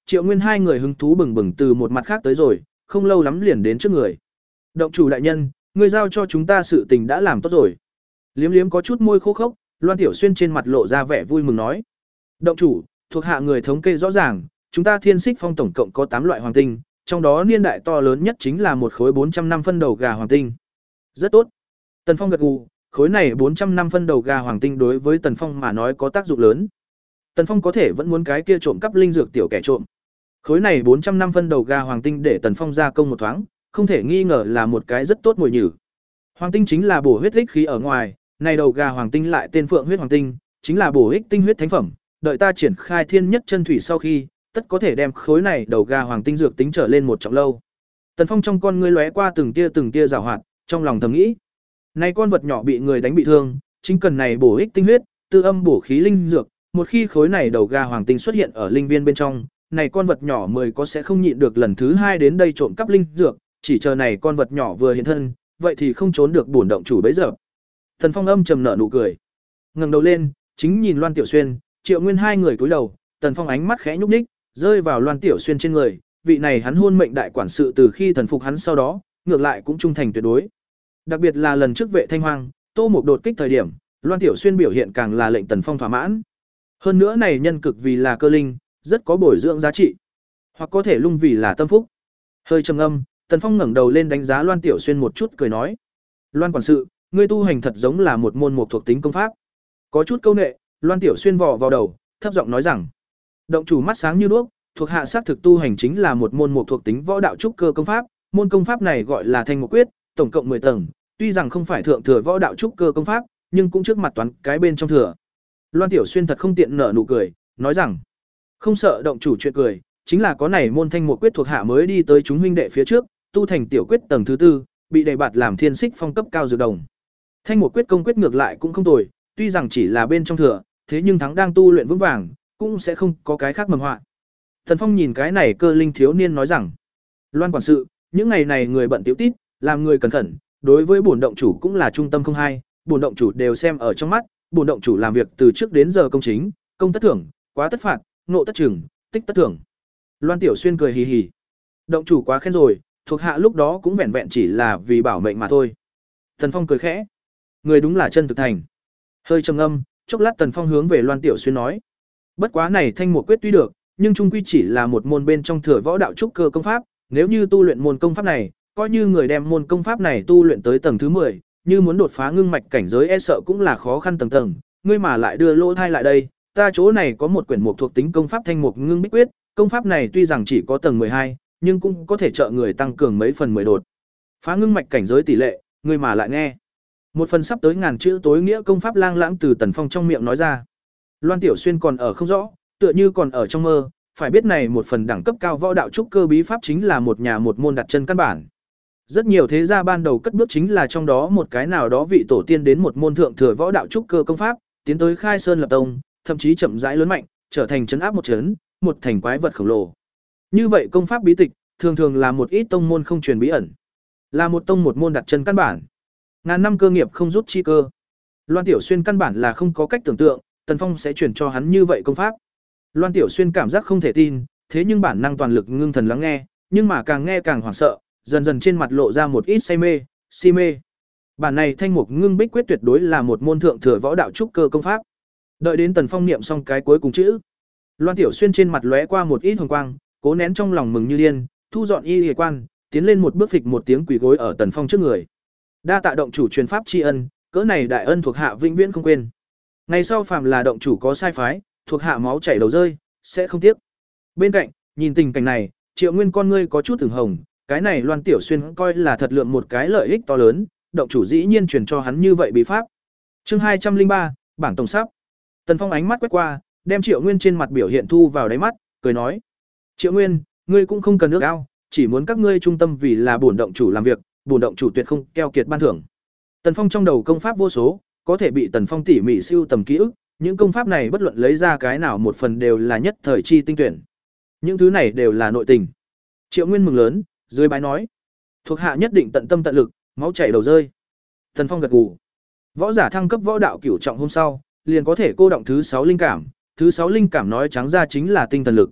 Triệu Nguyên hai người hứng thú bừng bừng từ một mặt khác tới rồi, không lâu lắm liền đến trước người. Động chủ đại nhân, người giao cho chúng ta sự tình đã làm tốt rồi. Liếm liếm có chút môi khô khốc, Loan Tiểu Xuyên trên mặt lộ ra vẻ vui mừng nói. Động chủ, thuộc hạ người thống kê rõ ràng, chúng ta Thiên Xích Phong tổng cộng có tám loại hoàng tinh, trong đó niên đại to lớn nhất chính là một khối bốn trăm năm phân đầu gà hoàng tinh. Rất tốt. Tần Phong gật gù, khối này bốn trăm năm phân đầu gà hoàng tinh đối với Tần Phong mà nói có tác dụng lớn. Tần Phong có thể vẫn muốn cái kia trộm cắp linh dược tiểu kẻ trộm. Khối này bốn trăm năm phân đầu gà hoàng tinh để Tần Phong gia công một thoáng, không thể nghi ngờ là một cái rất tốt mồi nhử. Hoàng tinh chính là bổ huyết ích khí ở ngoài, này đầu gà hoàng tinh lại tên Phượng huyết hoàng tinh, chính là bổ ích tinh huyết thánh phẩm, đợi ta triển khai thiên nhất chân thủy sau khi, tất có thể đem khối này đầu gà hoàng tinh dược tính trở lên một trọng lâu. Tần Phong trong con ngươi lóe qua từng tia từng tia giảo hoạt, trong lòng thầm nghĩ, này con vật nhỏ bị người đánh bị thương, chính cần này bổ ích tinh huyết, tư âm bổ khí linh dược, một khi khối này đầu gà hoàng tinh xuất hiện ở linh viên bên trong, này con vật nhỏ mười có sẽ không nhịn được lần thứ hai đến đây trộm cắp linh dược, chỉ chờ này con vật nhỏ vừa hiện thân, vậy thì không trốn được bổn động chủ bấy giờ. Tần Phong âm trầm nở nụ cười, ngẩng đầu lên, chính nhìn Loan Tiểu Xuyên, Triệu Nguyên hai người cúi đầu, Tần Phong ánh mắt khẽ nhúc nhích, rơi vào Loan Tiểu Xuyên trên người, vị này hắn hôn mệnh đại quản sự từ khi thần phục hắn sau đó, ngược lại cũng trung thành tuyệt đối. Đặc biệt là lần trước vệ Thanh Hoang, Tô Mục đột kích thời điểm, Loan Tiểu Xuyên biểu hiện càng là lệnh Tần Phong thỏa mãn. Hơn nữa này nhân cực vì là cơ linh, rất có bồi dưỡng giá trị, hoặc có thể lung vì là tâm phúc. Hơi trầm ngâm, Tần Phong ngẩng đầu lên đánh giá Loan Tiểu Xuyên một chút cười nói: "Loan quản sự, ngươi tu hành thật giống là một môn một thuộc tính công pháp." Có chút câu nệ, Loan Tiểu Xuyên vò vào đầu, thấp giọng nói rằng: "Động chủ mắt sáng như đuốc, thuộc hạ xác thực tu hành chính là một môn một thuộc tính võ đạo trúc cơ công pháp, môn công pháp này gọi là Thanh Mục Quyết, tổng cộng mười tầng, tuy rằng không phải thượng thừa võ đạo trúc cơ công pháp, nhưng cũng trước mặt toán cái bên trong thừa." Loan Tiểu Xuyên thật không tiện nở nụ cười, nói rằng: "Không sợ động chủ chuyện cười, chính là có này môn Thanh Mục Quyết thuộc hạ mới đi tới chúng huynh đệ phía trước, tu thành tiểu quyết tầng thứ tư, bị đề bạt làm Thiên Xích Phong cấp cao dược đồng. Thanh Mục Quyết công quyết ngược lại cũng không tồi, tuy rằng chỉ là bên trong thừa, thế nhưng thắng đang tu luyện vững vàng, cũng sẽ không có cái khác mầm họa." Thần Phong nhìn cái này cơ linh thiếu niên nói rằng: "Loan quản sự, những ngày này người bận tiểu tít, làm người cẩn thận, đối với bổn động chủ cũng là trung tâm không hai, bổn động chủ đều xem ở trong mắt, bổn động chủ làm việc từ trước đến giờ công chính, công tất thưởng, quá tất phạt, nộ tất trừng, tích tất thưởng." Loan Tiểu Xuyên cười hì hì: "Động chủ quá khen rồi, thuộc hạ lúc đó cũng vẹn vẹn chỉ là vì bảo mệnh mà thôi." Thần Phong cười khẽ: "Người đúng là chân thực thành." Hơi trầm ngâm, chốc lát Tần Phong hướng về Loan Tiểu Xuyên nói: "Bất quá này Thanh Mục Quyết tuy được, nhưng trung quy chỉ là một môn bên trong thừa võ đạo trúc cơ công pháp, nếu như tu luyện môn công pháp này, coi như người đem môn công pháp này tu luyện tới tầng thứ mười, như muốn đột phá ngưng mạch cảnh giới e sợ cũng là khó khăn tầng tầng, ngươi mà lại đưa lỗ thai lại đây, ta chỗ này có một quyển mục thuộc tính công pháp Thanh Mục Ngưng Bích Quyết, công pháp này tuy rằng chỉ có tầng mười hai, nhưng cũng có thể trợ người tăng cường mấy phần mười đột phá ngưng mạch cảnh giới tỷ lệ, ngươi mà lại nghe." Một phần sắp tới ngàn chữ tối nghĩa công pháp lang lãng từ Tần Phong trong miệng nói ra. Loan Tiểu Xuyên còn ở không rõ, tựa như còn ở trong mơ, phải biết này một phần đẳng cấp cao võ đạo trúc cơ bí pháp chính là một nhà một môn đặt chân căn bản. Rất nhiều thế gia ban đầu cất bước chính là trong đó một cái nào đó vị tổ tiên đến một môn thượng thừa võ đạo trúc cơ công pháp, tiến tới khai sơn lập tông, thậm chí chậm rãi lớn mạnh, trở thành trấn áp một trấn, một thành quái vật khổng lồ. Như vậy công pháp bí tịch, thường thường là một ít tông môn không truyền bí ẩn, là một tông một môn đặt chân căn bản. Ngàn năm cơ nghiệp không rút chi cơ. Loan Tiểu Xuyên căn bản là không có cách tưởng tượng, Tần Phong sẽ truyền cho hắn như vậy công pháp. Loan Tiểu Xuyên cảm giác không thể tin, thế nhưng bản năng toàn lực ngưng thần lắng nghe, nhưng mà càng nghe càng hoảng sợ, dần dần trên mặt lộ ra một ít say mê, si mê. Bản này Thanh Mục Ngưng Bích Quyết tuyệt đối là một môn thượng thừa võ đạo trúc cơ công pháp. Đợi đến Tần Phong niệm xong cái cuối cùng chữ, Loan Tiểu Xuyên trên mặt lóe qua một ít hồng quang, cố nén trong lòng mừng như điên, thu dọn y y quan, tiến lên một bước phịch một tiếng quỳ gối ở Tần Phong trước người. Đa tạ động chủ truyền pháp tri ân, cỡ này đại ân thuộc hạ vĩnh viễn không quên. Ngày sau phàm là động chủ có sai phái, thuộc hạ máu chảy đầu rơi, sẽ không tiếc. Bên cạnh, nhìn tình cảnh này, Triệu Nguyên con ngươi có chút ửng hồng, cái này Loan Tiểu Xuyên coi là thật lượng một cái lợi ích to lớn, động chủ dĩ nhiên truyền cho hắn như vậy bí pháp. Chương hai trăm linh ba, bảng tổng sắp. Tần Phong ánh mắt quét qua, đem Triệu Nguyên trên mặt biểu hiện thu vào đáy mắt, cười nói: "Triệu Nguyên, ngươi cũng không cần nước ao, chỉ muốn các ngươi trung tâm vì là bổn động chủ làm việc, bổn động chủ tuyệt không keo kiệt ban thưởng." Tần Phong trong đầu công pháp vô số, có thể bị Tần Phong tỉ mỉ siêu tầm ký ức, những công pháp này bất luận lấy ra cái nào một phần đều là nhất thời chi tinh tuyển. Những thứ này đều là nội tình. Triệu Nguyên mừng lớn, dưới bái nói: "Thuộc hạ nhất định tận tâm tận lực, máu chảy đầu rơi." Tần Phong gật gù. Võ giả thăng cấp võ đạo cửu trọng hôm sau, liền có thể cô động thứ sáu linh cảm, thứ sáu linh cảm nói trắng ra chính là tinh thần lực.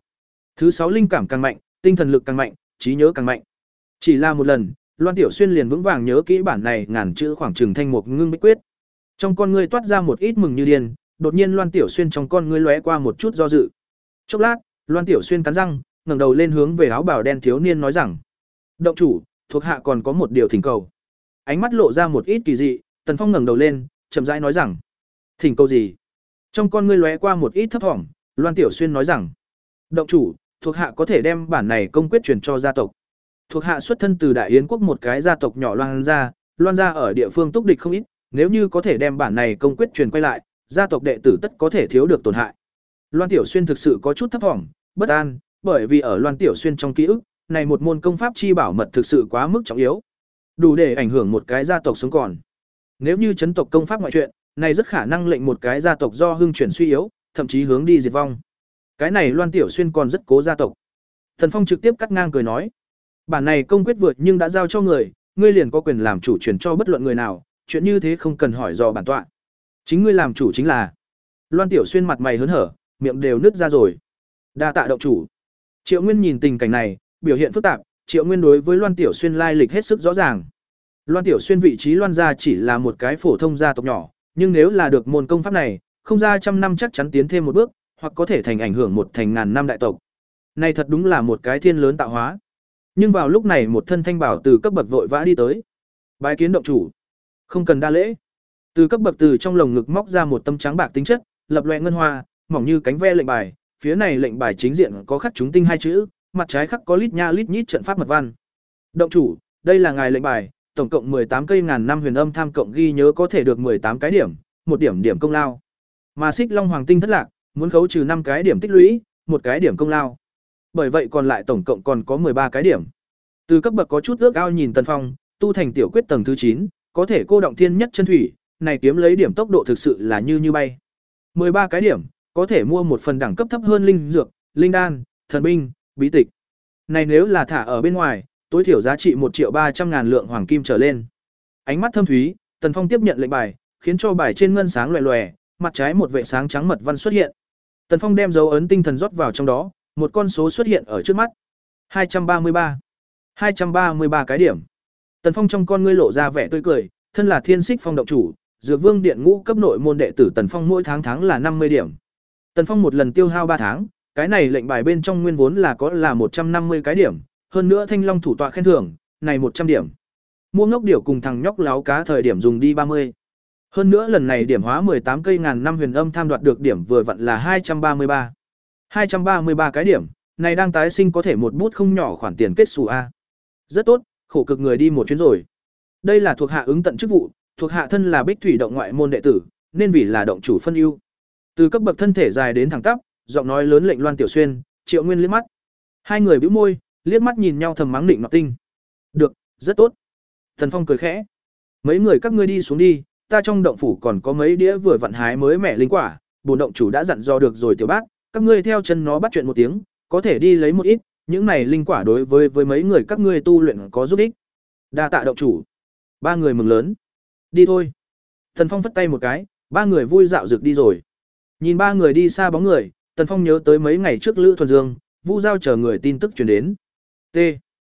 Thứ sáu linh cảm càng mạnh, tinh thần lực càng mạnh, trí nhớ càng mạnh. Chỉ là một lần, Loan Tiểu Xuyên liền vững vàng nhớ kỹ bản này ngàn chữ khoảng chừng thanh mục ngưng bích quyết. Trong con ngươi toát ra một ít mừng như điên, đột nhiên Loan Tiểu Xuyên trong con ngươi lóe qua một chút do dự. Chốc lát, Loan Tiểu Xuyên cắn răng, ngẩng đầu lên hướng về áo bào đen thiếu niên nói rằng: "Động chủ, thuộc hạ còn có một điều thỉnh cầu." Ánh mắt lộ ra một ít kỳ dị, Tần Phong ngẩng đầu lên, chậm rãi nói rằng: "Thỉnh cầu gì?" Trong con ngươi lóe qua một ít thấp thỏm, Loan Tiểu Xuyên nói rằng: "Động chủ, thuộc hạ có thể đem bản này công quyết truyền cho gia tộc. Thuộc hạ xuất thân từ Đại Yến quốc một cái gia tộc nhỏ Loan gia, Loan gia ở địa phương túc địch không ít, nếu như có thể đem bản này công quyết truyền quay lại, gia tộc đệ tử tất có thể thiếu được tổn hại." Loan Tiểu Xuyên thực sự có chút thấp thỏm, bất an, bởi vì ở Loan Tiểu Xuyên trong ký ức, này một môn công pháp chi bảo mật thực sự quá mức trọng yếu, đủ để ảnh hưởng một cái gia tộc sống còn. Nếu như chấn tộc công pháp ngoại truyện, này rất khả năng lệnh một cái gia tộc do hưng chuyển suy yếu, thậm chí hướng đi diệt vong. Cái này Loan Tiểu Xuyên còn rất cố gia tộc. Thần Phong trực tiếp cắt ngang cười nói: "Bản này công quyết vượt nhưng đã giao cho người, ngươi liền có quyền làm chủ truyền cho bất luận người nào, chuyện như thế không cần hỏi dò bản tọa. Chính ngươi làm chủ chính là." Loan Tiểu Xuyên mặt mày hớn hở, miệng đều nứt ra rồi. "Đa tạ động chủ." Triệu Nguyên nhìn tình cảnh này, biểu hiện phức tạp, Triệu Nguyên đối với Loan Tiểu Xuyên lai lịch hết sức rõ ràng. Loan Tiểu Xuyên vị trí Loan gia chỉ là một cái phổ thông gia tộc nhỏ, nhưng nếu là được môn công pháp này, không ra trăm năm chắc chắn tiến thêm một bước, hoặc có thể thành ảnh hưởng một thành ngàn năm đại tộc. Này thật đúng là một cái thiên lớn tạo hóa. Nhưng vào lúc này một thân thanh bảo từ cấp bậc vội vã đi tới. "Bái kiến động chủ." "Không cần đa lễ." Từ cấp bậc từ trong lồng ngực móc ra một tấm trắng bạc tính chất, lập loè ngân hoa, mỏng như cánh ve lệnh bài, phía này lệnh bài chính diện có khắc chúng tinh hai chữ, mặt trái khắc có lít nha lít nhít trận pháp mật văn. "Động chủ, đây là ngài lệnh bài, tổng cộng mười tám cây ngàn năm huyền âm tham cộng ghi nhớ có thể được mười tám cái điểm, một điểm điểm công lao. Mà Xích Long Hoàng tinh thất lạc, muốn khấu trừ năm cái điểm tích lũy, một cái điểm công lao. Bởi vậy còn lại tổng cộng còn có mười ba cái điểm." Từ cấp bậc có chút ước ao nhìn Tần Phong, tu thành tiểu quyết tầng thứ chín, có thể cô động thiên nhất chân thủy, này kiếm lấy điểm tốc độ thực sự là như như bay. mười ba cái điểm, có thể mua một phần đẳng cấp thấp hơn linh dược, linh đan, thần binh, bí tịch. Này nếu là thả ở bên ngoài, tối thiểu giá trị một triệu ba trăm ngàn lượng hoàng kim trở lên. Ánh mắt thâm thúy, Tần Phong tiếp nhận lệnh bài, khiến cho bài trên ngân sáng loè loè, mặt trái một vệ sáng trắng mật văn xuất hiện. Tần Phong đem dấu ấn tinh thần rót vào trong đó, một con số xuất hiện ở trước mắt. hai trăm ba mươi ba. hai trăm ba mươi ba cái điểm. Tần Phong trong con ngươi lộ ra vẻ tươi cười, thân là Thiên Xích Phong động chủ, Dược Vương Điện ngũ cấp nội môn đệ tử Tần Phong mỗi tháng tháng là năm mươi điểm. Tần Phong một lần tiêu hao ba tháng, cái này lệnh bài bên trong nguyên vốn là có là một trăm năm mươi cái điểm, hơn nữa Thanh Long thủ tọa khen thưởng, này một trăm điểm. Mua ngốc điểu cùng thằng nhóc láo cá thời điểm dùng đi ba mươi. Hơn nữa lần này điểm hóa mười tám cây ngàn năm huyền âm tham đoạt được điểm vừa vặn là hai trăm ba mươi ba. hai trăm ba mươi ba cái điểm, này đang tái sinh có thể một bút không nhỏ khoản tiền kết xù a. Rất tốt, khổ cực người đi một chuyến rồi. Đây là thuộc hạ ứng tận chức vụ, thuộc hạ thân là Bích Thủy động ngoại môn đệ tử, nên vì là động chủ phân ưu. Từ cấp bậc thân thể dài đến thẳng tắp, giọng nói lớn lệnh Loan Tiểu Xuyên, Triệu Nguyên liếc mắt. Hai người bĩu môi, liếc mắt nhìn nhau thầm mắng định nọ tinh. "Được, rất tốt." Tần Phong cười khẽ. "Mấy người các ngươi đi xuống đi, ta trong động phủ còn có mấy đĩa vừa vặn hái mới mẻ linh quả, bổn động chủ đã dặn dò được rồi tiểu bác, các ngươi theo chân nó bắt chuyện một tiếng, có thể đi lấy một ít, những này linh quả đối với với mấy người các ngươi tu luyện có giúp ích." "Đa tạ động chủ." Ba người mừng lớn. "Đi thôi." Tần Phong phất tay một cái, ba người vui dạo dược đi rồi. Nhìn ba người đi xa bóng người, Tần Phong nhớ tới mấy ngày trước Lữ Thuần Dương, Vu Giao chờ người tin tức truyền đến. T.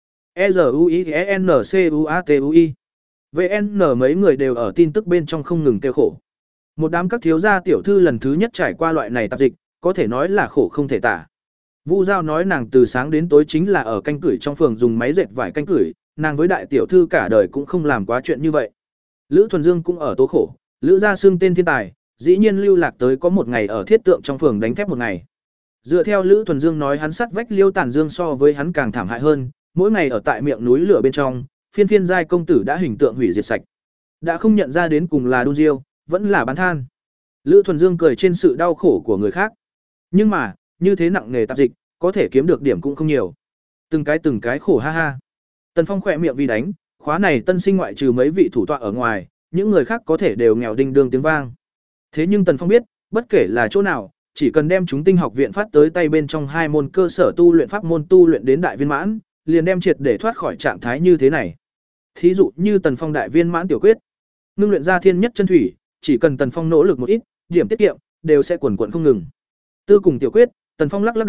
E Z U I E N C U A T U I. V N mấy người đều ở tin tức bên trong không ngừng kêu khổ. Một đám các thiếu gia tiểu thư lần thứ nhất trải qua loại này tạp dịch, có thể nói là khổ không thể tả. Vu Giao nói nàng từ sáng đến tối chính là ở canh cửi trong phường dùng máy dệt vải canh cửi, nàng với đại tiểu thư cả đời cũng không làm quá chuyện như vậy. Lữ Thuần Dương cũng ở tố khổ, Lữ gia xưng tên thiên tài, dĩ nhiên lưu lạc tới có một ngày ở thiết tượng trong phường đánh thép một ngày. Dựa theo Lữ Thuần Dương nói hắn sắt vách Liêu Tản Dương so với hắn càng thảm hại hơn, mỗi ngày ở tại miệng núi lửa bên trong, phiên phiên giai công tử đã hình tượng hủy diệt sạch. Đã không nhận ra đến cùng là đun diêu, vẫn là bán than. Lữ Thuần Dương cười trên sự đau khổ của người khác. Nhưng mà, như thế nặng nghề tạp dịch, có thể kiếm được điểm cũng không nhiều. Từng cái từng cái khổ ha ha. Tần Phong khỏe miệng vì đánh, khóa này tân sinh ngoại trừ mấy vị thủ tọa ở ngoài, những người khác có thể đều nghèo đinh đương tiếng vang. Thế nhưng Tần Phong biết, bất kể là chỗ nào, chỉ cần đem chúng tinh học viện phát tới tay bên trong hai môn cơ sở tu luyện pháp môn tu luyện đến đại viên mãn, liền đem triệt để thoát khỏi trạng thái như thế này. Thí dụ như Tần Phong đại viên mãn tiểu quyết, ngưng luyện ra thiên nhất chân thủy, chỉ cần Tần Phong nỗ lực một ít, điểm tiết kiệm đều sẽ quần quần không ngừng. Tư cùng tiểu quyết, Tần Phong lắc lắc đầu,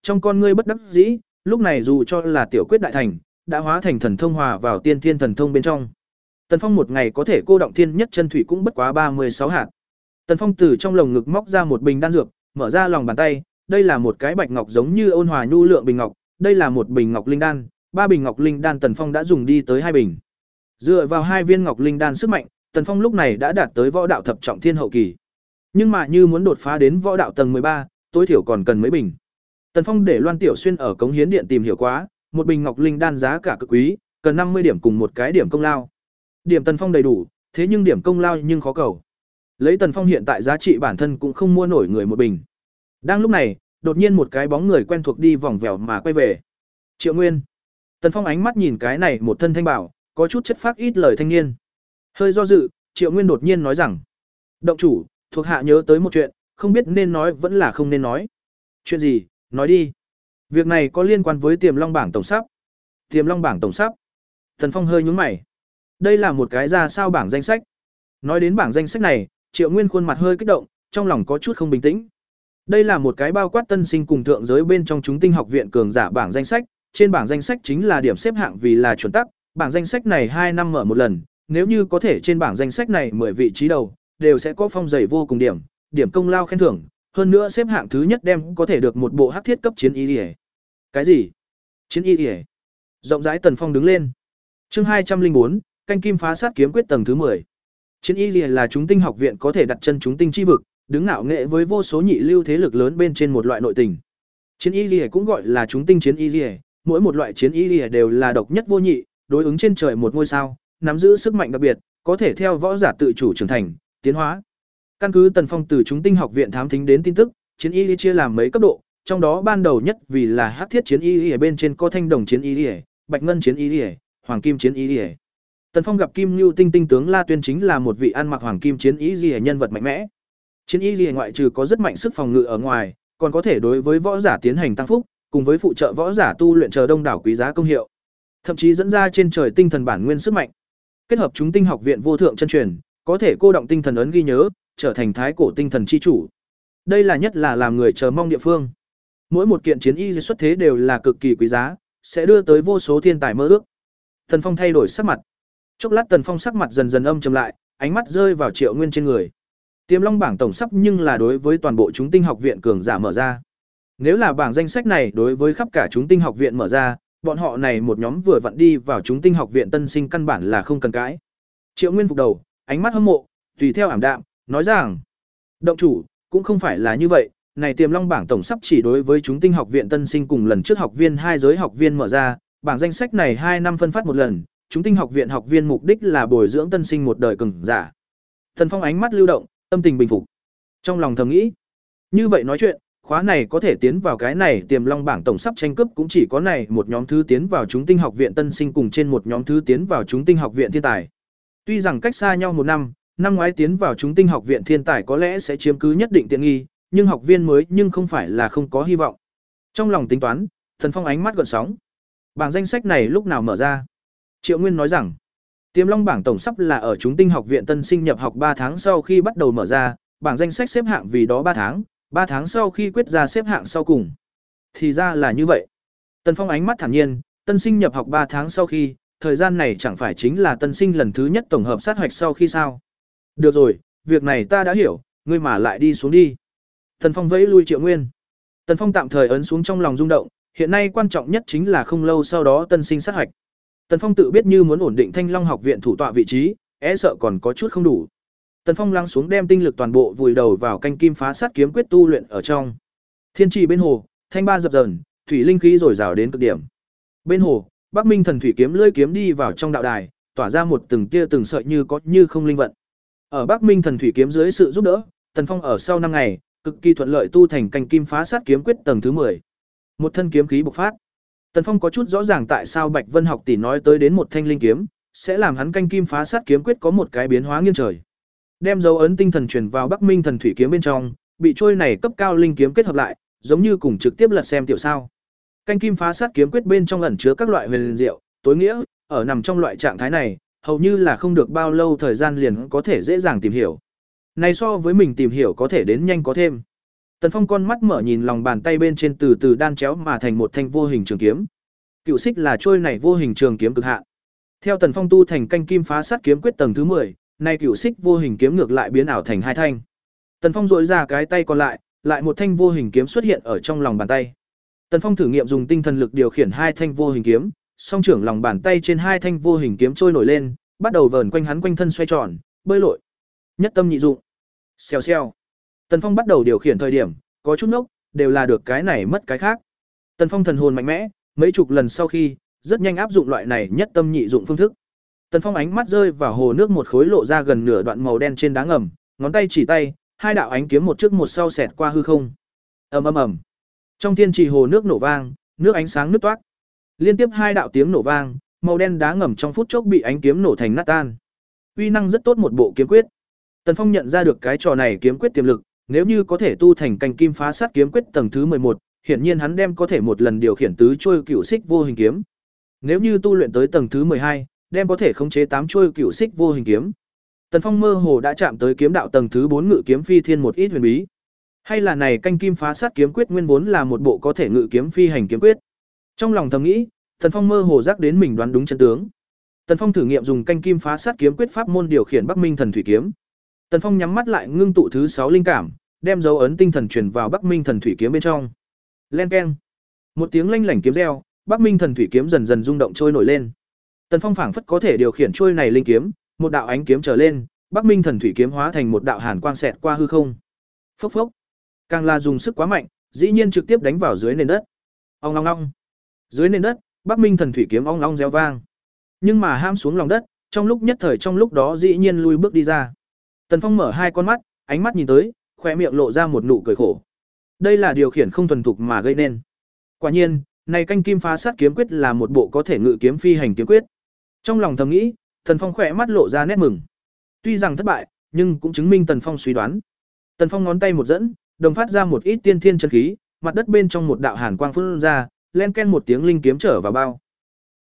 Trong con ngươi bất đắc dĩ, lúc này dù cho là tiểu quyết đại thành, đã hóa thành thần thông hòa vào tiên thiên thần thông bên trong. Tần Phong một ngày có thể cô động thiên nhất chân thủy cũng bất quá ba mươi sáu hạt. Tần Phong từ trong lồng ngực móc ra một bình đan dược, mở ra lòng bàn tay, đây là một cái bạch ngọc giống như ôn hòa nhu lượng bình ngọc, đây là một bình ngọc linh đan, ba bình ngọc linh đan Tần Phong đã dùng đi tới hai bình. Dựa vào hai viên ngọc linh đan sức mạnh, Tần Phong lúc này đã đạt tới võ đạo thập trọng thiên hậu kỳ. Nhưng mà như muốn đột phá đến võ đạo tầng mười ba, tối thiểu còn cần mấy bình. Tần Phong để Loan Tiểu Xuyên ở Cống Hiến Điện tìm hiểu quá, một bình ngọc linh đan giá cả cực quý, cần năm mươi điểm cùng một cái điểm công lao. Điểm Tần Phong đầy đủ, thế nhưng điểm công lao nhưng khó cầu. Lấy Tần Phong hiện tại giá trị bản thân cũng không mua nổi người một bình. Đang lúc này, đột nhiên một cái bóng người quen thuộc đi vòng vèo mà quay về. Triệu Nguyên. Tần Phong ánh mắt nhìn cái này một thân thanh bảo, có chút chất phác ít lời thanh niên. Hơi do dự, Triệu Nguyên đột nhiên nói rằng: "Động chủ, thuộc hạ nhớ tới một chuyện, không biết nên nói vẫn là không nên nói." "Chuyện gì? Nói đi." "Việc này có liên quan với Tiềm Long bảng tổng sắp." "Tiềm Long bảng tổng sắp?" Tần Phong hơi nhướng mày. Đây là một cái ra sao bảng danh sách? Nói đến bảng danh sách này, Triệu Nguyên khuôn mặt hơi kích động, trong lòng có chút không bình tĩnh. Đây là một cái bao quát tân sinh cùng thượng giới bên trong chúng tinh học viện cường giả bảng danh sách, trên bảng danh sách chính là điểm xếp hạng vì là chuẩn tắc, bảng danh sách này hai năm mở một lần, nếu như có thể trên bảng danh sách này mười vị trí đầu đều sẽ có phong dày vô cùng điểm, điểm công lao khen thưởng, hơn nữa xếp hạng thứ nhất đem có thể được một bộ hắc thiết cấp chiến y liễu. Cái gì? Chiến y liễu? Rộng rãi Tần Phong đứng lên. Chương hai trăm linh bốn, canh kim phá sát kiếm quyết tầng thứ mười. Chiến y liễu là chúng tinh học viện có thể đặt chân chúng tinh chi vực, đứng ngạo nghệ với vô số nhị lưu thế lực lớn bên trên một loại nội tình. Chiến y liễu cũng gọi là chúng tinh chiến y liễu, mỗi một loại chiến y liễu đều là độc nhất vô nhị, đối ứng trên trời một ngôi sao, nắm giữ sức mạnh đặc biệt, có thể theo võ giả tự chủ trưởng thành, tiến hóa. Căn cứ Tần Phong từ chúng tinh học viện thám thính đến tin tức, chiến y chia làm mấy cấp độ, trong đó ban đầu nhất vì là hắc thiết chiến y ở bên trên có thanh đồng chiến y, bạch ngân chiến y, hoàng kim chiến y. Tần Phong gặp Kim Nưu Tinh Tinh tướng La Tuyên chính là một vị ăn mặc hoàng kim chiến y nhân vật mạnh mẽ. Chiến y ngoại trừ có rất mạnh sức phòng ngự ở ngoài, còn có thể đối với võ giả tiến hành tăng phúc, cùng với phụ trợ võ giả tu luyện chờ đông đảo quý giá công hiệu. Thậm chí dẫn ra trên trời tinh thần bản nguyên sức mạnh. Kết hợp chúng tinh học viện vô thượng chân truyền, có thể cô động tinh thần ấn ghi nhớ, trở thành thái cổ tinh thần chi chủ. Đây là nhất là làm người chờ mong địa phương. Mỗi một kiện chiến y xuất thế đều là cực kỳ quý giá, sẽ đưa tới vô số thiên tài mơ ước. Tần Phong thay đổi sắc mặt. Chốc lát Tần Phong sắc mặt dần dần âm trầm lại, ánh mắt rơi vào Triệu Nguyên trên người. Tiềm Long bảng tổng sắp nhưng là đối với toàn bộ chúng tinh học viện cường giả mở ra. Nếu là bảng danh sách này đối với khắp cả chúng tinh học viện mở ra, bọn họ này một nhóm vừa vặn đi vào chúng tinh học viện tân sinh căn bản là không cần cãi. Triệu Nguyên phục đầu, ánh mắt hâm mộ, tùy theo ảm đạm, nói rằng: "Động chủ, cũng không phải là như vậy, này Tiềm Long bảng tổng sắp chỉ đối với chúng tinh học viện tân sinh cùng lần trước học viên hai giới học viên mở ra, bảng danh sách này hai năm phân phát một lần, chúng tinh học viện học viên mục đích là bồi dưỡng tân sinh một đời cường giả." Thần Phong ánh mắt lưu động, tâm tình bình phục. Trong lòng thầm nghĩ, như vậy nói chuyện, khóa này có thể tiến vào cái này Tiềm Long bảng tổng sắp tranh cướp cũng chỉ có này một nhóm thứ tiến vào chúng tinh học viện tân sinh cùng trên một nhóm thứ tiến vào chúng tinh học viện thiên tài. Tuy rằng cách xa nhau một năm, năm ngoái tiến vào chúng tinh học viện thiên tài có lẽ sẽ chiếm cứ nhất định tiện nghi, nhưng học viên mới nhưng không phải là không có hy vọng. Trong lòng tính toán, Thần Phong ánh mắt gợn sóng. Bảng danh sách này lúc nào mở ra? Triệu Nguyên nói rằng, Tiềm Long bảng tổng sắp là ở chúng tinh học viện tân sinh nhập học ba tháng sau khi bắt đầu mở ra, bảng danh sách xếp hạng vì đó ba tháng, ba tháng sau khi quyết ra xếp hạng sau cùng. Thì ra là như vậy. Tần Phong ánh mắt thản nhiên, tân sinh nhập học ba tháng sau khi, thời gian này chẳng phải chính là tân sinh lần thứ nhất tổng hợp sát hoạch sau khi sao? Được rồi, việc này ta đã hiểu, ngươi mà lại đi xuống đi. Tần Phong vẫy lui Triệu Nguyên. Tần Phong tạm thời ấn xuống trong lòng rung động, hiện nay quan trọng nhất chính là không lâu sau đó tân sinh sát hoạch. Tần Phong tự biết như muốn ổn định Thanh Long học viện thủ tọa vị trí, e sợ còn có chút không đủ. Tần Phong lắng xuống đem tinh lực toàn bộ vùi đầu vào canh kim phá sát kiếm quyết tu luyện ở trong. Thiên trì bên hồ, thanh ba dập dờn, thủy linh khí dồi dào đến cực điểm. Bên hồ, Bắc Minh thần thủy kiếm lưỡi kiếm đi vào trong đạo đài, tỏa ra một từng tia từng sợi như có như không linh vận. Ở Bắc Minh thần thủy kiếm dưới sự giúp đỡ, Tần Phong ở sau năm ngày, cực kỳ thuận lợi tu thành canh kim phá sát kiếm quyết tầng thứ mười. Một thân kiếm khí bộc phát. Tần Phong có chút rõ ràng tại sao Bạch Vân học tỷ nói tới đến một thanh linh kiếm, sẽ làm hắn canh kim phá sát kiếm quyết có một cái biến hóa nghiêng trời. Đem dấu ấn tinh thần truyền vào Bắc Minh thần thủy kiếm bên trong, bị trôi này cấp cao linh kiếm kết hợp lại, giống như cùng trực tiếp lật xem tiểu sao. Canh kim phá sát kiếm quyết bên trong ẩn chứa các loại huyền diệu, tối nghĩa, ở nằm trong loại trạng thái này, hầu như là không được bao lâu thời gian liền có thể dễ dàng tìm hiểu. Này so với mình tìm hiểu có thể đến nhanh có thêm. Tần Phong con mắt mở nhìn lòng bàn tay bên trên từ từ đan chéo mà thành một thanh vô hình trường kiếm. Cựu xích là trôi này vô hình trường kiếm cực hạn. Theo Tần Phong tu thành canh kim phá sát kiếm quyết tầng thứ mười, nay cựu xích vô hình kiếm ngược lại biến ảo thành hai thanh. Tần Phong duỗi ra cái tay còn lại, lại một thanh vô hình kiếm xuất hiện ở trong lòng bàn tay. Tần Phong thử nghiệm dùng tinh thần lực điều khiển hai thanh vô hình kiếm, song trưởng lòng bàn tay trên hai thanh vô hình kiếm trôi nổi lên, bắt đầu vờn quanh hắn quanh thân xoay tròn, bơi lội. Nhất tâm nhị dụng. Xèo xèo. Tần Phong bắt đầu điều khiển thời điểm, có chút nốc, đều là được cái này mất cái khác. Tần Phong thần hồn mạnh mẽ, mấy chục lần sau khi, rất nhanh áp dụng loại này nhất tâm nhị dụng phương thức. Tần Phong ánh mắt rơi vào hồ nước một khối lộ ra gần nửa đoạn màu đen trên đá ngầm, ngón tay chỉ tay, hai đạo ánh kiếm một trước một sau xẹt qua hư không. Ầm ầm ầm. Trong thiên trì hồ nước nổ vang, nước ánh sáng nứt toát. Liên tiếp hai đạo tiếng nổ vang, màu đen đá ngầm trong phút chốc bị ánh kiếm nổ thành nát tan. Uy năng rất tốt một bộ kiếm quyết. Tần Phong nhận ra được cái trò này kiếm quyết tiềm lực, nếu như có thể tu thành canh kim phá sát kiếm quyết tầng thứ mười một, hiển nhiên hắn đem có thể một lần điều khiển tứ chuôi cựu xích vô hình kiếm. Nếu như tu luyện tới tầng thứ mười hai, đem có thể khống chế tám chuôi cựu xích vô hình kiếm. Tần Phong mơ hồ đã chạm tới kiếm đạo tầng thứ bốn ngự kiếm phi thiên một ít huyền bí. Hay là này canh kim phá sát kiếm quyết nguyên vốn là một bộ có thể ngự kiếm phi hành kiếm quyết. Trong lòng thầm nghĩ, Tần Phong mơ hồ giác đến mình đoán đúng chân tướng. Tần Phong thử nghiệm dùng canh kim phá sát kiếm quyết pháp môn điều khiển Bắc Minh Thần Thủy kiếm. Tần Phong nhắm mắt lại ngưng tụ thứ sáu linh cảm, đem dấu ấn tinh thần truyền vào Bắc Minh Thần Thủy kiếm bên trong. Len keng. Một tiếng lanh lảnh kiếm reo, Bắc Minh Thần Thủy kiếm dần dần rung động trôi nổi lên. Tần Phong phảng phất có thể điều khiển trôi này linh kiếm, một đạo ánh kiếm trở lên, Bắc Minh Thần Thủy kiếm hóa thành một đạo hàn quang xẹt qua hư không. Phốc phốc. Càng là dùng sức quá mạnh, dĩ nhiên trực tiếp đánh vào dưới nền đất. Ong ong ong. Dưới nền đất, Bắc Minh Thần Thủy kiếm ong ong reo vang. Nhưng mà ham xuống lòng đất, trong lúc nhất thời trong lúc đó dĩ nhiên lui bước đi ra. Tần Phong mở hai con mắt, ánh mắt nhìn tới, khóe miệng lộ ra một nụ cười khổ. Đây là điều khiển không thuần thục mà gây nên. Quả nhiên, này canh kim phá sát kiếm quyết là một bộ có thể ngự kiếm phi hành kiếm quyết. Trong lòng thầm nghĩ, Tần Phong khỏe mắt lộ ra nét mừng. Tuy rằng thất bại, nhưng cũng chứng minh Tần Phong suy đoán. Tần Phong ngón tay một dẫn, đồng phát ra một ít tiên thiên chân khí, mặt đất bên trong một đạo hàn quang phun ra, len ken một tiếng linh kiếm trở vào bao.